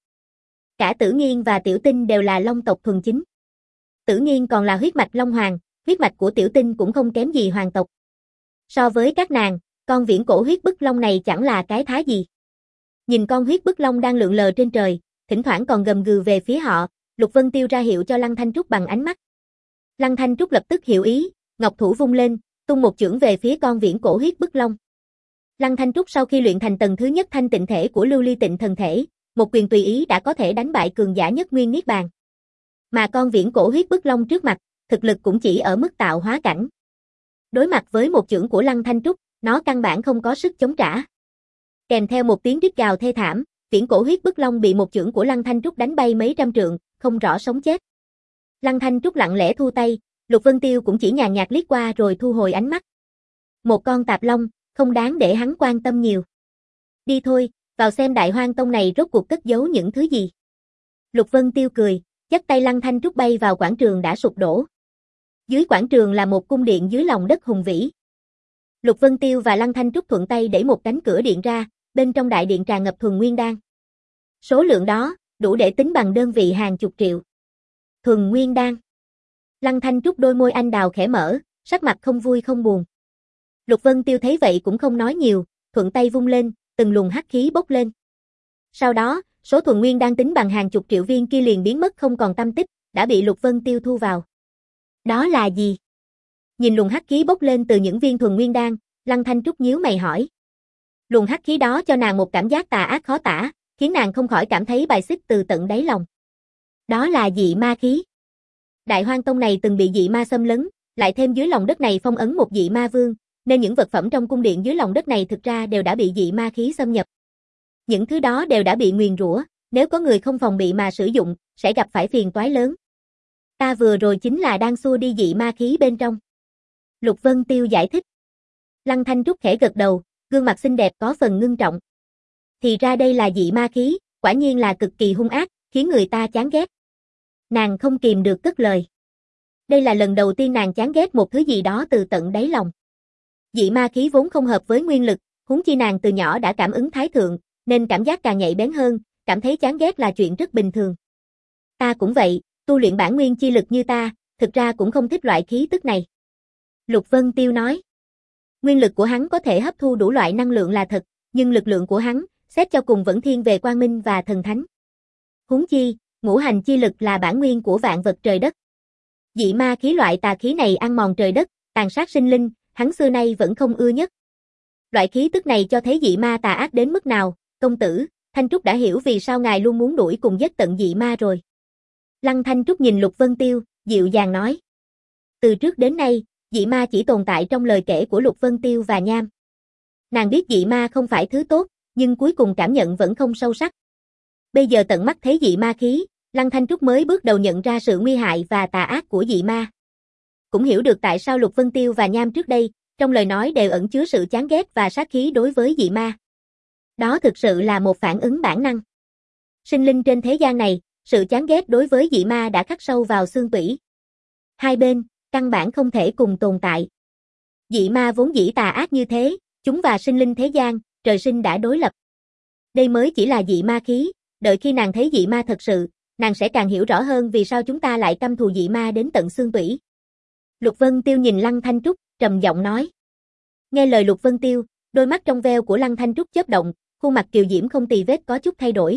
Cả Tử Nghiên và Tiểu Tinh đều là long tộc thuần chính. Tử Nghiên còn là huyết mạch long hoàng, huyết mạch của Tiểu Tinh cũng không kém gì hoàng tộc. So với các nàng, con viễn cổ huyết bức long này chẳng là cái thá gì. Nhìn con huyết bức long đang lượn lờ trên trời, thỉnh thoảng còn gầm gừ về phía họ, Lục Vân Tiêu ra hiệu cho Lăng Thanh Trúc bằng ánh mắt. Lăng Thanh Trúc lập tức hiểu ý, ngọc thủ vung lên, tung một chưởng về phía con viễn cổ huyết bức long. Lăng Thanh Trúc sau khi luyện thành tầng thứ nhất thanh tịnh thể của Lưu Ly Tịnh thần thể, một quyền tùy ý đã có thể đánh bại cường giả nhất nguyên niết bàn. Mà con viễn cổ huyết bức long trước mặt, thực lực cũng chỉ ở mức tạo hóa cảnh. Đối mặt với một chưởng của Lăng Thanh Trúc, nó căn bản không có sức chống trả. Kèm theo một tiếng rít gào thê thảm, viễn cổ huyết bức long bị một chưởng của Lăng Thanh Trúc đánh bay mấy trăm trượng, không rõ sống chết. Lăng Thanh Trúc lặng lẽ thu tay, Lục Vân Tiêu cũng chỉ nhàn nhạt liếc qua rồi thu hồi ánh mắt. Một con tạp long, không đáng để hắn quan tâm nhiều. Đi thôi, vào xem Đại Hoang Tông này rốt cuộc cất giấu những thứ gì. Lục Vân Tiêu cười, dắt tay Lăng Thanh Trúc bay vào quảng trường đã sụp đổ. Dưới quảng trường là một cung điện dưới lòng đất hùng vĩ. Lục Vân Tiêu và Lăng Thanh Trúc thuận tay đẩy một cánh cửa điện ra, bên trong đại điện tràn ngập thuần nguyên đan. Số lượng đó, đủ để tính bằng đơn vị hàng chục triệu. Thuần nguyên đan. Lăng Thanh Trúc đôi môi anh đào khẽ mở, sắc mặt không vui không buồn. Lục Vân Tiêu thấy vậy cũng không nói nhiều, thuận tay vung lên, từng luồng hắc khí bốc lên. Sau đó, số thuần nguyên đan tính bằng hàng chục triệu viên kia liền biến mất không còn tăm tích, đã bị Lục Vân Tiêu thu vào. Đó là gì? Nhìn luồng hắc khí bốc lên từ những viên thuần nguyên đan, Lăng Thanh Trúc nhíu mày hỏi. Luồng hắc khí đó cho nàng một cảm giác tà ác khó tả, khiến nàng không khỏi cảm thấy bài xích từ tận đáy lòng. Đó là dị ma khí. Đại Hoang Tông này từng bị dị ma xâm lấn, lại thêm dưới lòng đất này phong ấn một dị ma vương, nên những vật phẩm trong cung điện dưới lòng đất này thực ra đều đã bị dị ma khí xâm nhập. Những thứ đó đều đã bị nguyền rủa, nếu có người không phòng bị mà sử dụng, sẽ gặp phải phiền toái lớn. Ta vừa rồi chính là đang xua đi dị ma khí bên trong. Lục Vân Tiêu giải thích. Lăng Thanh Trúc khẽ gật đầu, gương mặt xinh đẹp có phần ngưng trọng. Thì ra đây là dị ma khí, quả nhiên là cực kỳ hung ác, khiến người ta chán ghét. Nàng không kìm được cất lời. Đây là lần đầu tiên nàng chán ghét một thứ gì đó từ tận đáy lòng. Dị ma khí vốn không hợp với nguyên lực, huống chi nàng từ nhỏ đã cảm ứng thái thượng, nên cảm giác càng nhạy bén hơn, cảm thấy chán ghét là chuyện rất bình thường. Ta cũng vậy, tu luyện bản nguyên chi lực như ta, thực ra cũng không thích loại khí tức này. Lục Vân Tiêu nói. Nguyên lực của hắn có thể hấp thu đủ loại năng lượng là thật, nhưng lực lượng của hắn, xét cho cùng vẫn thiên về quang minh và thần thánh. Huống chi, ngũ hành chi lực là bản nguyên của vạn vật trời đất. Dị ma khí loại tà khí này ăn mòn trời đất, tàn sát sinh linh, hắn xưa nay vẫn không ưa nhất. Loại khí tức này cho thấy dị ma tà ác đến mức nào, công tử, Thanh Trúc đã hiểu vì sao ngài luôn muốn đuổi cùng giết tận dị ma rồi. Lăng Thanh Trúc nhìn Lục Vân Tiêu, dịu dàng nói. Từ trước đến nay, dị ma chỉ tồn tại trong lời kể của Lục Vân Tiêu và Nham. Nàng biết dị ma không phải thứ tốt, nhưng cuối cùng cảm nhận vẫn không sâu sắc. Bây giờ tận mắt thấy dị ma khí, Lăng Thanh Trúc mới bước đầu nhận ra sự nguy hại và tà ác của dị ma. Cũng hiểu được tại sao Lục Vân Tiêu và Nham trước đây, trong lời nói đều ẩn chứa sự chán ghét và sát khí đối với dị ma. Đó thực sự là một phản ứng bản năng. Sinh linh trên thế gian này, sự chán ghét đối với dị ma đã khắc sâu vào xương tủy. Hai bên, căn bản không thể cùng tồn tại. Dị ma vốn dĩ tà ác như thế, chúng và sinh linh thế gian, trời sinh đã đối lập. Đây mới chỉ là dị ma khí, đợi khi nàng thấy dị ma thật sự, nàng sẽ càng hiểu rõ hơn vì sao chúng ta lại căm thù dị ma đến tận xương tủy. Lục Vân Tiêu nhìn Lăng Thanh Trúc, trầm giọng nói. Nghe lời Lục Vân Tiêu, đôi mắt trong veo của Lăng Thanh Trúc chớp động, khuôn mặt kiều diễm không tì vết có chút thay đổi.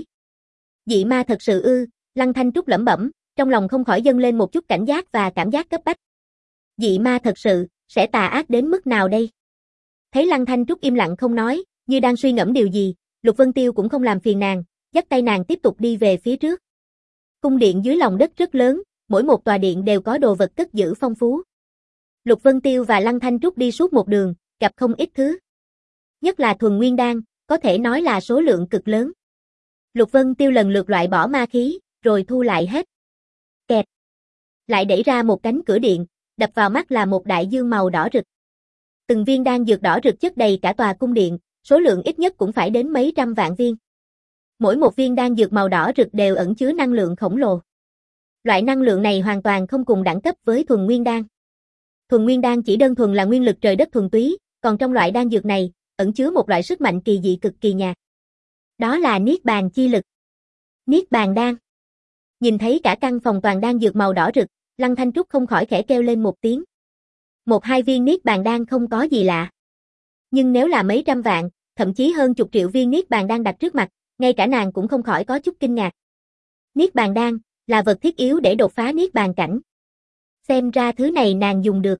Dị ma thật sự ư? Lăng Thanh Trúc lẩm bẩm, trong lòng không khỏi dâng lên một chút cảnh giác và cảm giác cấp bách. Dị ma thật sự, sẽ tà ác đến mức nào đây? Thấy Lăng Thanh Trúc im lặng không nói, như đang suy ngẫm điều gì, Lục Vân Tiêu cũng không làm phiền nàng, dắt tay nàng tiếp tục đi về phía trước. Cung điện dưới lòng đất rất lớn, mỗi một tòa điện đều có đồ vật cất giữ phong phú. Lục Vân Tiêu và Lăng Thanh Trúc đi suốt một đường, gặp không ít thứ. Nhất là thuần nguyên đan, có thể nói là số lượng cực lớn. Lục Vân Tiêu lần lượt loại bỏ ma khí, rồi thu lại hết. Kẹt. Lại đẩy ra một cánh cửa điện, đập vào mắt là một đại dương màu đỏ rực. Từng viên đan dược đỏ rực chất đầy cả tòa cung điện, số lượng ít nhất cũng phải đến mấy trăm vạn viên. Mỗi một viên đan dược màu đỏ rực đều ẩn chứa năng lượng khổng lồ. Loại năng lượng này hoàn toàn không cùng đẳng cấp với thuần nguyên đan. Thuần nguyên đan chỉ đơn thuần là nguyên lực trời đất thuần túy, còn trong loại đan dược này, ẩn chứa một loại sức mạnh kỳ dị cực kỳ nhạt. Đó là Niết Bàn chi lực. Niết Bàn đan. Nhìn thấy cả căn phòng toàn đan dược màu đỏ rực, Lăng Thanh Trúc không khỏi khẽ kêu lên một tiếng. Một hai viên Niết Bàn đan không có gì lạ. Nhưng nếu là mấy trăm vạn, thậm chí hơn chục triệu viên Niết Bàn đan đặt trước mặt, ngay cả nàng cũng không khỏi có chút kinh ngạc. Niết Bàn đan là vật thiết yếu để đột phá Niết Bàn cảnh. Xem ra thứ này nàng dùng được.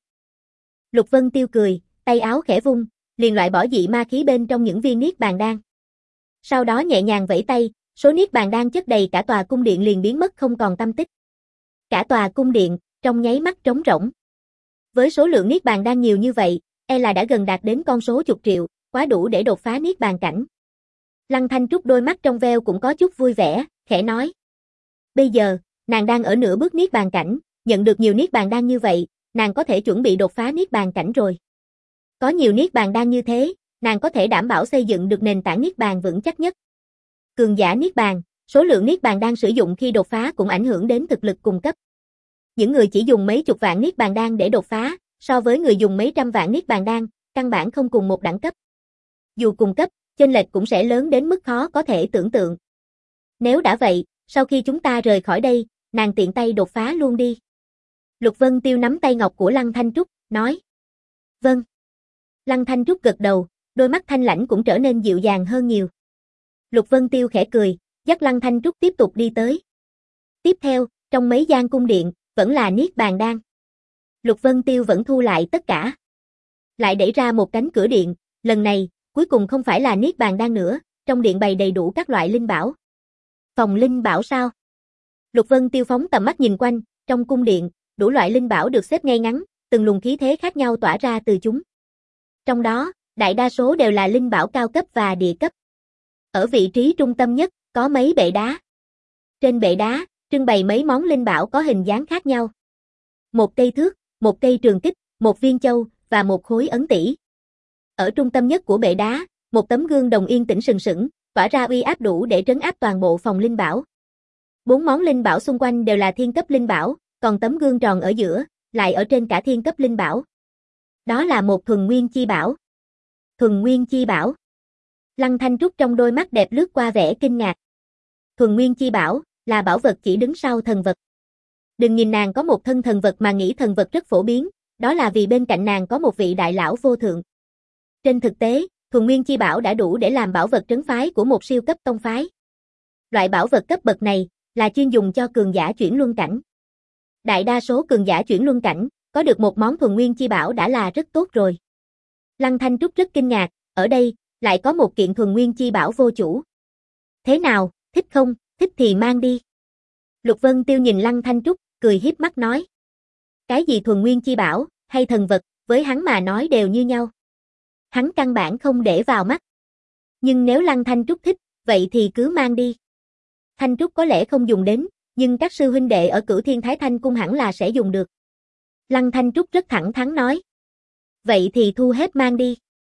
Lục Vân Tiêu cười, tay áo khẽ vung, liền loại bỏ dị ma khí bên trong những viên Niết Bàn đan. Sau đó nhẹ nhàng vẫy tay, số Niết Bàn đan chất đầy cả tòa cung điện liền biến mất không còn tăm tích. Cả tòa cung điện, trong nháy mắt trống rỗng. Với số lượng Niết Bàn đan nhiều như vậy, e là đã gần đạt đến con số chục triệu, quá đủ để đột phá Niết Bàn cảnh. Lăng Thanh Trúc đôi mắt trong veo cũng có chút vui vẻ, khẽ nói. Bây giờ, nàng đang ở nửa bước Niết Bàn cảnh, nhận được nhiều Niết Bàn đan như vậy, nàng có thể chuẩn bị đột phá Niết Bàn cảnh rồi. Có nhiều Niết Bàn đan như thế, nàng có thể đảm bảo xây dựng được nền tảng Niết Bàn vững chắc nhất. Cường giả Niết Bàn, số lượng Niết Bàn đan sử dụng khi đột phá cũng ảnh hưởng đến thực lực cùng cấp. Những người chỉ dùng mấy chục vạn Niết Bàn đan để đột phá, so với người dùng mấy trăm vạn Niết Bàn đan, căn bản không cùng một đẳng cấp. Dù cùng cấp, chênh lệch cũng sẽ lớn đến mức khó có thể tưởng tượng. Nếu đã vậy, sau khi chúng ta rời khỏi đây, nàng tiện tay đột phá luôn đi. Lục Vân Tiêu nắm tay ngọc của Lăng Thanh Trúc, nói. Vâng. Lăng Thanh Trúc gật đầu, đôi mắt thanh lãnh cũng trở nên dịu dàng hơn nhiều. Lục Vân Tiêu khẽ cười, dắt Lăng Thanh Trúc tiếp tục đi tới. Tiếp theo, trong mấy gian cung điện, vẫn là Niết Bàn đan. Lục Vân Tiêu vẫn thu lại tất cả. Lại đẩy ra một cánh cửa điện, lần này, cuối cùng không phải là Niết Bàn đan nữa, trong điện bày đầy đủ các loại linh bảo. Phòng linh bảo sao? Lục Vân Tiêu phóng tầm mắt nhìn quanh, trong cung điện, đủ loại linh bảo được xếp ngay ngắn, từng luồng khí thế khác nhau tỏa ra từ chúng. Trong đó, đại đa số đều là linh bảo cao cấp và địa cấp. Ở vị trí trung tâm nhất, có mấy bệ đá. Trên bệ đá, trưng bày mấy món linh bảo có hình dáng khác nhau. Một cây thước, một cây trường kích, một viên châu, và một khối ấn tỷ. Ở trung tâm nhất của bệ đá, một tấm gương đồng yên tĩnh sừng sững, tỏa ra uy áp đủ để trấn áp toàn bộ phòng linh bảo. Bốn món linh bảo xung quanh đều là thiên cấp linh bảo, còn tấm gương tròn ở giữa, lại ở trên cả thiên cấp linh bảo. Đó là một thuần nguyên chi bảo. Thuần nguyên chi bảo. Lăng Thanh Trúc trong đôi mắt đẹp lướt qua vẻ kinh ngạc. Thuần nguyên chi bảo, là bảo vật chỉ đứng sau thần vật. Đừng nhìn nàng có một thân thần vật mà nghĩ thần vật rất phổ biến, đó là vì bên cạnh nàng có một vị đại lão vô thượng. Trên thực tế, thuần nguyên chi bảo đã đủ để làm bảo vật trấn phái của một siêu cấp tông phái. Loại bảo vật cấp bậc này, là chuyên dùng cho cường giả chuyển luân cảnh. Đại đa số cường giả chuyển luân cảnh, có được một món thuần nguyên chi bảo đã là rất tốt rồi. Lăng Thanh Trúc rất kinh ngạc, ở đây, lại có một kiện thuần nguyên chi bảo vô chủ. Thế nào, thích không, thích thì mang đi. Lục Vân Tiêu nhìn Lăng Thanh Trúc, cười hiếp mắt nói. Cái gì thuần nguyên chi bảo, hay thần vật, với hắn mà nói đều như nhau. Hắn căn bản không để vào mắt. Nhưng nếu Lăng Thanh Trúc thích, vậy thì cứ mang đi. Thanh Trúc có lẽ không dùng đến, nhưng các sư huynh đệ ở Cửu Thiên Thái Thanh Cung hẳn là sẽ dùng được. Lăng Thanh Trúc rất thẳng thắn nói. Vậy thì thu hết mang đi.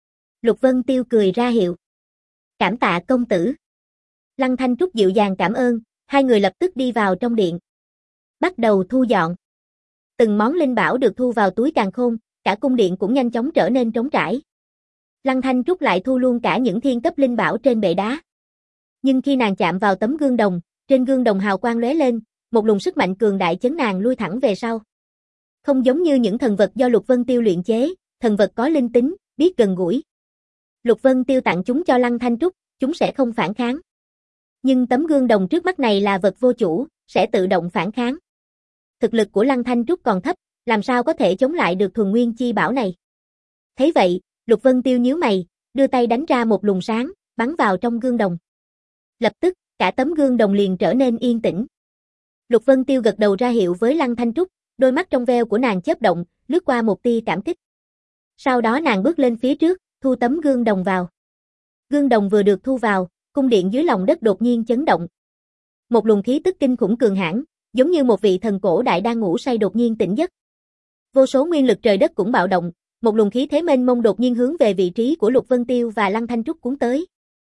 Lục Vân Tiêu cười ra hiệu. Cảm tạ công tử. Lăng Thanh Trúc dịu dàng cảm ơn, hai người lập tức đi vào trong điện. Bắt đầu thu dọn. Từng món linh bảo được thu vào túi càn khôn, cả cung điện cũng nhanh chóng trở nên trống trải. Lăng Thanh Trúc lại thu luôn cả những thiên cấp linh bảo trên bệ đá. Nhưng khi nàng chạm vào tấm gương đồng, trên gương đồng hào quang lóe lên, một luồng sức mạnh cường đại chấn nàng lui thẳng về sau. Không giống như những thần vật do Lục Vân Tiêu luyện chế, thần vật có linh tính, biết gần gũi. Lục Vân Tiêu tặng chúng cho Lăng Thanh Trúc, chúng sẽ không phản kháng. Nhưng tấm gương đồng trước mắt này là vật vô chủ, sẽ tự động phản kháng. Thực lực của Lăng Thanh Trúc còn thấp, làm sao có thể chống lại được thuần nguyên chi bảo này. Thấy vậy, Lục Vân Tiêu nhíu mày, đưa tay đánh ra một luồng sáng, bắn vào trong gương đồng. Lập tức, cả tấm gương đồng liền trở nên yên tĩnh. Lục Vân Tiêu gật đầu ra hiệu với Lăng Thanh Trúc, đôi mắt trong veo của nàng chớp động, lướt qua một tia cảm kích. Sau đó nàng bước lên phía trước, thu tấm gương đồng vào. Gương đồng vừa được thu vào, cung điện dưới lòng đất đột nhiên chấn động. Một luồng khí tức kinh khủng cường hãn, giống như một vị thần cổ đại đang ngủ say đột nhiên tỉnh giấc. Vô số nguyên lực trời đất cũng bạo động, một luồng khí thế mênh mông đột nhiên hướng về vị trí của Lục Vân Tiêu và Lăng Thanh Trúc cuốn tới.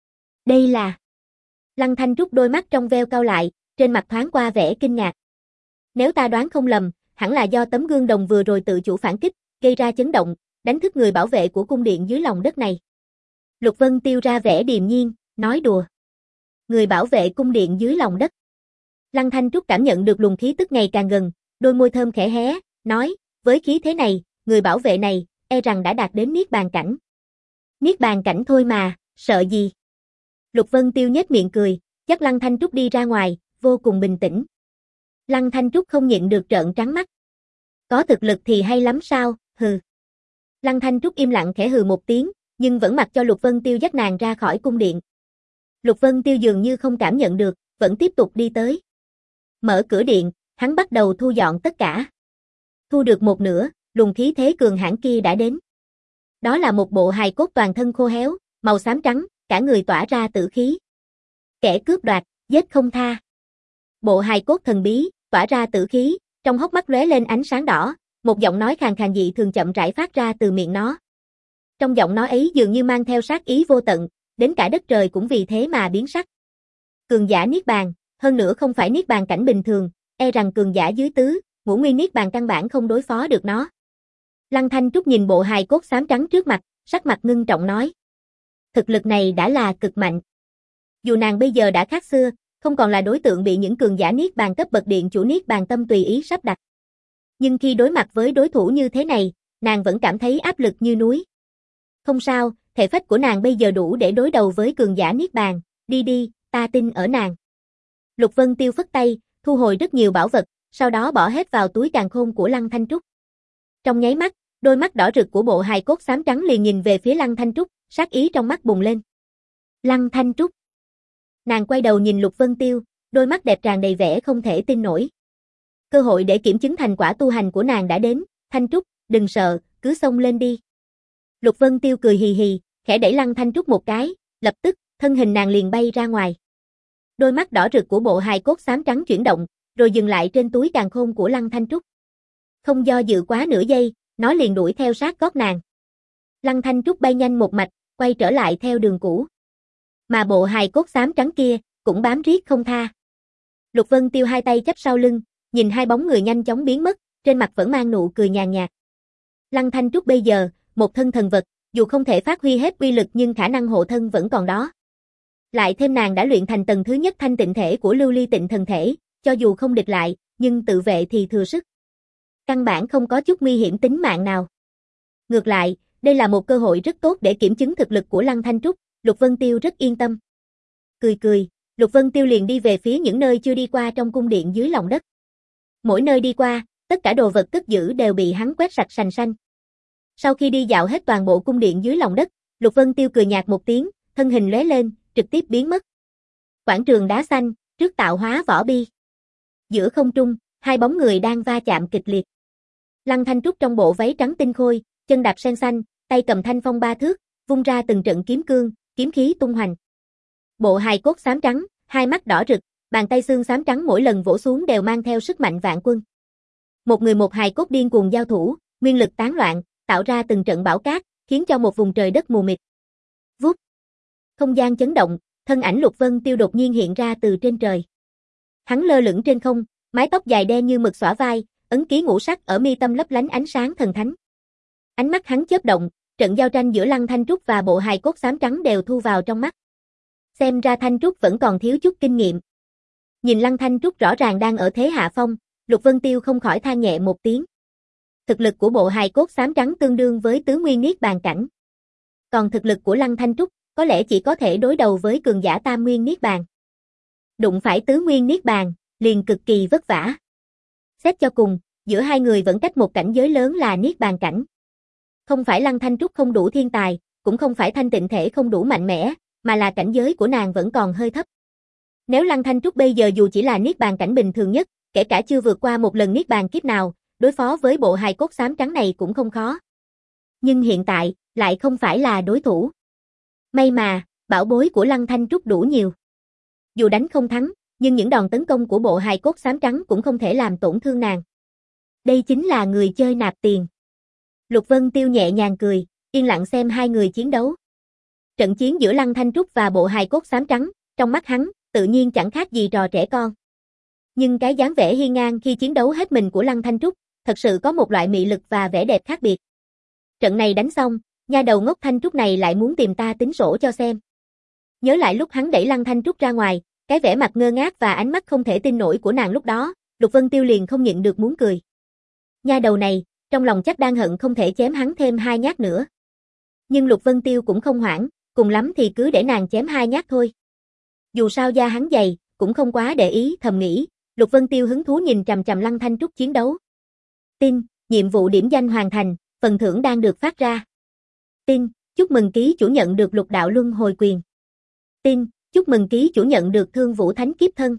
Đây là... Lăng Thanh Trúc đôi mắt trong veo cau lại, trên mặt thoáng qua vẻ kinh ngạc. Nếu ta đoán không lầm, hẳn là do tấm gương đồng vừa rồi tự chủ phản kích, gây ra chấn động, đánh thức người bảo vệ của cung điện dưới lòng đất này. Lục Vân Tiêu ra vẻ điềm nhiên, nói đùa. Người bảo vệ cung điện dưới lòng đất. Lăng Thanh Trúc cảm nhận được luồng khí tức ngày càng gần, đôi môi thơm khẽ hé, nói, với khí thế này, người bảo vệ này, e rằng đã đạt đến Niết Bàn cảnh. Niết Bàn cảnh thôi mà, sợ gì? Lục Vân Tiêu nhếch miệng cười, dắt Lăng Thanh Trúc đi ra ngoài, vô cùng bình tĩnh. Lăng Thanh Trúc không nhịn được trợn trắng mắt. Có thực lực thì hay lắm sao, hừ. Lăng Thanh Trúc im lặng khẽ hừ một tiếng, nhưng vẫn mặc cho Lục Vân Tiêu dắt nàng ra khỏi cung điện. Lục Vân Tiêu dường như không cảm nhận được, vẫn tiếp tục đi tới. Mở cửa điện, hắn bắt đầu thu dọn tất cả. Thu được một nửa, luồng khí thế cường hãn kia đã đến. Đó là một bộ hài cốt toàn thân khô héo, màu xám trắng, cả người tỏa ra tử khí. Kẻ cướp đoạt, giết không tha. Bộ hài cốt thần bí, tỏa ra tử khí, trong hốc mắt lóe lên ánh sáng đỏ, một giọng nói khàn khàn dị thường chậm rãi phát ra từ miệng nó. Trong giọng nói ấy dường như mang theo sát ý vô tận, đến cả đất trời cũng vì thế mà biến sắc. Cường giả Niết Bàn, hơn nữa không phải Niết Bàn cảnh bình thường, e rằng cường giả dưới tứ, ngũ nguyên Niết Bàn căn bản không đối phó được nó. Lăng Thanh Trúc nhìn bộ hài cốt xám trắng trước mặt, sắc mặt ngưng trọng nói. Thực lực này đã là cực mạnh. Dù nàng bây giờ đã khác xưa, không còn là đối tượng bị những cường giả Niết Bàn cấp bậc điện chủ Niết Bàn tâm tùy ý sắp đặt. Nhưng khi đối mặt với đối thủ như thế này, nàng vẫn cảm thấy áp lực như núi. Không sao, thể phách của nàng bây giờ đủ để đối đầu với cường giả Niết Bàn, đi đi, ta tin ở nàng. Lục Vân Tiêu phất tay, thu hồi rất nhiều bảo vật, sau đó bỏ hết vào túi càn khôn của Lăng Thanh Trúc. Trong nháy mắt, đôi mắt đỏ rực của bộ hài cốt xám trắng liền nhìn về phía Lăng Thanh Trúc, sát ý trong mắt bùng lên. Lăng Thanh Trúc. Nàng quay đầu nhìn Lục Vân Tiêu, đôi mắt đẹp tràn đầy vẻ không thể tin nổi. Cơ hội để kiểm chứng thành quả tu hành của nàng đã đến, Thanh Trúc, đừng sợ, cứ xông lên đi. Lục Vân Tiêu cười hì hì, khẽ đẩy Lăng Thanh Trúc một cái, lập tức, thân hình nàng liền bay ra ngoài. Đôi mắt đỏ rực của bộ hài cốt xám trắng chuyển động, rồi dừng lại trên túi càn khôn của Lăng Thanh Trúc. Không do dự quá nửa giây, nó liền đuổi theo sát gót nàng. Lăng Thanh Trúc bay nhanh một mạch, quay trở lại theo đường cũ. Mà bộ hài cốt xám trắng kia, cũng bám riết không tha. Lục Vân Tiêu hai tay chắp sau lưng, nhìn hai bóng người nhanh chóng biến mất, trên mặt vẫn mang nụ cười nhàn nhạt. Lăng Thanh Trúc bây giờ, một thân thần vật, dù không thể phát huy hết uy lực nhưng khả năng hộ thân vẫn còn đó. Lại thêm nàng đã luyện thành tầng thứ nhất thanh tịnh thể của lưu ly tịnh thần thể, cho dù không địch lại, nhưng tự vệ thì thừa sức. Căn bản không có chút nguy hiểm tính mạng nào. Ngược lại, đây là một cơ hội rất tốt để kiểm chứng thực lực của Lăng Thanh Trúc, Lục Vân Tiêu rất yên tâm. Cười cười, Lục Vân Tiêu liền đi về phía những nơi chưa đi qua trong cung điện dưới lòng đất. Mỗi nơi đi qua, tất cả đồ vật cất giữ đều bị hắn quét sạch sành xanh. Sau khi đi dạo hết toàn bộ cung điện dưới lòng đất, Lục Vân Tiêu cười nhạt một tiếng, thân hình lóe lên, trực tiếp biến mất. Quảng trường đá xanh, trước tạo hóa võ bi. Giữa không trung, hai bóng người đang va chạm kịch liệt. Lăng Thanh Trúc trong bộ váy trắng tinh khôi, chân đạp sen xanh, tay cầm thanh phong ba thước, vung ra từng trận kiếm cương, kiếm khí tung hoành. Bộ hài cốt xám trắng, hai mắt đỏ rực, bàn tay xương xám trắng mỗi lần vỗ xuống đều mang theo sức mạnh vạn quân. Một người một hài cốt điên cuồng giao thủ, nguyên lực tán loạn, tạo ra từng trận bão cát, khiến cho một vùng trời đất mù mịt. Vút. Không gian chấn động, thân ảnh Lục Vân Tiêu đột nhiên hiện ra từ trên trời. Hắn lơ lửng trên không, mái tóc dài đen như mực xõa vai, ấn ký ngũ sắc ở mi tâm lấp lánh ánh sáng thần thánh. Ánh mắt hắn chớp động, trận giao tranh giữa Lăng Thanh Trúc và bộ hài cốt xám trắng đều thu vào trong mắt. Xem ra Thanh Trúc vẫn còn thiếu chút kinh nghiệm. Nhìn Lăng Thanh Trúc rõ ràng đang ở thế hạ phong, Lục Vân Tiêu không khỏi than nhẹ một tiếng. Thực lực của bộ hài cốt xám trắng tương đương với tứ nguyên Niết Bàn cảnh. Còn thực lực của Lăng Thanh Trúc, có lẽ chỉ có thể đối đầu với cường giả tam nguyên Niết Bàn. Đụng phải tứ nguyên Niết Bàn, liền cực kỳ vất vả. Xét cho cùng, giữa hai người vẫn cách một cảnh giới lớn là Niết Bàn cảnh. Không phải Lăng Thanh Trúc không đủ thiên tài, cũng không phải thanh tịnh thể không đủ mạnh mẽ, mà là cảnh giới của nàng vẫn còn hơi thấp. Nếu Lăng Thanh Trúc bây giờ dù chỉ là Niết Bàn cảnh bình thường nhất, kể cả chưa vượt qua một lần Niết Bàn kiếp nào, đối phó với bộ hài cốt xám trắng này cũng không khó. Nhưng hiện tại, lại không phải là đối thủ. May mà, bảo bối của Lăng Thanh Trúc đủ nhiều. Dù đánh không thắng, nhưng những đòn tấn công của bộ hài cốt xám trắng cũng không thể làm tổn thương nàng. Đây chính là người chơi nạp tiền. Lục Vân Tiêu nhẹ nhàng cười, yên lặng xem hai người chiến đấu. Trận chiến giữa Lăng Thanh Trúc và bộ hài cốt xám trắng, trong mắt hắn, tự nhiên chẳng khác gì trò trẻ con. Nhưng cái dáng vẻ hiên ngang khi chiến đấu hết mình của Lăng Thanh Trúc, thật sự có một loại mị lực và vẻ đẹp khác biệt. Trận này đánh xong, nha đầu ngốc Thanh Trúc này lại muốn tìm ta tính sổ cho xem. Nhớ lại lúc hắn đẩy Lăng Thanh Trúc ra ngoài, cái vẻ mặt ngơ ngác và ánh mắt không thể tin nổi của nàng lúc đó, Lục Vân Tiêu liền không nhịn được muốn cười. Nha đầu này, trong lòng chắc đang hận không thể chém hắn thêm hai nhát nữa. Nhưng Lục Vân Tiêu cũng không hoảng, cùng lắm thì cứ để nàng chém hai nhát thôi. Dù sao da hắn dày, cũng không quá để ý, thầm nghĩ, Lục Vân Tiêu hứng thú nhìn trầm trầm Lăng Thanh Trúc chiến đấu. Tin, nhiệm vụ điểm danh hoàn thành, phần thưởng đang được phát ra. Tin, chúc mừng ký chủ nhận được Lục Đạo Luân Hồi Quyền. Tin, chúc mừng ký chủ nhận được Thương Vũ Thánh Kiếp Thân.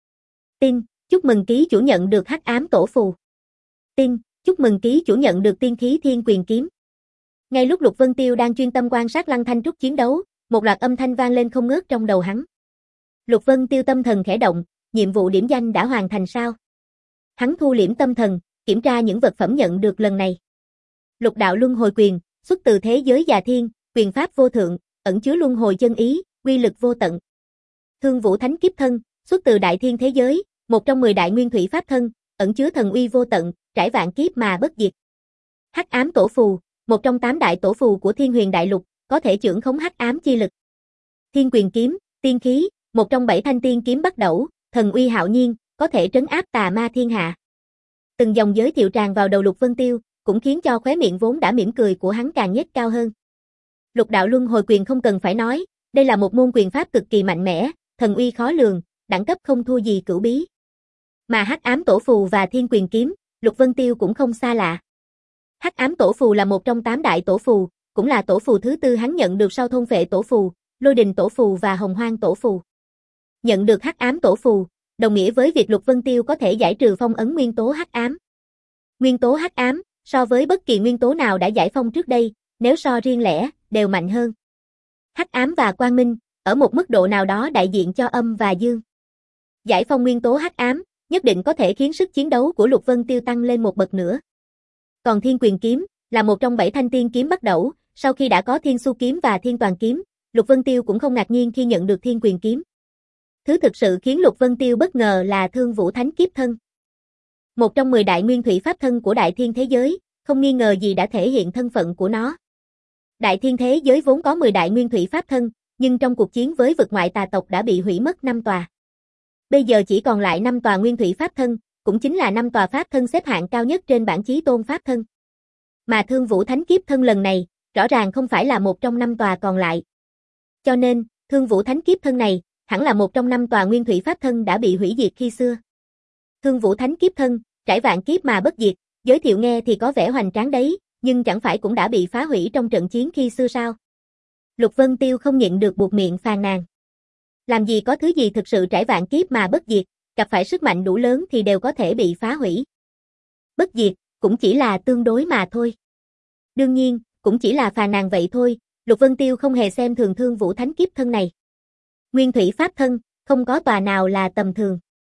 Tin, chúc mừng ký chủ nhận được Hắc Ám Tổ Phù. Tin, chúc mừng ký chủ nhận được Tiên Khí Thiên Quyền Kiếm. Ngay lúc Lục Vân Tiêu đang chuyên tâm quan sát Lăng Thanh Trúc chiến đấu, một loạt âm thanh vang lên không ngớt trong đầu hắn. Lục Vân Tiêu tâm thần khẽ động, nhiệm vụ điểm danh đã hoàn thành sao? Hắn thu liễm tâm thần, kiểm tra những vật phẩm nhận được lần này. Lục Đạo Luân Hồi Quyền, xuất từ thế giới già thiên, quyền pháp vô thượng, ẩn chứa luân hồi chân ý, uy lực vô tận. Thương Vũ Thánh Kiếp Thân, xuất từ đại thiên thế giới, một trong mười đại nguyên thủy pháp thân, ẩn chứa thần uy vô tận, trải vạn kiếp mà bất diệt. Hắc Ám Tổ Phù, một trong tám đại tổ phù của Thiên Huyền Đại Lục, có thể chưởng khống hắc ám chi lực. Thiên Quyền Kiếm, tiên khí, một trong bảy thanh tiên kiếm bắt đầu, thần uy hạo nhiên, có thể trấn áp tà ma thiên hạ. Từng dòng giới thiệu tràn vào đầu Lục Vân Tiêu, cũng khiến cho khóe miệng vốn đã mỉm cười của hắn càng nhếch cao hơn. Lục Đạo Luân Hồi Quyền không cần phải nói, đây là một môn quyền pháp cực kỳ mạnh mẽ, thần uy khó lường, đẳng cấp không thua gì Cửu Bí. Mà Hắc Ám Tổ Phù và Thiên Quyền Kiếm, Lục Vân Tiêu cũng không xa lạ. Hắc Ám Tổ Phù là một trong tám đại tổ phù, cũng là tổ phù thứ tư hắn nhận được sau Thôn Phệ Tổ Phù, Lôi Đình Tổ Phù và Hồng Hoang Tổ Phù. Nhận được Hắc Ám Tổ Phù, đồng nghĩa với việc Lục Vân Tiêu có thể giải trừ phong ấn nguyên tố hắc ám. Nguyên tố hắc ám, so với bất kỳ nguyên tố nào đã giải phong trước đây, nếu so riêng lẻ, đều mạnh hơn. Hắc ám và quang minh, ở một mức độ nào đó đại diện cho âm và dương. Giải phong nguyên tố hắc ám, nhất định có thể khiến sức chiến đấu của Lục Vân Tiêu tăng lên một bậc nữa. Còn Thiên Quyền Kiếm, là một trong bảy thanh tiên kiếm bắt đầu, sau khi đã có Thiên Xu Kiếm và Thiên Toàn Kiếm, Lục Vân Tiêu cũng không ngạc nhiên khi nhận được Thiên Quyền Kiếm. Thứ thực sự khiến Lục Vân Tiêu bất ngờ là Thương Vũ Thánh Kiếp Thân. Một trong mười đại nguyên thủy pháp thân của đại thiên thế giới, không nghi ngờ gì đã thể hiện thân phận của nó. Đại thiên thế giới vốn có mười đại nguyên thủy pháp thân, nhưng trong cuộc chiến với vực ngoại tà tộc đã bị hủy mất năm tòa. Bây giờ chỉ còn lại năm tòa nguyên thủy pháp thân, cũng chính là năm tòa pháp thân xếp hạng cao nhất trên bảng chí tôn pháp thân. Mà Thương Vũ Thánh Kiếp Thân lần này, rõ ràng không phải là một trong năm tòa còn lại. Cho nên, Thương Vũ Thánh Kiếp Thân này, hẳn là một trong năm tòa nguyên thủy pháp thân đã bị hủy diệt khi xưa. Thương Vũ Thánh Kiếp Thân, trải vạn kiếp mà bất diệt, giới thiệu nghe thì có vẻ hoành tráng đấy, nhưng chẳng phải cũng đã bị phá hủy trong trận chiến khi xưa sao? Lục Vân Tiêu không nhịn được buột miệng phàn nàn. Làm gì có thứ gì thực sự trải vạn kiếp mà bất diệt, gặp phải sức mạnh đủ lớn thì đều có thể bị phá hủy. Bất diệt, cũng chỉ là tương đối mà thôi. Đương nhiên, cũng chỉ là phàn nàn vậy thôi, Lục Vân Tiêu không hề xem thường Thương Vũ Thánh Kiếp Thân này. Nguyên thủy pháp thân, không có tòa nào là tầm thường.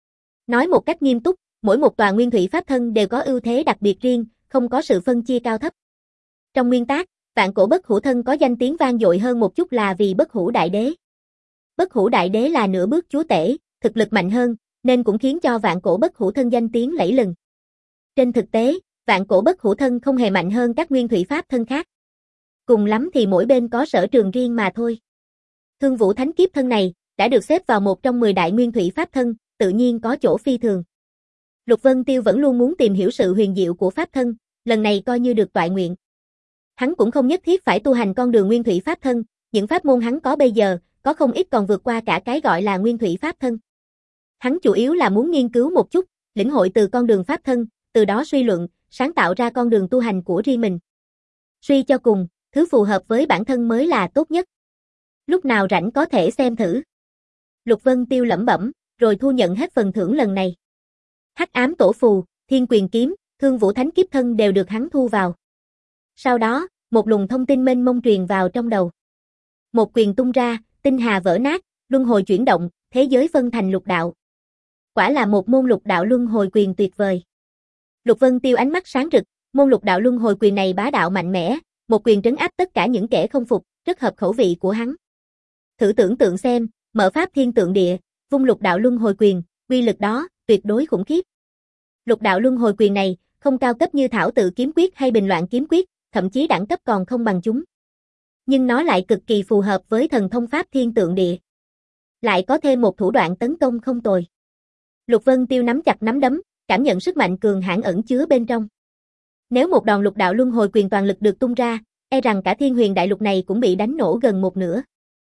Nói một cách nghiêm túc, mỗi một tòa nguyên thủy pháp thân đều có ưu thế đặc biệt riêng, không có sự phân chia cao thấp. Trong nguyên tác, Vạn Cổ Bất Hủ Thân có danh tiếng vang dội hơn một chút là vì Bất Hủ Đại Đế. Bất Hủ Đại Đế là nửa bước chúa tể, thực lực mạnh hơn, nên cũng khiến cho Vạn Cổ Bất Hủ Thân danh tiếng lẫy lừng. Trên thực tế, Vạn Cổ Bất Hủ Thân không hề mạnh hơn các nguyên thủy pháp thân khác. Cùng lắm thì mỗi bên có sở trường riêng mà thôi. Thương Vũ Thánh Kiếp Thân này, đã được xếp vào một trong mười đại nguyên thủy pháp thân, tự nhiên có chỗ phi thường. Lục Vân Tiêu vẫn luôn muốn tìm hiểu sự huyền diệu của pháp thân, lần này coi như được toại nguyện. Hắn cũng không nhất thiết phải tu hành con đường nguyên thủy pháp thân, những pháp môn hắn có bây giờ, có không ít còn vượt qua cả cái gọi là nguyên thủy pháp thân. Hắn chủ yếu là muốn nghiên cứu một chút, lĩnh hội từ con đường pháp thân, từ đó suy luận, sáng tạo ra con đường tu hành của riêng mình. Suy cho cùng, thứ phù hợp với bản thân mới là tốt nhất. Lúc nào rảnh có thể xem thử. Lục Vân Tiêu lẩm bẩm, rồi thu nhận hết phần thưởng lần này. Hắc Ám Tổ Phù, Thiên Quyền Kiếm, Thương Vũ Thánh Kiếp Thân đều được hắn thu vào. Sau đó, một luồng thông tin mênh mông truyền vào trong đầu. Một quyền tung ra, tinh hà vỡ nát, luân hồi chuyển động, thế giới phân thành lục đạo. Quả là một môn lục đạo luân hồi quyền tuyệt vời. Lục Vân Tiêu ánh mắt sáng rực, Môn lục đạo luân hồi quyền này bá đạo mạnh mẽ, một quyền trấn áp tất cả những kẻ không phục, rất hợp khẩu vị của hắn. Thử tưởng tượng xem, mở pháp thiên tượng địa, vung lục đạo luân hồi quyền, uy lực đó, tuyệt đối khủng khiếp. Lục đạo luân hồi quyền này, không cao cấp như thảo tự kiếm quyết hay bình loạn kiếm quyết, thậm chí đẳng cấp còn không bằng chúng. Nhưng nó lại cực kỳ phù hợp với thần thông pháp thiên tượng địa. Lại có thêm một thủ đoạn tấn công không tồi. Lục Vân Tiêu nắm chặt nắm đấm, cảm nhận sức mạnh cường hãn ẩn chứa bên trong. Nếu một đòn lục đạo luân hồi quyền toàn lực được tung ra, e rằng cả thiên huyền đại lục này cũng bị đánh nổ gần một nửa.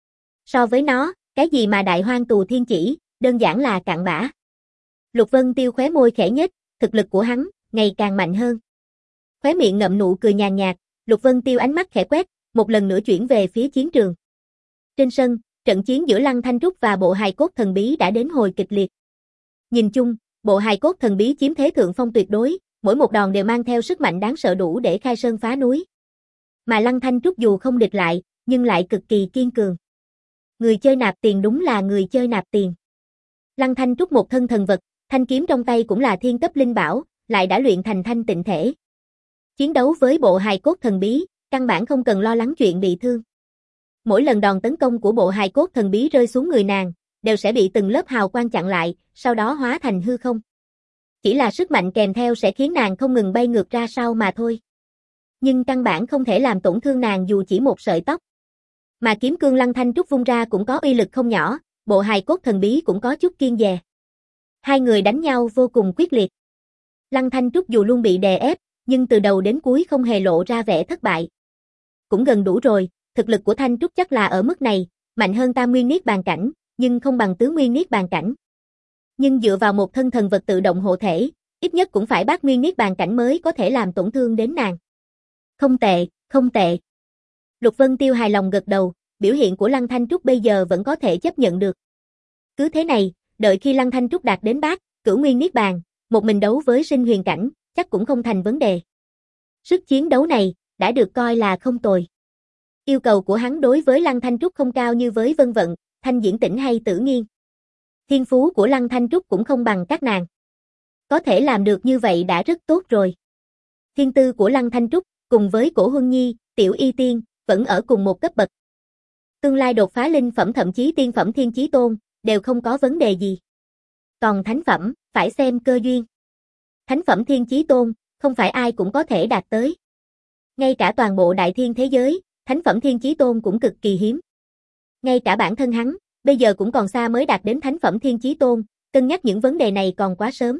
So với nó, cái gì mà đại hoang tù thiên chỉ, đơn giản là cặn bã. Lục Vân Tiêu khóe môi khẽ nhếch, thực lực của hắn, ngày càng mạnh hơn. Khóe miệng ngậm nụ cười nhàn nhạt, Lục Vân Tiêu ánh mắt khẽ quét, một lần nữa chuyển về phía chiến trường. Trên sân, trận chiến giữa Lăng Thanh Trúc và bộ hài cốt thần bí đã đến hồi kịch liệt. Nhìn chung, bộ hài cốt thần bí chiếm thế thượng phong tuyệt đối, mỗi một đòn đều mang theo sức mạnh đáng sợ đủ để khai sơn phá núi. Mà Lăng Thanh Trúc dù không địch lại, nhưng lại cực kỳ kiên cường. Người chơi nạp tiền đúng là người chơi nạp tiền. Lăng Thanh Trúc một thân thần vật, thanh kiếm trong tay cũng là thiên cấp linh bảo, lại đã luyện thành thanh tịnh thể. Chiến đấu với bộ hài cốt thần bí, căn bản không cần lo lắng chuyện bị thương. Mỗi lần đòn tấn công của bộ hài cốt thần bí rơi xuống người nàng, đều sẽ bị từng lớp hào quang chặn lại, sau đó hóa thành hư không. Chỉ là sức mạnh kèm theo sẽ khiến nàng không ngừng bay ngược ra sau mà thôi. Nhưng căn bản không thể làm tổn thương nàng dù chỉ một sợi tóc. Mà kiếm cương Lăng Thanh Trúc vung ra cũng có uy lực không nhỏ, bộ hài cốt thần bí cũng có chút kiêng dè. Hai người đánh nhau vô cùng quyết liệt. Lăng Thanh Trúc dù luôn bị đè ép, nhưng từ đầu đến cuối không hề lộ ra vẻ thất bại. Cũng gần đủ rồi, thực lực của Thanh Trúc chắc là ở mức này, mạnh hơn Tam Nguyên Niết Bàn cảnh, nhưng không bằng Tứ Nguyên Niết Bàn cảnh. Nhưng dựa vào một thân thần vật tự động hộ thể, ít nhất cũng phải Bát Nguyên Niết Bàn cảnh mới có thể làm tổn thương đến nàng. Không tệ, không tệ. Lục Vân Tiêu hài lòng gật đầu, biểu hiện của Lăng Thanh Trúc bây giờ vẫn có thể chấp nhận được. Cứ thế này, đợi khi Lăng Thanh Trúc đạt đến Bát, Cửu Nguyên Niết Bàn, một mình đấu với sinh huyền cảnh, chắc cũng không thành vấn đề. Sức chiến đấu này, đã được coi là không tồi. Yêu cầu của hắn đối với Lăng Thanh Trúc không cao như với Vân Vận, Thanh Diễn Tĩnh hay Tử Nghiên. Thiên phú của Lăng Thanh Trúc cũng không bằng các nàng. Có thể làm được như vậy đã rất tốt rồi. Thiên tư của Lăng Thanh Trúc, cùng với Cổ Huân Nhi, Tiểu Y Tiên, vẫn ở cùng một cấp bậc. Tương lai đột phá linh phẩm thậm chí tiên phẩm Thiên Chí Tôn, đều không có vấn đề gì. Còn thánh phẩm, phải xem cơ duyên. Thánh phẩm Thiên Chí Tôn, không phải ai cũng có thể đạt tới. Ngay cả toàn bộ đại thiên thế giới, thánh phẩm Thiên Chí Tôn cũng cực kỳ hiếm. Ngay cả bản thân hắn, bây giờ cũng còn xa mới đạt đến thánh phẩm Thiên Chí Tôn, cân nhắc những vấn đề này còn quá sớm.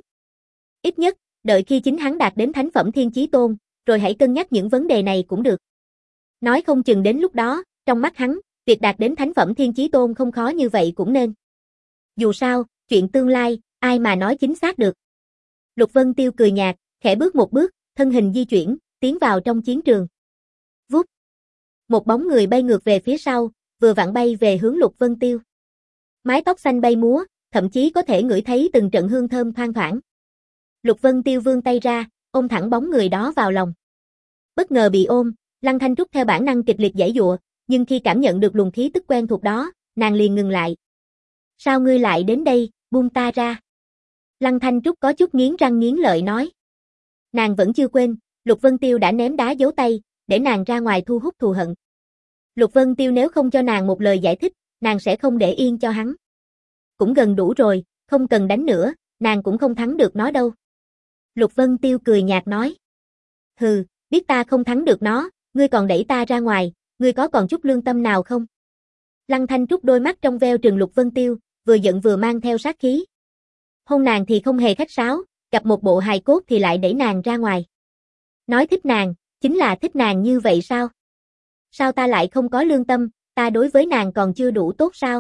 Ít nhất, đợi khi chính hắn đạt đến thánh phẩm Thiên Chí Tôn, rồi hãy cân nhắc những vấn đề này cũng được. Nói không chừng đến lúc đó, trong mắt hắn, việc đạt đến thánh phẩm Thiên Chí Tôn không khó như vậy cũng nên. Dù sao, chuyện tương lai, ai mà nói chính xác được. Lục Vân Tiêu cười nhạt, khẽ bước một bước, thân hình di chuyển, tiến vào trong chiến trường. Vút. Một bóng người bay ngược về phía sau, vừa vặn bay về hướng Lục Vân Tiêu. Mái tóc xanh bay múa, thậm chí có thể ngửi thấy từng trận hương thơm thoang thoảng. Lục Vân Tiêu vươn tay ra, ôm thẳng bóng người đó vào lòng. Bất ngờ bị ôm, Lăng Thanh Trúc theo bản năng kịch liệt giãy giụa, nhưng khi cảm nhận được luồng khí tức quen thuộc đó, nàng liền ngừng lại. Sao ngươi lại đến đây, buông ta ra. Lăng Thanh Trúc có chút nghiến răng nghiến lợi nói. Nàng vẫn chưa quên, Lục Vân Tiêu đã ném đá dấu tay, để nàng ra ngoài thu hút thù hận. Lục Vân Tiêu nếu không cho nàng một lời giải thích, nàng sẽ không để yên cho hắn. Cũng gần đủ rồi, không cần đánh nữa, nàng cũng không thắng được nó đâu. Lục Vân Tiêu cười nhạt nói. Hừ, biết ta không thắng được nó, ngươi còn đẩy ta ra ngoài, ngươi có còn chút lương tâm nào không? Lăng Thanh Trúc đôi mắt trong veo trừng Lục Vân Tiêu, vừa giận vừa mang theo sát khí. Hôn nàng thì không hề khách sáo, gặp một bộ hài cốt thì lại đẩy nàng ra ngoài. Nói thích nàng, chính là thích nàng như vậy sao? Sao ta lại không có lương tâm, ta đối với nàng còn chưa đủ tốt sao?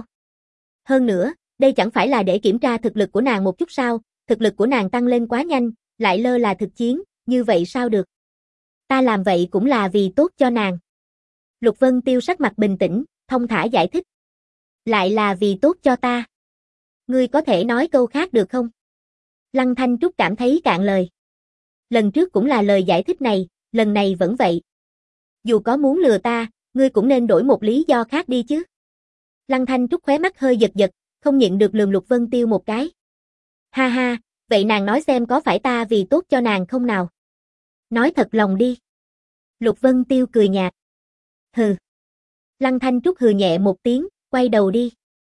Hơn nữa, đây chẳng phải là để kiểm tra thực lực của nàng một chút sao, thực lực của nàng tăng lên quá nhanh, lại lơ là thực chiến, như vậy sao được? Ta làm vậy cũng là vì tốt cho nàng. Lục Vân Tiêu sắc mặt bình tĩnh, thông thả giải thích. Lại là vì tốt cho ta. Ngươi có thể nói câu khác được không? Lăng Thanh Trúc cảm thấy cạn lời. Lần trước cũng là lời giải thích này, lần này vẫn vậy. Dù có muốn lừa ta, ngươi cũng nên đổi một lý do khác đi chứ. Lăng Thanh Trúc khóe mắt hơi giật giật, không nhịn được lườm Lục Vân Tiêu một cái. Ha ha, vậy nàng nói xem có phải ta vì tốt cho nàng không nào? Nói thật lòng đi. Lục Vân Tiêu cười nhạt. Hừ. Lăng Thanh Trúc hừ nhẹ một tiếng, quay đầu đi.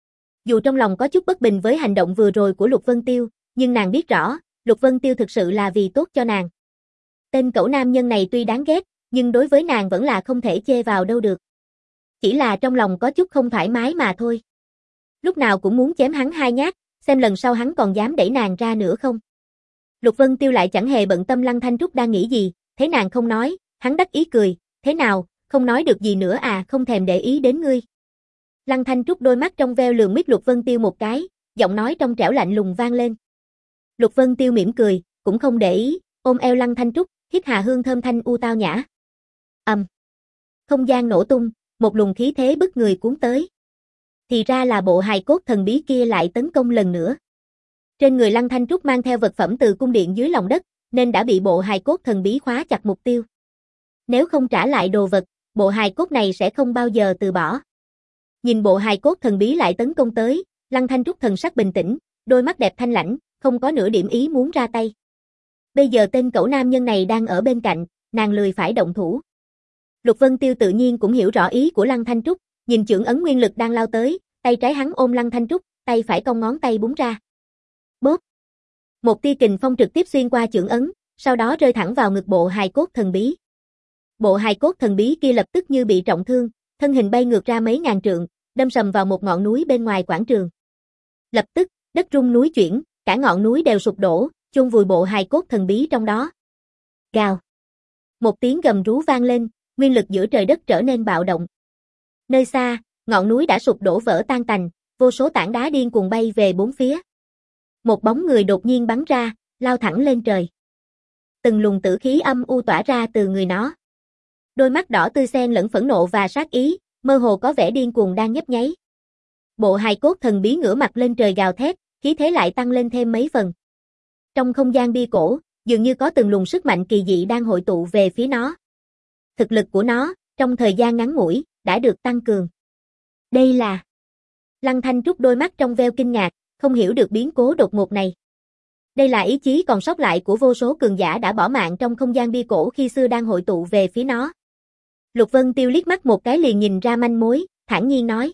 Dù trong lòng có chút bất bình với hành động vừa rồi của Lục Vân Tiêu, nhưng nàng biết rõ, Lục Vân Tiêu thực sự là vì tốt cho nàng. Tên cẩu nam nhân này tuy đáng ghét, nhưng đối với nàng vẫn là không thể chê vào đâu được. Chỉ là trong lòng có chút không thoải mái mà thôi. Lúc nào cũng muốn chém hắn hai nhát, xem lần sau hắn còn dám đẩy nàng ra nữa không. Lục Vân Tiêu lại chẳng hề bận tâm Lăng Thanh Trúc đang nghĩ gì, thấy nàng không nói, hắn đắc ý cười, thế nào, không nói được gì nữa à, không thèm để ý đến ngươi. Lăng Thanh Trúc đôi mắt trong veo lườm mít Lục Vân Tiêu một cái, giọng nói trong trẻo lạnh lùng vang lên. Lục Vân Tiêu mỉm cười, cũng không để ý, ôm eo Lăng Thanh Trúc, hít hà hương thơm thanh u tao nhã. Ầm. Um. Không gian nổ tung, một luồng khí thế bức người cuốn tới. Thì ra là bộ hài cốt thần bí kia lại tấn công lần nữa. Trên người Lăng Thanh Trúc mang theo vật phẩm từ cung điện dưới lòng đất, nên đã bị bộ hài cốt thần bí khóa chặt mục tiêu. Nếu không trả lại đồ vật, bộ hài cốt này sẽ không bao giờ từ bỏ. Nhìn bộ hài cốt thần bí lại tấn công tới, Lăng Thanh Trúc thần sắc bình tĩnh, đôi mắt đẹp thanh lãnh, không có nửa điểm ý muốn ra tay. Bây giờ tên cẩu nam nhân này đang ở bên cạnh, nàng lười phải động thủ. Lục Vân Tiêu tự nhiên cũng hiểu rõ ý của Lăng Thanh Trúc, nhìn chưởng ấn nguyên lực đang lao tới, tay trái hắn ôm Lăng Thanh Trúc, tay phải cong ngón tay búng ra. Bốp! Một tia kình phong trực tiếp xuyên qua chưởng ấn, sau đó rơi thẳng vào ngực bộ hài cốt thần bí. Bộ hài cốt thần bí kia lập tức như bị trọng thương, thân hình bay ngược ra mấy ngàn trượng, đâm sầm vào một ngọn núi bên ngoài quảng trường. Lập tức, đất rung núi chuyển, cả ngọn núi đều sụp đổ, chôn vùi bộ hài cốt thần bí trong đó. Gào! Một tiếng gầm rú vang lên, nguyên lực giữa trời đất trở nên bạo động. Nơi xa, ngọn núi đã sụp đổ vỡ tan tành, vô số tảng đá điên cuồng bay về bốn phía. Một bóng người đột nhiên bắn ra, lao thẳng lên trời. Từng luồng tử khí âm u tỏa ra từ người nó. Đôi mắt đỏ tươi xen lẫn phẫn nộ và sát ý, mơ hồ có vẻ điên cuồng đang nhấp nháy. Bộ hài cốt thần bí ngửa mặt lên trời gào thét, khí thế lại tăng lên thêm mấy phần. Trong không gian bia cổ, dường như có từng luồng sức mạnh kỳ dị đang hội tụ về phía nó. Thực lực của nó, trong thời gian ngắn ngủi, đã được tăng cường. Đây là... Lăng Thanh Trúc đôi mắt trong veo kinh ngạc, không hiểu được biến cố đột ngột này. Đây là ý chí còn sót lại của vô số cường giả đã bỏ mạng trong không gian bia cổ khi xưa đang hội tụ về phía nó. Lục Vân Tiêu liếc mắt một cái liền nhìn ra manh mối, thản nhiên nói.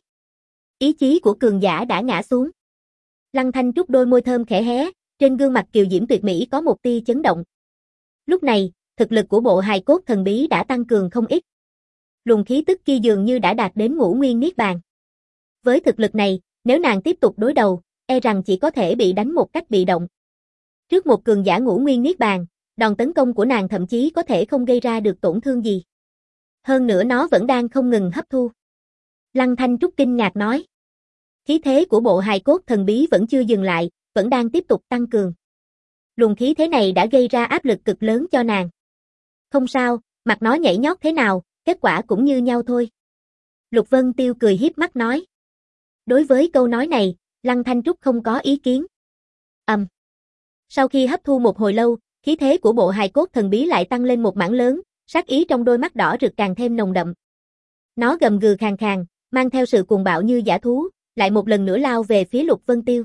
Ý chí của cường giả đã ngã xuống. Lăng Thanh Trúc đôi môi thơm khẽ hé, trên gương mặt kiều diễm tuyệt mỹ có một tia chấn động. Lúc này, thực lực của bộ hài cốt thần bí đã tăng cường không ít. Luồng khí tức kia dường như đã đạt đến ngũ nguyên niết bàn. Với thực lực này, nếu nàng tiếp tục đối đầu, e rằng chỉ có thể bị đánh một cách bị động. Trước một cường giả ngũ nguyên niết bàn, đòn tấn công của nàng thậm chí có thể không gây ra được tổn thương gì. Hơn nữa nó vẫn đang không ngừng hấp thu. Lăng Thanh Trúc kinh ngạc nói. Khí thế của bộ hài cốt thần bí vẫn chưa dừng lại, vẫn đang tiếp tục tăng cường. Luồng khí thế này đã gây ra áp lực cực lớn cho nàng. Không sao, mặc nó nhảy nhót thế nào, kết quả cũng như nhau thôi. Lục Vân Tiêu cười hiếp mắt nói. Đối với câu nói này, Lăng Thanh Trúc không có ý kiến. Ầm. Um. Sau khi hấp thu một hồi lâu, khí thế của bộ hài cốt thần bí lại tăng lên một mảng lớn, sát ý trong đôi mắt đỏ rực càng thêm nồng đậm. Nó gầm gừ khàn khàn, mang theo sự cuồng bạo như dã thú, lại một lần nữa lao về phía Lục Vân Tiêu.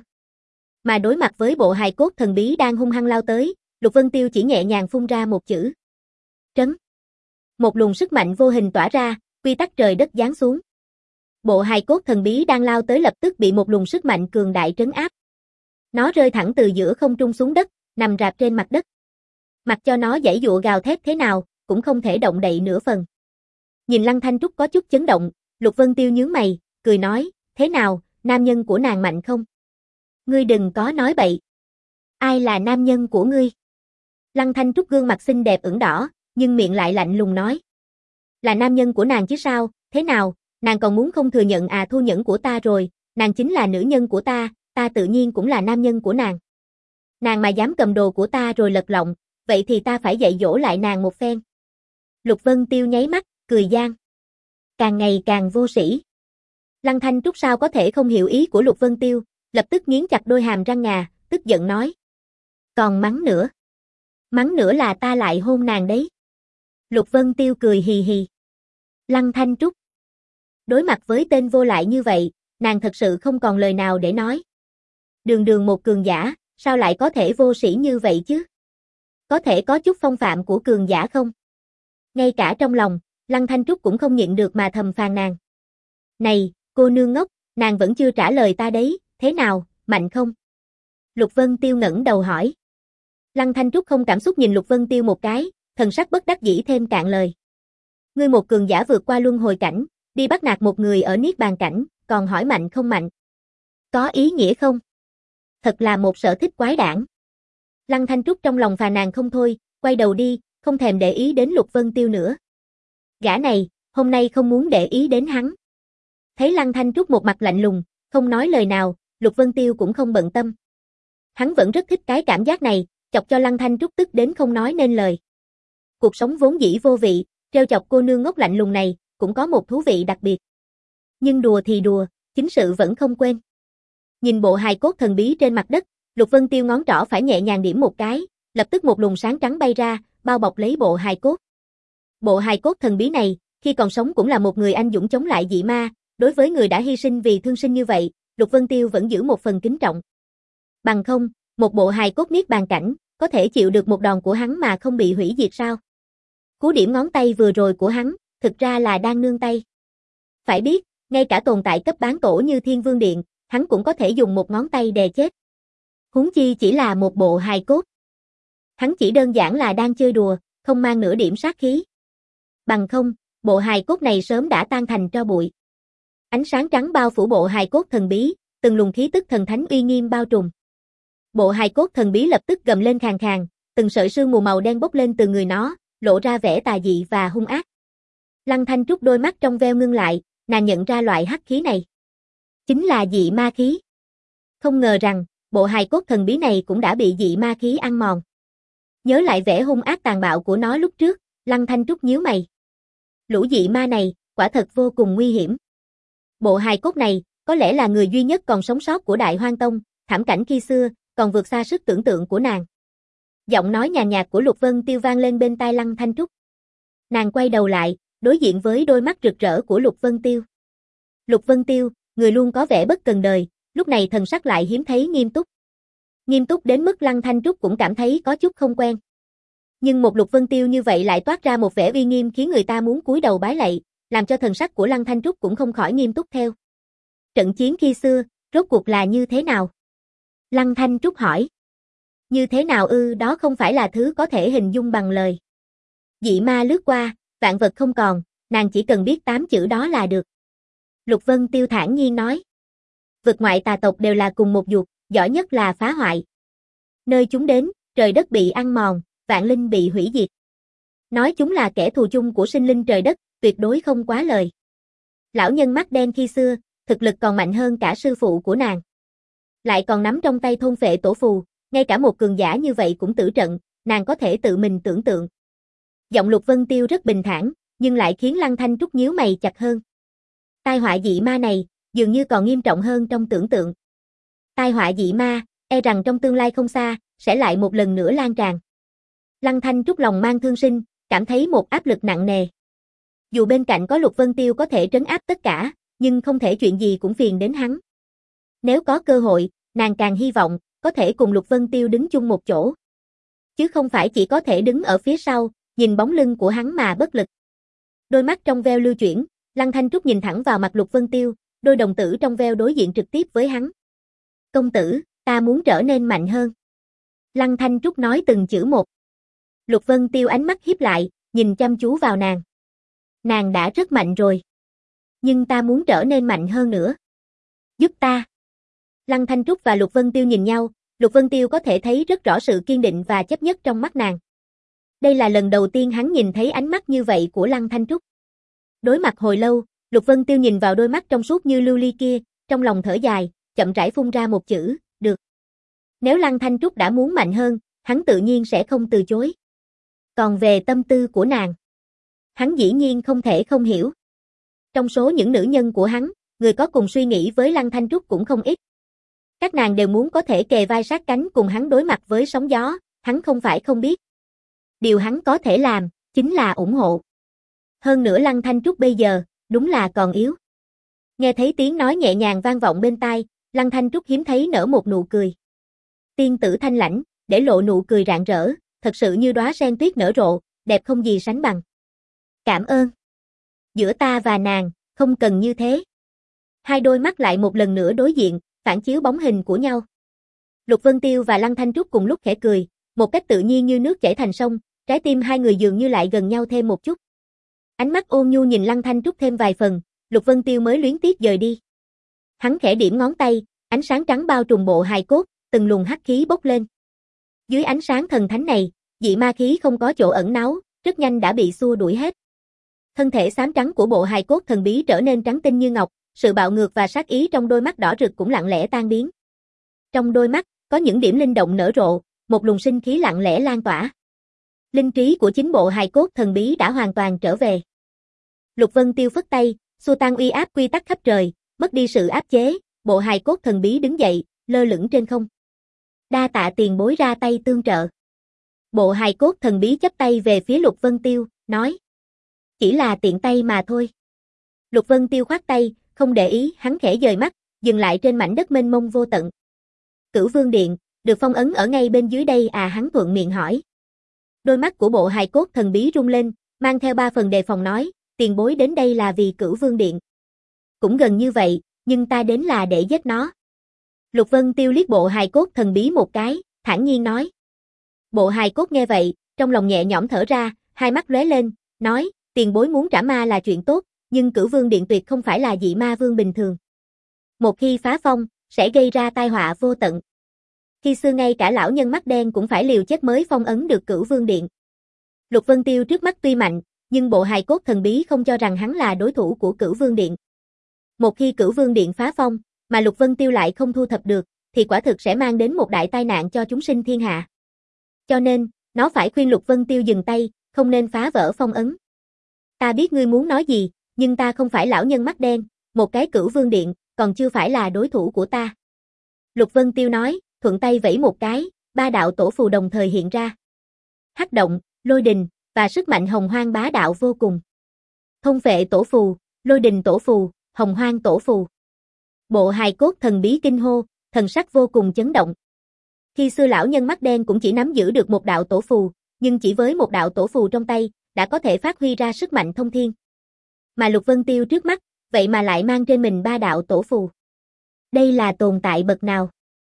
Mà đối mặt với bộ hài cốt thần bí đang hung hăng lao tới, Lục Vân Tiêu chỉ nhẹ nhàng phun ra một chữ. Trấn. Một luồng sức mạnh vô hình tỏa ra, quy tắc trời đất giáng xuống. Bộ hài cốt thần bí đang lao tới lập tức bị một luồng sức mạnh cường đại trấn áp. Nó rơi thẳng từ giữa không trung xuống đất, nằm rạp trên mặt đất. Mặc cho nó giãy giụa gào thét thế nào, cũng không thể động đậy nửa phần. Nhìn Lăng Thanh Trúc có chút chấn động, Lục Vân Tiêu nhướng mày, cười nói, thế nào, nam nhân của nàng mạnh không? Ngươi đừng có nói bậy. Ai là nam nhân của ngươi? Lăng Thanh Trúc gương mặt xinh đẹp ửng đỏ, nhưng miệng lại lạnh lùng nói. Là nam nhân của nàng chứ sao, thế nào, nàng còn muốn không thừa nhận à? Thu nhẫn của ta rồi, nàng chính là nữ nhân của ta, ta tự nhiên cũng là nam nhân của nàng. Nàng mà dám cầm đồ của ta rồi lật lọng, vậy thì ta phải dạy dỗ lại nàng một phen. Lục Vân Tiêu nháy mắt, cười gian. Càng ngày càng vô sĩ. Lăng Thanh Trúc sao có thể không hiểu ý của Lục Vân Tiêu, lập tức nghiến chặt đôi hàm răng ngà, tức giận nói. Còn mắng nữa. Mắng nữa là ta lại hôn nàng đấy. Lục Vân Tiêu cười hì hì. Lăng Thanh Trúc. Đối mặt với tên vô lại như vậy, nàng thật sự không còn lời nào để nói. Đường đường một cường giả, sao lại có thể vô sĩ như vậy chứ? Có thể có chút phong phạm của cường giả không? Ngay cả trong lòng, Lăng Thanh Trúc cũng không nhịn được mà thầm phàn nàn. Này, cô nương ngốc, nàng vẫn chưa trả lời ta đấy, thế nào, mạnh không? Lục Vân Tiêu ngẩng đầu hỏi. Lăng Thanh Trúc không cảm xúc nhìn Lục Vân Tiêu một cái, thần sắc bất đắc dĩ thêm cạn lời. Ngươi một cường giả vượt qua luân hồi cảnh, đi bắt nạt một người ở niết bàn cảnh, còn hỏi mạnh không mạnh? Có ý nghĩa không? Thật là một sở thích quái đản. Lăng Thanh Trúc trong lòng phàn nàn không thôi, quay đầu đi, không thèm để ý đến Lục Vân Tiêu nữa. Gã này, hôm nay không muốn để ý đến hắn. Thấy Lăng Thanh Trúc một mặt lạnh lùng, không nói lời nào, Lục Vân Tiêu cũng không bận tâm. Hắn vẫn rất thích cái cảm giác này, chọc cho Lăng Thanh Trúc tức đến không nói nên lời. Cuộc sống vốn dĩ vô vị, trêu chọc cô nương ngốc lạnh lùng này, cũng có một thú vị đặc biệt. Nhưng đùa thì đùa, chính sự vẫn không quên. Nhìn bộ hài cốt thần bí trên mặt đất, Lục Vân Tiêu ngón trỏ phải nhẹ nhàng điểm một cái, lập tức một luồng sáng trắng bay ra, bao bọc lấy bộ hài cốt. Bộ hài cốt thần bí này, khi còn sống cũng là một người anh dũng chống lại dị ma, đối với người đã hy sinh vì thương sinh như vậy, Lục Vân Tiêu vẫn giữ một phần kính trọng. Bằng không, một bộ hài cốt niết bàn cảnh, có thể chịu được một đòn của hắn mà không bị hủy diệt sao? Cú điểm ngón tay vừa rồi của hắn, thực ra là đang nương tay. Phải biết, ngay cả tồn tại cấp bán tổ như Thiên Vương Điện, hắn cũng có thể dùng một ngón tay đè chết. Huống chi chỉ là một bộ hài cốt. Hắn chỉ đơn giản là đang chơi đùa, không mang nửa điểm sát khí. Bằng không, bộ hài cốt này sớm đã tan thành tro bụi. Ánh sáng trắng bao phủ bộ hài cốt thần bí, từng luồng khí tức thần thánh uy nghiêm bao trùm. Bộ hài cốt thần bí lập tức gầm lên khàn khàn, từng sợi sương mù màu đen bốc lên từ người nó, lộ ra vẻ tà dị và hung ác. Lăng Thanh Trúc đôi mắt trong veo ngưng lại, nàng nhận ra loại hắc khí này. Chính là dị ma khí. Không ngờ rằng, bộ hài cốt thần bí này cũng đã bị dị ma khí ăn mòn. Nhớ lại vẻ hung ác tàn bạo của nó lúc trước, Lăng Thanh Trúc nhíu mày. Lũ dị ma này, quả thật vô cùng nguy hiểm. Bộ hài cốt này, có lẽ là người duy nhất còn sống sót của Đại Hoang Tông, thảm cảnh khi xưa, còn vượt xa sức tưởng tượng của nàng. Giọng nói nhàn nhạt của Lục Vân Tiêu vang lên bên tai Lăng Thanh Trúc. Nàng quay đầu lại, đối diện với đôi mắt rực rỡ của Lục Vân Tiêu. Lục Vân Tiêu, người luôn có vẻ bất cần đời, lúc này thần sắc lại hiếm thấy nghiêm túc. Nghiêm túc đến mức Lăng Thanh Trúc cũng cảm thấy có chút không quen. Nhưng một Lục Vân Tiêu như vậy lại toát ra một vẻ uy nghiêm khiến người ta muốn cúi đầu bái lạy, làm cho thần sắc của Lăng Thanh Trúc cũng không khỏi nghiêm túc theo. Trận chiến khi xưa, rốt cuộc là như thế nào? Lăng Thanh Trúc hỏi. Như thế nào ư, đó không phải là thứ có thể hình dung bằng lời. Dị ma lướt qua, vạn vật không còn, nàng chỉ cần biết tám chữ đó là được. Lục Vân Tiêu thản nhiên nói. Vực ngoại tà tộc đều là cùng một ruột, giỏi nhất là phá hoại. Nơi chúng đến, trời đất bị ăn mòn, vạn linh bị hủy diệt. Nói chúng là kẻ thù chung của sinh linh trời đất, tuyệt đối không quá lời. Lão nhân mắt đen khi xưa, thực lực còn mạnh hơn cả sư phụ của nàng. Lại còn nắm trong tay thôn phệ tổ phù, ngay cả một cường giả như vậy cũng tử trận, nàng có thể tự mình tưởng tượng. Giọng Lục Vân Tiêu rất bình thản, nhưng lại khiến Lăng Thanh Trúc nhíu mày chặt hơn. Tai họa dị ma này, dường như còn nghiêm trọng hơn trong tưởng tượng. Tai họa dị ma, e rằng trong tương lai không xa, sẽ lại một lần nữa lan tràn. Lăng Thanh Trúc lòng mang thương sinh, cảm thấy một áp lực nặng nề. Dù bên cạnh có Lục Vân Tiêu có thể trấn áp tất cả, nhưng không thể chuyện gì cũng phiền đến hắn. Nếu có cơ hội, nàng càng hy vọng, có thể cùng Lục Vân Tiêu đứng chung một chỗ. Chứ không phải chỉ có thể đứng ở phía sau, nhìn bóng lưng của hắn mà bất lực. Đôi mắt trong veo lưu chuyển, Lăng Thanh Trúc nhìn thẳng vào mặt Lục Vân Tiêu, đôi đồng tử trong veo đối diện trực tiếp với hắn. Công tử, ta muốn trở nên mạnh hơn. Lăng Thanh Trúc nói từng chữ một. Lục Vân Tiêu ánh mắt híp lại, nhìn chăm chú vào nàng. Nàng đã rất mạnh rồi. Nhưng ta muốn trở nên mạnh hơn nữa. Giúp ta. Lăng Thanh Trúc và Lục Vân Tiêu nhìn nhau, Lục Vân Tiêu có thể thấy rất rõ sự kiên định và chấp nhất trong mắt nàng. Đây là lần đầu tiên hắn nhìn thấy ánh mắt như vậy của Lăng Thanh Trúc. Đối mặt hồi lâu, Lục Vân Tiêu nhìn vào đôi mắt trong suốt như lưu ly kia, trong lòng thở dài, chậm rãi phun ra một chữ, được. Nếu Lăng Thanh Trúc đã muốn mạnh hơn, hắn tự nhiên sẽ không từ chối. Còn về tâm tư của nàng, hắn dĩ nhiên không thể không hiểu. Trong số những nữ nhân của hắn, người có cùng suy nghĩ với Lăng Thanh Trúc cũng không ít. Các nàng đều muốn có thể kề vai sát cánh cùng hắn đối mặt với sóng gió, hắn không phải không biết. Điều hắn có thể làm, chính là ủng hộ. Hơn nữa Lăng Thanh Trúc bây giờ, đúng là còn yếu. Nghe thấy tiếng nói nhẹ nhàng vang vọng bên tai, Lăng Thanh Trúc hiếm thấy nở một nụ cười. Tiên tử thanh lãnh, để lộ nụ cười rạng rỡ, thật sự như đóa sen tuyết nở rộ, đẹp không gì sánh bằng. Cảm ơn. Giữa ta và nàng, không cần như thế. Hai đôi mắt lại một lần nữa đối diện, phản chiếu bóng hình của nhau. Lục Vân Tiêu và Lăng Thanh Trúc cùng lúc khẽ cười, một cách tự nhiên như nước chảy thành sông, trái tim hai người dường như lại gần nhau thêm một chút. Ánh mắt ôn nhu nhìn Lăng Thanh Trúc thêm vài phần, Lục Vân Tiêu mới luyến tiếc dời đi. Hắn khẽ điểm ngón tay, ánh sáng trắng bao trùm bộ hài cốt, từng luồng hắc khí bốc lên. Dưới ánh sáng thần thánh này, dị ma khí không có chỗ ẩn náu, rất nhanh đã bị xua đuổi hết. Thân thể xám trắng của bộ hài cốt thần bí trở nên trắng tinh như ngọc, sự bạo ngược và sát ý trong đôi mắt đỏ rực cũng lặng lẽ tan biến. Trong đôi mắt, có những điểm linh động nở rộ, một luồng sinh khí lặng lẽ lan tỏa. Linh trí của chính bộ hài cốt thần bí đã hoàn toàn trở về. Lục Vân Tiêu phất tay, xua tan uy áp quy tắc khắp trời, mất đi sự áp chế, bộ hài cốt thần bí đứng dậy, lơ lửng trên không. Đa tạ tiền bối ra tay tương trợ. Bộ hài cốt thần bí chắp tay về phía Lục Vân Tiêu, nói. Chỉ là tiện tay mà thôi. Lục Vân Tiêu khoát tay, không để ý, hắn khẽ dời mắt, dừng lại trên mảnh đất mênh mông vô tận. Cửu Vương Điện, được phong ấn ở ngay bên dưới đây à, hắn thuận miệng hỏi. Đôi mắt của bộ hài cốt thần bí rung lên, mang theo ba phần đề phòng nói, tiền bối đến đây là vì Cửu Vương Điện. Cũng gần như vậy, nhưng ta đến là để giết nó. Lục Vân Tiêu liếc bộ hài cốt thần bí một cái, thản nhiên nói. Bộ hài cốt nghe vậy, trong lòng nhẹ nhõm thở ra, hai mắt lóe lên, nói, tiền bối muốn trả ma là chuyện tốt, nhưng Cửu Vương Điện tuyệt không phải là dị ma vương bình thường. Một khi phá phong, sẽ gây ra tai họa vô tận. Khi xưa ngay cả lão nhân mắt đen cũng phải liều chết mới phong ấn được Cửu Vương Điện. Lục Vân Tiêu trước mắt tuy mạnh, nhưng bộ hài cốt thần bí không cho rằng hắn là đối thủ của Cửu Vương Điện. Một khi Cửu Vương Điện phá phong, mà Lục Vân Tiêu lại không thu thập được, thì quả thực sẽ mang đến một đại tai nạn cho chúng sinh thiên hạ. Cho nên, nó phải khuyên Lục Vân Tiêu dừng tay, không nên phá vỡ phong ấn. Ta biết ngươi muốn nói gì, nhưng ta không phải lão nhân mắt đen, một cái Cửu Vương Điện, còn chưa phải là đối thủ của ta. Lục Vân Tiêu nói, thuận tay vẫy một cái, ba đạo tổ phù đồng thời hiện ra. Hắc động, lôi đình, và sức mạnh hồng hoang bá đạo vô cùng. Thôn Phệ tổ phù, lôi đình tổ phù, hồng hoang tổ phù. Bộ hài cốt thần bí kinh hô, thần sắc vô cùng chấn động. Khi xưa lão nhân mắt đen cũng chỉ nắm giữ được một đạo tổ phù, nhưng chỉ với một đạo tổ phù trong tay, đã có thể phát huy ra sức mạnh thông thiên. Mà Lục Vân Tiêu trước mắt, vậy mà lại mang trên mình ba đạo tổ phù. Đây là tồn tại bậc nào?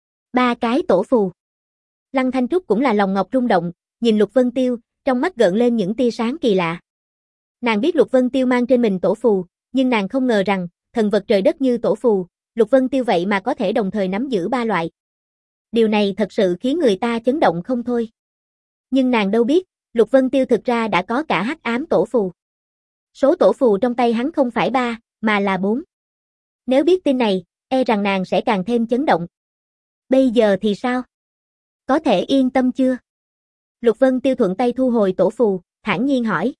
Ba cái tổ phù. Lăng Thanh Trúc cũng là lòng ngọc rung động, nhìn Lục Vân Tiêu, trong mắt gợn lên những tia sáng kỳ lạ. Nàng biết Lục Vân Tiêu mang trên mình tổ phù, nhưng nàng không ngờ rằng, thần vật trời đất như tổ phù, Lục Vân Tiêu vậy mà có thể đồng thời nắm giữ ba loại. Điều này thật sự khiến người ta chấn động không thôi. Nhưng nàng đâu biết, Lục Vân Tiêu thực ra đã có cả hắc ám tổ phù. Số tổ phù trong tay hắn không phải ba, mà là bốn. Nếu biết tin này, e rằng nàng sẽ càng thêm chấn động. Bây giờ thì sao? Có thể yên tâm chưa? Lục Vân Tiêu thuận tay thu hồi tổ phù, thản nhiên hỏi.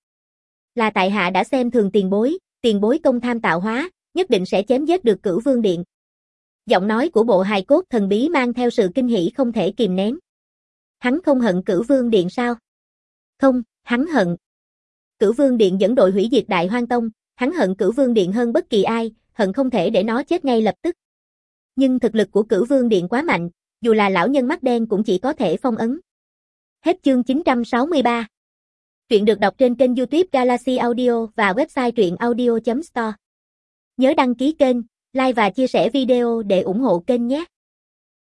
Là tại hạ đã xem thường tiền bối, tiền bối công tham tạo hóa, nhất định sẽ chém giết được Cửu Vương Điện. Giọng nói của bộ hài cốt thần bí mang theo sự kinh hỉ không thể kìm nén. Hắn không hận Cửu Vương Điện sao? Không, hắn hận. Cửu Vương Điện dẫn đội hủy diệt Đại Hoang Tông, hắn hận Cửu Vương Điện hơn bất kỳ ai, hận không thể để nó chết ngay lập tức. Nhưng thực lực của Cửu Vương Điện quá mạnh, dù là lão nhân mắt đen cũng chỉ có thể phong ấn. Hết chương chín trăm sáu mươi ba. Truyện được đọc trên kênh YouTube Galaxy Audio và website truyện audio chấm store. Nhớ đăng ký kênh, like và chia sẻ video để ủng hộ kênh nhé.